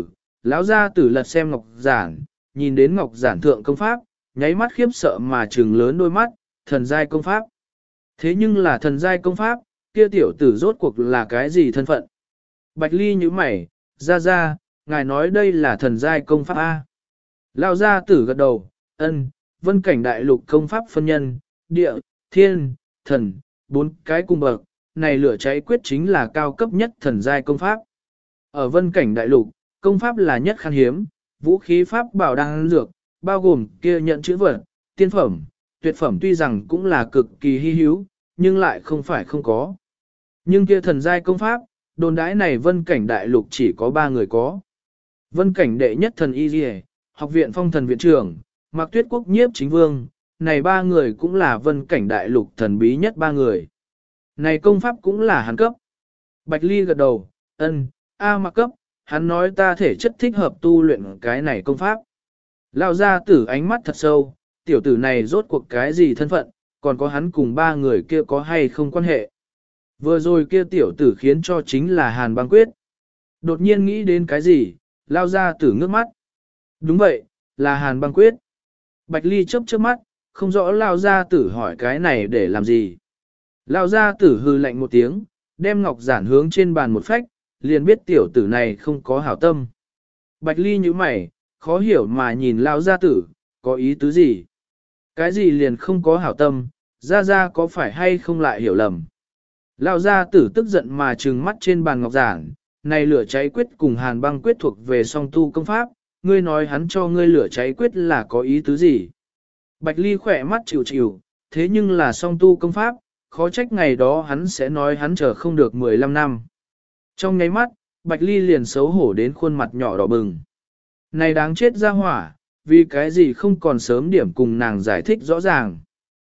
gia tử lật xem ngọc giản, nhìn đến ngọc giản thượng công pháp, nháy mắt khiếp sợ mà trừng lớn đôi mắt, thần giai công pháp. Thế nhưng là thần giai công pháp, kia tiểu tử rốt cuộc là cái gì thân phận? Bạch ly nhíu mày, ra, ngài nói đây là thần giai công pháp A. Lão gia tử gật đầu, ân, vân cảnh đại lục công pháp phân nhân, địa, thiên, thần, 4 cái cung bậc, này lửa cháy quyết chính là cao cấp nhất thần giai công pháp. Ở vân cảnh đại lục, công pháp là nhất khan hiếm, vũ khí pháp bảo đan dược, bao gồm kia nhận chữ vật, tiên phẩm, tuyệt phẩm tuy rằng cũng là cực kỳ hy hữu, nhưng lại không phải không có. Nhưng kia thần giai công pháp, đồn đãi này vân cảnh đại lục chỉ có 3 người có. Vân cảnh đệ nhất thần y Diệ, học viện phong thần viện trưởng, Mạc Tuyết Quốc nhiếp chính vương, này 3 người cũng là vân cảnh đại lục thần bí nhất 3 người. Này công pháp cũng là hắn cấp. Bạch Ly gật đầu, ân, Mạc cấp, hắn nói ta thể chất thích hợp tu luyện cái này công pháp. Lao ra tử ánh mắt thật sâu, tiểu tử này rốt cuộc cái gì thân phận, còn có hắn cùng 3 người kia có hay không quan hệ. Vừa rồi kia tiểu tử khiến cho chính là Hàn Băng Quyết. Đột nhiên nghĩ đến cái gì, Lao ra tử ngước mắt. Đúng vậy, là Hàn Băng Quyết. Bạch Ly chớp chớp mắt, không rõ Lao ra tử hỏi cái này để làm gì. Lao ra tử hư lạnh một tiếng, đem ngọc giản hướng trên bàn một phách, liền biết tiểu tử này không có hảo tâm. Bạch Ly như mày, khó hiểu mà nhìn Lao gia tử, có ý tứ gì? Cái gì liền không có hảo tâm, ra có phải hay không lại hiểu lầm? Lao gia tử tức giận mà trừng mắt trên bàn ngọc giản, này lửa cháy quyết cùng Hàn Băng Quyết thuộc về song tu công pháp, ngươi nói hắn cho ngươi lửa cháy quyết là có ý tứ gì? Bạch Ly khỏe mắt chịu, thế nhưng là song tu công pháp, khó trách ngày đó hắn sẽ nói hắn chờ không được 15 năm. Trong nháy mắt, Bạch Ly liền xấu hổ đến khuôn mặt nhỏ đỏ bừng. Này đáng chết ra hỏa, vì cái gì không còn sớm điểm cùng nàng giải thích rõ ràng.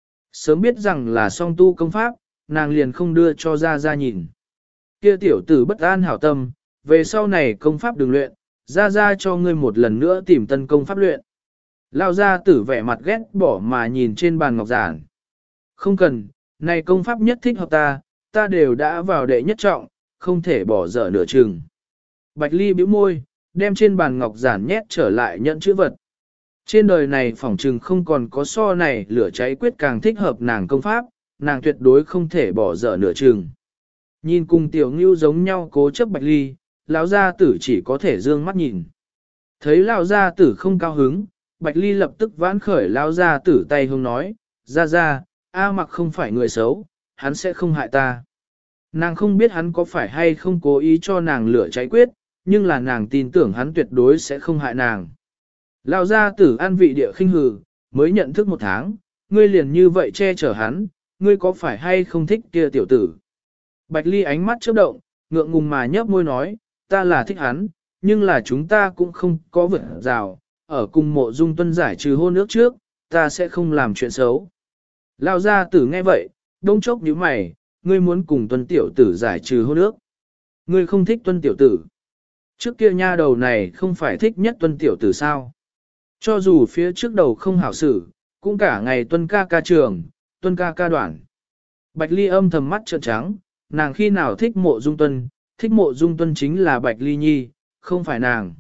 Sớm biết rằng là song tu công pháp, nàng liền không đưa cho ra nhìn. Kia tiểu tử bất an hảo tâm, về sau này công pháp đừng luyện, ra cho ngươi một lần nữa tìm tân công pháp luyện. Lao ra tử vẻ mặt ghét bỏ mà nhìn trên bàn ngọc giản. Không cần, này công pháp nhất thích hợp ta đều đã vào đệ nhất trọng, không thể bỏ dở nửa chừng. Bạch Ly bĩu môi, đem trên bàn ngọc giản nhét trở lại nhận chữ vật. Trên đời này phỏng trừng không còn có so này lửa cháy quyết càng thích hợp nàng công pháp, nàng tuyệt đối không thể bỏ dở nửa chừng. Nhìn cùng tiểu ngưu giống nhau cố chấp Bạch Ly, lão gia tử chỉ có thể dương mắt nhìn. Thấy lão gia tử không cao hứng, Bạch Ly lập tức vãn khởi lão gia tử tay hông nói, ra, Mặc không phải người xấu, hắn sẽ không hại ta. Nàng không biết hắn có phải hay không cố ý cho nàng lửa cháy quyết, nhưng là nàng tin tưởng hắn tuyệt đối sẽ không hại nàng. Lão gia tử an vị địa khinh hừ, mới nhận thức 1 tháng, ngươi liền như vậy che chở hắn, ngươi có phải hay không thích kia tiểu tử. Bạch Ly ánh mắt chớp động, ngượng ngùng mà nhấp môi nói, ta là thích hắn, nhưng là chúng ta cũng không có vượt rào, ở cùng Mộ Dung Tuân giải trừ hôn ước trước, ta sẽ không làm chuyện xấu. Lão gia tử nghe vậy, đông chốc nhíu mày, ngươi muốn cùng Tuân tiểu tử giải trừ hôn ước. Ngươi không thích Tuân tiểu tử. Trước kia nha đầu này không phải thích nhất Tuân tiểu tử sao? Cho dù phía trước đầu không hảo xử, cũng cả ngày Tuân ca trường, Tuân ca đoạn. Bạch Ly âm thầm mắt trợn trắng, nàng khi nào thích Mộ Dung Tuân, thích Mộ Dung Tuân chính là Bạch Ly nhi, không phải nàng.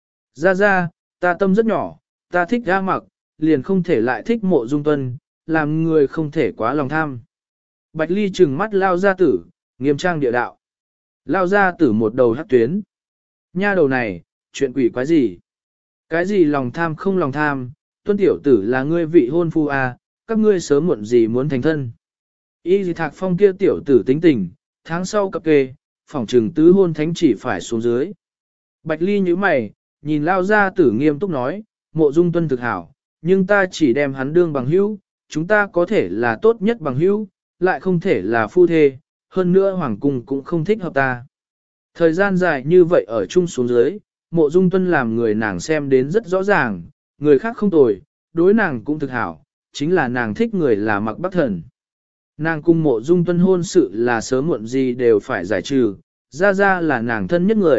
Ra, ta tâm rất nhỏ, ta thích A Mặc, liền không thể lại thích Mộ Dung Tuân, làm người không thể quá lòng tham. Bạch Ly trừng mắt Lao gia tử, nghiêm trang địa đạo. Lao gia tử một đầu hắc tuyến. Nha đầu này, chuyện quỷ quái gì? Cái gì lòng tham không lòng tham, Tuân tiểu tử là ngươi vị hôn phu à, các ngươi sớm muộn gì muốn thành thân. Y gì Thạc Phong kia tiểu tử tính tình, tháng sau cập kê, phỏng trừng tứ hôn thánh chỉ phải xuống dưới. Bạch Ly nhíu mày, nhìn Lao gia tử nghiêm túc nói, Mộ Dung Tuân thực hảo, nhưng ta chỉ đem hắn đương bằng hữu, chúng ta có thể là tốt nhất bằng hữu, lại không thể là phu thê, hơn nữa hoàng cung cũng không thích hợp ta. Thời gian dài như vậy ở chung xuống dưới, Mộ Dung Tuân làm người nàng xem đến rất rõ ràng, người khác không tồi, đối nàng cũng thực hảo, chính là nàng thích người là Mặc Bắc Thần. Nàng cùng Mộ Dung Tuân hôn sự là sớm muộn gì đều phải giải trừ, ra là nàng thân nhất người,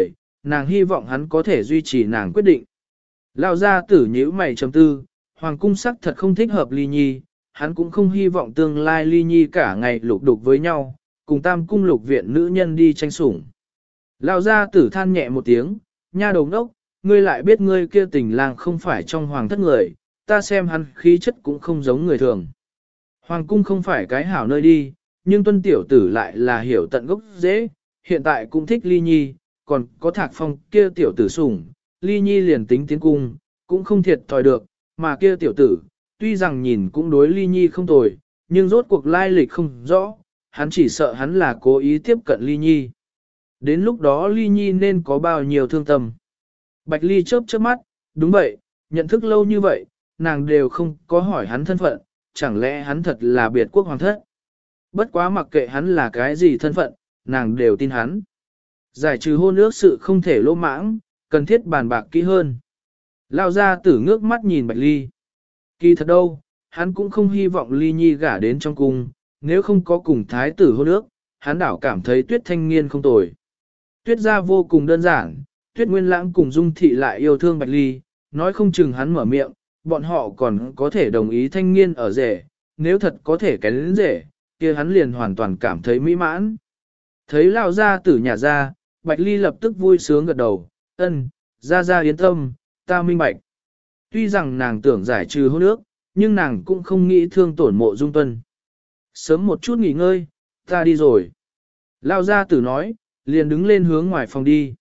nàng hy vọng hắn có thể duy trì nàng quyết định. Lao gia tử nhíu mày trầm tư, hoàng cung sắc thật không thích hợp Ly Nhi, hắn cũng không hy vọng tương lai Ly Nhi cả ngày lục đục với nhau, cùng tam cung lục viện nữ nhân đi tranh sủng. Lao gia tử than nhẹ một tiếng, nha đầu đốc, ngươi lại biết ngươi kia tình lang không phải trong hoàng thất người, ta xem hắn khí chất cũng không giống người thường. Hoàng cung không phải cái hảo nơi đi, nhưng tuân tiểu tử lại là hiểu tận gốc dễ, hiện tại cũng thích Ly Nhi, còn có Thạc Phong kia tiểu tử sủng, Ly Nhi liền tính tiến cung, cũng không thiệt thòi được, mà kia tiểu tử, tuy rằng nhìn cũng đối Ly Nhi không tồi, nhưng rốt cuộc lai lịch không rõ, hắn chỉ sợ hắn là cố ý tiếp cận Ly Nhi. Đến lúc đó Ly Nhi nên có bao nhiêu thương tâm. Bạch Ly chớp chớp mắt, đúng vậy, nhận thức lâu như vậy, nàng đều không có hỏi hắn thân phận, chẳng lẽ hắn thật là biệt quốc hoàng thất. Bất quá mặc kệ hắn là cái gì thân phận, nàng đều tin hắn. Giải trừ hôn ước sự không thể lỗ mãng, cần thiết bàn bạc kỹ hơn. Lao ra tử ngước mắt nhìn Bạch Ly. Kỳ thật đâu, hắn cũng không hy vọng Ly Nhi gả đến trong cung, nếu không có cùng thái tử hôn ước, hắn đảo cảm thấy Tuyết thanh niên không tồi. Tuyết gia vô cùng đơn giản, Tuyết Nguyên Lãng cùng Dung Thị lại yêu thương Bạch Ly, nói không chừng hắn mở miệng, bọn họ còn có thể đồng ý thanh niên ở rể, nếu thật có thể kén đến rể, kia hắn liền hoàn toàn cảm thấy mỹ mãn. Thấy Lao gia tử nhà ra, Bạch Ly lập tức vui sướng gật đầu, ân, ra yên tâm, ta minh bạch. Tuy rằng nàng tưởng giải trừ hôn ước, nhưng nàng cũng không nghĩ thương tổn Mộ Dung Tuân. Sớm một chút nghỉ ngơi, ta đi rồi. Lao gia tử nói, liền đứng lên hướng ngoài phòng đi.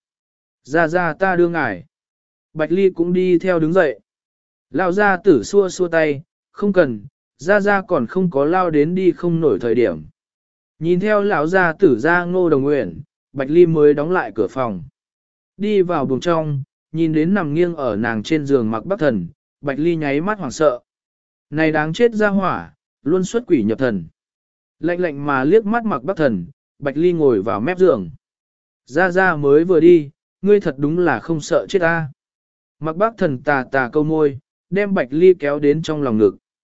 Ra ta đưa ngài. Bạch Ly cũng đi theo đứng dậy. Lao gia tử xua xua tay, không cần, ra còn không có lao đến đi không nổi thời điểm. Nhìn theo lão gia tử ra Ngô Đồng Uyển, Bạch Ly mới đóng lại cửa phòng. Đi vào buồng trong, nhìn đến nằm nghiêng ở nàng trên giường Mặc Bắc Thần, Bạch Ly nháy mắt hoảng sợ. Này đáng chết ra hỏa, luôn xuất quỷ nhập thần. Lạnh lạnh mà liếc mắt Mặc Bắc Thần, Bạch Ly ngồi vào mép giường. Ra mới vừa đi, ngươi thật đúng là không sợ chết ta. Mặc Bắc Thần tà câu môi, đem Bạch Ly kéo đến trong lòng ngực.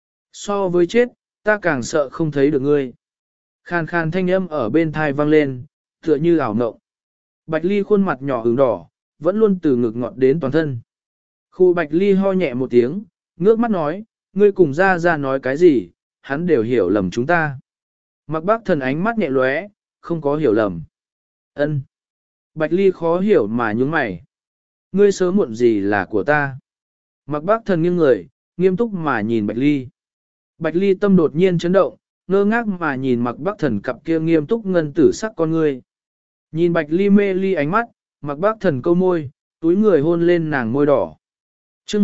So với chết, ta càng sợ không thấy được ngươi. Khàn khàn thanh âm ở bên thai vang lên, tựa như ảo mộng. Bạch Ly khuôn mặt nhỏ ửng đỏ, vẫn luôn từ ngực ngọt đến toàn thân. Khu Bạch Ly ho nhẹ một tiếng, ngước mắt nói, ngươi cùng ra nói cái gì, hắn đều hiểu lầm chúng ta. Mặc Bắc Thần ánh mắt nhẹ lóe, không có hiểu lầm. Ân. Bạch Ly khó hiểu mà nhướng mày. Ngươi sớm muộn gì là của ta. Mặc Bắc Thần nghiêng người, nghiêm túc mà nhìn Bạch Ly. Bạch Ly tâm đột nhiên chấn động, ngơ ngác mà nhìn Mặc Bắc Thần cặp kia nghiêm túc ngân tử sắc con ngươi. Nhìn Bạch Ly mê ly ánh mắt, Mặc Bắc Thần câu môi, túi người hôn lên nàng môi đỏ. Chương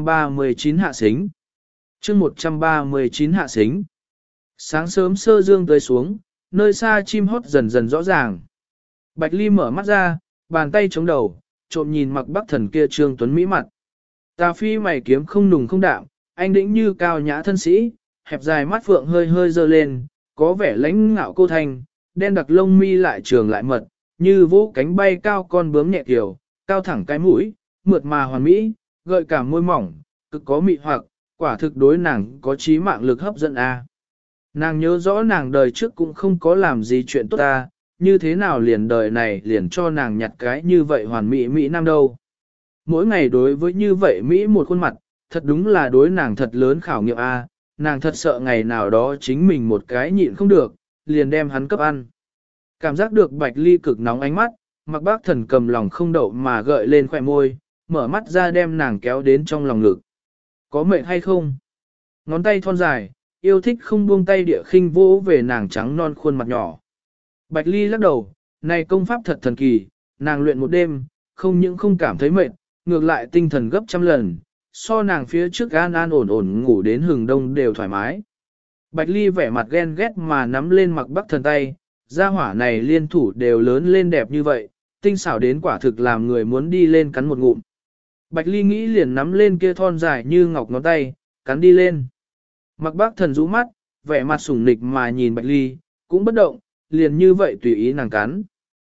139 hạ xính. Chương 139 hạ xính. Sáng sớm sơ dương tới xuống, nơi xa chim hót dần dần rõ ràng. Bạch Ly mở mắt ra, bàn tay chống đầu, trộm nhìn Mặc Bắc Thần kia trương tuấn mỹ mặt. Tà phi mày kiếm không nùng không đạm, anh đĩnh như cao nhã thân sĩ, hẹp dài mắt phượng hơi hơi dơ lên, có vẻ lãnh ngạo cô thành, đen đặc lông mi lại trường lại mật, như vỗ cánh bay cao con bướm nhẹ kiểu, cao thẳng cái mũi, mượt mà hoàn mỹ, gợi cả môi mỏng, cực có mị hoặc, quả thực đối nàng có trí mạng lực hấp dẫn a. Nàng nhớ rõ nàng đời trước cũng không có làm gì chuyện tốt ta, như thế nào liền đời này liền cho nàng nhặt cái như vậy hoàn mỹ Mỹ Nam đâu. Mỗi ngày đối với như vậy Mỹ một khuôn mặt, thật đúng là đối nàng thật lớn khảo nghiệm a. Nàng thật sợ ngày nào đó chính mình một cái nhịn không được, liền đem hắn cấp ăn. Cảm giác được Bạch Ly cực nóng ánh mắt, Mặc Bác Thần cầm lòng không đậu mà gợi lên khỏe môi, mở mắt ra đem nàng kéo đến trong lòng ngực. Có mệt hay không? Ngón tay thon dài, yêu thích không buông tay địa khinh vỗ về nàng trắng non khuôn mặt nhỏ. Bạch Ly lắc đầu, này công pháp thật thần kỳ, nàng luyện một đêm, không những không cảm thấy mệt, ngược lại tinh thần gấp trăm lần, so nàng phía trước an an ổn ổn ngủ đến hừng đông đều thoải mái. Bạch Ly vẻ mặt ghen ghét mà nắm lên Mặc Bắc Thần tay, gia hỏa này liên thủ đều lớn lên đẹp như vậy, tinh xảo đến quả thực làm người muốn đi lên cắn một ngụm. Bạch Ly nghĩ liền nắm lên kia thon dài như ngọc ngón tay, cắn đi lên. Mặc Bắc Thần rũ mắt, vẻ mặt sủng nịch mà nhìn Bạch Ly, cũng bất động, liền như vậy tùy ý nàng cắn.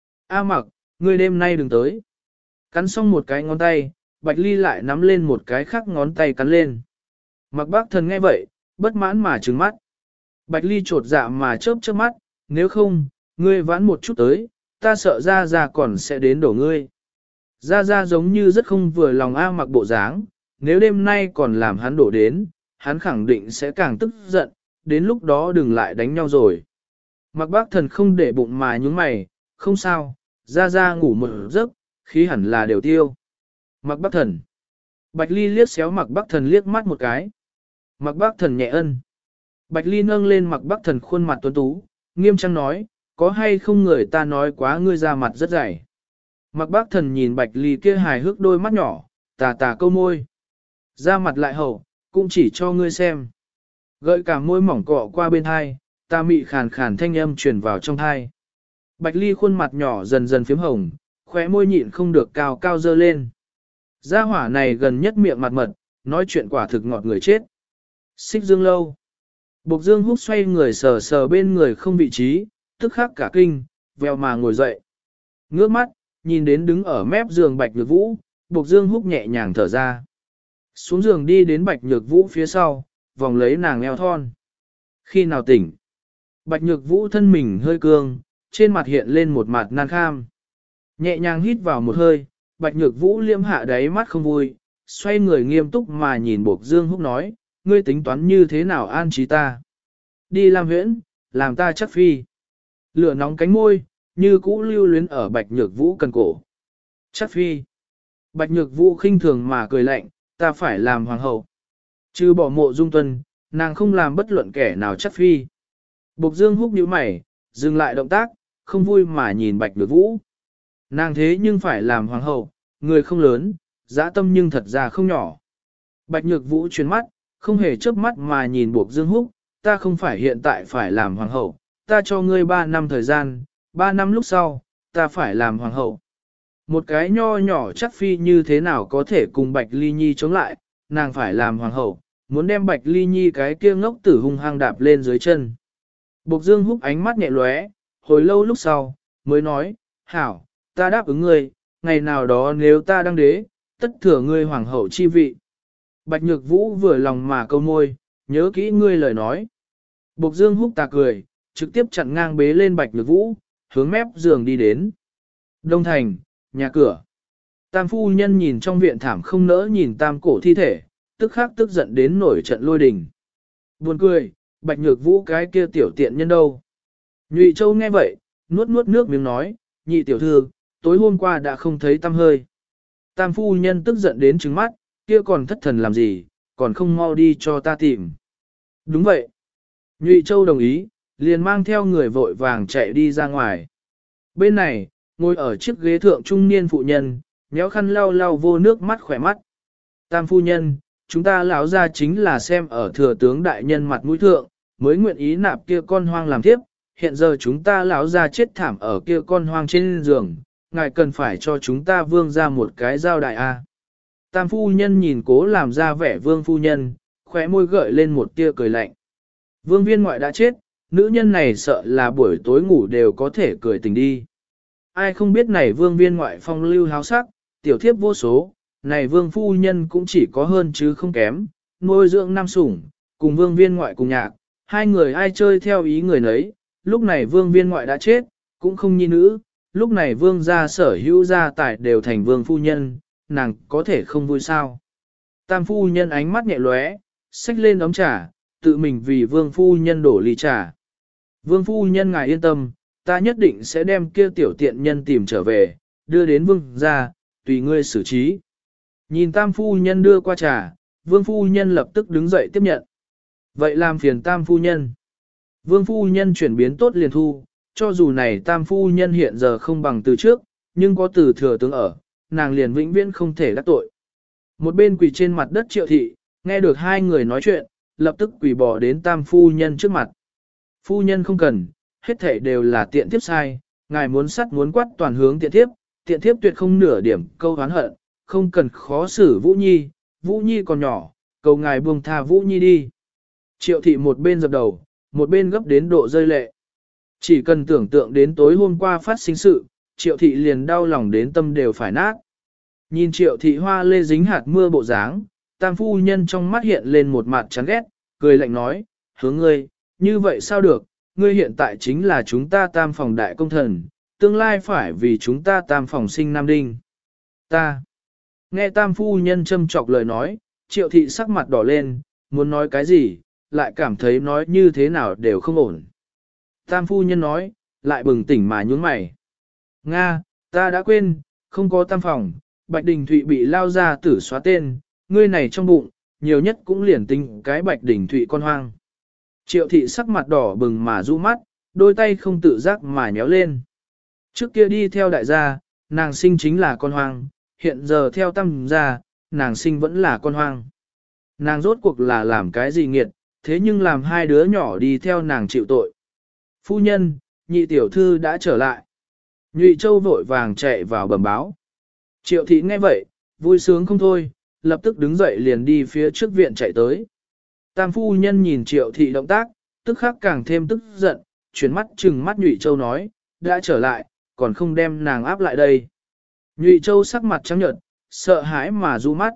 A Mặc, ngươi đêm nay đừng tới. Cắn xong một cái ngón tay, Bạch Ly lại nắm lên một cái khác ngón tay cắn lên. Mặc Bắc Thần nghe vậy, bất mãn mà trừng mắt. Bạch Ly trột dạ mà chớp chớp mắt, nếu không, ngươi vãn một chút tới, ta sợ ra còn sẽ đến đổ ngươi. Ra Ra giống như rất không vừa lòng A Mặc bộ dáng, nếu đêm nay còn làm hắn đổ đến, hắn khẳng định sẽ càng tức giận, đến lúc đó đừng lại đánh nhau rồi. Mặc Bác Thần không để bụng mà nhúng mày, không sao, Ra Ra ngủ một giấc, khí hẳn là đều tiêu. Mặc Bác Thần. Bạch Ly liếc xéo Mặc Bác Thần liếc mắt một cái. Mặc Bác Thần nhẹ ân. Bạch Ly nâng lên Mặc Bác Thần khuôn mặt tuấn tú, nghiêm trang nói, có hay không người ta nói quá ngươi ra mặt rất dày. Mặc Bác Thần nhìn Bạch Ly kia hài hước đôi mắt nhỏ, tà tà câu môi. Ra mặt lại hậu, cũng chỉ cho ngươi xem. Gợi cả môi mỏng cọ qua bên thai, ta mị khàn khàn thanh âm truyền vào trong thai. Bạch Ly khuôn mặt nhỏ dần dần phím hồng, khóe môi nhịn không được cao cao dơ lên. Gia hỏa này gần nhất miệng mặt mật, nói chuyện quả thực ngọt người chết. Xích Dương Lâu. Bộc Dương Húc xoay người sờ sờ bên người không vị trí, tức khắc cả kinh, vèo mà ngồi dậy. Ngước mắt, nhìn đến đứng ở mép giường Bạch Nhược Vũ, Bộc Dương Húc nhẹ nhàng thở ra. Xuống giường đi đến Bạch Nhược Vũ phía sau, vòng lấy nàng eo thon. Khi nào tỉnh? Bạch Nhược Vũ thân mình hơi cương, trên mặt hiện lên một mặt nan kham. Nhẹ nhàng hít vào một hơi, Bạch Nhược Vũ liêm hạ đáy mắt không vui, xoay người nghiêm túc mà nhìn Bộc Dương Húc nói, ngươi tính toán như thế nào an trí ta? Đi làm huyễn, làm ta chắc phi. Lửa nóng cánh môi, như cũ lưu luyến ở Bạch Nhược Vũ cần cổ. Chắc phi. Bạch Nhược Vũ khinh thường mà cười lạnh, ta phải làm hoàng hậu. Trừ bỏ Mộ Dung Tuân, nàng không làm bất luận kẻ nào chắc phi. Bộc Dương Húc nhíu mày, dừng lại động tác, không vui mà nhìn Bạch Nhược Vũ. Nàng thế nhưng phải làm hoàng hậu, người không lớn, dã tâm nhưng thật ra không nhỏ. Bạch Nhược Vũ chuyển mắt, không hề chớp mắt mà nhìn Bộc Dương Húc, ta không phải hiện tại phải làm hoàng hậu, ta cho ngươi 3 năm thời gian, 3 năm lúc sau, ta phải làm hoàng hậu. Một cái nho nhỏ chắc phi như thế nào có thể cùng Bạch Ly Nhi chống lại, nàng phải làm hoàng hậu, muốn đem Bạch Ly Nhi cái kia ngốc tử hung hăng đạp lên dưới chân. Bộc Dương Húc ánh mắt nhẹ lóe, hồi lâu lúc sau, mới nói, hảo, ta đáp ứng ngươi, ngày nào đó nếu ta đăng đế, tất thừa ngươi hoàng hậu chi vị. Bạch Nhược Vũ vừa lòng mà câu môi, nhớ kỹ ngươi lời nói. Bộc Dương Húc ta cười, trực tiếp chặn ngang bế lên Bạch Nhược Vũ, hướng mép giường đi đến. Đông Thành, nhà cửa. Tam phu nhân nhìn trong viện thảm không nỡ nhìn tam cổ thi thể, tức khắc tức giận đến nổi trận lôi đình. Buồn cười, Bạch Nhược Vũ cái kia tiểu tiện nhân đâu. Nhụy Châu nghe vậy, nuốt nuốt nước miếng nói, nhị tiểu thư, tối hôm qua đã không thấy tăm hơi. Tam phu nhân tức giận đến trừng mắt, kia còn thất thần làm gì, còn không mau đi cho ta tìm. Đúng vậy. Nhụy Châu đồng ý, liền mang theo người vội vàng chạy đi ra ngoài. Bên này, ngồi ở chiếc ghế thượng trung niên phụ nhân, méo khăn lau lau vô nước mắt khỏe mắt. Tam phu nhân, chúng ta lão ra chính là xem ở thừa tướng đại nhân mặt mũi thượng, mới nguyện ý nạp kia con hoang làm tiếp, hiện giờ chúng ta lão ra chết thảm ở kia con hoang trên giường, ngài cần phải cho chúng ta vương ra một cái giao đại a. Tam phu nhân nhìn cố làm ra vẻ vương phu nhân, khóe môi gợi lên một tia cười lạnh. Vương viên ngoại đã chết, nữ nhân này sợ là buổi tối ngủ đều có thể cười tỉnh đi. Ai không biết này vương viên ngoại phong lưu háo sắc, tiểu thiếp vô số, này vương phu nhân cũng chỉ có hơn chứ không kém, nuôi dưỡng nam sủng, cùng vương viên ngoại cùng nhạc, hai người ai chơi theo ý người nấy, lúc này vương viên ngoại đã chết, cũng không nhi nữ, lúc này vương gia sở hữu gia tài đều thành vương phu nhân, nàng có thể không vui sao. Tam phu nhân ánh mắt nhẹ lóe, xách lên ấm trà, tự mình vì vương phu nhân đổ ly trà. Vương phu nhân ngài yên tâm, ta nhất định sẽ đem kia tiểu tiện nhân tìm trở về, đưa đến vương gia, tùy ngươi xử trí. Nhìn tam phu nhân đưa qua trà, vương phu nhân lập tức đứng dậy tiếp nhận. Vậy làm phiền tam phu nhân. Vương phu nhân chuyển biến tốt liền thu, cho dù này tam phu nhân hiện giờ không bằng từ trước, nhưng có từ thừa tướng ở, nàng liền vĩnh viễn không thể đắc tội. Một bên quỳ trên mặt đất Triệu thị, nghe được hai người nói chuyện, lập tức quỳ bỏ đến tam phu nhân trước mặt. Phu nhân không cần, hết thảy đều là tiện thiếp sai, ngài muốn sắt muốn quát toàn hướng tiện thiếp tuyệt không nửa điểm câu oán hận, không cần khó xử Vũ Nhi còn nhỏ, cầu ngài buông tha Vũ Nhi đi. Triệu thị một bên dập đầu, một bên gấp đến độ rơi lệ. Chỉ cần tưởng tượng đến tối hôm qua phát sinh sự, Triệu thị liền đau lòng đến tâm đều phải nát. Nhìn Triệu thị hoa lê dính hạt mưa bộ dáng, tam phu nhân trong mắt hiện lên một mặt chán ghét, cười lạnh nói, hướng ngươi, như vậy sao được, ngươi hiện tại chính là chúng ta tam phòng đại công thần, tương lai phải vì chúng ta tam phòng sinh nam đinh. Ta. Nghe tam phu nhân châm chọc lời nói, triệu thị sắc mặt đỏ lên, muốn nói cái gì, lại cảm thấy nói như thế nào đều không ổn. Tam phu nhân nói, lại bừng tỉnh mà nhún mày. Nga, ta đã quên, không có tam phòng, Bạch Đình Thụy bị lao ra tử xóa tên, ngươi này trong bụng, nhiều nhất cũng liền tính cái Bạch Đình Thụy con hoang. Triệu thị sắc mặt đỏ bừng mà rũ mắt, đôi tay không tự giác mà nhéo lên. Trước kia đi theo đại gia, nàng sinh chính là con hoang, hiện giờ theo tam gia, nàng sinh vẫn là con hoang. Nàng rốt cuộc là làm cái gì nghiệt, thế nhưng làm hai đứa nhỏ đi theo nàng chịu tội. Phu nhân, nhị tiểu thư đã trở lại. Nhụy Châu vội vàng chạy vào bẩm báo. Triệu thị nghe vậy, vui sướng không thôi, lập tức đứng dậy liền đi phía trước viện chạy tới. Tam phu nhân nhìn Triệu thị động tác, tức khắc càng thêm tức giận, chuyển mắt trừng mắt Nhụy Châu nói, đã trở lại, còn không đem nàng áp lại đây. Nhụy Châu sắc mặt trắng nhợt, sợ hãi mà du mắt.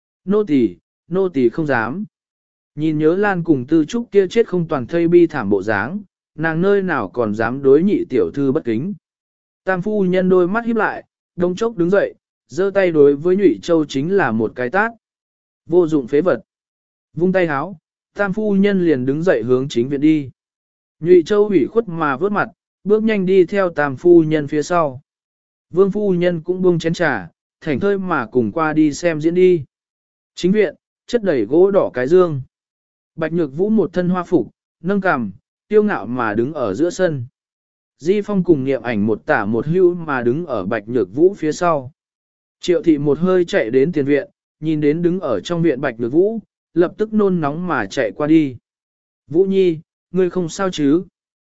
Nô tỳ không dám. Nhìn nhớ Lan cùng Tư Trúc kia chết không toàn thây bi thảm bộ dáng, nàng nơi nào còn dám đối nhị tiểu thư bất kính. Tam phu nhân đôi mắt híp lại, đông chốc đứng dậy, giơ tay đối với Nhụy Châu chính là một cái tát. Vô dụng phế vật. Vung tay háo, tam phu nhân liền đứng dậy hướng chính viện đi. Nhụy Châu ủy khuất mà vớt mặt, bước nhanh đi theo tam phu nhân phía sau. Vương phu nhân cũng buông chén trà, thảnh thơi mà cùng qua đi xem diễn đi. Chính viện, chất đầy gỗ đỏ cái dương. Bạch Nhược Vũ một thân hoa phục, nâng cằm, tiêu ngạo mà đứng ở giữa sân. Di Phong cùng Niệm Ảnh một tả một hưu mà đứng ở Bạch Nhược Vũ phía sau. Triệu thị một hơi chạy đến tiền viện, nhìn đến đứng ở trong viện Bạch Nhược Vũ, lập tức nôn nóng mà chạy qua đi. Vũ Nhi, ngươi không sao chứ?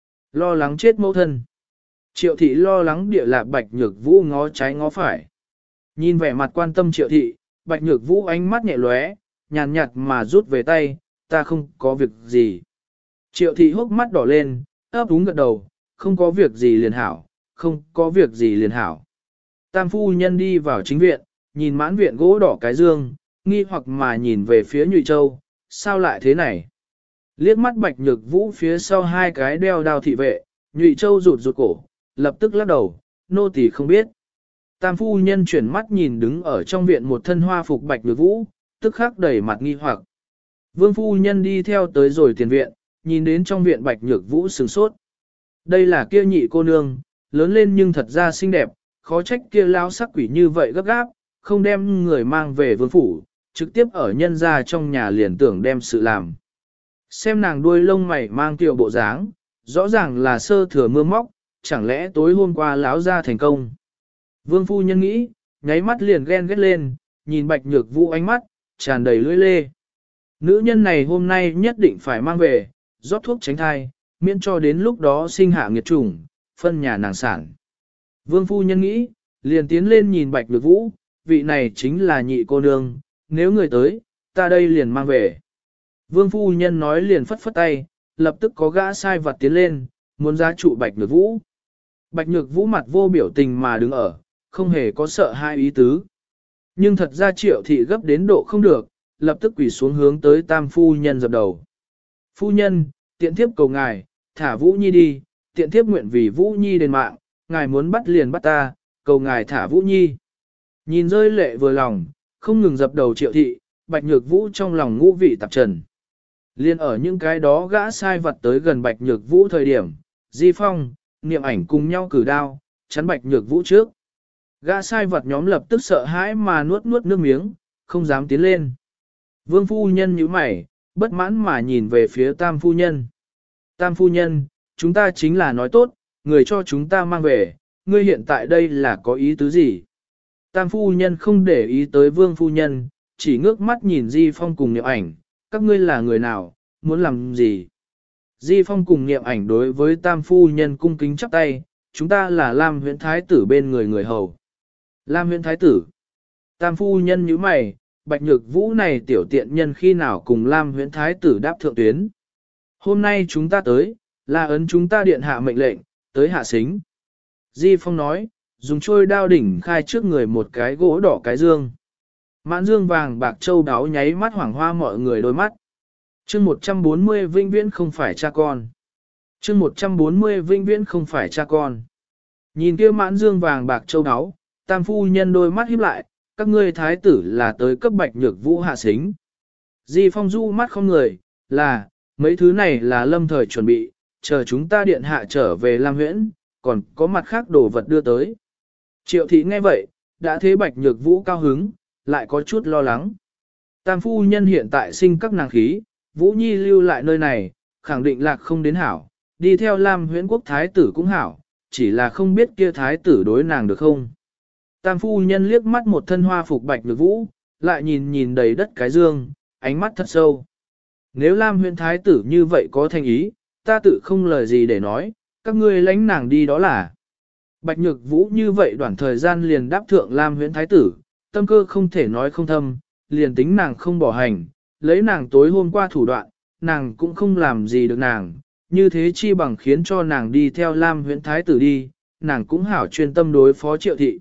Lo lắng chết mẫu thân. Triệu thị lo lắng địa lạc Bạch Nhược Vũ ngó trái ngó phải. Nhìn vẻ mặt quan tâm Triệu thị, Bạch Nhược Vũ ánh mắt nhẹ lóe, nhàn nhạt mà rút về tay, ta không có việc gì. Triệu thị hốc mắt đỏ lên, ấp úng gật đầu, không có việc gì liền hảo, không có việc gì liền hảo. Tam phu nhân đi vào chính viện, nhìn mãn viện gỗ đỏ cái dương, nghi hoặc mà nhìn về phía Nhụy Châu, sao lại thế này? Liếc mắt Bạch Nhược Vũ phía sau hai cái đeo đao thị vệ, Nhụy Châu rụt rụt cổ, lập tức lắc đầu, nô tỳ không biết. Tam phu nhân chuyển mắt nhìn đứng ở trong viện một thân hoa phục Bạch Nhược Vũ, tức khắc đầy mặt nghi hoặc. Vương phu nhân đi theo tới rồi tiền viện, nhìn đến trong viện Bạch Nhược Vũ sửng sốt. Đây là kia nhị cô nương, lớn lên nhưng thật ra xinh đẹp, khó trách kia lao sắc quỷ như vậy gấp gáp, không đem người mang về vương phủ, trực tiếp ở nhân gia trong nhà liền tưởng đem sự làm. Xem nàng đuôi lông mày mang tiểu bộ dáng, rõ ràng là sơ thừa mưa móc, chẳng lẽ tối hôm qua láo ra thành công. Vương phu nhân nghĩ, nháy mắt liền ghen ghét lên, nhìn Bạch Nhược Vũ ánh mắt, tràn đầy lưỡi lê. Nữ nhân này hôm nay nhất định phải mang về, rót thuốc tránh thai, miễn cho đến lúc đó sinh hạ nghiệt chủng, phân nhà nàng sản. Vương phu nhân nghĩ, liền tiến lên nhìn Bạch Nhược Vũ, vị này chính là nhị cô nương, nếu người tới, ta đây liền mang về. Vương phu nhân nói liền phất phất tay, lập tức có gã sai vặt tiến lên, muốn giá trụ Bạch Nhược Vũ. Bạch Nhược Vũ mặt vô biểu tình mà đứng ở, không hề có sợ hai ý tứ. Nhưng thật ra Triệu thị gấp đến độ không được, lập tức quỳ xuống hướng tới tam phu nhân dập đầu. Phu nhân, tiện thiếp cầu ngài, thả Vũ Nhi đi, tiện thiếp nguyện vì Vũ Nhi đền mạng, ngài muốn bắt liền bắt ta, cầu ngài thả Vũ Nhi. Nhìn rơi lệ vừa lòng, không ngừng dập đầu Triệu thị, Bạch Nhược Vũ trong lòng ngũ vị tạp trần. Liên ở những cái đó gã sai vật tới gần Bạch Nhược Vũ thời điểm, Di Phong, Niệm Ảnh cùng nhau cử đao, chắn Bạch Nhược Vũ trước. Gã sai vật nhóm lập tức sợ hãi mà nuốt nuốt nước miếng, không dám tiến lên. Vương phu nhân nhíu mày, bất mãn mà nhìn về phía tam phu nhân. Tam phu nhân, chúng ta chính là nói tốt, người cho chúng ta mang về, ngươi hiện tại đây là có ý tứ gì? Tam phu nhân không để ý tới vương phu nhân, chỉ ngước mắt nhìn Di Phong cùng Niệm Ảnh, các ngươi là người nào, muốn làm gì? Di Phong cùng Niệm Ảnh đối với tam phu nhân cung kính chắp tay, chúng ta là Lam Huyễn Thái tử bên người người hầu. Lam Huyễn Thái tử. Tam phu nhân nhíu mày, Bạch Nhược Vũ này tiểu tiện nhân khi nào cùng Lam Huyễn Thái tử đáp thượng tuyến. Hôm nay chúng ta tới, là ấn chúng ta điện hạ mệnh lệnh, tới hạ xính. Di Phong nói, dùng trôi đao đỉnh khai trước người một cái gỗ đỏ cái dương. Mãn dương vàng bạc châu đáo nháy mắt hoảng hoa mọi người đôi mắt. Chương 140 vinh viễn không phải cha con. Chương 140 vinh viễn không phải cha con. Nhìn kia mãn dương vàng bạc châu đáo, tam phu nhân đôi mắt híp lại, các ngươi thái tử là tới cấp Bạch Nhược Vũ hạ xính. Di Phong du mắt không người, là, mấy thứ này là lâm thời chuẩn bị, chờ chúng ta điện hạ trở về Lam Huyễn, còn có mặt khác đồ vật đưa tới. Triệu thị nghe vậy, đã thế Bạch Nhược Vũ cao hứng, lại có chút lo lắng. Tam phu nhân hiện tại sinh các nàng khí, Vũ Nhi lưu lại nơi này, khẳng định lạc không đến hảo, đi theo Lam Huyễn quốc thái tử cũng hảo, chỉ là không biết kia thái tử đối nàng được không. Tam phu nhân liếc mắt một thân hoa phục Bạch Nhược Vũ, lại nhìn nhìn đầy đất cái dương, ánh mắt thật sâu. Nếu Lam Huyễn thái tử như vậy có thành ý, ta tự không lời gì để nói, các ngươi lãnh nàng đi đó là. Bạch Nhược Vũ như vậy đoạn thời gian liền đáp thượng Lam Huyễn thái tử, tâm cơ không thể nói không thâm, liền tính nàng không bỏ hành, lấy nàng tối hôm qua thủ đoạn, nàng cũng không làm gì được nàng, như thế chi bằng khiến cho nàng đi theo Lam Huyễn thái tử đi, nàng cũng hảo chuyên tâm đối phó Triệu thị.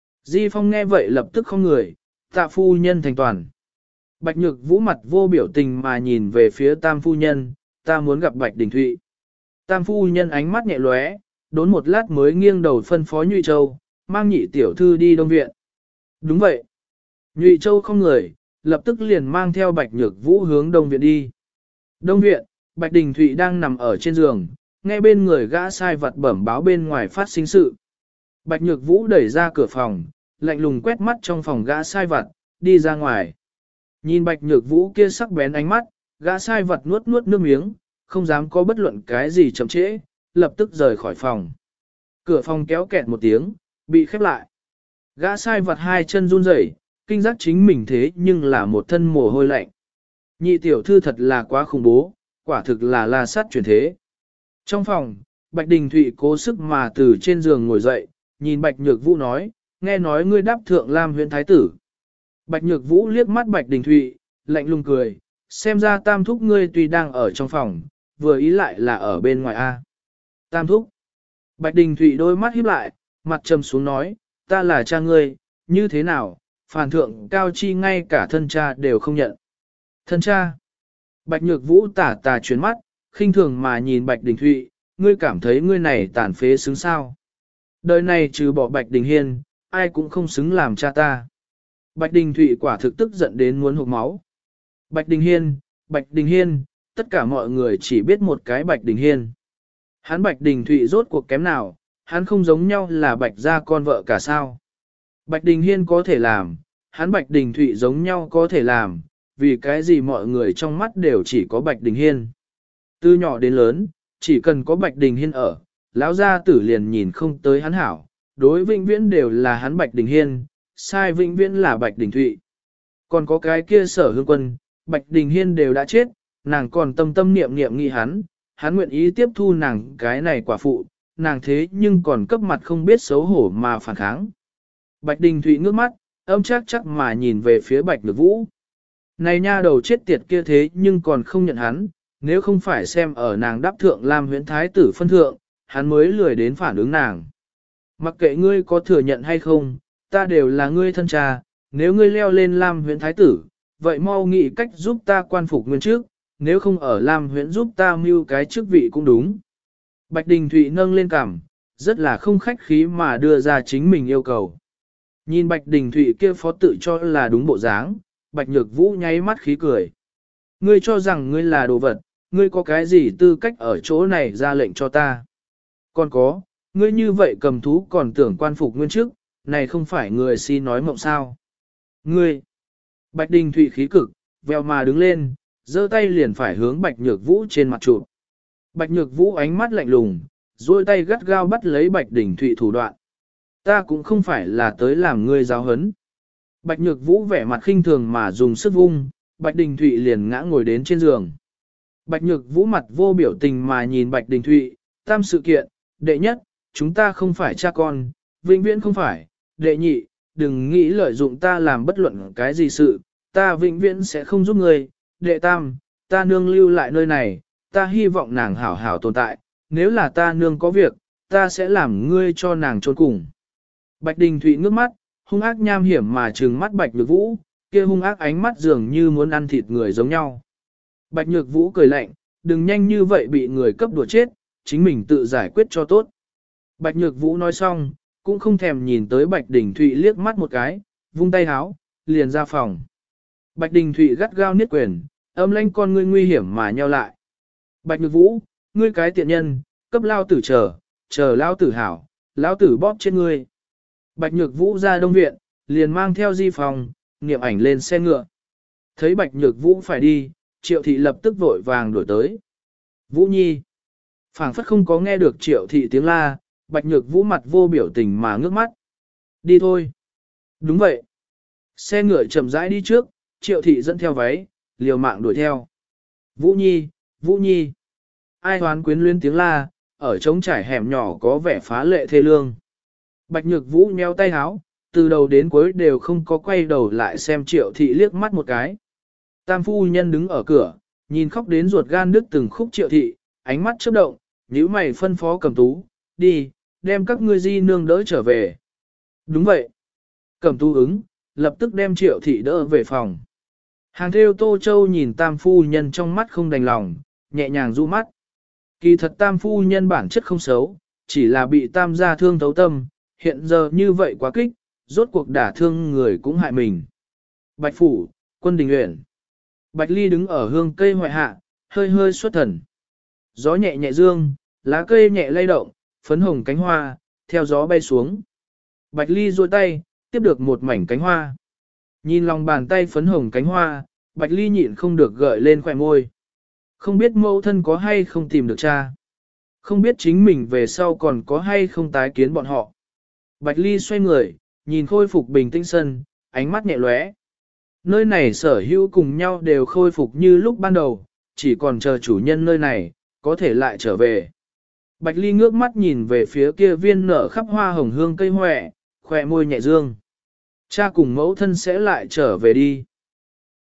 Di Phong nghe vậy lập tức không người, tạ phu nhân thành toàn. Bạch Nhược Vũ mặt vô biểu tình mà nhìn về phía Tam phu nhân, ta muốn gặp Bạch Đình Thụy. Tam phu nhân ánh mắt nhẹ lóe, đốn một lát mới nghiêng đầu phân phó Nhụy Châu, mang nhị tiểu thư đi Đông Viện. Đúng vậy. Nhụy Châu không người, lập tức liền mang theo Bạch Nhược Vũ hướng Đông Viện đi. Đông Viện, Bạch Đình Thụy đang nằm ở trên giường, nghe bên người gã sai vặt bẩm báo bên ngoài phát sinh sự. Bạch Nhược Vũ đẩy ra cửa phòng, lạnh lùng quét mắt trong phòng gã sai vặt, đi ra ngoài. Nhìn Bạch Nhược Vũ kia sắc bén ánh mắt, gã sai vặt nuốt nuốt nước miếng, không dám có bất luận cái gì chậm trễ, lập tức rời khỏi phòng. Cửa phòng kéo kẹt một tiếng, bị khép lại. Gã sai vặt hai chân run rẩy, kinh giác chính mình thế nhưng là một thân mồ hôi lạnh. Nhị tiểu thư thật là quá khủng bố, quả thực là la sát chuyển thế. Trong phòng, Bạch Đình Thụy cố sức mà từ trên giường ngồi dậy, nhìn Bạch Nhược Vũ nói, nghe nói ngươi đáp thượng Lam Huyễn thái tử. Bạch Nhược Vũ liếc mắt Bạch Đình Thụy, lạnh lùng cười, xem ra tam thúc ngươi tuy đang ở trong phòng, vừa ý lại là ở bên ngoài a. Tam thúc. Bạch Đình Thụy đôi mắt híp lại, mặt trầm xuống nói, ta là cha ngươi, như thế nào, phản thượng cao chi ngay cả thân cha đều không nhận. Thân cha. Bạch Nhược Vũ tả tà chuyến mắt, khinh thường mà nhìn Bạch Đình Thụy, ngươi cảm thấy ngươi này tàn phế xứng sao. Đời này trừ bỏ Bạch Đình Hiên, ai cũng không xứng làm cha ta. Bạch Đình Thụy quả thực tức giận đến muốn hộc máu. Bạch Đình Hiên, tất cả mọi người chỉ biết một cái Bạch Đình Hiên. Hắn Bạch Đình Thụy rốt cuộc kém nào, hắn không giống nhau là Bạch gia con vợ cả sao. Bạch Đình Hiên có thể làm, hắn Bạch Đình Thụy giống nhau có thể làm, vì cái gì mọi người trong mắt đều chỉ có Bạch Đình Hiên. Từ nhỏ đến lớn, chỉ cần có Bạch Đình Hiên ở, lão gia tử liền nhìn không tới hắn hảo, đối vĩnh viễn đều là hắn Bạch Đình Hiên, sai vĩnh viễn là Bạch Đình Thụy. Còn có cái kia Sở Hương Quân, Bạch Đình Hiên đều đã chết, nàng còn tâm tâm niệm niệm nghĩ hắn nguyện ý tiếp thu nàng cái này quả phụ, nàng thế nhưng còn cấp mặt không biết xấu hổ mà phản kháng. Bạch Đình Thụy ngước mắt, âm chắc mà nhìn về phía Bạch Nhược Vũ. Này nha đầu chết tiệt kia thế nhưng còn không nhận hắn, nếu không phải xem ở nàng đáp thượng Lam Huyễn thái tử phân thượng, hắn mới lười đến phản ứng nàng. Mặc kệ ngươi có thừa nhận hay không, ta đều là ngươi thân cha, nếu ngươi leo lên Lam Huyễn thái tử, vậy mau nghĩ cách giúp ta quan phục nguyên trước, nếu không ở Lam Huyễn giúp ta mưu cái chức vị cũng đúng. Bạch Đình Thụy nâng lên cằm, rất là không khách khí mà đưa ra chính mình yêu cầu. Nhìn Bạch Đình Thụy kia phó tự cho là đúng bộ dáng, Bạch Nhược Vũ nháy mắt khí cười. Ngươi cho rằng ngươi là đồ vật, ngươi có cái gì tư cách ở chỗ này ra lệnh cho ta? Còn có, ngươi như vậy cầm thú còn tưởng quan phục nguyên chức, này không phải người si nói mộng sao? Ngươi! Bạch Đình Thụy khí cực, vèo mà đứng lên, giơ tay liền phải hướng Bạch Nhược Vũ trên mặt chụp. Bạch Nhược Vũ ánh mắt lạnh lùng, duỗi tay gắt gao bắt lấy Bạch Đình Thụy thủ đoạn. Ta cũng không phải là tới làm ngươi giáo hấn. Bạch Nhược Vũ vẻ mặt khinh thường mà dùng sức vung, Bạch Đình Thụy liền ngã ngồi đến trên giường. Bạch Nhược Vũ mặt vô biểu tình mà nhìn Bạch Đình Thụy, tam sự kiện, đệ nhất, chúng ta không phải cha con, vĩnh viễn không phải, đệ nhị, đừng nghĩ lợi dụng ta làm bất luận cái gì sự, ta vĩnh viễn sẽ không giúp ngươi, đệ tam, ta nương lưu lại nơi này, ta hy vọng nàng hảo hảo tồn tại, nếu là ta nương có việc, ta sẽ làm ngươi cho nàng trốn cùng. Bạch Đình Thụy ngước mắt, hung ác nham hiểm mà trừng mắt Bạch Nhược Vũ, kia hung ác ánh mắt dường như muốn ăn thịt người giống nhau. Bạch Nhược Vũ cười lạnh, đừng nhanh như vậy bị người cấp đùa chết, chính mình tự giải quyết cho tốt. Bạch Nhược Vũ nói xong, cũng không thèm nhìn tới Bạch Đình Thụy liếc mắt một cái, vung tay háo, liền ra phòng. Bạch Đình Thụy gắt gao niết quyền, âm lãnh con ngươi nguy hiểm mà nheo lại. Bạch Nhược Vũ, ngươi cái tiện nhân, cấp lao tử chờ lao tử hảo, lao tử bóp chết ngươi. Bạch Nhược Vũ ra đông viện, liền mang theo di phòng, niệm ảnh lên xe ngựa. Thấy Bạch Nhược Vũ phải đi, Triệu Thị lập tức vội vàng đổi tới. Vũ Nhi. Phảng phất không có nghe được Triệu Thị tiếng la, Bạch Nhược Vũ mặt vô biểu tình mà ngước mắt. Đi thôi. Đúng vậy. Xe ngựa chậm rãi đi trước, Triệu Thị dẫn theo váy, liều mạng đuổi theo. Vũ Nhi, Vũ Nhi. Ai hoán quyến luyến tiếng la, ở trống trải hẻm nhỏ có vẻ phá lệ thê lương. Bạch Nhược Vũ nheo tay háo, từ đầu đến cuối đều không có quay đầu lại xem Triệu Thị liếc mắt một cái. Tam phu nhân đứng ở cửa, nhìn khóc đến ruột gan đứt từng khúc Triệu Thị, ánh mắt chớp động, nhíu mày phân phó Cẩm Tú, đi, đem các ngươi di nương đỡ trở về. Đúng vậy. Cẩm Tú ứng, lập tức đem Triệu Thị đỡ về phòng. Hàng theo Tô Châu nhìn Tam phu nhân trong mắt không đành lòng, nhẹ nhàng du mắt. Kỳ thật Tam phu nhân bản chất không xấu, chỉ là bị Tam gia thương thấu tâm, hiện giờ như vậy quá kích, rốt cuộc đả thương người cũng hại mình. Bạch Phủ, Quân Đình Uyển. Bạch Ly đứng ở hương cây ngoại hạ, hơi hơi xuất thần. Gió nhẹ nhẹ dương, lá cây nhẹ lay động, phấn hồng cánh hoa, theo gió bay xuống. Bạch Ly duỗi tay, tiếp được một mảnh cánh hoa. Nhìn lòng bàn tay phấn hồng cánh hoa, Bạch Ly nhịn không được gợi lên khỏe môi. Không biết mẫu thân có hay không tìm được cha. Không biết chính mình về sau còn có hay không tái kiến bọn họ. Bạch Ly xoay người, nhìn khôi phục bình tĩnh sân, ánh mắt nhẹ lóe. Nơi này sở hữu cùng nhau đều khôi phục như lúc ban đầu, chỉ còn chờ chủ nhân nơi này, có thể lại trở về. Bạch Ly ngước mắt nhìn về phía kia viên nở khắp hoa hồng hương cây hoẹ, khỏe môi nhẹ dương. Cha cùng mẫu thân sẽ lại trở về đi.